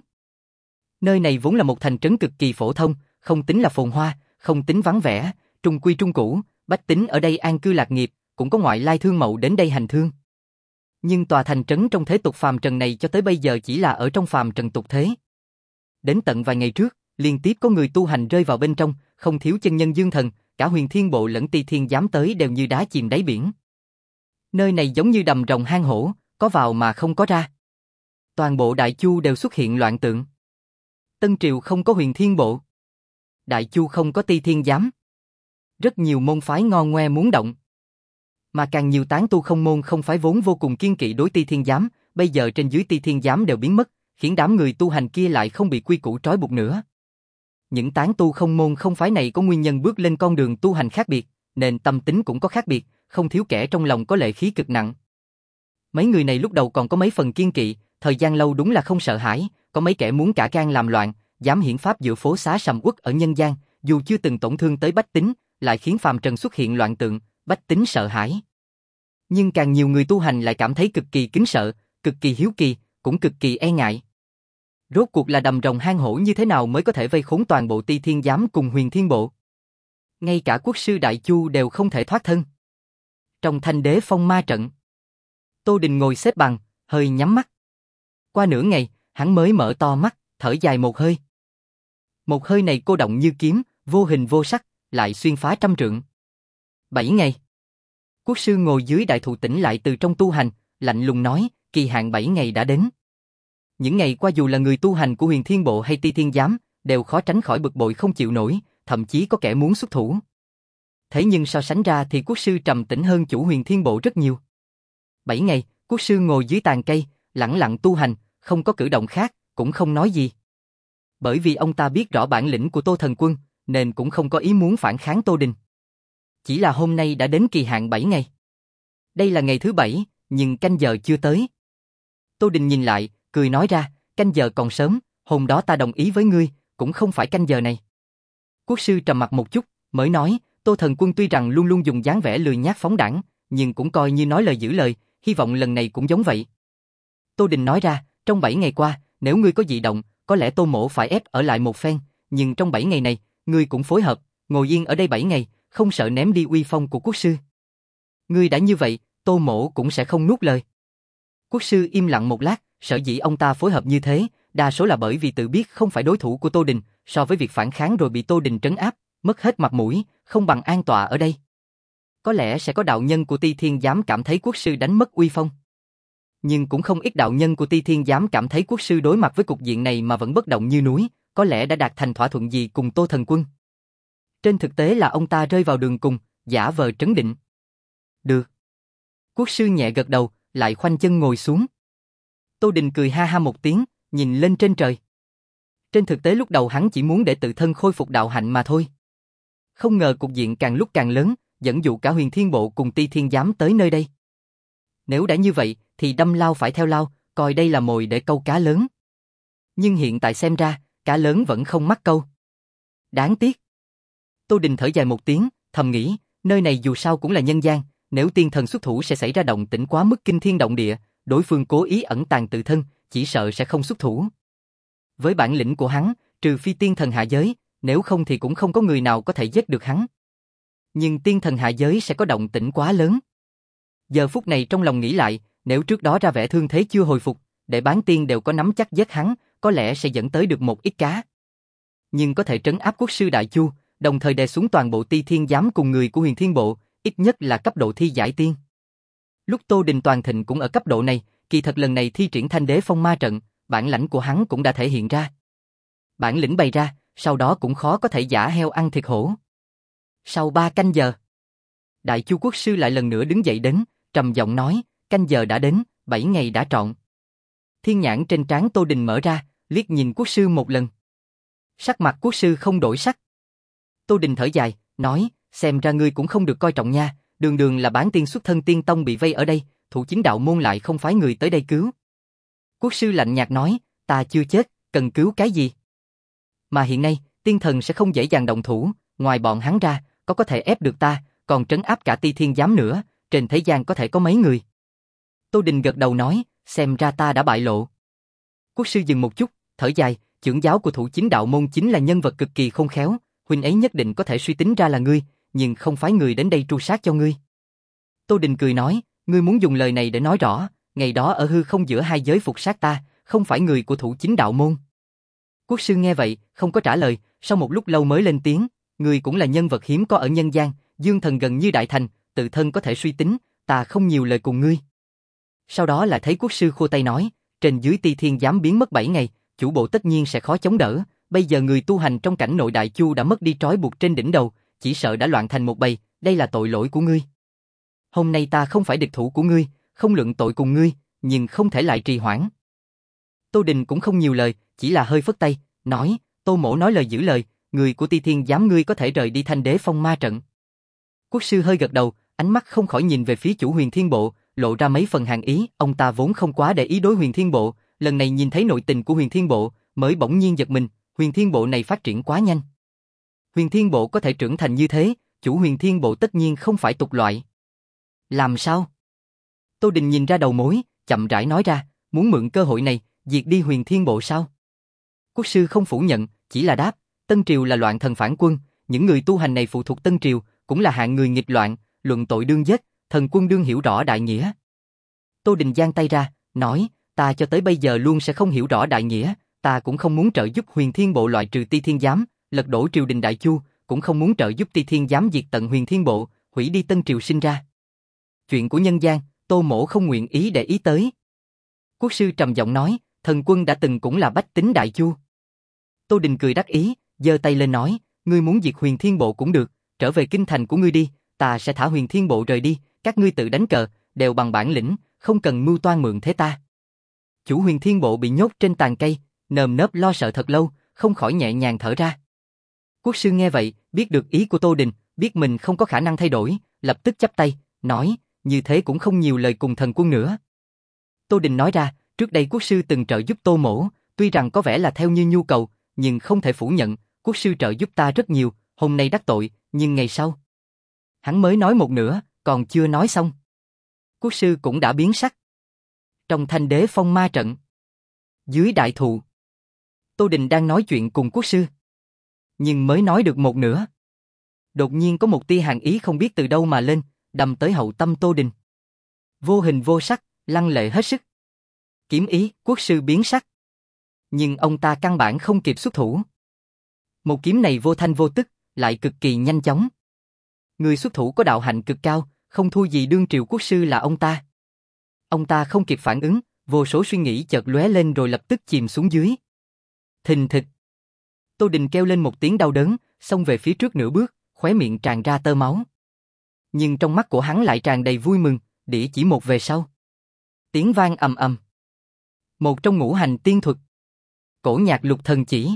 Nơi này vốn là một thành trấn cực kỳ phổ thông, không tính là phồn hoa, không tính vắng vẻ, trung quy trung cũ, bách tính ở đây an cư lạc nghiệp, cũng có ngoại lai thương mậu đến đây hành thương. Nhưng tòa thành trấn trong thế tục phàm trần này cho tới bây giờ chỉ là ở trong phàm trần tục thế. Đến tận vài ngày trước, liên tiếp có người tu hành rơi vào bên trong, không thiếu chân nhân dương thần, cả Huyền Thiên Bộ lẫn Ti Thiên Giám tới đều như đá chìm đáy biển. Nơi này giống như đầm rồng hang hổ, có vào mà không có ra. Toàn bộ Đại Chu đều xuất hiện loạn tượng. Tân Triều không có Huyền Thiên Bộ. Đại Chu không có Ti Thiên Giám. Rất nhiều môn phái ngon ngoe muốn động. Mà càng nhiều tán tu không môn không phái vốn vô cùng kiên kỵ đối Ti Thiên Giám, bây giờ trên dưới Ti Thiên Giám đều biến mất, khiến đám người tu hành kia lại không bị quy củ trói buộc nữa. Những tán tu không môn không phái này có nguyên nhân bước lên con đường tu hành khác biệt, nên tâm tính cũng có khác biệt, không thiếu kẻ trong lòng có lệ khí cực nặng. Mấy người này lúc đầu còn có mấy phần kiên kỵ, thời gian lâu đúng là không sợ hãi, có mấy kẻ muốn cả gan làm loạn, dám hiển pháp giữa phố xá sầm uất ở nhân gian, dù chưa từng tổn thương tới bách tính, lại khiến phàm trần xuất hiện loạn tượng, bách tính sợ hãi. Nhưng càng nhiều người tu hành lại cảm thấy cực kỳ kính sợ, cực kỳ hiếu kỳ, cũng cực kỳ e ngại. Rốt cuộc là đầm rồng hang hổ như thế nào mới có thể vây khốn toàn bộ Ti Thiên Giám cùng Huyền Thiên Bộ? Ngay cả quốc sư Đại Chu đều không thể thoát thân. Trong Thanh Đế Phong Ma trận, Tô Đình ngồi xếp bằng, hơi nhắm mắt. Qua nửa ngày, hắn mới mở to mắt, thở dài một hơi. Một hơi này cô động như kiếm, vô hình vô sắc, lại xuyên phá trăm trượng. Bảy ngày. Quốc sư ngồi dưới đại thụ tỉnh lại từ trong tu hành, lạnh lùng nói, kỳ hạn bảy ngày đã đến. Những ngày qua dù là người tu hành của Huyền Thiên Bộ hay Ti Thiên Giám, đều khó tránh khỏi bực bội không chịu nổi, thậm chí có kẻ muốn xuất thủ. Thế nhưng so sánh ra thì quốc sư trầm tĩnh hơn chủ Huyền Thiên Bộ rất nhiều. Bảy ngày, quốc sư ngồi dưới tàn cây, lặng lặng tu hành, không có cử động khác, cũng không nói gì. Bởi vì ông ta biết rõ bản lĩnh của Tô Thần Quân, nên cũng không có ý muốn phản kháng Tô Đình. Chỉ là hôm nay đã đến kỳ hạn bảy ngày. Đây là ngày thứ bảy, nhưng canh giờ chưa tới. Tô Đình nhìn lại, cười nói ra, canh giờ còn sớm, hôm đó ta đồng ý với ngươi, cũng không phải canh giờ này. Quốc sư trầm mặt một chút, mới nói, Tô Thần Quân tuy rằng luôn luôn dùng dáng vẻ lười nhác phóng đãng, nhưng cũng coi như nói lời giữ lời, hy vọng lần này cũng giống vậy. Tô Đình nói ra, trong bảy ngày qua, nếu ngươi có dị động, có lẽ Tô Mỗ phải ép ở lại một phen, nhưng trong bảy ngày này, ngươi cũng phối hợp, ngồi yên ở đây bảy ngày, không sợ ném đi uy phong của quốc sư. Ngươi đã như vậy, Tô Mỗ cũng sẽ không nuốt lời. Quốc sư im lặng một lát, sở dĩ ông ta phối hợp như thế, đa số là bởi vì tự biết không phải đối thủ của Tô Đình, so với việc phản kháng rồi bị Tô Đình trấn áp, mất hết mặt mũi, không bằng an tọa ở đây. Có lẽ sẽ có đạo nhân của Ti Thiên Giám cảm thấy quốc sư đánh mất uy phong. Nhưng cũng không ít đạo nhân của Ti Thiên Giám cảm thấy quốc sư đối mặt với cục diện này mà vẫn bất động như núi, có lẽ đã đạt thành thỏa thuận gì cùng Tô Thần Quân. Trên thực tế là ông ta rơi vào đường cùng, giả vờ trấn định. Được. Quốc sư nhẹ gật đầu, lại khoanh chân ngồi xuống. Tô Đình cười ha ha một tiếng, nhìn lên trên trời. Trên thực tế lúc đầu hắn chỉ muốn để tự thân khôi phục đạo hạnh mà thôi. Không ngờ cục diện càng lúc càng lớn, dẫn dụ cả Huyền Thiên Bộ cùng Ti Thiên Giám tới nơi đây. Nếu đã như vậy, thì đâm lao phải theo lao, coi đây là mồi để câu cá lớn. Nhưng hiện tại xem ra, cá lớn vẫn không mắc câu. Đáng tiếc. Tô Đình thở dài một tiếng, thầm nghĩ, nơi này dù sao cũng là nhân gian, nếu tiên thần xuất thủ sẽ xảy ra động tĩnh quá mức kinh thiên động địa, đối phương cố ý ẩn tàng tự thân, chỉ sợ sẽ không xuất thủ. Với bản lĩnh của hắn, trừ phi tiên thần hạ giới, nếu không thì cũng không có người nào có thể giết được hắn. Nhưng tiên thần hạ giới sẽ có động tĩnh quá lớn. Giờ phút này trong lòng nghĩ lại, nếu trước đó ra vẻ thương thế chưa hồi phục, để bán tiên đều có nắm chắc giết hắn, có lẽ sẽ dẫn tới được một ít cá. Nhưng có thể trấn áp quốc sư Đại Chu, đồng thời đè xuống toàn bộ Ti Thiên Giám cùng người của Huyền Thiên Bộ, ít nhất là cấp độ thi giải tiên. Lúc Tô Đình toàn thịnh cũng ở cấp độ này, kỳ thật lần này thi triển Thanh Đế Phong Ma trận, bản lãnh của hắn cũng đã thể hiện ra. Bản lĩnh bày ra, sau đó cũng khó có thể giả heo ăn thịt hổ. Sau ba canh giờ, Đại Chu quốc sư lại lần nữa đứng dậy đến, trầm giọng nói, canh giờ đã đến, bảy ngày đã trọn. Thiên nhãn trên trán Tô Đình mở ra, liếc nhìn quốc sư một lần. Sắc mặt quốc sư không đổi sắc. Tô Đình thở dài, nói, xem ra ngươi cũng không được coi trọng nha, đường đường là bán tiên xuất thân tiên tông bị vây ở đây, thủ chính đạo môn lại không phái người tới đây cứu. Quốc sư lạnh nhạt nói, ta chưa chết, cần cứu cái gì? Mà hiện nay, tiên thần sẽ không dễ dàng động thủ, ngoài bọn hắn ra, có có thể ép được ta, còn trấn áp cả Ti Thiên Giám nữa, trên thế gian có thể có mấy người. Tô Đình gật đầu nói, xem ra ta đã bại lộ. Quốc sư dừng một chút, thở dài, trưởng giáo của thủ chính đạo môn chính là nhân vật cực kỳ khôn khéo, huynh ấy nhất định có thể suy tính ra là ngươi, nhưng không phái người đến đây tru sát cho ngươi. Tô Đình cười nói, ngươi muốn dùng lời này để nói rõ, ngày đó ở hư không giữa hai giới phục sát ta, không phải người của thủ chính đạo môn. Quốc sư nghe vậy, không có trả lời, sau một lúc lâu mới lên tiếng, ngươi cũng là nhân vật hiếm có ở nhân gian, dương thần gần như đại thành, tự thân có thể suy tính, ta không nhiều lời cùng ngươi. Sau đó lại thấy quốc sư khua tay nói, trên dưới Ti Thiên Giám biến mất bảy ngày, chủ bộ tất nhiên sẽ khó chống đỡ, bây giờ người tu hành trong cảnh nội Đại Chu đã mất đi trói buộc trên đỉnh đầu, chỉ sợ đã loạn thành một bầy, đây là tội lỗi của ngươi. Hôm nay ta không phải địch thủ của ngươi, không luận tội cùng ngươi, nhưng không thể lại trì hoãn. Tô Đình cũng không nhiều lời, chỉ là hơi phất tay, nói, Tô mỗ nói lời giữ lời, người của Ti Thiên Giám ngươi có thể rời đi Thanh Đế Phong ma trận. Quốc sư hơi gật đầu, ánh mắt không khỏi nhìn về phía chủ Huyền Thiên Bộ, lộ ra mấy phần hàn ý, ông ta vốn không quá để ý đối Huyền Thiên Bộ, lần này nhìn thấy nội tình của Huyền Thiên Bộ, mới bỗng nhiên giật mình, Huyền Thiên Bộ này phát triển quá nhanh. Huyền Thiên Bộ có thể trưởng thành như thế, chủ Huyền Thiên Bộ tất nhiên không phải tục loại. Làm sao? Tô Đình nhìn ra đầu mối, chậm rãi nói ra, muốn mượn cơ hội này, diệt đi Huyền Thiên Bộ sao? Quốc sư không phủ nhận, chỉ là đáp, Tân Triều là loạn thần phản quân, những người tu hành này phụ thuộc Tân Triều, cũng là hạng người nghịch loạn, luận tội đương giết, thần quân đương hiểu rõ đại nghĩa. Tô Đình giang tay ra, nói, ta cho tới bây giờ luôn sẽ không hiểu rõ đại nghĩa, ta cũng không muốn trợ giúp Huyền Thiên Bộ loại trừ Ti Thiên Giám, lật đổ triều đình Đại Chu, cũng không muốn trợ giúp Ti Thiên Giám diệt tận Huyền Thiên Bộ, hủy đi Tân Triều sinh ra. Chuyện của nhân gian, Tô mỗ không nguyện ý để ý tới. Quốc sư trầm giọng nói, thần quân đã từng cũng là bách tính Đại Chu. Tô Đình cười đắc ý, giơ tay lên nói, ngươi muốn diệt Huyền Thiên Bộ cũng được, trở về kinh thành của ngươi đi, ta sẽ thả Huyền Thiên Bộ rời đi, các ngươi tự đánh cờ, đều bằng bản lĩnh, không cần mưu toan mượn thế ta. Chủ Huyền Thiên Bộ bị nhốt trên tàn cây, nơm nớp lo sợ thật lâu, không khỏi nhẹ nhàng thở ra. Quốc sư nghe vậy, biết được ý của Tô Đình, biết mình không có khả năng thay đổi, lập tức chắp tay, nói, như thế cũng không nhiều lời cùng thần quân nữa. Tô Đình nói ra, trước đây quốc sư từng trợ giúp Tô mỗ, tuy rằng có vẻ là theo như nhu cầu, nhưng không thể phủ nhận, quốc sư trợ giúp ta rất nhiều, hôm nay đắc tội, nhưng ngày sau. Hắn mới nói một nửa, còn chưa nói xong. Quốc sư cũng đã biến sắc. Trong Thanh Đế Phong ma trận, dưới đại thụ, Tô Đình đang nói chuyện cùng quốc sư. Nhưng mới nói được một nửa, đột nhiên có một tia hàn ý không biết từ đâu mà lên, đâm tới hậu tâm Tô Đình. Vô hình vô sắc, lăng lệ hết sức. Kiếm ý, quốc sư biến sắc. Nhưng ông ta căn bản không kịp xuất thủ. Một kiếm này vô thanh vô tức, lại cực kỳ nhanh chóng. Người xuất thủ có đạo hạnh cực cao, không thua gì đương triều quốc sư là ông ta. Ông ta không kịp phản ứng, vô số suy nghĩ chợt lóe lên rồi lập tức chìm xuống dưới. Thình thịch. Tô Đình kêu lên một tiếng đau đớn, xông về phía trước nửa bước, khóe miệng tràn ra tơ máu. Nhưng trong mắt của hắn lại tràn đầy vui mừng, đĩa chỉ một về sau. Tiếng vang ầm ầm. Một trong ngũ hành tiên thuật. Cổ nhạc lục thần chỉ.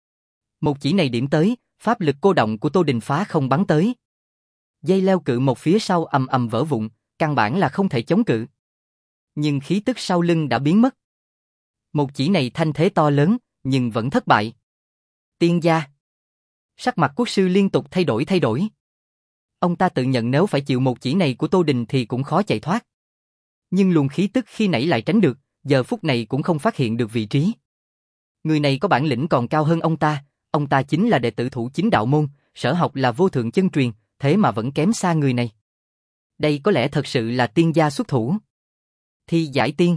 Một chỉ này điểm tới, pháp lực cô động của Tô Đình phá không bắn tới. Dây leo cự một phía sau ầm ầm vỡ vụn, căn bản là không thể chống cự. Nhưng khí tức sau lưng đã biến mất. Một chỉ này thanh thế to lớn, nhưng vẫn thất bại. Tiên gia. Sắc mặt quốc sư liên tục thay đổi thay đổi. Ông ta tự nhận nếu phải chịu một chỉ này của Tô Đình thì cũng khó chạy thoát. Nhưng luồng khí tức khi nãy lại tránh được, giờ phút này cũng không phát hiện được vị trí. Người này có bản lĩnh còn cao hơn ông ta, ông ta chính là đệ tử thủ chính đạo môn, sở học là vô thượng chân truyền, thế mà vẫn kém xa người này. Đây có lẽ thật sự là tiên gia xuất thủ. Thi giải tiên.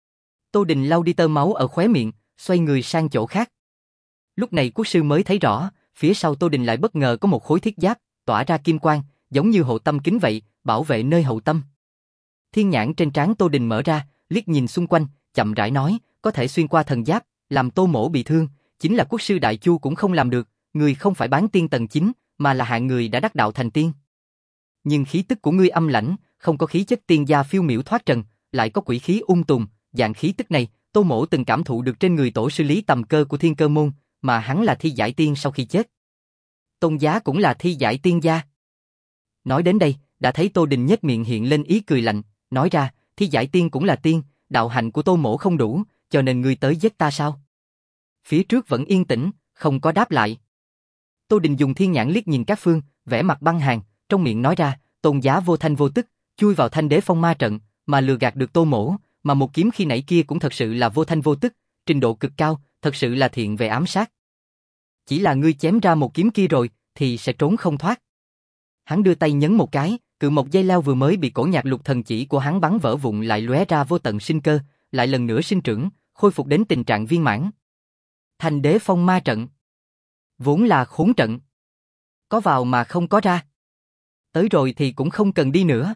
Tô Đình lau đi tơ máu ở khóe miệng, xoay người sang chỗ khác. Lúc này quốc sư mới thấy rõ, phía sau Tô Đình lại bất ngờ có một khối thiết giáp, tỏa ra kim quang, giống như hộ tâm kính vậy, bảo vệ nơi hậu tâm. Thiên nhãn trên trán Tô Đình mở ra, liếc nhìn xung quanh, chậm rãi nói, có thể xuyên qua thần giáp, làm Tô mỗ bị thương, chính là quốc sư Đại Chu cũng không làm được, người không phải bán tiên tầng chín, mà là hạng người đã đắc đạo thành tiên. Nhưng khí tức của ngươi âm lãnh, không có khí chất tiên gia phiêu miểu thoát trần, lại có quỷ khí ung tùm, dạng khí tức này, Tô Mỗ từng cảm thụ được trên người tổ sư Lý Tầm Cơ của Thiên Cơ môn, mà hắn là thi giải tiên sau khi chết. Tôn giá cũng là thi giải tiên gia. Nói đến đây, đã thấy Tô Đình nhếch miệng hiện lên ý cười lạnh, nói ra, thi giải tiên cũng là tiên, đạo hạnh của Tô Mỗ không đủ, cho nên ngươi tới giết ta sao? Phía trước vẫn yên tĩnh, không có đáp lại. Tô Đình dùng thiên nhãn liếc nhìn các phương, vẻ mặt băng hàn, trong miệng nói ra, tôn giá vô thanh vô tức, chui vào Thanh Đế Phong Ma trận, mà lừa gạt được Tô Mỗ, mà một kiếm khi nãy kia cũng thật sự là vô thanh vô tức, trình độ cực cao, thật sự là thiện về ám sát. Chỉ là ngươi chém ra một kiếm kia rồi, thì sẽ trốn không thoát. Hắn đưa tay nhấn một cái, cự một dây leo vừa mới bị cổ nhạc lục thần chỉ của hắn bắn vỡ vụn lại lóe ra vô tận sinh cơ, lại lần nữa sinh trưởng, khôi phục đến tình trạng viên mãn. Thanh Đế Phong Ma trận vốn là khốn trận, có vào mà không có ra. Tới rồi thì cũng không cần đi nữa.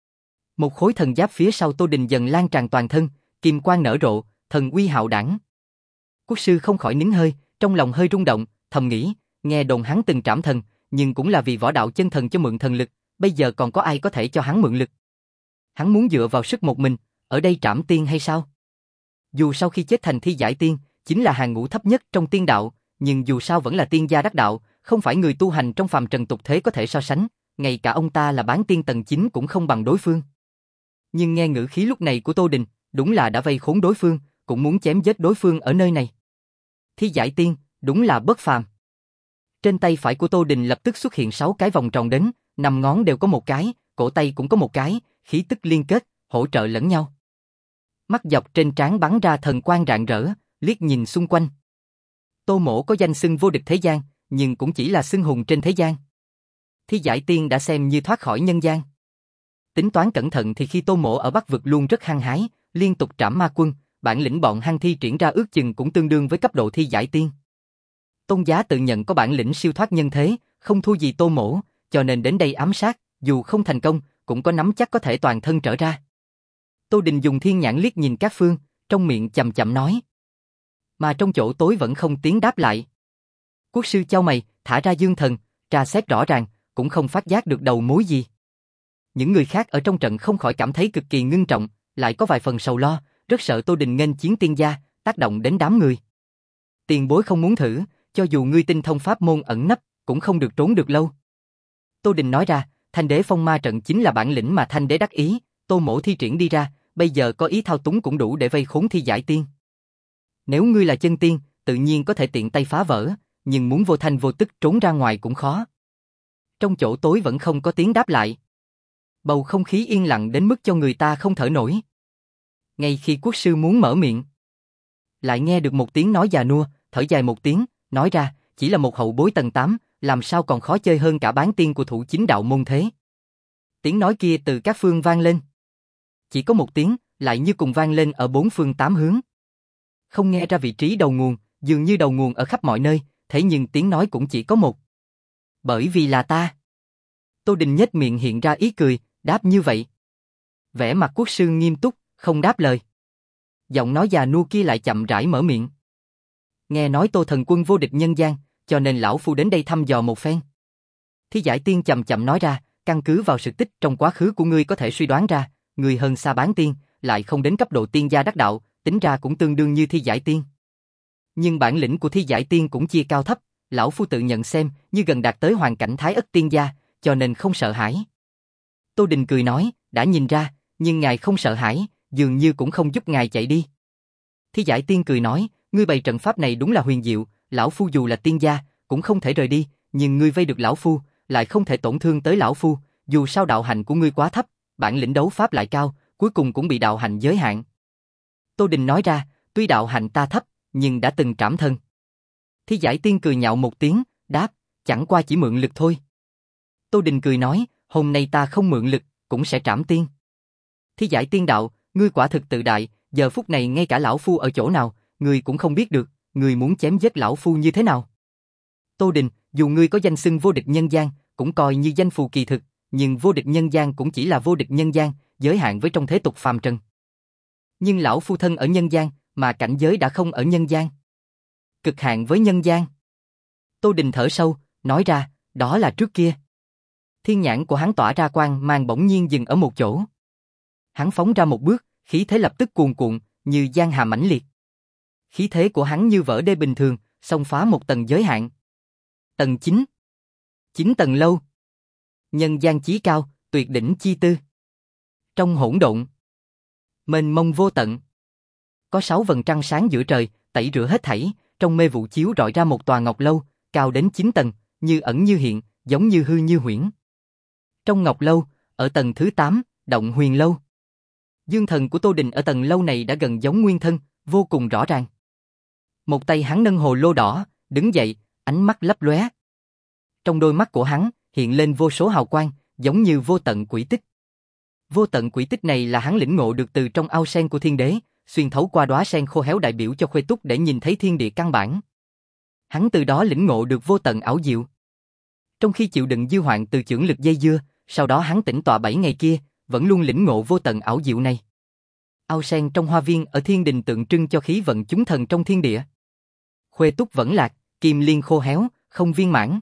Một khối thần giáp phía sau Tô Đình dần lan tràn toàn thân, kim quang nở rộ, thần uy hạo đảng. Quốc sư không khỏi nín hơi, trong lòng hơi rung động, thầm nghĩ, nghe đồn hắn từng trảm thần, nhưng cũng là vì võ đạo chân thần cho mượn thần lực, bây giờ còn có ai có thể cho hắn mượn lực? Hắn muốn dựa vào sức một mình, ở đây trảm tiên hay sao? Dù sau khi chết thành thi giải tiên, chính là hàng ngũ thấp nhất trong tiên đạo, nhưng dù sao vẫn là tiên gia đắc đạo, không phải người tu hành trong phàm trần tục thế có thể so sánh, ngay cả ông ta là bán tiên tầng chín cũng không bằng đối phương. Nhưng nghe ngữ khí lúc này của Tô Đình, đúng là đã vây khốn đối phương, cũng muốn chém giết đối phương ở nơi này. Thi giải tiên, đúng là bất phàm. Trên tay phải của Tô Đình lập tức xuất hiện sáu cái vòng tròn đến, năm ngón đều có một cái, cổ tay cũng có một cái, khí tức liên kết, hỗ trợ lẫn nhau. Mắt dọc trên trán bắn ra thần quang rạng rỡ, liếc nhìn xung quanh. Tô Mỗ có danh xưng vô địch thế gian, nhưng cũng chỉ là xưng hùng trên thế gian. Thi giải tiên đã xem như thoát khỏi nhân gian. Tính toán cẩn thận thì khi Tô Mỗ ở Bắc vực luôn rất hăng hái, liên tục trảm ma quân, bản lĩnh bọn hăng thi triển ra ước chừng cũng tương đương với cấp độ thi giải tiên. Tôn giá tự nhận có bản lĩnh siêu thoát nhân thế, không thua gì Tô Mỗ, cho nên đến đây ám sát, dù không thành công, cũng có nắm chắc có thể toàn thân trở ra. Tô Đình dùng thiên nhãn liếc nhìn các phương, trong miệng chậm chậm nói. Mà trong chỗ tối vẫn không tiếng đáp lại. Quốc sư chau mày, thả ra dương thần, tra xét rõ ràng, cũng không phát giác được đầu mối gì. Những người khác ở trong trận không khỏi cảm thấy cực kỳ ngưng trọng, lại có vài phần sầu lo, rất sợ Tô Đình nghênh chiến tiên gia, tác động đến đám người. Tiền bối không muốn thử, cho dù ngươi tinh thông pháp môn ẩn nấp, cũng không được trốn được lâu. Tô Đình nói ra, Thanh Đế Phong Ma trận chính là bản lĩnh mà Thanh Đế đắc ý, Tô Mỗ thi triển đi ra, bây giờ có ý thao túng cũng đủ để vây khốn thi giải tiên. Nếu ngươi là chân tiên, tự nhiên có thể tiện tay phá vỡ, nhưng muốn vô thanh vô tức trốn ra ngoài cũng khó. Trong chỗ tối vẫn không có tiếng đáp lại. Bầu không khí yên lặng đến mức cho người ta không thở nổi. Ngay khi quốc sư muốn mở miệng, lại nghe được một tiếng nói già nua, thở dài một tiếng, nói ra, chỉ là một hậu bối tầng tám, làm sao còn khó chơi hơn cả bán tiên của thủ chính đạo môn thế. Tiếng nói kia từ các phương vang lên. Chỉ có một tiếng, lại như cùng vang lên ở bốn phương tám hướng. Không nghe ra vị trí đầu nguồn, dường như đầu nguồn ở khắp mọi nơi, thế nhưng tiếng nói cũng chỉ có một. Bởi vì là ta. Tô Đình nhếch miệng hiện ra ý cười, đáp như vậy. Vẻ mặt quốc sư nghiêm túc, không đáp lời. Giọng nói già nua kia lại chậm rãi mở miệng. Nghe nói Tô thần quân vô địch nhân gian, cho nên lão phu đến đây thăm dò một phen. Thi giải tiên chậm chậm nói ra, căn cứ vào sự tích trong quá khứ của ngươi có thể suy đoán ra, ngươi hơn xa bán tiên, lại không đến cấp độ tiên gia đắc đạo, tính ra cũng tương đương như thi giải tiên. Nhưng bản lĩnh của thi giải tiên cũng chia cao thấp, lão phu tự nhận xem như gần đạt tới hoàn cảnh thái ất tiên gia, cho nên không sợ hãi. Tô Đình cười nói, đã nhìn ra, nhưng ngài không sợ hãi, dường như cũng không giúp ngài chạy đi. Thi giải tiên cười nói, ngươi bày trận pháp này đúng là huyền diệu, lão phu dù là tiên gia, cũng không thể rời đi, nhưng ngươi vây được lão phu, lại không thể tổn thương tới lão phu, dù sao đạo hạnh của ngươi quá thấp, bản lĩnh đấu pháp lại cao, cuối cùng cũng bị đạo hạnh giới hạn. Tô Đình nói ra, tuy đạo hạnh ta thấp, nhưng đã từng trảm thân. Thi giải tiên cười nhạo một tiếng, đáp, chẳng qua chỉ mượn lực thôi. Tô Đình cười nói, hôm nay ta không mượn lực, cũng sẽ trảm tiên. Thi giải tiên đạo, ngươi quả thực tự đại, giờ phút này ngay cả lão phu ở chỗ nào, ngươi cũng không biết được, ngươi muốn chém giết lão phu như thế nào. Tô Đình, dù ngươi có danh xưng vô địch nhân gian, cũng coi như danh phù kỳ thực, nhưng vô địch nhân gian cũng chỉ là vô địch nhân gian, giới hạn với trong thế tục phàm trần. Nhưng lão phu thân ở nhân gian, mà cảnh giới đã không ở nhân gian. Cực hạn với nhân gian. Tô Đình thở sâu, nói ra, đó là trước kia. Thiên nhãn của hắn tỏa ra quang mang bỗng nhiên dừng ở một chỗ. Hắn phóng ra một bước, khí thế lập tức cuồn cuộn, như giang hà mãnh liệt. Khí thế của hắn như vỡ đê bình thường, xông phá một tầng giới hạn. Tầng chín. Chín tầng lâu. Nhân gian chí cao, tuyệt đỉnh chi tư. Trong hỗn độn, mênh mông vô tận. Có sáu vầng trăng sáng giữa trời, tẩy rửa hết thảy, trong mê vụ chiếu rọi ra một tòa ngọc lâu, cao đến chín tầng, như ẩn như hiện, giống như hư như huyễn. Trong ngọc lâu, ở tầng thứ tám, động huyền lâu. Dương thần của Tô Đình ở tầng lâu này đã gần giống nguyên thân, vô cùng rõ ràng. Một tay hắn nâng hồ lô đỏ, đứng dậy, ánh mắt lấp lóe. Trong đôi mắt của hắn, hiện lên vô số hào quang, giống như vô tận quỷ tích. Vô tận quỷ tích này là hắn lĩnh ngộ được từ trong ao sen của thiên đế, xuyên thấu qua đóa sen khô héo đại biểu cho Khuê Túc để nhìn thấy thiên địa căn bản. Hắn từ đó lĩnh ngộ được vô tận ảo diệu. Trong khi chịu đựng dư hoạn từ chưởng lực dây dưa, sau đó hắn tĩnh tọa bảy ngày kia, vẫn luôn lĩnh ngộ vô tận ảo diệu này. Ao sen trong hoa viên ở thiên đình tượng trưng cho khí vận chúng thần trong thiên địa. Khuê Túc vẫn lạc, kim liên khô héo, không viên mãn.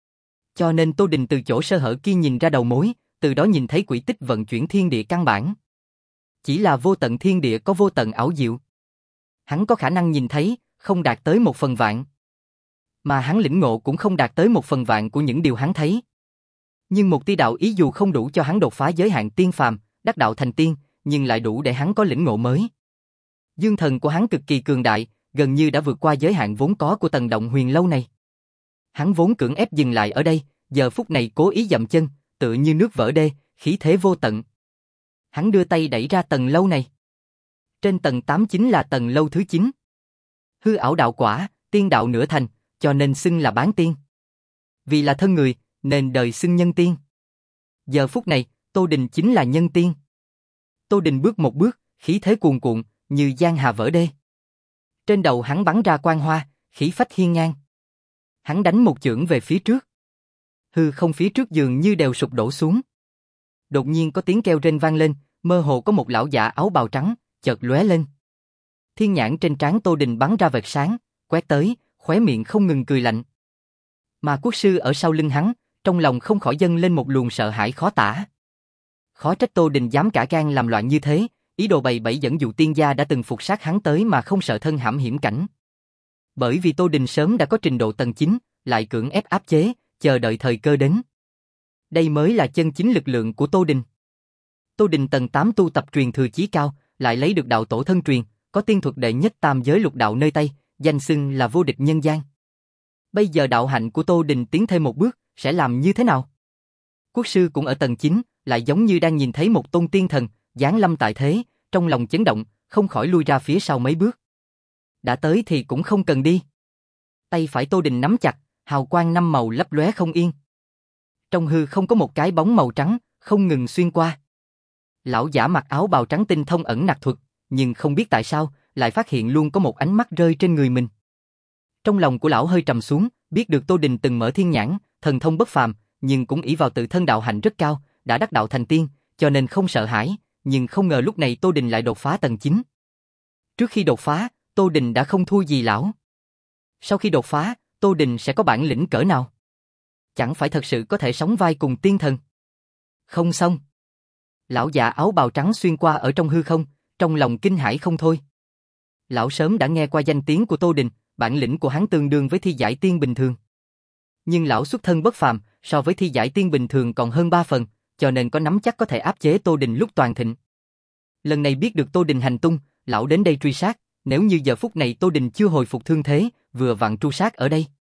Cho nên Tô Đình từ chỗ sơ hở kia nhìn ra đầu mối, từ đó nhìn thấy quỹ tích vận chuyển thiên địa căn bản. Chỉ là vô tận thiên địa có vô tận ảo diệu. Hắn có khả năng nhìn thấy, không đạt tới một phần vạn. Mà hắn lĩnh ngộ cũng không đạt tới một phần vạn của những điều hắn thấy. Nhưng một tia đạo ý dù không đủ cho hắn đột phá giới hạn tiên phàm, đắc đạo thành tiên, nhưng lại đủ để hắn có lĩnh ngộ mới. Dương thần của hắn cực kỳ cường đại, gần như đã vượt qua giới hạn vốn có của tầng động huyền lâu này. Hắn vốn cưỡng ép dừng lại ở đây, giờ phút này cố ý dậm chân, tựa như nước vỡ đê, khí thế vô tận. Hắn đưa tay đẩy ra tầng lâu này. Trên tầng tám chính là tầng lâu thứ chín. Hư ảo đạo quả, tiên đạo nửa thành, cho nên xưng là bán tiên. Vì là thân người, nên đời xưng nhân tiên. Giờ phút này, Tô Đình chính là nhân tiên. Tô Đình bước một bước, khí thế cuồn cuộn, như giang hà vỡ đê. Trên đầu hắn bắn ra quang hoa, khí phách hiên ngang. Hắn đánh một chưởng về phía trước. Hư không phía trước dường như đều sụp đổ xuống. Đột nhiên có tiếng kêu rên vang lên, mơ hồ có một lão giả áo bào trắng, chợt lóe lên. Thiên nhãn trên trán Tô Đình bắn ra vệt sáng, quét tới, khóe miệng không ngừng cười lạnh. Mà quốc sư ở sau lưng hắn, trong lòng không khỏi dâng lên một luồng sợ hãi khó tả. Khó trách Tô Đình dám cả gan làm loạn như thế, ý đồ bày bẫy dẫn dụ tiên gia đã từng phục sát hắn tới mà không sợ thân hãm hiểm cảnh. Bởi vì Tô Đình sớm đã có trình độ tầng chín, lại cưỡng ép áp chế, chờ đợi thời cơ đến. Đây mới là chân chính lực lượng của Tô Đình. Tô Đình tầng tám tu tập truyền thừa chí cao, lại lấy được đạo tổ thân truyền, có tiên thuật đệ nhất tam giới lục đạo nơi tay, danh xưng là vô địch nhân gian. Bây giờ đạo hạnh của Tô Đình tiến thêm một bước, sẽ làm như thế nào? Quốc sư cũng ở tầng chín, lại giống như đang nhìn thấy một tôn tiên thần, giáng lâm tại thế, trong lòng chấn động, không khỏi lui ra phía sau mấy bước. Đã tới thì cũng không cần đi. Tay phải Tô Đình nắm chặt, hào quang năm màu lấp lóe không yên. Trong hư không có một cái bóng màu trắng, không ngừng xuyên qua. Lão giả mặc áo bào trắng tinh thông ẩn nặc thuật, nhưng không biết tại sao, lại phát hiện luôn có một ánh mắt rơi trên người mình. Trong lòng của lão hơi trầm xuống, biết được Tô Đình từng mở thiên nhãn, thần thông bất phàm, nhưng cũng ỷ vào tự thân đạo hạnh rất cao, đã đắc đạo thành tiên, cho nên không sợ hãi, nhưng không ngờ lúc này Tô Đình lại đột phá tầng chín. Trước khi đột phá, Tô Đình đã không thua gì lão. Sau khi đột phá, Tô Đình sẽ có bản lĩnh cỡ nào? Chẳng phải thật sự có thể sóng vai cùng tiên thần? Không xong. Lão già áo bào trắng xuyên qua ở trong hư không, trong lòng kinh hãi không thôi. Lão sớm đã nghe qua danh tiếng của Tô Đình, bản lĩnh của hắn tương đương với thi giải tiên bình thường. Nhưng lão xuất thân bất phàm, so với thi giải tiên bình thường còn hơn ba phần, cho nên có nắm chắc có thể áp chế Tô Đình lúc toàn thịnh. Lần này biết được Tô Đình hành tung, lão đến đây truy sát, nếu như giờ phút này Tô Đình chưa hồi phục thương thế, vừa vặn tru sát ở đây.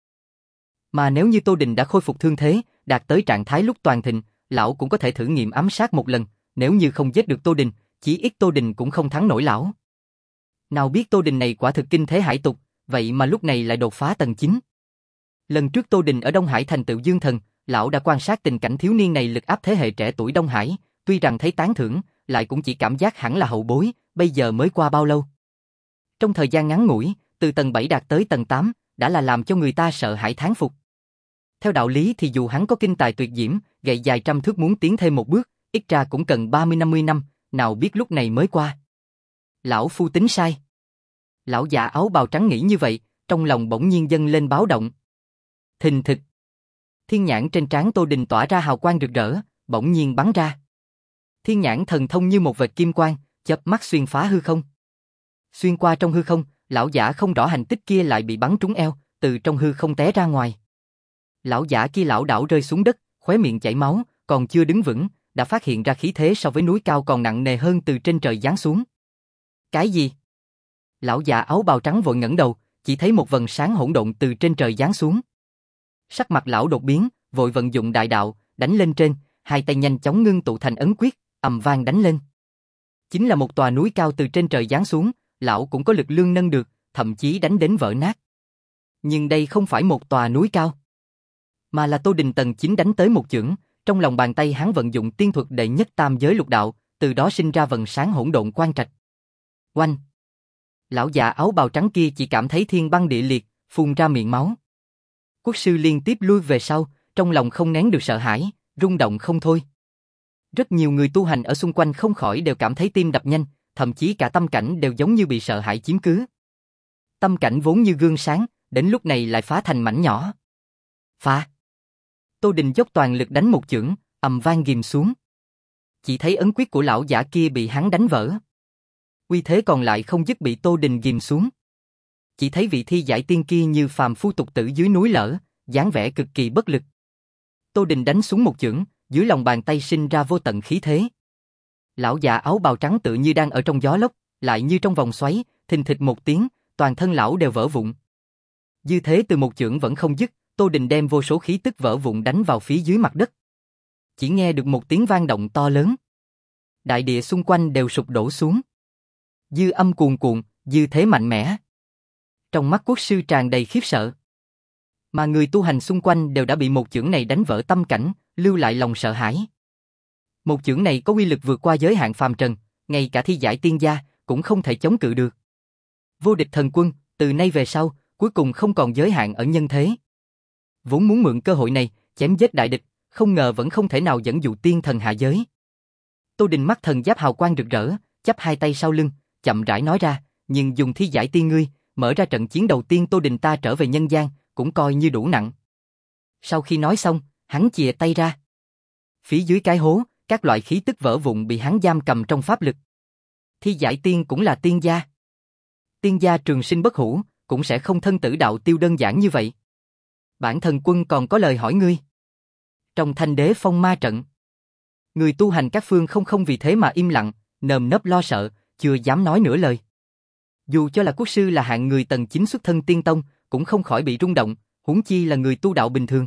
Mà nếu như Tô Đình đã khôi phục thương thế, đạt tới trạng thái lúc toàn thịnh, lão cũng có thể thử nghiệm ám sát một lần, nếu như không giết được Tô Đình, chỉ ít Tô Đình cũng không thắng nổi lão. Nào biết Tô Đình này quả thực kinh thế hải tục, vậy mà lúc này lại đột phá tầng chín. Lần trước Tô Đình ở Đông Hải thành tựu dương thần, lão đã quan sát tình cảnh thiếu niên này lực áp thế hệ trẻ tuổi Đông Hải, tuy rằng thấy tán thưởng, lại cũng chỉ cảm giác hẳn là hậu bối, bây giờ mới qua bao lâu. Trong thời gian ngắn ngủi, từ tầng bảy đạt tới tầng tám, đã là làm cho người ta sợ hãi thán phục. Theo đạo lý thì dù hắn có kinh tài tuyệt diễm, gậy dài trăm thước muốn tiến thêm một bước, ít ra cũng cần ba mươi năm mươi năm, nào biết lúc này mới qua. Lão phu tính sai. Lão già áo bào trắng nghĩ như vậy, trong lòng bỗng nhiên dâng lên báo động. Thình thịch. Thiên nhãn trên trán Tô Đình tỏa ra hào quang rực rỡ, bỗng nhiên bắn ra. Thiên nhãn thần thông như một vệt kim quang, chớp mắt xuyên phá hư không. Xuyên qua trong hư không, lão giả không rõ hành tích kia lại bị bắn trúng eo, từ trong hư không té ra ngoài. Lão giả kia lảo đảo rơi xuống đất, khóe miệng chảy máu, còn chưa đứng vững, đã phát hiện ra khí thế so với núi cao còn nặng nề hơn từ trên trời giáng xuống. Cái gì? Lão giả áo bào trắng vội ngẩng đầu, chỉ thấy một vầng sáng hỗn độn từ trên trời giáng xuống. Sắc mặt lão đột biến, vội vận dụng đại đạo, đánh lên trên, hai tay nhanh chóng ngưng tụ thành ấn quyết, ầm vang đánh lên. Chính là một tòa núi cao từ trên trời giáng xuống, lão cũng có lực lương nâng được, thậm chí đánh đến vỡ nát. Nhưng đây không phải một tòa núi cao, mà là Tô Đình tầng chín đánh tới một chưởng, trong lòng bàn tay hắn vận dụng tiên thuật đệ nhất tam giới lục đạo, từ đó sinh ra vầng sáng hỗn độn quang trạch. Oanh! Lão già áo bào trắng kia chỉ cảm thấy thiên băng địa liệt, phun ra miệng máu. Quốc sư liên tiếp lui về sau, trong lòng không nén được sợ hãi, rung động không thôi. Rất nhiều người tu hành ở xung quanh không khỏi đều cảm thấy tim đập nhanh, thậm chí cả tâm cảnh đều giống như bị sợ hãi chiếm cứ. Tâm cảnh vốn như gương sáng, đến lúc này lại phá thành mảnh nhỏ. Phá! Tô Đình dốc toàn lực đánh một chưởng, ầm vang ghim xuống. Chỉ thấy ấn quyết của lão giả kia bị hắn đánh vỡ. Uy thế còn lại không dứt bị Tô Đình ghim xuống. Chỉ thấy vị thi giải tiên kia như phàm phu tục tử dưới núi lở, dáng vẻ cực kỳ bất lực. Tô Đình đánh xuống một chưởng, dưới lòng bàn tay sinh ra vô tận khí thế. Lão già áo bào trắng tự như đang ở trong gió lốc, lại như trong vòng xoáy, thình thịch một tiếng, toàn thân lão đều vỡ vụn. Dư thế từ một chưởng vẫn không dứt, Tô Đình đem vô số khí tức vỡ vụn đánh vào phía dưới mặt đất. Chỉ nghe được một tiếng vang động to lớn. Đại địa xung quanh đều sụp đổ xuống. Dư âm cuồn cuộn, dư thế mạnh mẽ. Trong mắt quốc sư tràn đầy khiếp sợ. Mà người tu hành xung quanh đều đã bị một chưởng này đánh vỡ tâm cảnh, lưu lại lòng sợ hãi. Một chưởng này có uy lực vượt qua giới hạn phàm trần, ngay cả thi giải tiên gia cũng không thể chống cự được. Vô địch thần quân, từ nay về sau, cuối cùng không còn giới hạn ở nhân thế. Vốn muốn mượn cơ hội này, chém giết đại địch, không ngờ vẫn không thể nào dẫn dụ tiên thần hạ giới. Tô Đình mắt thần giáp hào quang rực rỡ, chắp hai tay sau lưng, chậm rãi nói ra, nhưng dùng thi giải tiên ngươi, mở ra trận chiến đầu tiên Tô Đình ta trở về nhân gian, cũng coi như đủ nặng. Sau khi nói xong, hắn chìa tay ra. Phía dưới cái hố, các loại khí tức vỡ vụn bị hắn giam cầm trong pháp lực. Thi giải tiên cũng là tiên gia. Tiên gia trường sinh bất hủ, cũng sẽ không thân tử đạo tiêu đơn giản như vậy. Bản thần quân còn có lời hỏi ngươi. Trong Thanh Đế Phong Ma trận, người tu hành các phương không không vì thế mà im lặng, nơm nớp lo sợ, chưa dám nói nửa lời. Dù cho là quốc sư là hạng người tầng chín xuất thân tiên tông, cũng không khỏi bị rung động, huống chi là người tu đạo bình thường.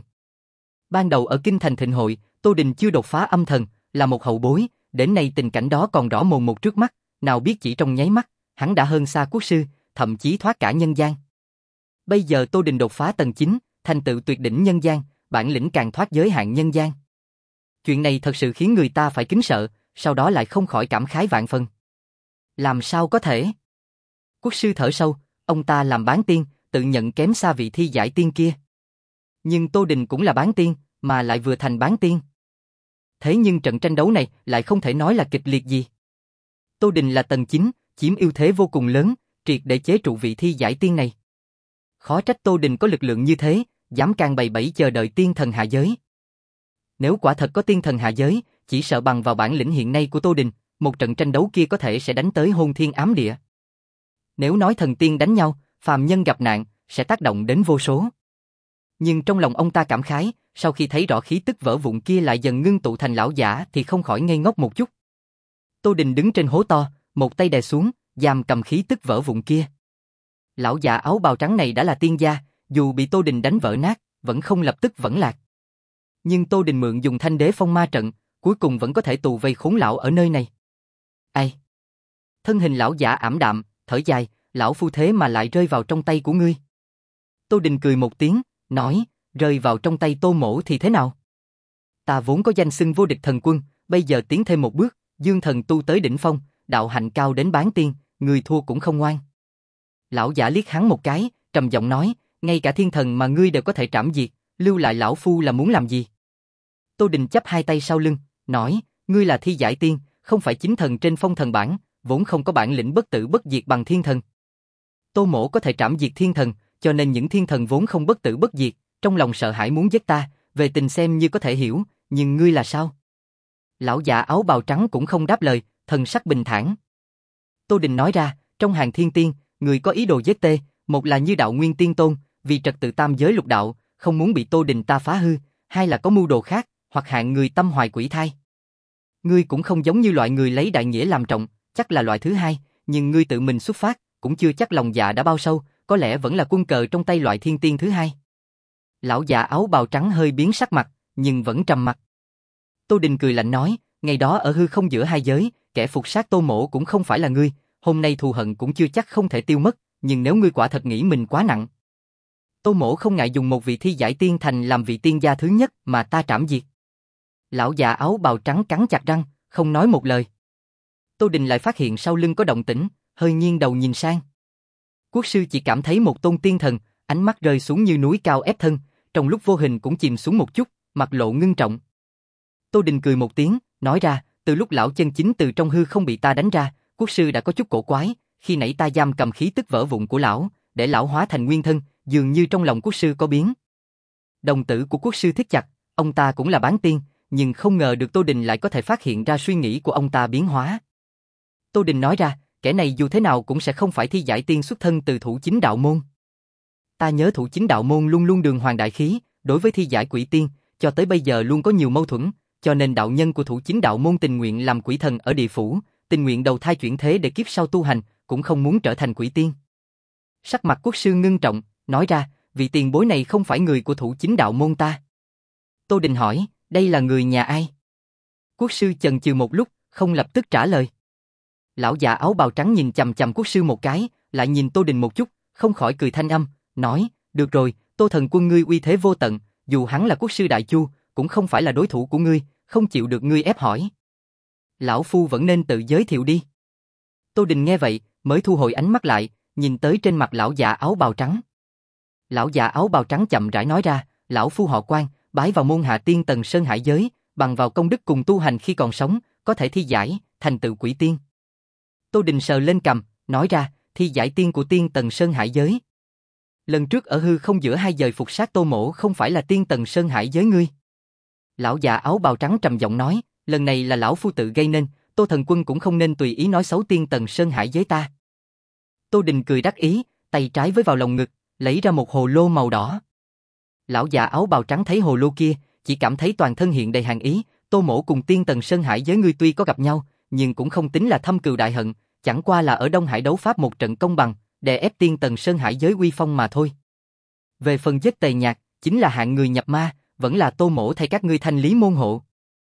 Ban đầu ở kinh thành thịnh hội, Tô Đình chưa đột phá âm thần, là một hậu bối, đến nay tình cảnh đó còn rõ mồn một trước mắt, nào biết chỉ trong nháy mắt, hắn đã hơn xa quốc sư, thậm chí thoát cả nhân gian. Bây giờ Tô Đình đột phá tầng chín, thành tựu tuyệt đỉnh nhân gian, bản lĩnh càng thoát giới hạn nhân gian. Chuyện này thật sự khiến người ta phải kính sợ, sau đó lại không khỏi cảm khái vạn phần. Làm sao có thể? Quốc sư thở sâu, ông ta làm bán tiên, tự nhận kém xa vị thi giải tiên kia. Nhưng Tô Đình cũng là bán tiên, mà lại vừa thành bán tiên. Thế nhưng trận tranh đấu này lại không thể nói là kịch liệt gì. Tô Đình là tầng chín, chiếm ưu thế vô cùng lớn, triệt để chế trụ vị thi giải tiên này. Khó trách Tô Đình có lực lượng như thế, dám can bày bẫy chờ đợi tiên thần hạ giới. Nếu quả thật có tiên thần hạ giới, chỉ sợ bằng vào bản lĩnh hiện nay của Tô Đình, một trận tranh đấu kia có thể sẽ đánh tới hôn thiên ám địa. Nếu nói thần tiên đánh nhau, phàm nhân gặp nạn, sẽ tác động đến vô số. Nhưng trong lòng ông ta cảm khái, sau khi thấy rõ khí tức vỡ vụn kia lại dần ngưng tụ thành lão giả thì không khỏi ngây ngốc một chút. Tô Đình đứng trên hố to, một tay đè xuống, giam cầm khí tức vỡ vụn kia. Lão già áo bào trắng này đã là tiên gia, dù bị Tô Đình đánh vỡ nát, vẫn không lập tức vẫn lạc. Nhưng Tô Đình mượn dùng Thanh Đế Phong Ma trận, cuối cùng vẫn có thể tù vây khốn lão ở nơi này. Ai? Thân hình lão giả ảm đạm, thở dài, lão phu thế mà lại rơi vào trong tay của ngươi. Tô Đình cười một tiếng, nói, rơi vào trong tay Tô Mỗ thì thế nào? Ta vốn có danh xưng vô địch thần quân, bây giờ tiến thêm một bước, dương thần tu tới đỉnh phong, đạo hạnh cao đến bán tiên, người thua cũng không ngoan. Lão giả liếc hắn một cái, trầm giọng nói, ngay cả thiên thần mà ngươi đều có thể trảm diệt, lưu lại lão phu là muốn làm gì? Tô Đình chắp hai tay sau lưng, nói, ngươi là thi giải tiên, không phải chính thần trên phong thần bảng, vốn không có bản lĩnh bất tử bất diệt bằng thiên thần. Tô Mỗ có thể trảm diệt thiên thần, cho nên những thiên thần vốn không bất tử bất diệt, trong lòng sợ hãi muốn giết ta, về tình xem như có thể hiểu, nhưng ngươi là sao? Lão già áo bào trắng cũng không đáp lời, thần sắc bình thản. Tô Đình nói ra, trong hàng thiên tiên, người có ý đồ giết tê, một là Như Đạo Nguyên Tiên Tôn, vì trật tự tam giới lục đạo, không muốn bị Tô Đình ta phá hư, hai là có mưu đồ khác, hoặc hạng người tâm hoài quỷ thai. Ngươi cũng không giống như loại người lấy đại nghĩa làm trọng, chắc là loại thứ hai, nhưng ngươi tự mình xuất phát, cũng chưa chắc lòng dạ đã bao sâu, có lẽ vẫn là quân cờ trong tay loại thiên tiên thứ hai. Lão già áo bào trắng hơi biến sắc mặt, nhưng vẫn trầm mặc. Tô Đình cười lạnh nói, ngày đó ở hư không giữa hai giới, kẻ phục sát Tô Mỗ cũng không phải là ngươi, hôm nay thù hận cũng chưa chắc không thể tiêu mất, nhưng nếu ngươi quả thật nghĩ mình quá nặng, Tô Mỗ không ngại dùng một vị thi giải tiên thành làm vị tiên gia thứ nhất mà ta trảm diệt. Lão già áo bào trắng cắn chặt răng, không nói một lời. Tô Đình lại phát hiện sau lưng có động tĩnh, hơi nghiêng đầu nhìn sang. Quốc sư chỉ cảm thấy một tôn tiên thần, ánh mắt rơi xuống như núi cao ép thân, trong lúc vô hình cũng chìm xuống một chút, mặt lộ ngưng trọng. Tô Đình cười một tiếng, nói ra, từ lúc lão chân chính từ trong hư không bị ta đánh ra, quốc sư đã có chút cổ quái, khi nãy ta giam cầm khí tức vỡ vụn của lão, để lão hóa thành nguyên thân, dường như trong lòng quốc sư có biến. Đồng tử của quốc sư thích chặt, ông ta cũng là bán tiên, nhưng không ngờ được Tô Đình lại có thể phát hiện ra suy nghĩ của ông ta biến hóa. Tô Đình nói ra, kẻ này dù thế nào cũng sẽ không phải thi giải tiên xuất thân từ thủ chính đạo môn. Ta nhớ thủ chính đạo môn luôn luôn đường hoàng đại khí, đối với thi giải quỷ tiên, cho tới bây giờ luôn có nhiều mâu thuẫn, cho nên đạo nhân của thủ chính đạo môn tình nguyện làm quỷ thần ở địa phủ, tình nguyện đầu thai chuyển thế để kiếp sau tu hành, cũng không muốn trở thành quỷ tiên. Sắc mặt quốc sư ngưng trọng, nói ra, vị tiền bối này không phải người của thủ chính đạo môn ta. Tô Đình hỏi, đây là người nhà ai? Quốc sư chần chừ một lúc, không lập tức trả lời. Lão già áo bào trắng nhìn chằm chằm quốc sư một cái, lại nhìn Tô Đình một chút, không khỏi cười thanh âm, nói, được rồi, Tô thần quân ngươi uy thế vô tận, dù hắn là quốc sư đại chu, cũng không phải là đối thủ của ngươi, không chịu được ngươi ép hỏi. Lão phu vẫn nên tự giới thiệu đi. Tô Đình nghe vậy, mới thu hồi ánh mắt lại, nhìn tới trên mặt lão già áo bào trắng. Lão già áo bào trắng chậm rãi nói ra, lão phu họ Quan, bái vào môn hạ tiên tầng Sơn Hải giới, bằng vào công đức cùng tu hành khi còn sống, có thể thi giải, thành tựu quỷ tiên. Tô Đình sờ lên cằm, nói ra, thi giải tiên của tiên tầng Sơn Hải giới. Lần trước ở hư không giữa hai dời phục sát Tô Mỗ không phải là tiên tầng Sơn Hải giới ngươi. Lão già áo bào trắng trầm giọng nói, lần này là lão phu tự gây nên, Tô thần quân cũng không nên tùy ý nói xấu tiên tầng Sơn Hải giới ta. Tô Đình cười đắc ý, tay trái với vào lồng ngực, lấy ra một hồ lô màu đỏ. Lão già áo bào trắng thấy hồ lô kia, chỉ cảm thấy toàn thân hiện đầy hàn ý, Tô Mỗ cùng tiên tầng Sơn Hải giới ngươi tuy có gặp nhau, nhưng cũng không tính là thâm cừu đại hận, chẳng qua là ở Đông Hải đấu pháp một trận công bằng, đè ép tiên tầng Sơn Hải giới uy phong mà thôi. Về phần giết Tề Nhạc, chính là hạng người nhập ma, vẫn là Tô Mỗ thay các ngươi thanh lý môn hộ.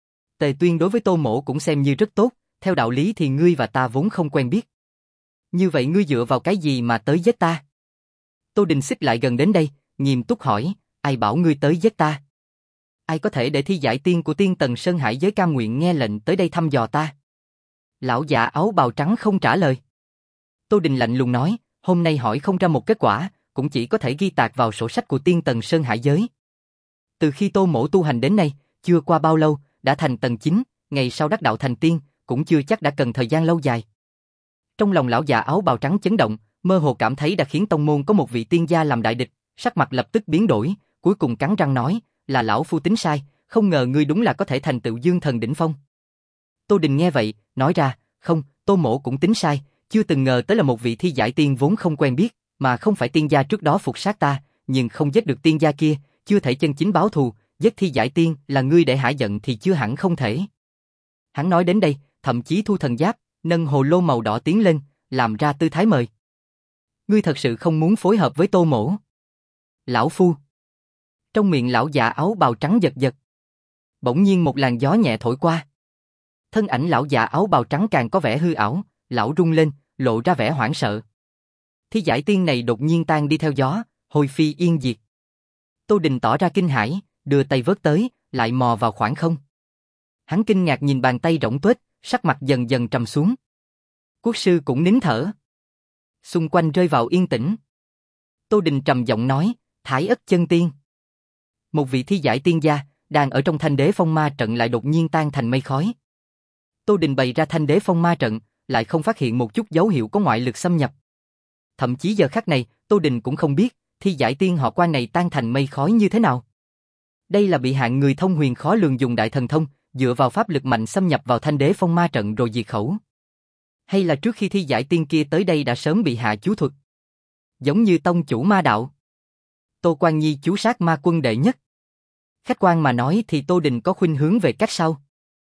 Tề Tuyên đối với Tô Mỗ cũng xem như rất tốt, theo đạo lý thì ngươi và ta vốn không quen biết. Như vậy ngươi dựa vào cái gì mà tới giết ta? Tô Đình xích lại gần đến đây, nghiêm túc hỏi, ai bảo ngươi tới giết ta? Ai có thể để thi giải tiên của tiên tầng Sơn Hải giới cam nguyện nghe lệnh tới đây thăm dò ta? Lão già áo bào trắng không trả lời. Tô Đình lạnh lùng nói, hôm nay hỏi không ra một kết quả, cũng chỉ có thể ghi tạc vào sổ sách của tiên tầng Sơn Hải giới. Từ khi Tô Mỗ tu hành đến nay, chưa qua bao lâu, đã thành tầng chín, ngày sau đắc đạo thành tiên, cũng chưa chắc đã cần thời gian lâu dài. Trong lòng lão già áo bào trắng chấn động, mơ hồ cảm thấy đã khiến tông môn có một vị tiên gia làm đại địch, sắc mặt lập tức biến đổi, cuối cùng cắn răng nói, là lão phu tính sai, không ngờ ngươi đúng là có thể thành tựu dương thần đỉnh phong. Tô Đình nghe vậy, nói ra, không, Tô Mỗ cũng tính sai, chưa từng ngờ tới là một vị thi giải tiên vốn không quen biết, mà không phải tiên gia trước đó phục sát ta, nhưng không giết được tiên gia kia, chưa thể chân chính báo thù, giết thi giải tiên là ngươi để hả giận thì chưa hẳn không thể. Hắn nói đến đây, thậm chí thu thần giáp, nâng hồ lô màu đỏ tiến lên, làm ra tư thái mời. Ngươi thật sự không muốn phối hợp với Tô Mỗ? Lão phu. Trong miệng lão già áo bào trắng giật giật. Bỗng nhiên một làn gió nhẹ thổi qua. Thân ảnh lão già áo bào trắng càng có vẻ hư ảo, lão rung lên, lộ ra vẻ hoảng sợ. Thi giải tiên này đột nhiên tan đi theo gió, hồi phi yên diệt. Tô Đình tỏ ra kinh hãi, đưa tay vớt tới, lại mò vào khoảng không. Hắn kinh ngạc nhìn bàn tay rỗng tuếch, sắc mặt dần dần trầm xuống. Quốc sư cũng nín thở. Xung quanh rơi vào yên tĩnh. Tô Đình trầm giọng nói, Thái Ất chân tiên. Một vị thi giải tiên gia, đang ở trong thanh đế phong ma trận lại đột nhiên tan thành mây khói. Tô Đình bày ra thanh đế phong ma trận, lại không phát hiện một chút dấu hiệu có ngoại lực xâm nhập. Thậm chí giờ khắc này, Tô Đình cũng không biết, thi giải tiên họ Quan này tan thành mây khói như thế nào. Đây là bị hạng người thông huyền khó lường dùng đại thần thông, dựa vào pháp lực mạnh xâm nhập vào Thanh Đế Phong Ma trận rồi diệt khẩu. Hay là trước khi thi giải tiên kia tới đây đã sớm bị hạ chú thuật? Giống như tông chủ ma đạo. Tô Quan Nhi chú sát ma quân đệ nhất. Khách quan mà nói thì Tô Đình có khuynh hướng về cách sau.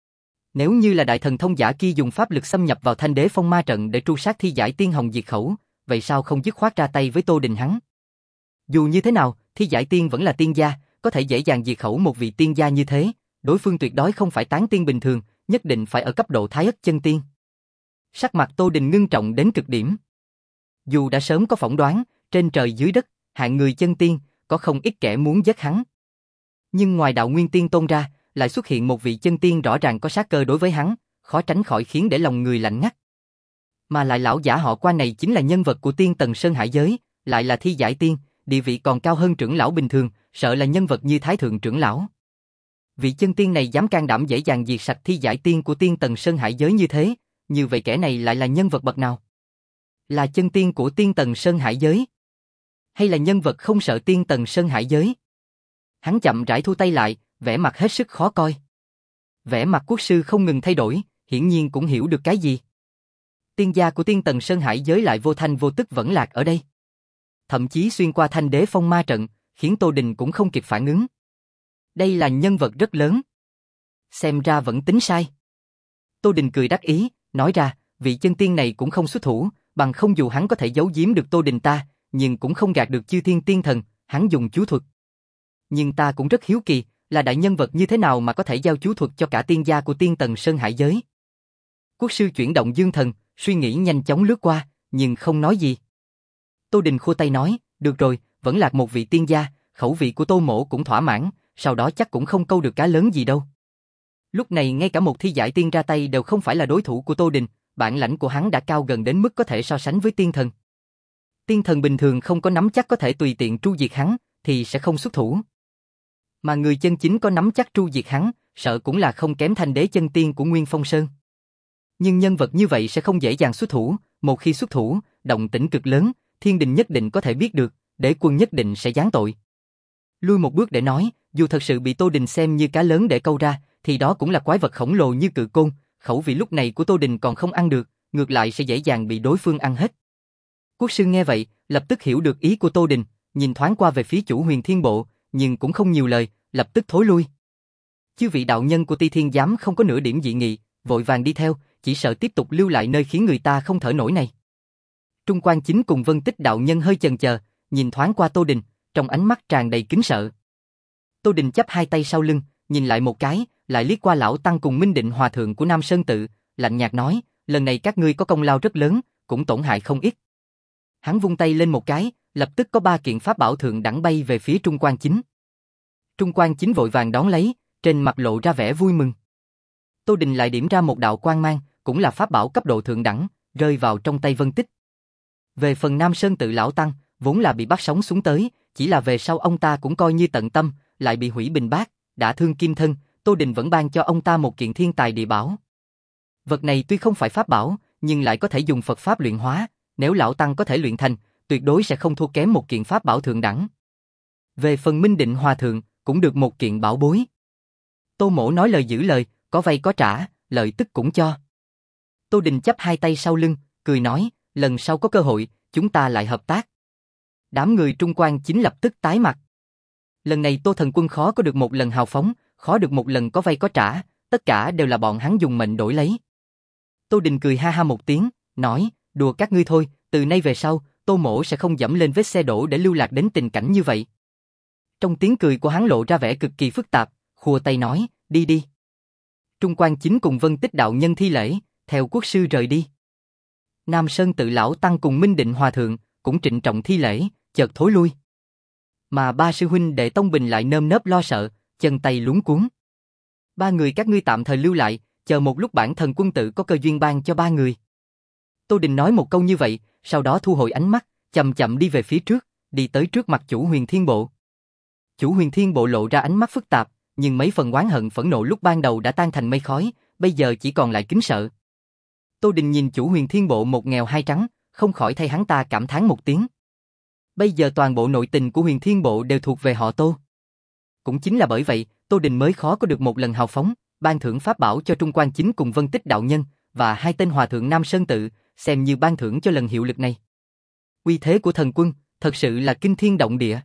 Nếu như là đại thần thông giả kia dùng pháp lực xâm nhập vào Thanh Đế Phong Ma trận để tru sát thi giải tiên hồng diệt khẩu, vậy sao không dứt khoát ra tay với Tô Đình hắn? Dù như thế nào, thi giải tiên vẫn là tiên gia, có thể dễ dàng diệt khẩu một vị tiên gia như thế, đối phương tuyệt đối không phải tán tiên bình thường, nhất định phải ở cấp độ thái ất chân tiên. Sắc mặt Tô Đình ngưng trọng đến cực điểm. Dù đã sớm có phỏng đoán, trên trời dưới đất, hạng người chân tiên, có không ít kẻ muốn giết hắn. Nhưng ngoài đạo nguyên tiên tôn ra, lại xuất hiện một vị chân tiên rõ ràng có sát cơ đối với hắn, khó tránh khỏi khiến để lòng người lạnh ngắt. Mà lại lão giả họ Qua này chính là nhân vật của tiên tầng Sơn Hải giới, lại là thi giải tiên, địa vị còn cao hơn trưởng lão bình thường, sợ là nhân vật như Thái Thượng trưởng lão. Vị chân tiên này dám can đảm dễ dàng diệt sạch thi giải tiên của tiên tầng Sơn Hải giới như thế, như vậy kẻ này lại là nhân vật bậc nào? Là chân tiên của tiên tầng Sơn Hải giới? Hay là nhân vật không sợ tiên tầng Sơn Hải giới? Hắn chậm rãi thu tay lại, vẻ mặt hết sức khó coi. Vẻ mặt quốc sư không ngừng thay đổi, hiển nhiên cũng hiểu được cái gì. Tiên gia của tiên tầng Sơn Hải giới lại vô thanh vô tức vẫn lạc ở đây. Thậm chí xuyên qua Thanh Đế Phong Ma trận, khiến Tô Đình cũng không kịp phản ứng. Đây là nhân vật rất lớn. Xem ra vẫn tính sai. Tô Đình cười đắc ý, nói ra, vị chân tiên này cũng không xuất thủ, bằng không dù hắn có thể giấu giếm được Tô Đình ta, nhưng cũng không gạt được chư thiên tiên thần, hắn dùng chú thuật. Nhưng ta cũng rất hiếu kỳ, là đại nhân vật như thế nào mà có thể giao chú thuật cho cả tiên gia của tiên tầng Sơn Hải giới. Quốc sư chuyển động dương thần, suy nghĩ nhanh chóng lướt qua, nhưng không nói gì. Tô Đình khua tay nói, được rồi, vẫn lạc một vị tiên gia, khẩu vị của Tô mỗ cũng thỏa mãn, sau đó chắc cũng không câu được cá lớn gì đâu. Lúc này ngay cả một thi giải tiên ra tay đều không phải là đối thủ của Tô Đình, bản lãnh của hắn đã cao gần đến mức có thể so sánh với tiên thần. Tiên thần bình thường không có nắm chắc có thể tùy tiện tru diệt hắn, thì sẽ không xuất thủ. Mà người chân chính có nắm chắc tru diệt hắn, sợ cũng là không kém Thanh Đế chân tiên của Nguyên Phong Sơn. Nhưng nhân vật như vậy sẽ không dễ dàng xuất thủ, một khi xuất thủ, động tĩnh cực lớn, thiên đình nhất định có thể biết được, đế quân nhất định sẽ giáng tội. Lui một bước để nói, dù thật sự bị Tô Đình xem như cá lớn để câu ra, thì đó cũng là quái vật khổng lồ như cự côn, khẩu vị lúc này của Tô Đình còn không ăn được, ngược lại sẽ dễ dàng bị đối phương ăn hết. Quốc sư nghe vậy, lập tức hiểu được ý của Tô Đình, nhìn thoáng qua về phía chủ Huyền Thiên Bộ, nhưng cũng không nhiều lời, lập tức thối lui. Chư vị đạo nhân của Ti Thiên Giám không có nửa điểm dị nghị, vội vàng đi theo, chỉ sợ tiếp tục lưu lại nơi khiến người ta không thở nổi này. Trung Quan Chính cùng Vân Tích đạo nhân hơi chần chờ, nhìn thoáng qua Tô Đình, trong ánh mắt tràn đầy kính sợ. Tô Đình chắp hai tay sau lưng, nhìn lại một cái, lại liếc qua lão tăng cùng Minh Định hòa thượng của Nam Sơn tự, lạnh nhạt nói, lần này các ngươi có công lao rất lớn, cũng tổn hại không ít. Hắn vung tay lên một cái, lập tức có ba kiện pháp bảo thượng đẳng bay về phía Trung Quan Chính. Trung Quan Chính vội vàng đón lấy, trên mặt lộ ra vẻ vui mừng. Tô Đình lại điểm ra một đạo quang mang, cũng là pháp bảo cấp độ thượng đẳng, rơi vào trong tay Vân Tích. Về phần Nam Sơn tự lão tăng, vốn là bị bắt sống xuống tới, chỉ là về sau ông ta cũng coi như tận tâm, lại bị hủy bình bát, đã thương kim thân, Tô Đình vẫn ban cho ông ta một kiện thiên tài địa bảo. Vật này tuy không phải pháp bảo, nhưng lại có thể dùng Phật pháp luyện hóa, nếu lão tăng có thể luyện thành, tuyệt đối sẽ không thua kém một kiện pháp bảo thượng đẳng. Về phần Minh Định hòa thượng, cũng được một kiện bảo bối. Tô mỗ nói lời giữ lời, có vay có trả, lợi tức cũng cho. Tô Đình chắp hai tay sau lưng, cười nói, lần sau có cơ hội, chúng ta lại hợp tác. Đám người Trung Quan Chính lập tức tái mặt. Lần này Tô Thần Quân khó có được một lần hào phóng, khó được một lần có vay có trả, tất cả đều là bọn hắn dùng mệnh đổi lấy. Tô Đình cười ha ha một tiếng, nói, đùa các ngươi thôi, từ nay về sau, Tô mỗ sẽ không dẫm lên vết xe đổ để lưu lạc đến tình cảnh như vậy. Trong tiếng cười của hắn lộ ra vẻ cực kỳ phức tạp, khua tay nói, đi đi. Trung Quan Chính cùng Vân Tích đạo nhân thi lễ, theo quốc sư rời đi. Nam Sơn tự lão tăng cùng Minh Định hòa thượng, cũng trịnh trọng thi lễ, chợt thối lui. Mà ba sư huynh đệ Tông Bình lại nơm nớp lo sợ, chân tay luống cuống. Ba người các ngươi tạm thời lưu lại, chờ một lúc bản thần quân tự có cơ duyên ban cho ba người. Tô Đình nói một câu như vậy, sau đó thu hồi ánh mắt, chậm chậm đi về phía trước, đi tới trước mặt chủ Huyền Thiên Bộ. Chủ Huyền Thiên Bộ lộ ra ánh mắt phức tạp, nhưng mấy phần oán hận phẫn nộ lúc ban đầu đã tan thành mây khói, bây giờ chỉ còn lại kính sợ. Tô Đình nhìn chủ Huyền Thiên Bộ một nghèo hai trắng, không khỏi thay hắn ta cảm thán một tiếng. Bây giờ toàn bộ nội tình của Huyền Thiên Bộ đều thuộc về họ Tô. cũng chính là bởi vậy, Tô Đình mới khó có được một lần hào phóng, ban thưởng pháp bảo cho Trung Quan Chính cùng Vân Tích đạo nhân, và hai tên hòa thượng Nam Sơn tự, xem như ban thưởng cho lần hiệu lực này. Uy thế của thần quân, thật sự là kinh thiên động địa.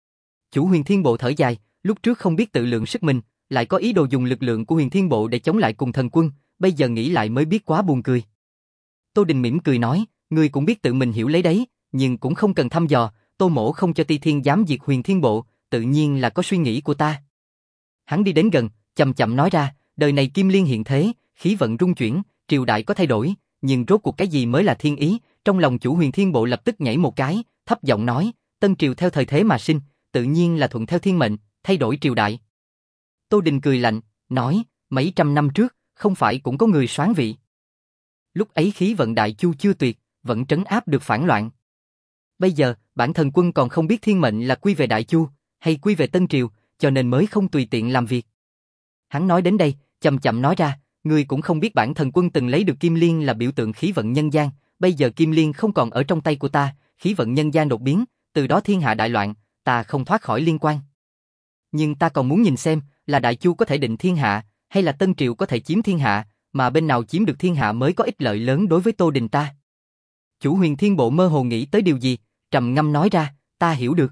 Chủ Huyền Thiên Bộ thở dài, lúc trước không biết tự lượng sức mình, lại có ý đồ dùng lực lượng của Huyền Thiên Bộ để chống lại cùng thần quân, bây giờ nghĩ lại mới biết quá buồn cười. Tô Đình mỉm cười nói, ngươi cũng biết tự mình hiểu lấy đấy, nhưng cũng không cần thăm dò, Tô Mỗ không cho Ti Thiên dám diệt Huyền Thiên Bộ, tự nhiên là có suy nghĩ của ta. Hắn đi đến gần, chậm chậm nói ra, đời này Kim Liên hiện thế, khí vận rung chuyển, triều đại có thay đổi, nhưng rốt cuộc cái gì mới là thiên ý? Trong lòng chủ Huyền Thiên Bộ lập tức nhảy một cái, thấp giọng nói, tân triều theo thời thế mà sinh, tự nhiên là thuận theo thiên mệnh, thay đổi triều đại. Tô Đình cười lạnh, nói, mấy trăm năm trước, không phải cũng có người soán vị. Lúc ấy khí vận đại chu chưa tuyệt, vẫn trấn áp được phản loạn. Bây giờ, bản thần quân còn không biết thiên mệnh là quy về đại chu, hay quy về tân triều, cho nên mới không tùy tiện làm việc. Hắn nói đến đây, chậm chậm nói ra, ngươi cũng không biết bản thần quân từng lấy được Kim Liên là biểu tượng khí vận nhân gian, bây giờ Kim Liên không còn ở trong tay của ta, khí vận nhân gian đột biến, từ đó thiên hạ đại loạn, ta không thoát khỏi liên quan. Nhưng ta còn muốn nhìn xem, là đại chu có thể định thiên hạ, hay là tân triều có thể chiếm thiên hạ, mà bên nào chiếm được thiên hạ mới có ích lợi lớn đối với Tô Đình ta. Chủ Huyền Thiên Bộ mơ hồ nghĩ tới điều gì, trầm ngâm nói ra, ta hiểu được.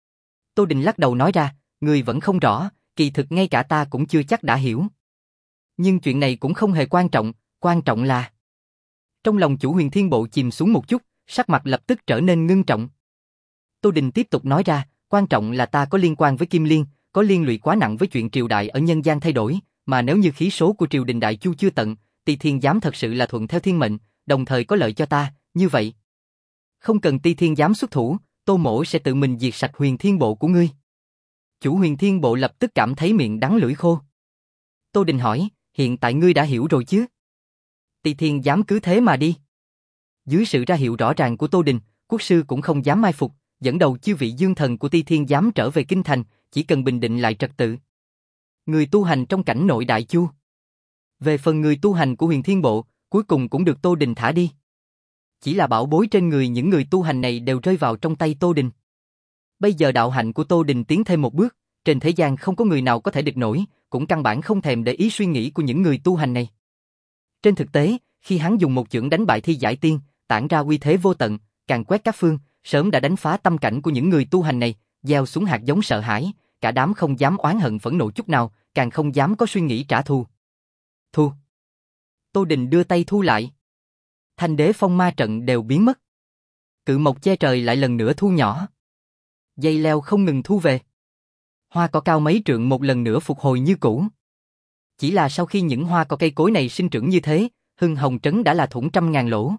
Tô Đình lắc đầu nói ra, ngươi vẫn không rõ, kỳ thực ngay cả ta cũng chưa chắc đã hiểu. Nhưng chuyện này cũng không hề quan trọng, quan trọng là... Trong lòng chủ Huyền Thiên Bộ chìm xuống một chút, sắc mặt lập tức trở nên ngưng trọng. Tô Đình tiếp tục nói ra, quan trọng là ta có liên quan với Kim Liên, có liên lụy quá nặng với chuyện triều đại ở nhân gian thay đổi, mà nếu như khí số của triều đình đại chu chưa tận, Ti Thiên giám thật sự là thuận theo thiên mệnh, đồng thời có lợi cho ta, như vậy. Không cần Ti Thiên giám xuất thủ, Tô Mỗ sẽ tự mình diệt sạch Huyền Thiên Bộ của ngươi. Chủ Huyền Thiên Bộ lập tức cảm thấy miệng đắng lưỡi khô. Tô Đình hỏi, hiện tại ngươi đã hiểu rồi chứ? Ti Thiên giám cứ thế mà đi. Dưới sự ra hiệu rõ ràng của Tô Đình, quốc sư cũng không dám mai phục, dẫn đầu chư vị dương thần của Ti Thiên giám trở về kinh thành, chỉ cần bình định lại trật tự. Người tu hành trong cảnh nội đại chu. Về phần người tu hành của Huyền Thiên Bộ, cuối cùng cũng được Tô Đình thả đi. Chỉ là bảo bối trên người những người tu hành này đều rơi vào trong tay Tô Đình. Bây giờ đạo hạnh của Tô Đình tiến thêm một bước, trên thế gian không có người nào có thể địch nổi, cũng căn bản không thèm để ý suy nghĩ của những người tu hành này. Trên thực tế, khi hắn dùng một chưởng đánh bại Thi Giải Tiên, tản ra uy thế vô tận, càn quét các phương, sớm đã đánh phá tâm cảnh của những người tu hành này, gieo xuống hạt giống sợ hãi, cả đám không dám oán hận phẫn nộ chút nào, càng không dám có suy nghĩ trả thù. Thu. Tô Đình đưa tay thu lại. Thanh đế phong ma trận đều biến mất. Cự mộc che trời lại lần nữa thu nhỏ. Dây leo không ngừng thu về. Hoa cỏ cao mấy trượng một lần nữa phục hồi như cũ. Chỉ là sau khi những hoa cỏ cây cối này sinh trưởng như thế, Hưng Hồng Trấn đã là thủng trăm ngàn lỗ.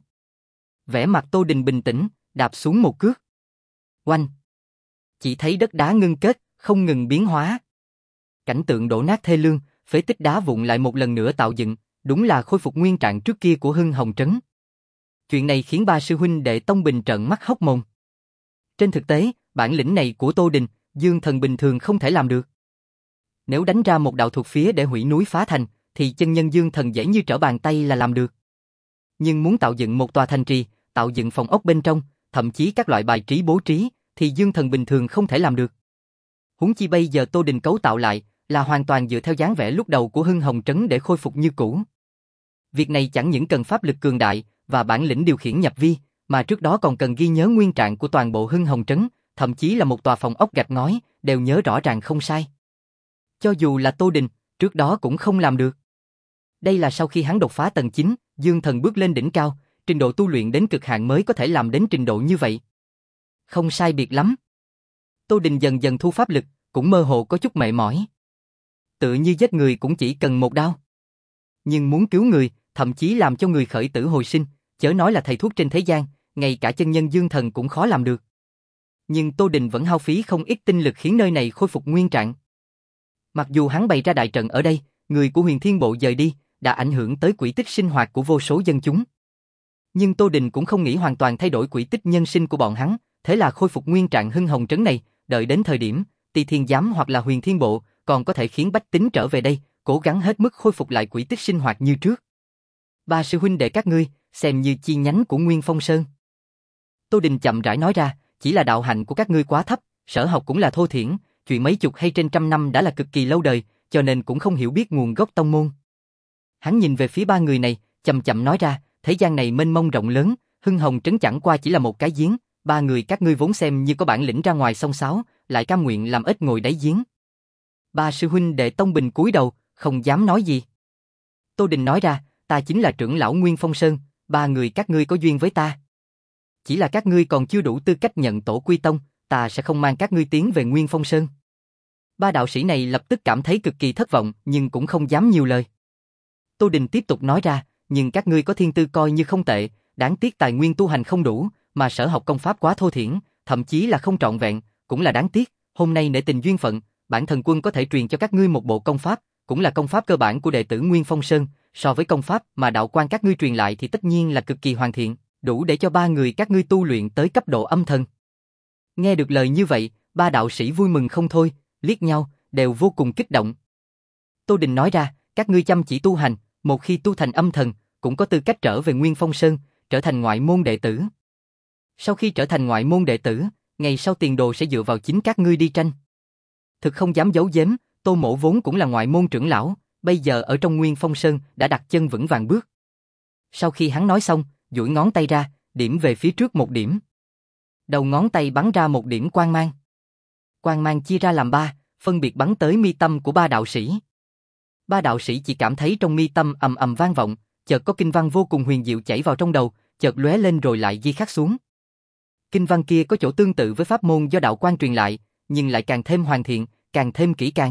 Vẻ mặt Tô Đình bình tĩnh, đạp xuống một cước. Oanh! Chỉ thấy đất đá ngưng kết, không ngừng biến hóa. Cảnh tượng đổ nát thê lương, phế tích đá vụn lại một lần nữa tạo dựng, đúng là khôi phục nguyên trạng trước kia của Hưng Hồng Trấn. Chuyện này khiến ba sư huynh đệ Tông Bình trợn mắt hốc mồm. Trên thực tế, bản lĩnh này của Tô Đình, dương thần bình thường không thể làm được. Nếu đánh ra một đạo thuật phía để hủy núi phá thành, thì chân nhân dương thần dễ như trở bàn tay là làm được. Nhưng muốn tạo dựng một tòa thành trì, tạo dựng phòng ốc bên trong, thậm chí các loại bài trí bố trí, thì dương thần bình thường không thể làm được. Huống chi bây giờ Tô Đình cấu tạo lại, là hoàn toàn dựa theo dáng vẻ lúc đầu của Hưng Hồng Trấn để khôi phục như cũ. Việc này chẳng những cần pháp lực cường đại và bản lĩnh điều khiển nhập vi, mà trước đó còn cần ghi nhớ nguyên trạng của toàn bộ Hưng Hồng Trấn, thậm chí là một tòa phòng ốc gạch ngói, đều nhớ rõ ràng không sai. Cho dù là Tô Đình, trước đó cũng không làm được. Đây là sau khi hắn đột phá tầng chín, dương thần bước lên đỉnh cao, trình độ tu luyện đến cực hạn mới có thể làm đến trình độ như vậy. Không sai biệt lắm. Tô Đình dần dần thu pháp lực, cũng mơ hồ có chút mệt mỏi. Tựa như giết người cũng chỉ cần một đao. Nhưng muốn cứu người, thậm chí làm cho người khởi tử hồi sinh, chớ nói là thầy thuốc trên thế gian, ngay cả chân nhân dương thần cũng khó làm được. Nhưng Tô Đình vẫn hao phí không ít tinh lực khiến nơi này khôi phục nguyên trạng. Mặc dù hắn bày ra đại trận ở đây, người của Huyền Thiên Bộ dời đi, đã ảnh hưởng tới quỹ tích sinh hoạt của vô số dân chúng. Nhưng Tô Đình cũng không nghĩ hoàn toàn thay đổi quỹ tích nhân sinh của bọn hắn, thế là khôi phục nguyên trạng Hưng Hồng Trấn này, đợi đến thời điểm, Ti Thiên Giám hoặc là Huyền Thiên Bộ, còn có thể khiến bách tính trở về đây, cố gắng hết mức khôi phục lại quỹ tích sinh hoạt như trước. Ba sư huynh đệ các ngươi, xem như chi nhánh của Nguyên Phong Sơn. Tô Đình chậm rãi nói ra, chỉ là đạo hạnh của các ngươi quá thấp, sở học cũng là thô thiển, chuyện mấy chục hay trên trăm năm đã là cực kỳ lâu đời, cho nên cũng không hiểu biết nguồn gốc tông môn. Hắn nhìn về phía ba người này, chậm chậm nói ra, thế gian này mênh mông rộng lớn, Hưng Hồng Trấn chẳng qua chỉ là một cái giếng, ba người các ngươi vốn xem như có bản lĩnh ra ngoài xông xáo, lại cam nguyện làm ếch ngồi đáy giếng. Ba sư huynh đệ Tông Bình cúi đầu, không dám nói gì. Tô Đình nói ra, ta chính là trưởng lão Nguyên Phong Sơn, ba người các ngươi có duyên với ta. Chỉ là các ngươi còn chưa đủ tư cách nhận tổ quy tông, ta sẽ không mang các ngươi tiến về Nguyên Phong Sơn. Ba đạo sĩ này lập tức cảm thấy cực kỳ thất vọng, nhưng cũng không dám nhiều lời. Tô Đình tiếp tục nói ra, nhưng các ngươi có thiên tư coi như không tệ, đáng tiếc tài nguyên tu hành không đủ, mà sở học công pháp quá thô thiển, thậm chí là không trọn vẹn, cũng là đáng tiếc. Hôm nay nể tình duyên phận, bản thần quân có thể truyền cho các ngươi một bộ công pháp, cũng là công pháp cơ bản của đệ tử Nguyên Phong Sơn, so với công pháp mà đạo quan các ngươi truyền lại thì tất nhiên là cực kỳ hoàn thiện, đủ để cho ba người các ngươi tu luyện tới cấp độ âm thần. Nghe được lời như vậy, ba đạo sĩ vui mừng không thôi, liếc nhau, đều vô cùng kích động. Tô Đình nói ra, các ngươi chăm chỉ tu hành, một khi tu thành âm thần, cũng có tư cách trở về Nguyên Phong Sơn, trở thành ngoại môn đệ tử. Sau khi trở thành ngoại môn đệ tử, ngày sau tiền đồ sẽ dựa vào chính các ngươi đi tranh. Thực không dám giấu giếm, Tô Mỗ vốn cũng là ngoại môn trưởng lão, bây giờ ở trong Nguyên Phong Sơn đã đặt chân vững vàng bước. Sau khi hắn nói xong, duỗi ngón tay ra, điểm về phía trước một điểm. Đầu ngón tay bắn ra một điểm quang mang. Quang mang chia ra làm ba, phân biệt bắn tới mi tâm của ba đạo sĩ. Ba đạo sĩ chỉ cảm thấy trong mi tâm ầm ầm vang vọng, chợt có kinh văn vô cùng huyền diệu chảy vào trong đầu, chợt lóe lên rồi lại di khắc xuống. Kinh văn kia có chỗ tương tự với pháp môn do đạo quan truyền lại, nhưng lại càng thêm hoàn thiện, càng thêm kỹ càng.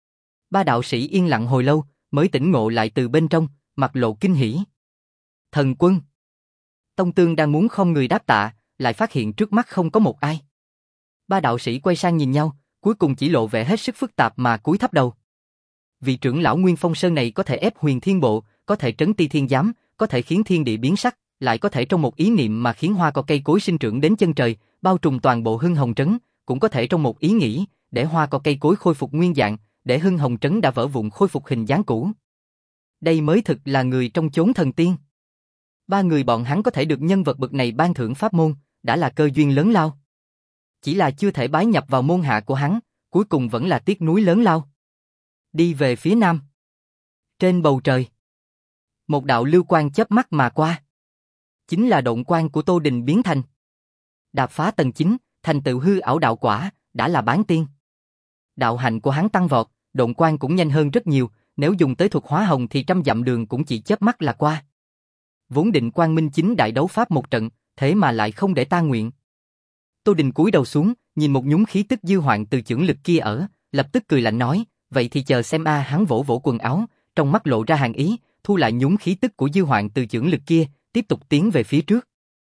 Ba đạo sĩ yên lặng hồi lâu, mới tỉnh ngộ lại từ bên trong, mặt lộ kinh hỉ. Thần quân. Tông Tương đang muốn không người đáp tạ, lại phát hiện trước mắt không có một ai. Ba đạo sĩ quay sang nhìn nhau, cuối cùng chỉ lộ vẻ hết sức phức tạp mà cúi thấp đầu. Vị trưởng lão Nguyên Phong Sơn này có thể ép Huyền Thiên Bộ, có thể trấn ti thiên giám, có thể khiến thiên địa biến sắc, lại có thể trong một ý niệm mà khiến hoa cỏ cây cối sinh trưởng đến chân trời, bao trùm toàn bộ Hưng Hồng Trấn, cũng có thể trong một ý nghĩ, để hoa cỏ cây cối khôi phục nguyên dạng, để Hưng Hồng Trấn đã vỡ vụn khôi phục hình dáng cũ. Đây mới thực là người trong chốn thần tiên. Ba người bọn hắn có thể được nhân vật bậc này ban thưởng pháp môn, đã là cơ duyên lớn lao. Chỉ là chưa thể bái nhập vào môn hạ của hắn, cuối cùng vẫn là tiếc núi lớn lao. Đi về phía nam. Trên bầu trời, một đạo lưu quang chớp mắt mà qua. Chính là độn quang của Tô Đình biến thành. Đạp phá tầng chín, thành tựu hư ảo đạo quả, đã là bán tiên. Đạo hạnh của hắn tăng vọt, độn quang cũng nhanh hơn rất nhiều, nếu dùng tới thuật hóa hồng thì trăm dặm đường cũng chỉ chớp mắt là qua. Vốn định quang minh chính đại đấu pháp một trận, thế mà lại không để ta nguyện. Tô Đình cúi đầu xuống, nhìn một nhúng khí tức dư hoạn từ chưởng lực kia ở, lập tức cười lạnh nói, vậy thì chờ xem a. Hắn vỗ vỗ quần áo, trong mắt lộ ra hàn ý, thu lại nhúng khí tức của dư hoạn từ chưởng lực kia, tiếp tục tiến về phía trước.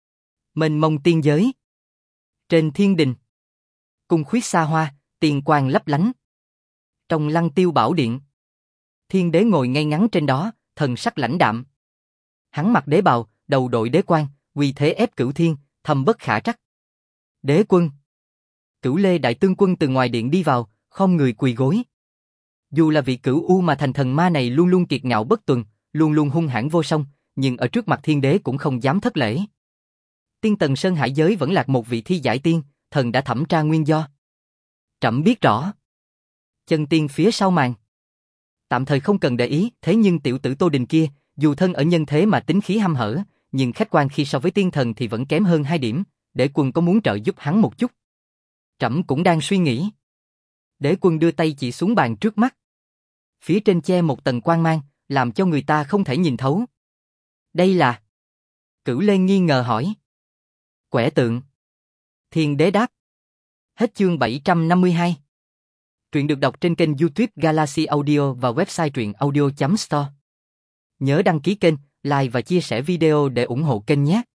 Mênh mông tiên giới. Trên thiên đình, cung khuyết xa hoa, tiền quang lấp lánh. Trong Lăng Tiêu Bảo Điện, Thiên Đế ngồi ngay ngắn trên đó, thần sắc lãnh đạm. Hắn mặc đế bào, đầu đội đế quan, uy thế ép cửu thiên, thâm bất khả trắc. Đế quân. Cửu Lê Đại Tướng Quân từ ngoài điện đi vào, khom người quỳ gối. Dù là vị Cửu U mà thành thần ma này luôn luôn kiệt ngạo bất tuần, luôn luôn hung hãn vô song, nhưng ở trước mặt Thiên Đế cũng không dám thất lễ. Tiên Tần Sơn Hải giới vẫn lạc một vị thi giải tiên, thần đã thẩm tra nguyên do. Trẫm biết rõ. Chân tiên phía sau màn. Tạm thời không cần để ý, thế nhưng tiểu tử Tô Đình kia, dù thân ở nhân thế mà tính khí hăm hở, nhưng khách quan khi so với tiên thần thì vẫn kém hơn hai điểm, Đế quân có muốn trợ giúp hắn một chút? Trẫm cũng đang suy nghĩ. Đế quân đưa tay chỉ xuống bàn trước mắt. Phía trên che một tầng quang mang, làm cho người ta không thể nhìn thấu. Đây là... Cửu Lê nghi ngờ hỏi. Quẻ tượng. Thiên Đế đáp. Hết chương bảy trăm năm mươi hai. Truyện được đọc trên kênh YouTube Galaxy Audio và website truyện audio chấm store. Nhớ đăng ký kênh, like và chia sẻ video để ủng hộ kênh nhé.